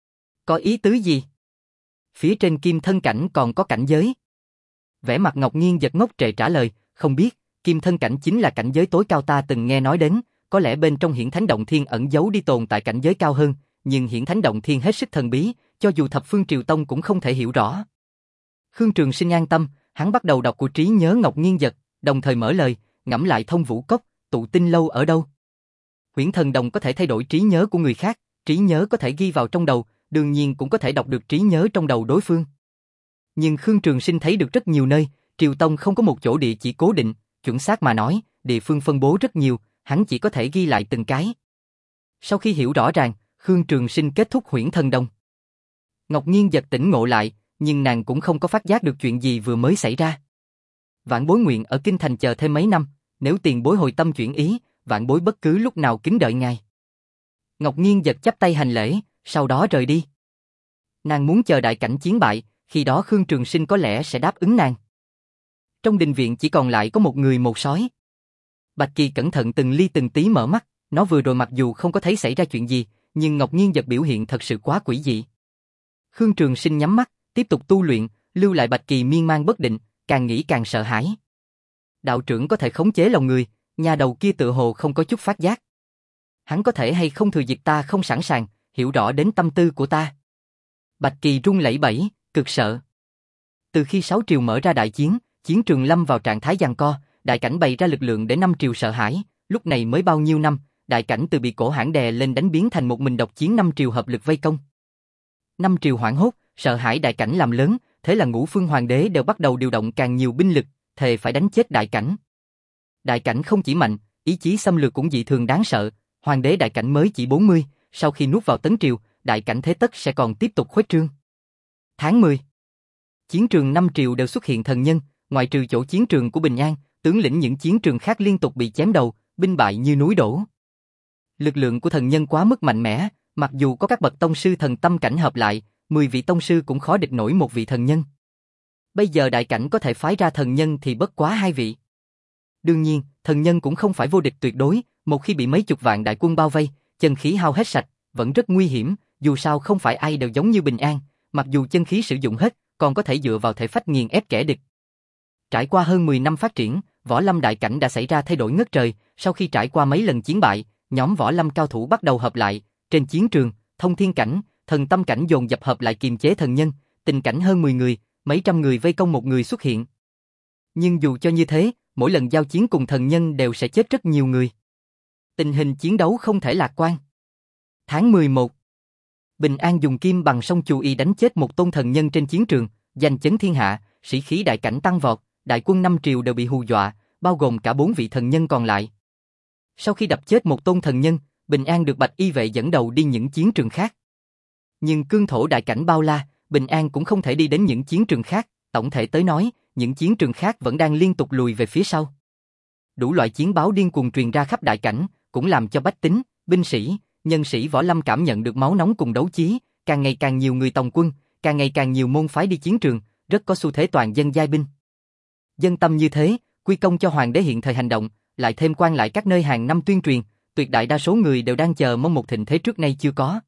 [SPEAKER 1] Có ý tứ gì? Phía trên kim thân cảnh còn có cảnh giới. Vẻ mặt Ngọc Nghiên Giật ngốc trệ trả lời, không biết, kim thân cảnh chính là cảnh giới tối cao ta từng nghe nói đến, có lẽ bên trong Hiển Thánh Động Thiên ẩn giấu đi tồn tại cảnh giới cao hơn, nhưng Hiển Thánh Động Thiên hết sức thần bí, cho dù thập phương triều tông cũng không thể hiểu rõ. Khương Trường Sinh an tâm, hắn bắt đầu đọc của trí nhớ Ngọc Nghiên Giật, đồng thời mở lời, ngẫm lại Thông Vũ Cốc, Tụ Tinh Lâu ở đâu. Huyễn Thần Đồng có thể thay đổi trí nhớ của người khác, trí nhớ có thể ghi vào trong đầu, đương nhiên cũng có thể đọc được trí nhớ trong đầu đối phương. Nhưng Khương Trường Sinh thấy được rất nhiều nơi, triều tông không có một chỗ địa chỉ cố định, chuẩn xác mà nói, địa phương phân bố rất nhiều, hắn chỉ có thể ghi lại từng cái. Sau khi hiểu rõ ràng, Khương Trường Sinh kết thúc Huyễn Thần Đồng. Ngọc Nghiên Giật tỉnh ngộ lại, nhưng nàng cũng không có phát giác được chuyện gì vừa mới xảy ra. Vạn bối nguyện ở kinh thành chờ thêm mấy năm, nếu tiền bối hồi tâm chuyển ý, vạn bối bất cứ lúc nào kính đợi ngài. Ngọc Nghiên giật chắp tay hành lễ, sau đó rời đi. Nàng muốn chờ đại cảnh chiến bại, khi đó Khương Trường Sinh có lẽ sẽ đáp ứng nàng. Trong đình viện chỉ còn lại có một người một sói. Bạch Kỳ cẩn thận từng ly từng tí mở mắt, nó vừa rồi mặc dù không có thấy xảy ra chuyện gì, nhưng Ngọc Nghiên giật biểu hiện thật sự quá quỷ dị. Khương Trường Sinh nhắm mắt, tiếp tục tu luyện, lưu lại Bạch Kỳ miên man bất định, càng nghĩ càng sợ hãi. Đạo trưởng có thể khống chế lòng người, nhà đầu kia tự hồ không có chút phát giác. Hắn có thể hay không thừa dịp ta không sẵn sàng, hiểu rõ đến tâm tư của ta. Bạch Kỳ run lẩy bẩy, cực sợ. Từ khi sáu triều mở ra đại chiến, chiến trường lâm vào trạng thái giằng co, đại cảnh bày ra lực lượng để năm triều sợ hãi, lúc này mới bao nhiêu năm, đại cảnh từ bị cổ hãn đè lên đánh biến thành một mình độc chiến năm triều hợp lực vây công. Năm triều hoảng hốt, sợ hãi đại cảnh làm lớn, thế là ngũ phương hoàng đế đều bắt đầu điều động càng nhiều binh lực, thề phải đánh chết đại cảnh. Đại cảnh không chỉ mạnh, ý chí xâm lược cũng dị thường đáng sợ, hoàng đế đại cảnh mới chỉ bốn mươi, sau khi nuốt vào tấn triều, đại cảnh thế tất sẽ còn tiếp tục khuếch trương. Tháng mười, chiến trường năm triều đều xuất hiện thần nhân, ngoại trừ chỗ chiến trường của Bình An, tướng lĩnh những chiến trường khác liên tục bị chém đầu, binh bại như núi đổ. Lực lượng của thần nhân quá mức mạnh mẽ, mặc dù có các bậc tông sư thần tâm cảnh hợp lại, mười vị tông sư cũng khó địch nổi một vị thần nhân. Bây giờ đại cảnh có thể phái ra thần nhân thì bất quá hai vị. Đương nhiên, thần nhân cũng không phải vô địch tuyệt đối, một khi bị mấy chục vạn đại quân bao vây, chân khí hao hết sạch, vẫn rất nguy hiểm, dù sao không phải ai đều giống như Bình An, mặc dù chân khí sử dụng hết, còn có thể dựa vào thể phách nghiền ép kẻ địch. Trải qua hơn mười năm phát triển, võ lâm đại cảnh đã xảy ra thay đổi ngất trời, sau khi trải qua mấy lần chiến bại, nhóm võ lâm cao thủ bắt đầu hợp lại, trên chiến trường, thông thiên cảnh, thần tâm cảnh dồn dập hợp lại kiềm chế thần nhân, tình cảnh hơn mười người, mấy trăm người vây công một người xuất hiện. Nhưng dù cho như thế, mỗi lần giao chiến cùng thần nhân đều sẽ chết rất nhiều người. Tình hình chiến đấu không thể lạc quan. Tháng mười một, Bình An dùng kim bằng song chù y đánh chết một tôn thần nhân trên chiến trường, giành chấn thiên hạ, sĩ khí đại cảnh tăng vọt, đại quân năm triều đều bị hù dọa, bao gồm cả bốn vị thần nhân còn lại. Sau khi đập chết một tôn thần nhân, Bình An được Bạch Y vệ dẫn đầu đi những chiến trường khác. Nhưng cương thổ đại cảnh bao la, Bình An cũng không thể đi đến những chiến trường khác, tổng thể tới nói, những chiến trường khác vẫn đang liên tục lùi về phía sau. Đủ loại chiến báo điên cuồng truyền ra khắp đại cảnh, cũng làm cho bách tính, binh sĩ, nhân sĩ võ lâm cảm nhận được máu nóng cùng đấu chí, càng ngày càng nhiều người tòng quân, càng ngày càng nhiều môn phái đi chiến trường, rất có xu thế toàn dân giai binh. Dân tâm như thế, quy công cho hoàng đế hiện thời hành động, lại thêm quan lại các nơi hàng năm tuyên truyền, tuyệt đại đa số người đều đang chờ mong một thịnh thế trước nay chưa có.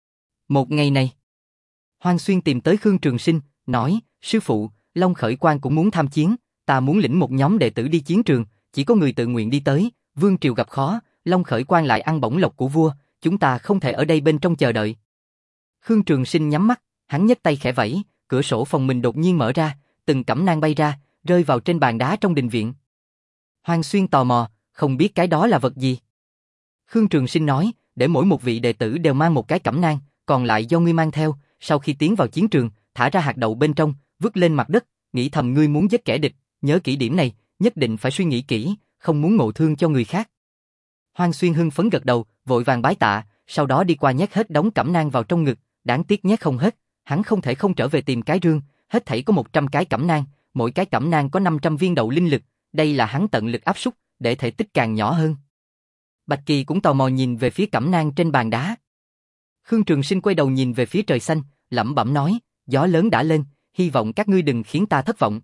[SPEAKER 1] Một ngày này, Hoang Xuyên tìm tới Khương Trường Sinh, nói, sư phụ, Long Khởi Quang cũng muốn tham chiến, ta muốn lĩnh một nhóm đệ tử đi chiến trường, chỉ có người tự nguyện đi tới, vương triều gặp khó, Long Khởi Quang lại ăn bổng lộc của vua, chúng ta không thể ở đây bên trong chờ đợi. Khương Trường Sinh nhắm mắt, hắn nhấc tay khẽ vẫy, cửa sổ phòng mình đột nhiên mở ra, từng cẩm nang bay ra, rơi vào trên bàn đá trong đình viện. Hoang Xuyên tò mò, không biết cái đó là vật gì. Khương Trường Sinh nói, để mỗi một vị đệ tử đều mang một cái cẩm nang, còn lại do ngươi mang theo, sau khi tiến vào chiến trường, thả ra hạt đậu bên trong, vứt lên mặt đất, nghĩ thầm ngươi muốn giết kẻ địch, nhớ kỹ điểm này, nhất định phải suy nghĩ kỹ, không muốn ngộ thương cho người khác. Hoang Xuyên hưng phấn gật đầu, vội vàng bái tạ, sau đó đi qua nhét hết đống cẩm nang vào trong ngực, đáng tiếc nhét không hết, hắn không thể không trở về tìm cái rương, hết thảy có một trăm cái cẩm nang, mỗi cái cẩm nang có năm trăm viên đậu linh lực, đây là hắn tận lực áp suất, để thể tích càng nhỏ hơn. Bạch Kỳ cũng tò mò nhìn về phía cẩm nang trên bàn đá. Khương Trường Sinh quay đầu nhìn về phía trời xanh, lẩm bẩm nói, gió lớn đã lên, hy vọng các ngươi đừng khiến ta thất vọng.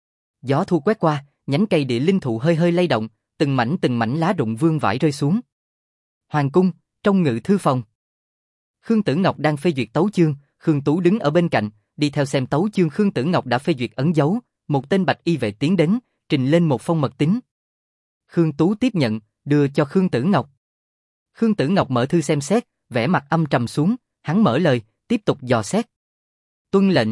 [SPEAKER 1] Gió thu quét qua, nhánh cây địa linh thụ hơi hơi lay động, từng mảnh từng mảnh lá rụng vương vãi rơi xuống. Hoàng cung, trong ngự thư phòng. Khương Tử Ngọc đang phê duyệt tấu chương, Khương Tú đứng ở bên cạnh, đi theo xem tấu chương. Khương Tử Ngọc đã phê duyệt ấn dấu, một tên bạch y vệ tiến đến, trình lên một phong mật tín. Khương Tú tiếp nhận, đưa cho Khương Tử Ngọc. Khương Tử Ngọc mở thư xem xét, vẻ mặt âm trầm xuống, hắn mở lời, tiếp tục dò xét. Tuân lệnh.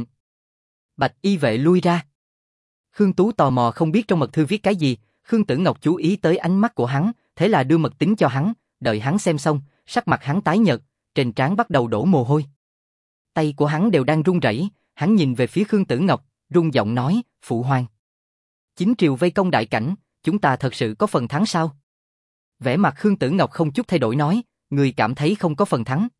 [SPEAKER 1] Bạch y vệ lui ra. Khương Tú tò mò không biết trong mật thư viết cái gì, Khương Tử Ngọc chú ý tới ánh mắt của hắn, thế là đưa mật tín cho hắn, đợi hắn xem xong, sắc mặt hắn tái nhợt, trên trán bắt đầu đổ mồ hôi. Tay của hắn đều đang run rẩy, hắn nhìn về phía Khương Tử Ngọc, run giọng nói, phụ hoàng. Chính triều vây công đại cảnh, chúng ta thật sự có phần thắng sao? Vẻ mặt Khương Tử Ngọc không chút thay đổi nói, ngươi cảm thấy không có phần thắng.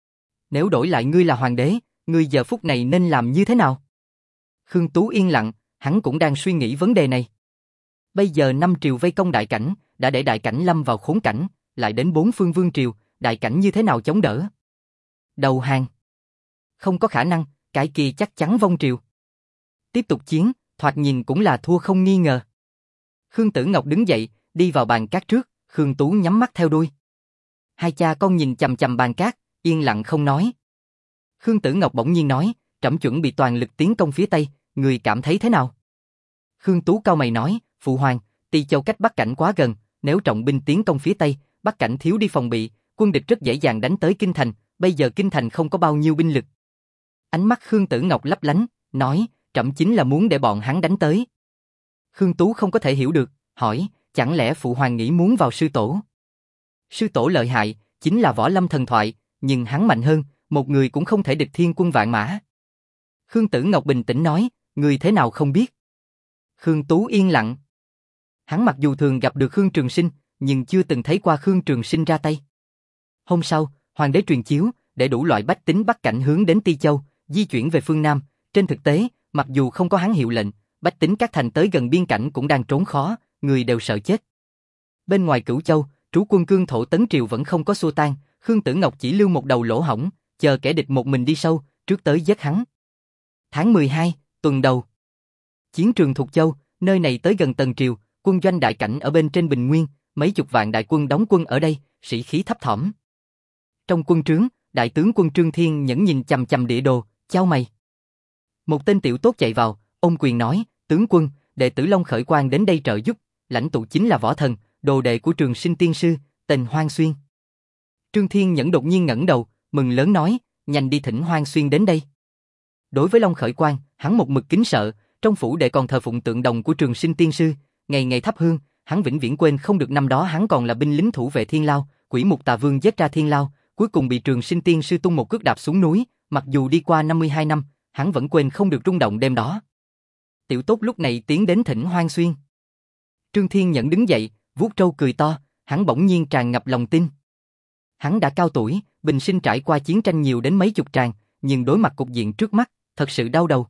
[SPEAKER 1] Nếu đổi lại ngươi là hoàng đế, ngươi giờ phút này nên làm như thế nào? Khương Tú yên lặng, hắn cũng đang suy nghĩ vấn đề này. Bây giờ năm triều vây công đại cảnh, đã để đại cảnh lâm vào khốn cảnh, lại đến bốn phương vương triều, đại cảnh như thế nào chống đỡ? Đầu hàng. Không có khả năng, cái kia chắc chắn vong triều. Tiếp tục chiến, thoạt nhìn cũng là thua không nghi ngờ. Khương Tử Ngọc đứng dậy, đi vào bàn cát trước, Khương Tú nhắm mắt theo đuôi. Hai cha con nhìn chằm chằm bàn cát, yên lặng không nói. Khương Tử Ngọc bỗng nhiên nói, trẫm chuẩn bị toàn lực tiến công phía Tây, người cảm thấy thế nào? Khương Tú cau mày nói, phụ hoàng, Tỳ Châu cách Bắc Cảnh quá gần, nếu trọng binh tiến công phía Tây, Bắc Cảnh thiếu đi phòng bị, quân địch rất dễ dàng đánh tới Kinh Thành, bây giờ Kinh Thành không có bao nhiêu binh lực. Ánh mắt Khương Tử Ngọc lấp lánh, nói, trẫm chính là muốn để bọn hắn đánh tới. Khương Tú không có thể hiểu được, hỏi, chẳng lẽ phụ hoàng nghĩ muốn vào sư tổ? Sư tổ lợi hại, chính là võ lâm thần thoại, nhưng hắn mạnh hơn, một người cũng không thể địch thiên quân vạn mã. Khương Tử Ngọc bình tĩnh nói, người thế nào không biết? Khương Tú yên lặng. Hắn mặc dù thường gặp được Khương Trường Sinh, nhưng chưa từng thấy qua Khương Trường Sinh ra tay. Hôm sau, hoàng đế truyền chiếu, để đủ loại bách tính Bắc Cảnh hướng đến Ti Châu, di chuyển về phương Nam. Trên thực tế, mặc dù không có hắn hiệu lệnh, bách tính các thành tới gần biên cảnh cũng đang trốn khó, người đều sợ chết. Bên ngoài Cửu Châu, trú quân cương thổ Tấn Triều vẫn không có xua tan, Khương Tử Ngọc chỉ lưu một đầu lỗ hổng, chờ kẻ địch một mình đi sâu, trước tới giết hắn. Tháng mười hai, tuần đầu. Chiến trường Thục Châu, nơi này tới gần Tần Triều, quân doanh đại cảnh ở bên trên bình nguyên, mấy chục vạn đại quân đóng quân ở đây, sĩ khí thấp thỏm. Trong quân trướng, đại tướng quân Trương Thiên Nhẫn nhìn chằm chằm địa đồ, chau mày. Một tên tiểu tốt chạy vào, ôm quyền nói, tướng quân, đệ tử Long Khởi Quang đến đây trợ giúp, lãnh tụ chính là võ thần, đồ đệ của Trường Sinh tiên sư, tên Hoang Xuyên. Trương Thiên Nhẫn đột nhiên ngẩng đầu, mừng lớn nói, nhanh đi thỉnh Hoang Xuyên đến đây. Đối với Long Khởi Quang, hắn một mực kính sợ, trong phủ đệ còn thờ phụng tượng đồng của Trường Sinh tiên sư, ngày ngày thắp hương, hắn vĩnh viễn quên không được năm đó hắn còn là binh lính thủ vệ Thiên Lao, Quỷ Mục Tà Vương giết ra Thiên Lao, cuối cùng bị Trường Sinh tiên sư tung một cước đạp xuống núi, mặc dù đi qua năm mươi hai năm, hắn vẫn quên không được rung động đêm đó. Tiểu tốt lúc này tiến đến thỉnh Hoang Xuyên. Trương Thiên Nhẫn đứng dậy, vuốt trâu cười to, hắn bỗng nhiên tràn ngập lòng tin. Hắn đã cao tuổi, bình sinh trải qua chiến tranh nhiều đến mấy chục tràng, nhưng đối mặt cục diện trước mắt, thật sự đau đầu.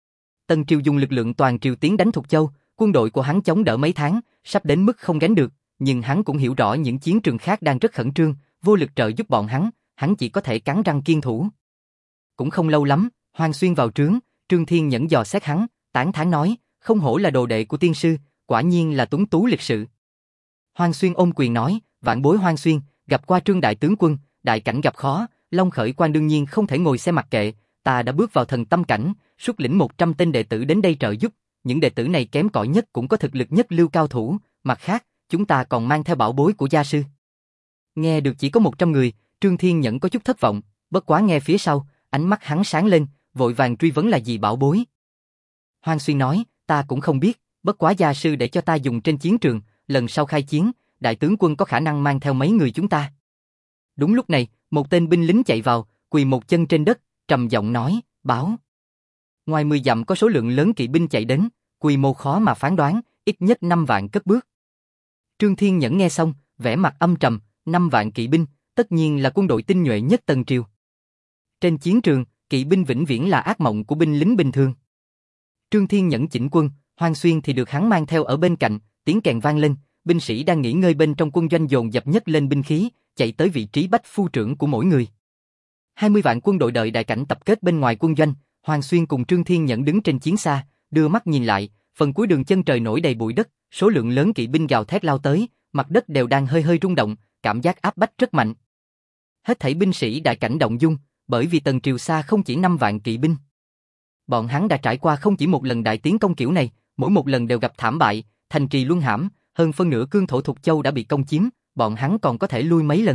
[SPEAKER 1] Tần Triều dùng lực lượng toàn triều tiến đánh Thục Châu, quân đội của hắn chống đỡ mấy tháng, sắp đến mức không gánh được, nhưng hắn cũng hiểu rõ những chiến trường khác đang rất khẩn trương, vô lực trợ giúp bọn hắn, hắn chỉ có thể cắn răng kiên thủ. Cũng không lâu lắm, Hoang Xuyên vào trướng, Trương Thiên Nhẫn dò xét hắn, tán thán nói, không hổ là đồ đệ của tiên sư, quả nhiên là tuấn tú lịch sự. Hoang Xuyên ôm quyền nói, vạn bối Hoang Xuyên, gặp qua Trương đại tướng quân, đại cảnh gặp khó, Long Khởi Quang đương nhiên không thể ngồi xem mặc kệ, ta đã bước vào thần tâm cảnh, xuất lĩnh một trăm tên đệ tử đến đây trợ giúp, những đệ tử này kém cỏi nhất cũng có thực lực nhất lưu cao thủ, mặt khác, chúng ta còn mang theo bảo bối của gia sư. Nghe được chỉ có một trăm người, Trương Thiên Nhẫn có chút thất vọng, bất quá nghe phía sau, ánh mắt hắn sáng lên, vội vàng truy vấn là gì bảo bối. Hoang Xuyên nói, ta cũng không biết, bất quá gia sư để cho ta dùng trên chiến trường, lần sau khai chiến, đại tướng quân có khả năng mang theo mấy người chúng ta. Đúng lúc này, một tên binh lính chạy vào, quỳ một chân trên đất, trầm giọng nói, báo. Ngoài mười dặm có số lượng lớn kỵ binh chạy đến, quy mô khó mà phán đoán, ít nhất năm vạn cất bước. Trương Thiên Nhẫn nghe xong, vẻ mặt âm trầm, năm vạn kỵ binh, tất nhiên là quân đội tinh nhuệ nhất Tần Triều. Trên chiến trường, kỵ binh vĩnh viễn là ác mộng của binh lính bình thường. Trương Thiên Nhẫn chỉnh quân, Hoang Xuyên thì được hắn mang theo ở bên cạnh, tiếng kèn vang lên, binh sĩ đang nghỉ ngơi bên trong quân doanh dồn dập nhất lên binh khí, chạy tới vị trí bách phu trưởng của mỗi người. hai mươi vạn quân đội đợi đại cảnh tập kết bên ngoài quân doanh, Hoang Xuyên cùng Trương Thiên Nhẫn đứng trên chiến xa, đưa mắt nhìn lại, phần cuối đường chân trời nổi đầy bụi đất, số lượng lớn kỵ binh gào thét lao tới, mặt đất đều đang hơi hơi rung động, cảm giác áp bách rất mạnh. Hết thảy binh sĩ đại cảnh động dung, bởi vì Tần Triều xa không chỉ năm vạn kỵ binh. Bọn hắn đã trải qua không chỉ một lần đại tiến công kiểu này, mỗi một lần đều gặp thảm bại, thành trì luân hãm, hơn phân nửa cương thổ Thục Châu đã bị công chiếm, bọn hắn còn có thể lui mấy lần.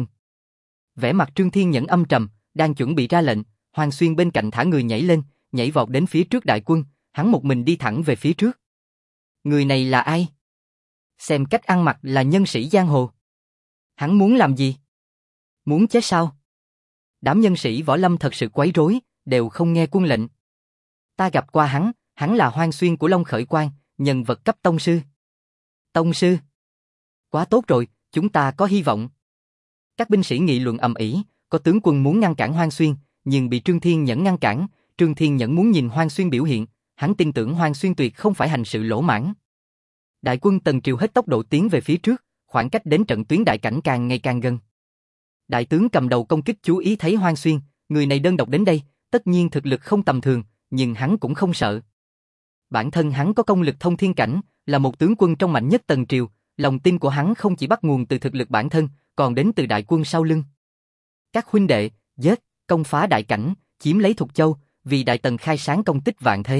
[SPEAKER 1] Vẻ mặt Trương Thiên Nhẫn âm trầm, đang chuẩn bị ra lệnh, Hoang Xuyên bên cạnh thả người nhảy lên, nhảy vọt đến phía trước đại quân, hắn một mình đi thẳng về phía trước. Người này là ai? Xem cách ăn mặc là nhân sĩ giang hồ. Hắn muốn làm gì? Muốn chết sao? Đám nhân sĩ võ lâm thật sự quấy rối, đều không nghe quân lệnh. Ta gặp qua hắn, hắn là Hoang Xuyên của Long Khởi Quang, nhân vật cấp tông sư. Tông sư? Quá tốt rồi, chúng ta có hy vọng. Các binh sĩ nghị luận ầm ĩ, có tướng quân muốn ngăn cản Hoang Xuyên, nhưng bị Trương Thiên Nhẫn ngăn cản. Trương Thiên Nhẫn muốn nhìn Hoang Xuyên biểu hiện, hắn tin tưởng Hoang Xuyên tuyệt không phải hành sự lỗ mãng. Đại quân Tần Triều hết tốc độ tiến về phía trước, khoảng cách đến trận tuyến đại cảnh càng ngày càng gần. Đại tướng cầm đầu công kích chú ý thấy Hoang Xuyên, người này đơn độc đến đây, tất nhiên thực lực không tầm thường, nhưng hắn cũng không sợ. Bản thân hắn có công lực thông thiên cảnh, là một tướng quân trong mạnh nhất Tần Triều, lòng tin của hắn không chỉ bắt nguồn từ thực lực bản thân, còn đến từ đại quân sau lưng. Các huynh đệ, giết, công phá đại cảnh, chiếm lấy Thục Châu, vì Đại Tần khai sáng công tích vạn thế.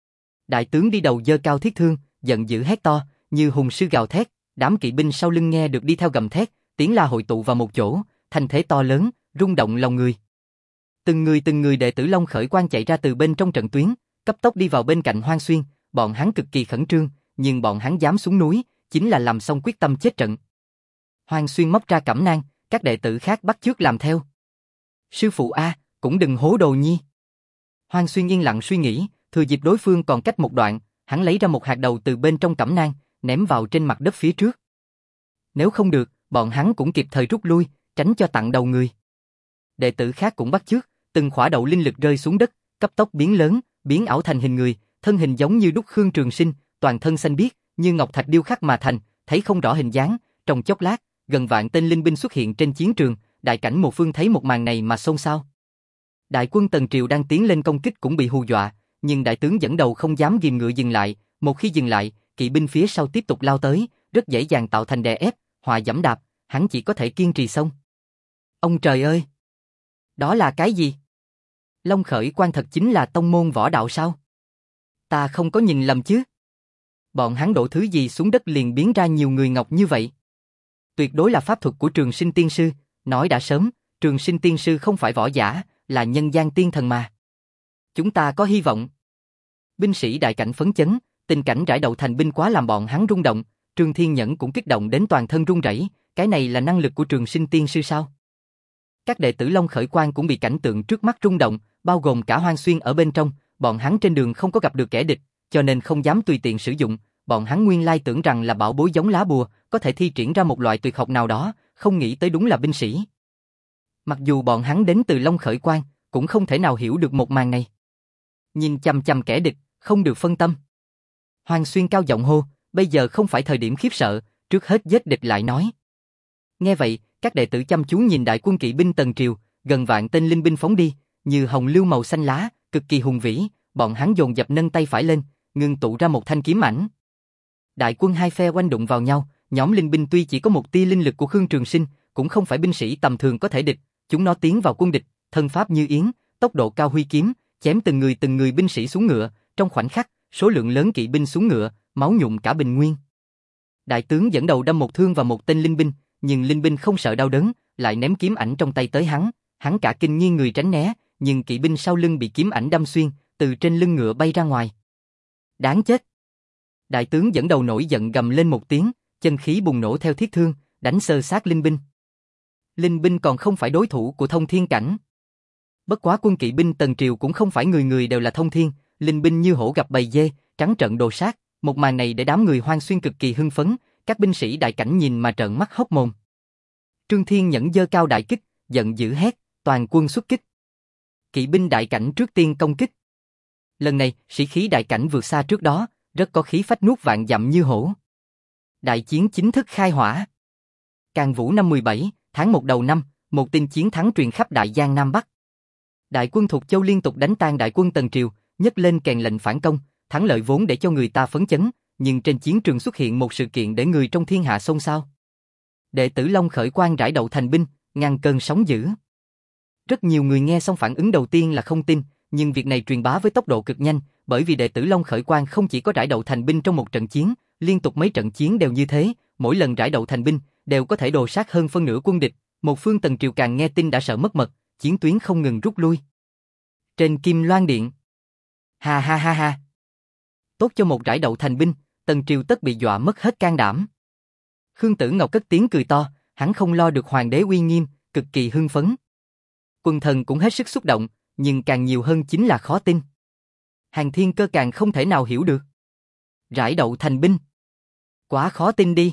[SPEAKER 1] Đại tướng đi đầu giơ cao thiết thương, giận dữ hét to, như hùng sư gào thét, đám kỵ binh sau lưng nghe được đi theo gầm thét, tiếng la hội tụ vào một chỗ, thành thế to lớn, rung động lòng người. Từng người từng người đệ tử Long Khởi Quang chạy ra từ bên trong trận tuyến, cấp tốc đi vào bên cạnh Hoang Xuyên, bọn hắn cực kỳ khẩn trương, nhưng bọn hắn dám xuống núi, chính là làm xong quyết tâm chết trận. Hoang Xuyên móc ra cẩm nang, các đệ tử khác bắt chước làm theo. Sư phụ a, cũng đừng hố đồ nhi. Hoang Xuyên yên lặng suy nghĩ, thừa dịp đối phương còn cách một đoạn, hắn lấy ra một hạt đầu từ bên trong cẩm nang, ném vào trên mặt đất phía trước. Nếu không được, bọn hắn cũng kịp thời rút lui, tránh cho tặng đầu người. Đệ tử khác cũng bắt chước, từng khỏa đậu linh lực rơi xuống đất, cấp tốc biến lớn, biến ảo thành hình người, thân hình giống như đúc Khương Trường Sinh, toàn thân xanh biếc, như ngọc thạch điêu khắc mà thành, thấy không rõ hình dáng, trong chốc lát, gần vạn tên linh binh xuất hiện trên chiến trường, đại cảnh một phương thấy một màn này mà xôn xao. Đại quân Tần Triều đang tiến lên công kích cũng bị hù dọa, nhưng đại tướng dẫn đầu không dám ghìm ngựa dừng lại, một khi dừng lại, kỵ binh phía sau tiếp tục lao tới, rất dễ dàng tạo thành đè ép, họa dẫm đạp, hắn chỉ có thể kiên trì xong. Ông trời ơi! Đó là cái gì? Long Khởi Quang thật chính là tông môn võ đạo sao? Ta không có nhìn lầm chứ? Bọn hắn đổ thứ gì xuống đất liền biến ra nhiều người ngọc như vậy? Tuyệt đối là pháp thuật của Trường Sinh Tiên Sư, nói đã sớm, Trường Sinh Tiên Sư không phải võ giả, là nhân gian tiên thần mà. Chúng ta có hy vọng. Binh sĩ đại cảnh phấn chấn, tình cảnh rải đậu thành binh quá làm bọn hắn rung động, Trương Thiên Nhẫn cũng kích động đến toàn thân run rẩy, cái này là năng lực của Trường Sinh Tiên Sư sao? Các đệ tử Long Khởi Quang cũng bị cảnh tượng trước mắt rung động, bao gồm cả Hoang Xuyên ở bên trong, bọn hắn trên đường không có gặp được kẻ địch, cho nên không dám tùy tiện sử dụng, bọn hắn nguyên lai tưởng rằng là bảo bối giống lá bùa, có thể thi triển ra một loại tuyệt học nào đó, không nghĩ tới đúng là binh sĩ. Mặc dù bọn hắn đến từ Long Khởi Quang, cũng không thể nào hiểu được một màn này. Nhìn chằm chằm kẻ địch, không được phân tâm. Hoang Xuyên cao giọng hô, bây giờ không phải thời điểm khiếp sợ, trước hết giết địch lại nói. Nghe vậy, các đệ tử chăm chú nhìn đại quân kỵ binh Tần Triều, gần vạn tên linh binh phóng đi, như hồng lưu màu xanh lá, cực kỳ hùng vĩ, bọn hắn dồn dập nâng tay phải lên, ngưng tụ ra một thanh kiếm ảnh. Đại quân hai phe oanh đụng vào nhau, nhóm linh binh tuy chỉ có một tia linh lực của Khương Trường Sinh, cũng không phải binh sĩ tầm thường có thể địch, chúng nó tiến vào quân địch, thân pháp như yến, tốc độ cao huy kiếm, chém từng người từng người binh sĩ xuống ngựa, trong khoảnh khắc, số lượng lớn kỵ binh xuống ngựa, máu nhuộm cả bình nguyên. Đại tướng dẫn đầu đâm một thương vào một tên linh binh, nhưng linh binh không sợ đau đớn, lại ném kiếm ảnh trong tay tới hắn, hắn cả kinh nghiêng người tránh né, nhưng kỵ binh sau lưng bị kiếm ảnh đâm xuyên, từ trên lưng ngựa bay ra ngoài. Đáng chết! Đại tướng dẫn đầu nổi giận gầm lên một tiếng, chân khí bùng nổ theo thiết thương, đánh xơ xác linh binh. Linh binh còn không phải đối thủ của thông thiên cảnh. Bất quá quân kỵ binh Tần Triều cũng không phải người người đều là thông thiên, linh binh như hổ gặp bầy dê, trắng trợn đồ sát, một màn này để đám người Hoang Xuyên cực kỳ hưng phấn, các binh sĩ đại cảnh nhìn mà trợn mắt hốc mồm. Trương Thiên Nhẫn giơ cao đại kích, giận dữ hét, toàn quân xuất kích. Kỵ binh đại cảnh trước tiên công kích. Lần này, sĩ khí đại cảnh vượt xa trước đó, rất có khí phách nuốt vạn dặm như hổ. Đại chiến chính thức khai hỏa. Càn Vũ năm mười bảy, tháng một đầu năm, một tin chiến thắng truyền khắp Đại Giang Nam Bắc. Đại quân Thục Châu liên tục đánh tan đại quân Tần Triều, nhấc lên kèn lệnh phản công, thắng lợi vốn để cho người ta phấn chấn, nhưng trên chiến trường xuất hiện một sự kiện để người trong thiên hạ xôn xao. Đệ tử Long Khởi Quang rải đậu thành binh, ngăn cơn sóng dữ. Rất nhiều người nghe xong phản ứng đầu tiên là không tin, nhưng việc này truyền bá với tốc độ cực nhanh, bởi vì đệ tử Long Khởi Quang không chỉ có rải đậu thành binh trong một trận chiến, liên tục mấy trận chiến đều như thế, mỗi lần rải đậu thành binh đều có thể đồ sát hơn phân nửa quân địch, một phương Tần Triều càng nghe tin đã sợ mất mật, chiến tuyến không ngừng rút lui. Trên Kim Loan Điện. Ha ha ha ha. Tốt cho một rải đậu thành binh, Tần Triều tất bị dọa mất hết can đảm. Khương Tử Ngọc cất tiếng cười to, hắn không lo được hoàng đế uy nghiêm, cực kỳ hưng phấn. Quần thần cũng hết sức xúc động, nhưng càng nhiều hơn chính là khó tin. Hàng Thiên Cơ càng không thể nào hiểu được. Rải đậu thành binh. Quá khó tin đi.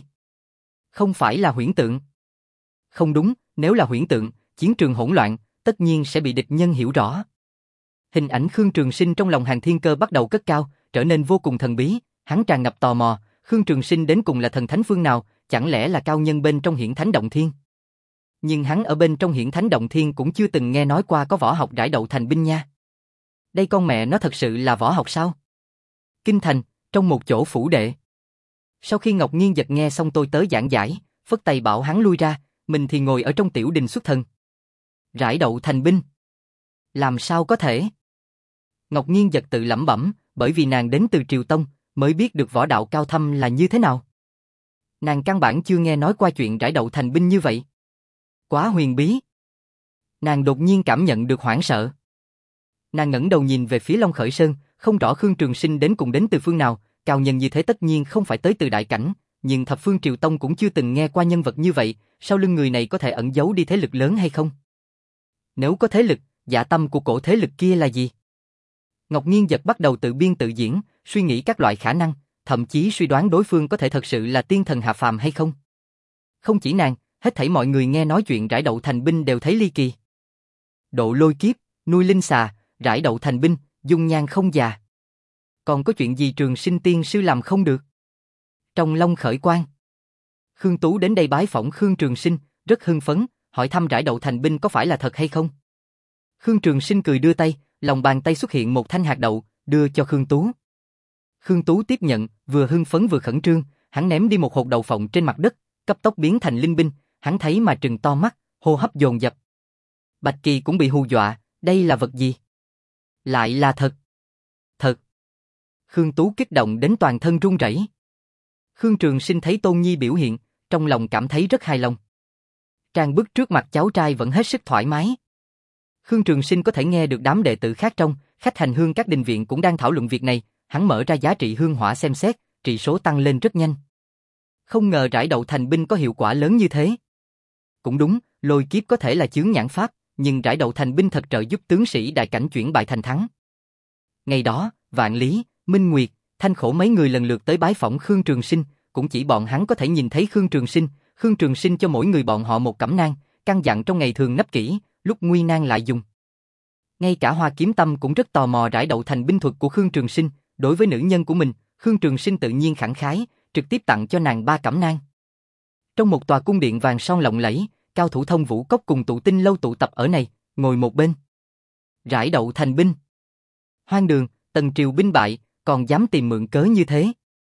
[SPEAKER 1] Không phải là huyễn tượng. Không đúng, nếu là huyễn tượng, chiến trường hỗn loạn, tất nhiên sẽ bị địch nhân hiểu rõ. Hình ảnh Khương Trường Sinh trong lòng Hàng Thiên Cơ bắt đầu cất cao, trở nên vô cùng thần bí, hắn tràn ngập tò mò, Khương Trường Sinh đến cùng là thần thánh phương nào, chẳng lẽ là cao nhân bên trong hiển thánh động thiên? nhưng hắn ở bên trong Hiển Thánh Động Thiên cũng chưa từng nghe nói qua có võ học rải đậu thành binh nha. Đây con mẹ nó thật sự là võ học sao? Kinh thành, trong một chỗ phủ đệ. Sau khi Ngọc Nghiên Giật nghe xong tôi tới giảng giải, phất tay bảo hắn lui ra, mình thì ngồi ở trong tiểu đình xuất thần. Rải đậu thành binh? Làm sao có thể? Ngọc Nghiên Giật tự lẩm bẩm, bởi vì nàng đến từ Triều Tông, mới biết được võ đạo cao thâm là như thế nào. Nàng căn bản chưa nghe nói qua chuyện rải đậu thành binh như vậy. Quá huyền bí. Nàng đột nhiên cảm nhận được hoảng sợ. Nàng ngẩng đầu nhìn về phía Long Khởi Sơn, không rõ Khương Trường Sinh đến cùng đến từ phương nào, cao nhân như thế tất nhiên không phải tới từ đại cảnh, nhưng thập phương Triều Tông cũng chưa từng nghe qua nhân vật như vậy, sau lưng người này có thể ẩn giấu đi thế lực lớn hay không? Nếu có thế lực, dạ tâm của cổ thế lực kia là gì? Ngọc Nghiên Giật bắt đầu tự biên tự diễn, suy nghĩ các loại khả năng, thậm chí suy đoán đối phương có thể thật sự là tiên thần hạ phàm hay không. Không chỉ nàng, hết thảy mọi người nghe nói chuyện rải đậu thành binh đều thấy ly kỳ. Độ lôi kiếp, nuôi linh xà, rải đậu thành binh, dung nhan không già. Còn có chuyện gì Trường Sinh tiên sư làm không được? Trong Long Khởi Quan, Khương Tú đến đây bái phỏng Khương Trường Sinh, rất hưng phấn, hỏi thăm rải đậu thành binh có phải là thật hay không. Khương Trường Sinh cười đưa tay, lòng bàn tay xuất hiện một thanh hạt đậu, đưa cho Khương Tú. Khương Tú tiếp nhận, vừa hưng phấn vừa khẩn trương, hắn ném đi một hột đậu phộng trên mặt đất, cấp tốc biến thành linh binh, hắn thấy mà trừng to mắt, hô hấp dồn dập. Bạch Kỳ cũng bị hù dọa, đây là vật gì? Lại là thật. Thật. Khương Tú kích động đến toàn thân run rẩy. Khương Trường Sinh thấy Tôn Nhi biểu hiện, trong lòng cảm thấy rất hài lòng. Trang bức trước mặt cháu trai vẫn hết sức thoải mái. Khương Trường Sinh có thể nghe được đám đệ tử khác trong, khách hành hương các đình viện cũng đang thảo luận việc này, hắn mở ra giá trị hương hỏa xem xét, trị số tăng lên rất nhanh. Không ngờ rải đậu thành binh có hiệu quả lớn như thế. Cũng đúng, lôi kiếp có thể là chướng nhãn pháp, nhưng rải đậu thành binh thật trợ giúp tướng sĩ đại cảnh chuyển bại thành thắng. Ngày đó, Vạn Lý, Minh Nguyệt, Thanh Khổ mấy người lần lượt tới bái phỏng Khương Trường Sinh, cũng chỉ bọn hắn có thể nhìn thấy Khương Trường Sinh, Khương Trường Sinh cho mỗi người bọn họ một cẩm nang, căn dặn trong ngày thường nấp kỹ, lúc nguy nan lại dùng. Ngay cả Hoa Kiếm Tâm cũng rất tò mò rải đậu thành binh thuật của Khương Trường Sinh, đối với nữ nhân của mình, Khương Trường Sinh tự nhiên khẳng khái, trực tiếp tặng cho nàng ba cẩm nang. Trong một tòa cung điện vàng son lộng lẫy, cao thủ Thông Vũ Cốc cùng Tụ Tinh lâu tụ tập ở này, ngồi một bên. Rải đậu thành binh. Hoang đường, Tần triều binh bại, còn dám tìm mượn cớ như thế.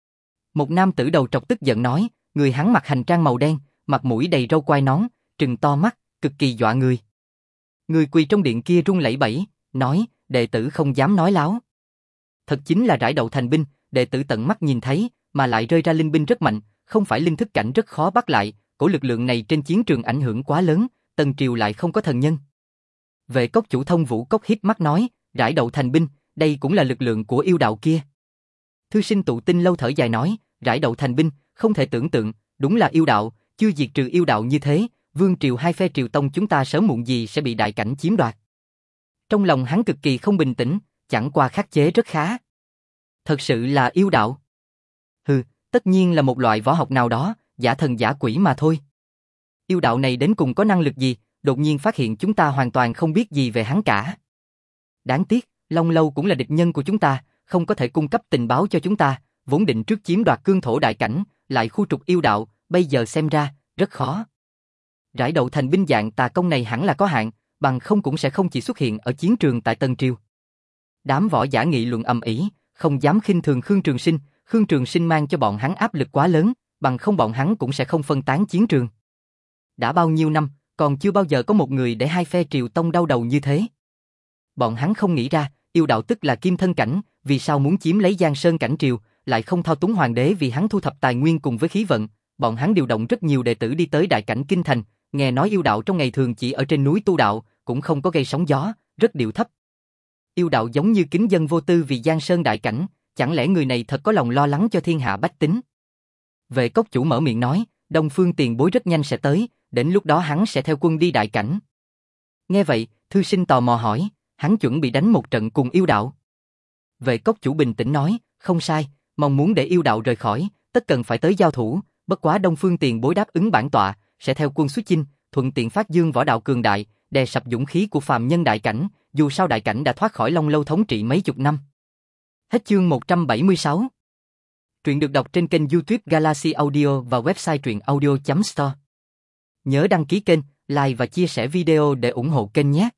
[SPEAKER 1] Một nam tử đầu trọc tức giận nói, người hắn mặc hành trang màu đen, mặt mũi đầy râu quai nón, trừng to mắt, cực kỳ dọa người. Người quỳ trong điện kia run lẩy bẩy, nói, đệ tử không dám nói láo. Thật chính là rải đậu thành binh, đệ tử tận mắt nhìn thấy, mà lại rơi ra linh binh rất mạnh, không phải linh thức cảnh rất khó bắt lại, cổ lực lượng này trên chiến trường ảnh hưởng quá lớn, Tần triều lại không có thần nhân. Vệ cốc chủ Thông Vũ Cốc híp mắt nói, rải đậu thành binh, đây cũng là lực lượng của yêu đạo kia. Thư sinh Tụ Tinh lâu thở dài nói, rải đậu thành binh, không thể tưởng tượng, đúng là yêu đạo, chưa diệt trừ yêu đạo như thế, vương triều hai phe triều tông chúng ta sớm muộn gì sẽ bị đại cảnh chiếm đoạt. Trong lòng hắn cực kỳ không bình tĩnh, chẳng qua khắc chế rất khá. Thật sự là yêu đạo. Hừ, tất nhiên là một loại võ học nào đó, giả thần giả quỷ mà thôi. Yêu đạo này đến cùng có năng lực gì, đột nhiên phát hiện chúng ta hoàn toàn không biết gì về hắn cả. Đáng tiếc, Long Lâu cũng là địch nhân của chúng ta, không có thể cung cấp tình báo cho chúng ta, vốn định trước chiếm đoạt cương thổ đại cảnh, lại khu trục yêu đạo, bây giờ xem ra, rất khó. Rải đậu thành binh dạng tà công này hẳn là có hạn, bằng không cũng sẽ không chỉ xuất hiện ở chiến trường tại Tân Triều. Đám võ giả nghị luận ầm ĩ, không dám khinh thường Khương Trường Sinh, Khương Trường Sinh mang cho bọn hắn áp lực quá lớn, bằng không bọn hắn cũng sẽ không phân tán chiến trường. Đã bao nhiêu năm, còn chưa bao giờ có một người để hai phe triều tông đau đầu như thế. Bọn hắn không nghĩ ra, yêu đạo tức là kim thân cảnh, vì sao muốn chiếm lấy Giang Sơn cảnh triều, lại không thao túng hoàng đế vì hắn thu thập tài nguyên cùng với khí vận. Bọn hắn điều động rất nhiều đệ tử đi tới đại cảnh kinh thành, nghe nói yêu đạo trong ngày thường chỉ ở trên núi tu đạo, cũng không có gây sóng gió, rất điệu thấp. Yêu đạo giống như kính dân vô tư vì Giang Sơn đại cảnh, chẳng lẽ người này thật có lòng lo lắng cho thiên hạ bách tính? Vệ cốc chủ mở miệng nói, Đông Phương tiền bối rất nhanh sẽ tới, đến lúc đó hắn sẽ theo quân đi đại cảnh. Nghe vậy, thư sinh tò mò hỏi, hắn chuẩn bị đánh một trận cùng yêu đạo. Vệ cốc chủ bình tĩnh nói, không sai, mong muốn để yêu đạo rời khỏi, tất cần phải tới giao thủ, bất quá Đông Phương tiền bối đáp ứng bản tọa, sẽ theo quân xuất chinh, thuận tiện phát dương võ đạo cường đại, đè sập dũng khí của phàm nhân đại cảnh, dù sao đại cảnh đã thoát khỏi Long Lâu thống trị mấy chục năm. Hết chương một trăm bảy mươi sáu. Truyện được đọc trên kênh YouTube Galaxy Audio và website truyện audio chấm store. Nhớ đăng ký kênh, like và chia sẻ video để ủng hộ kênh nhé.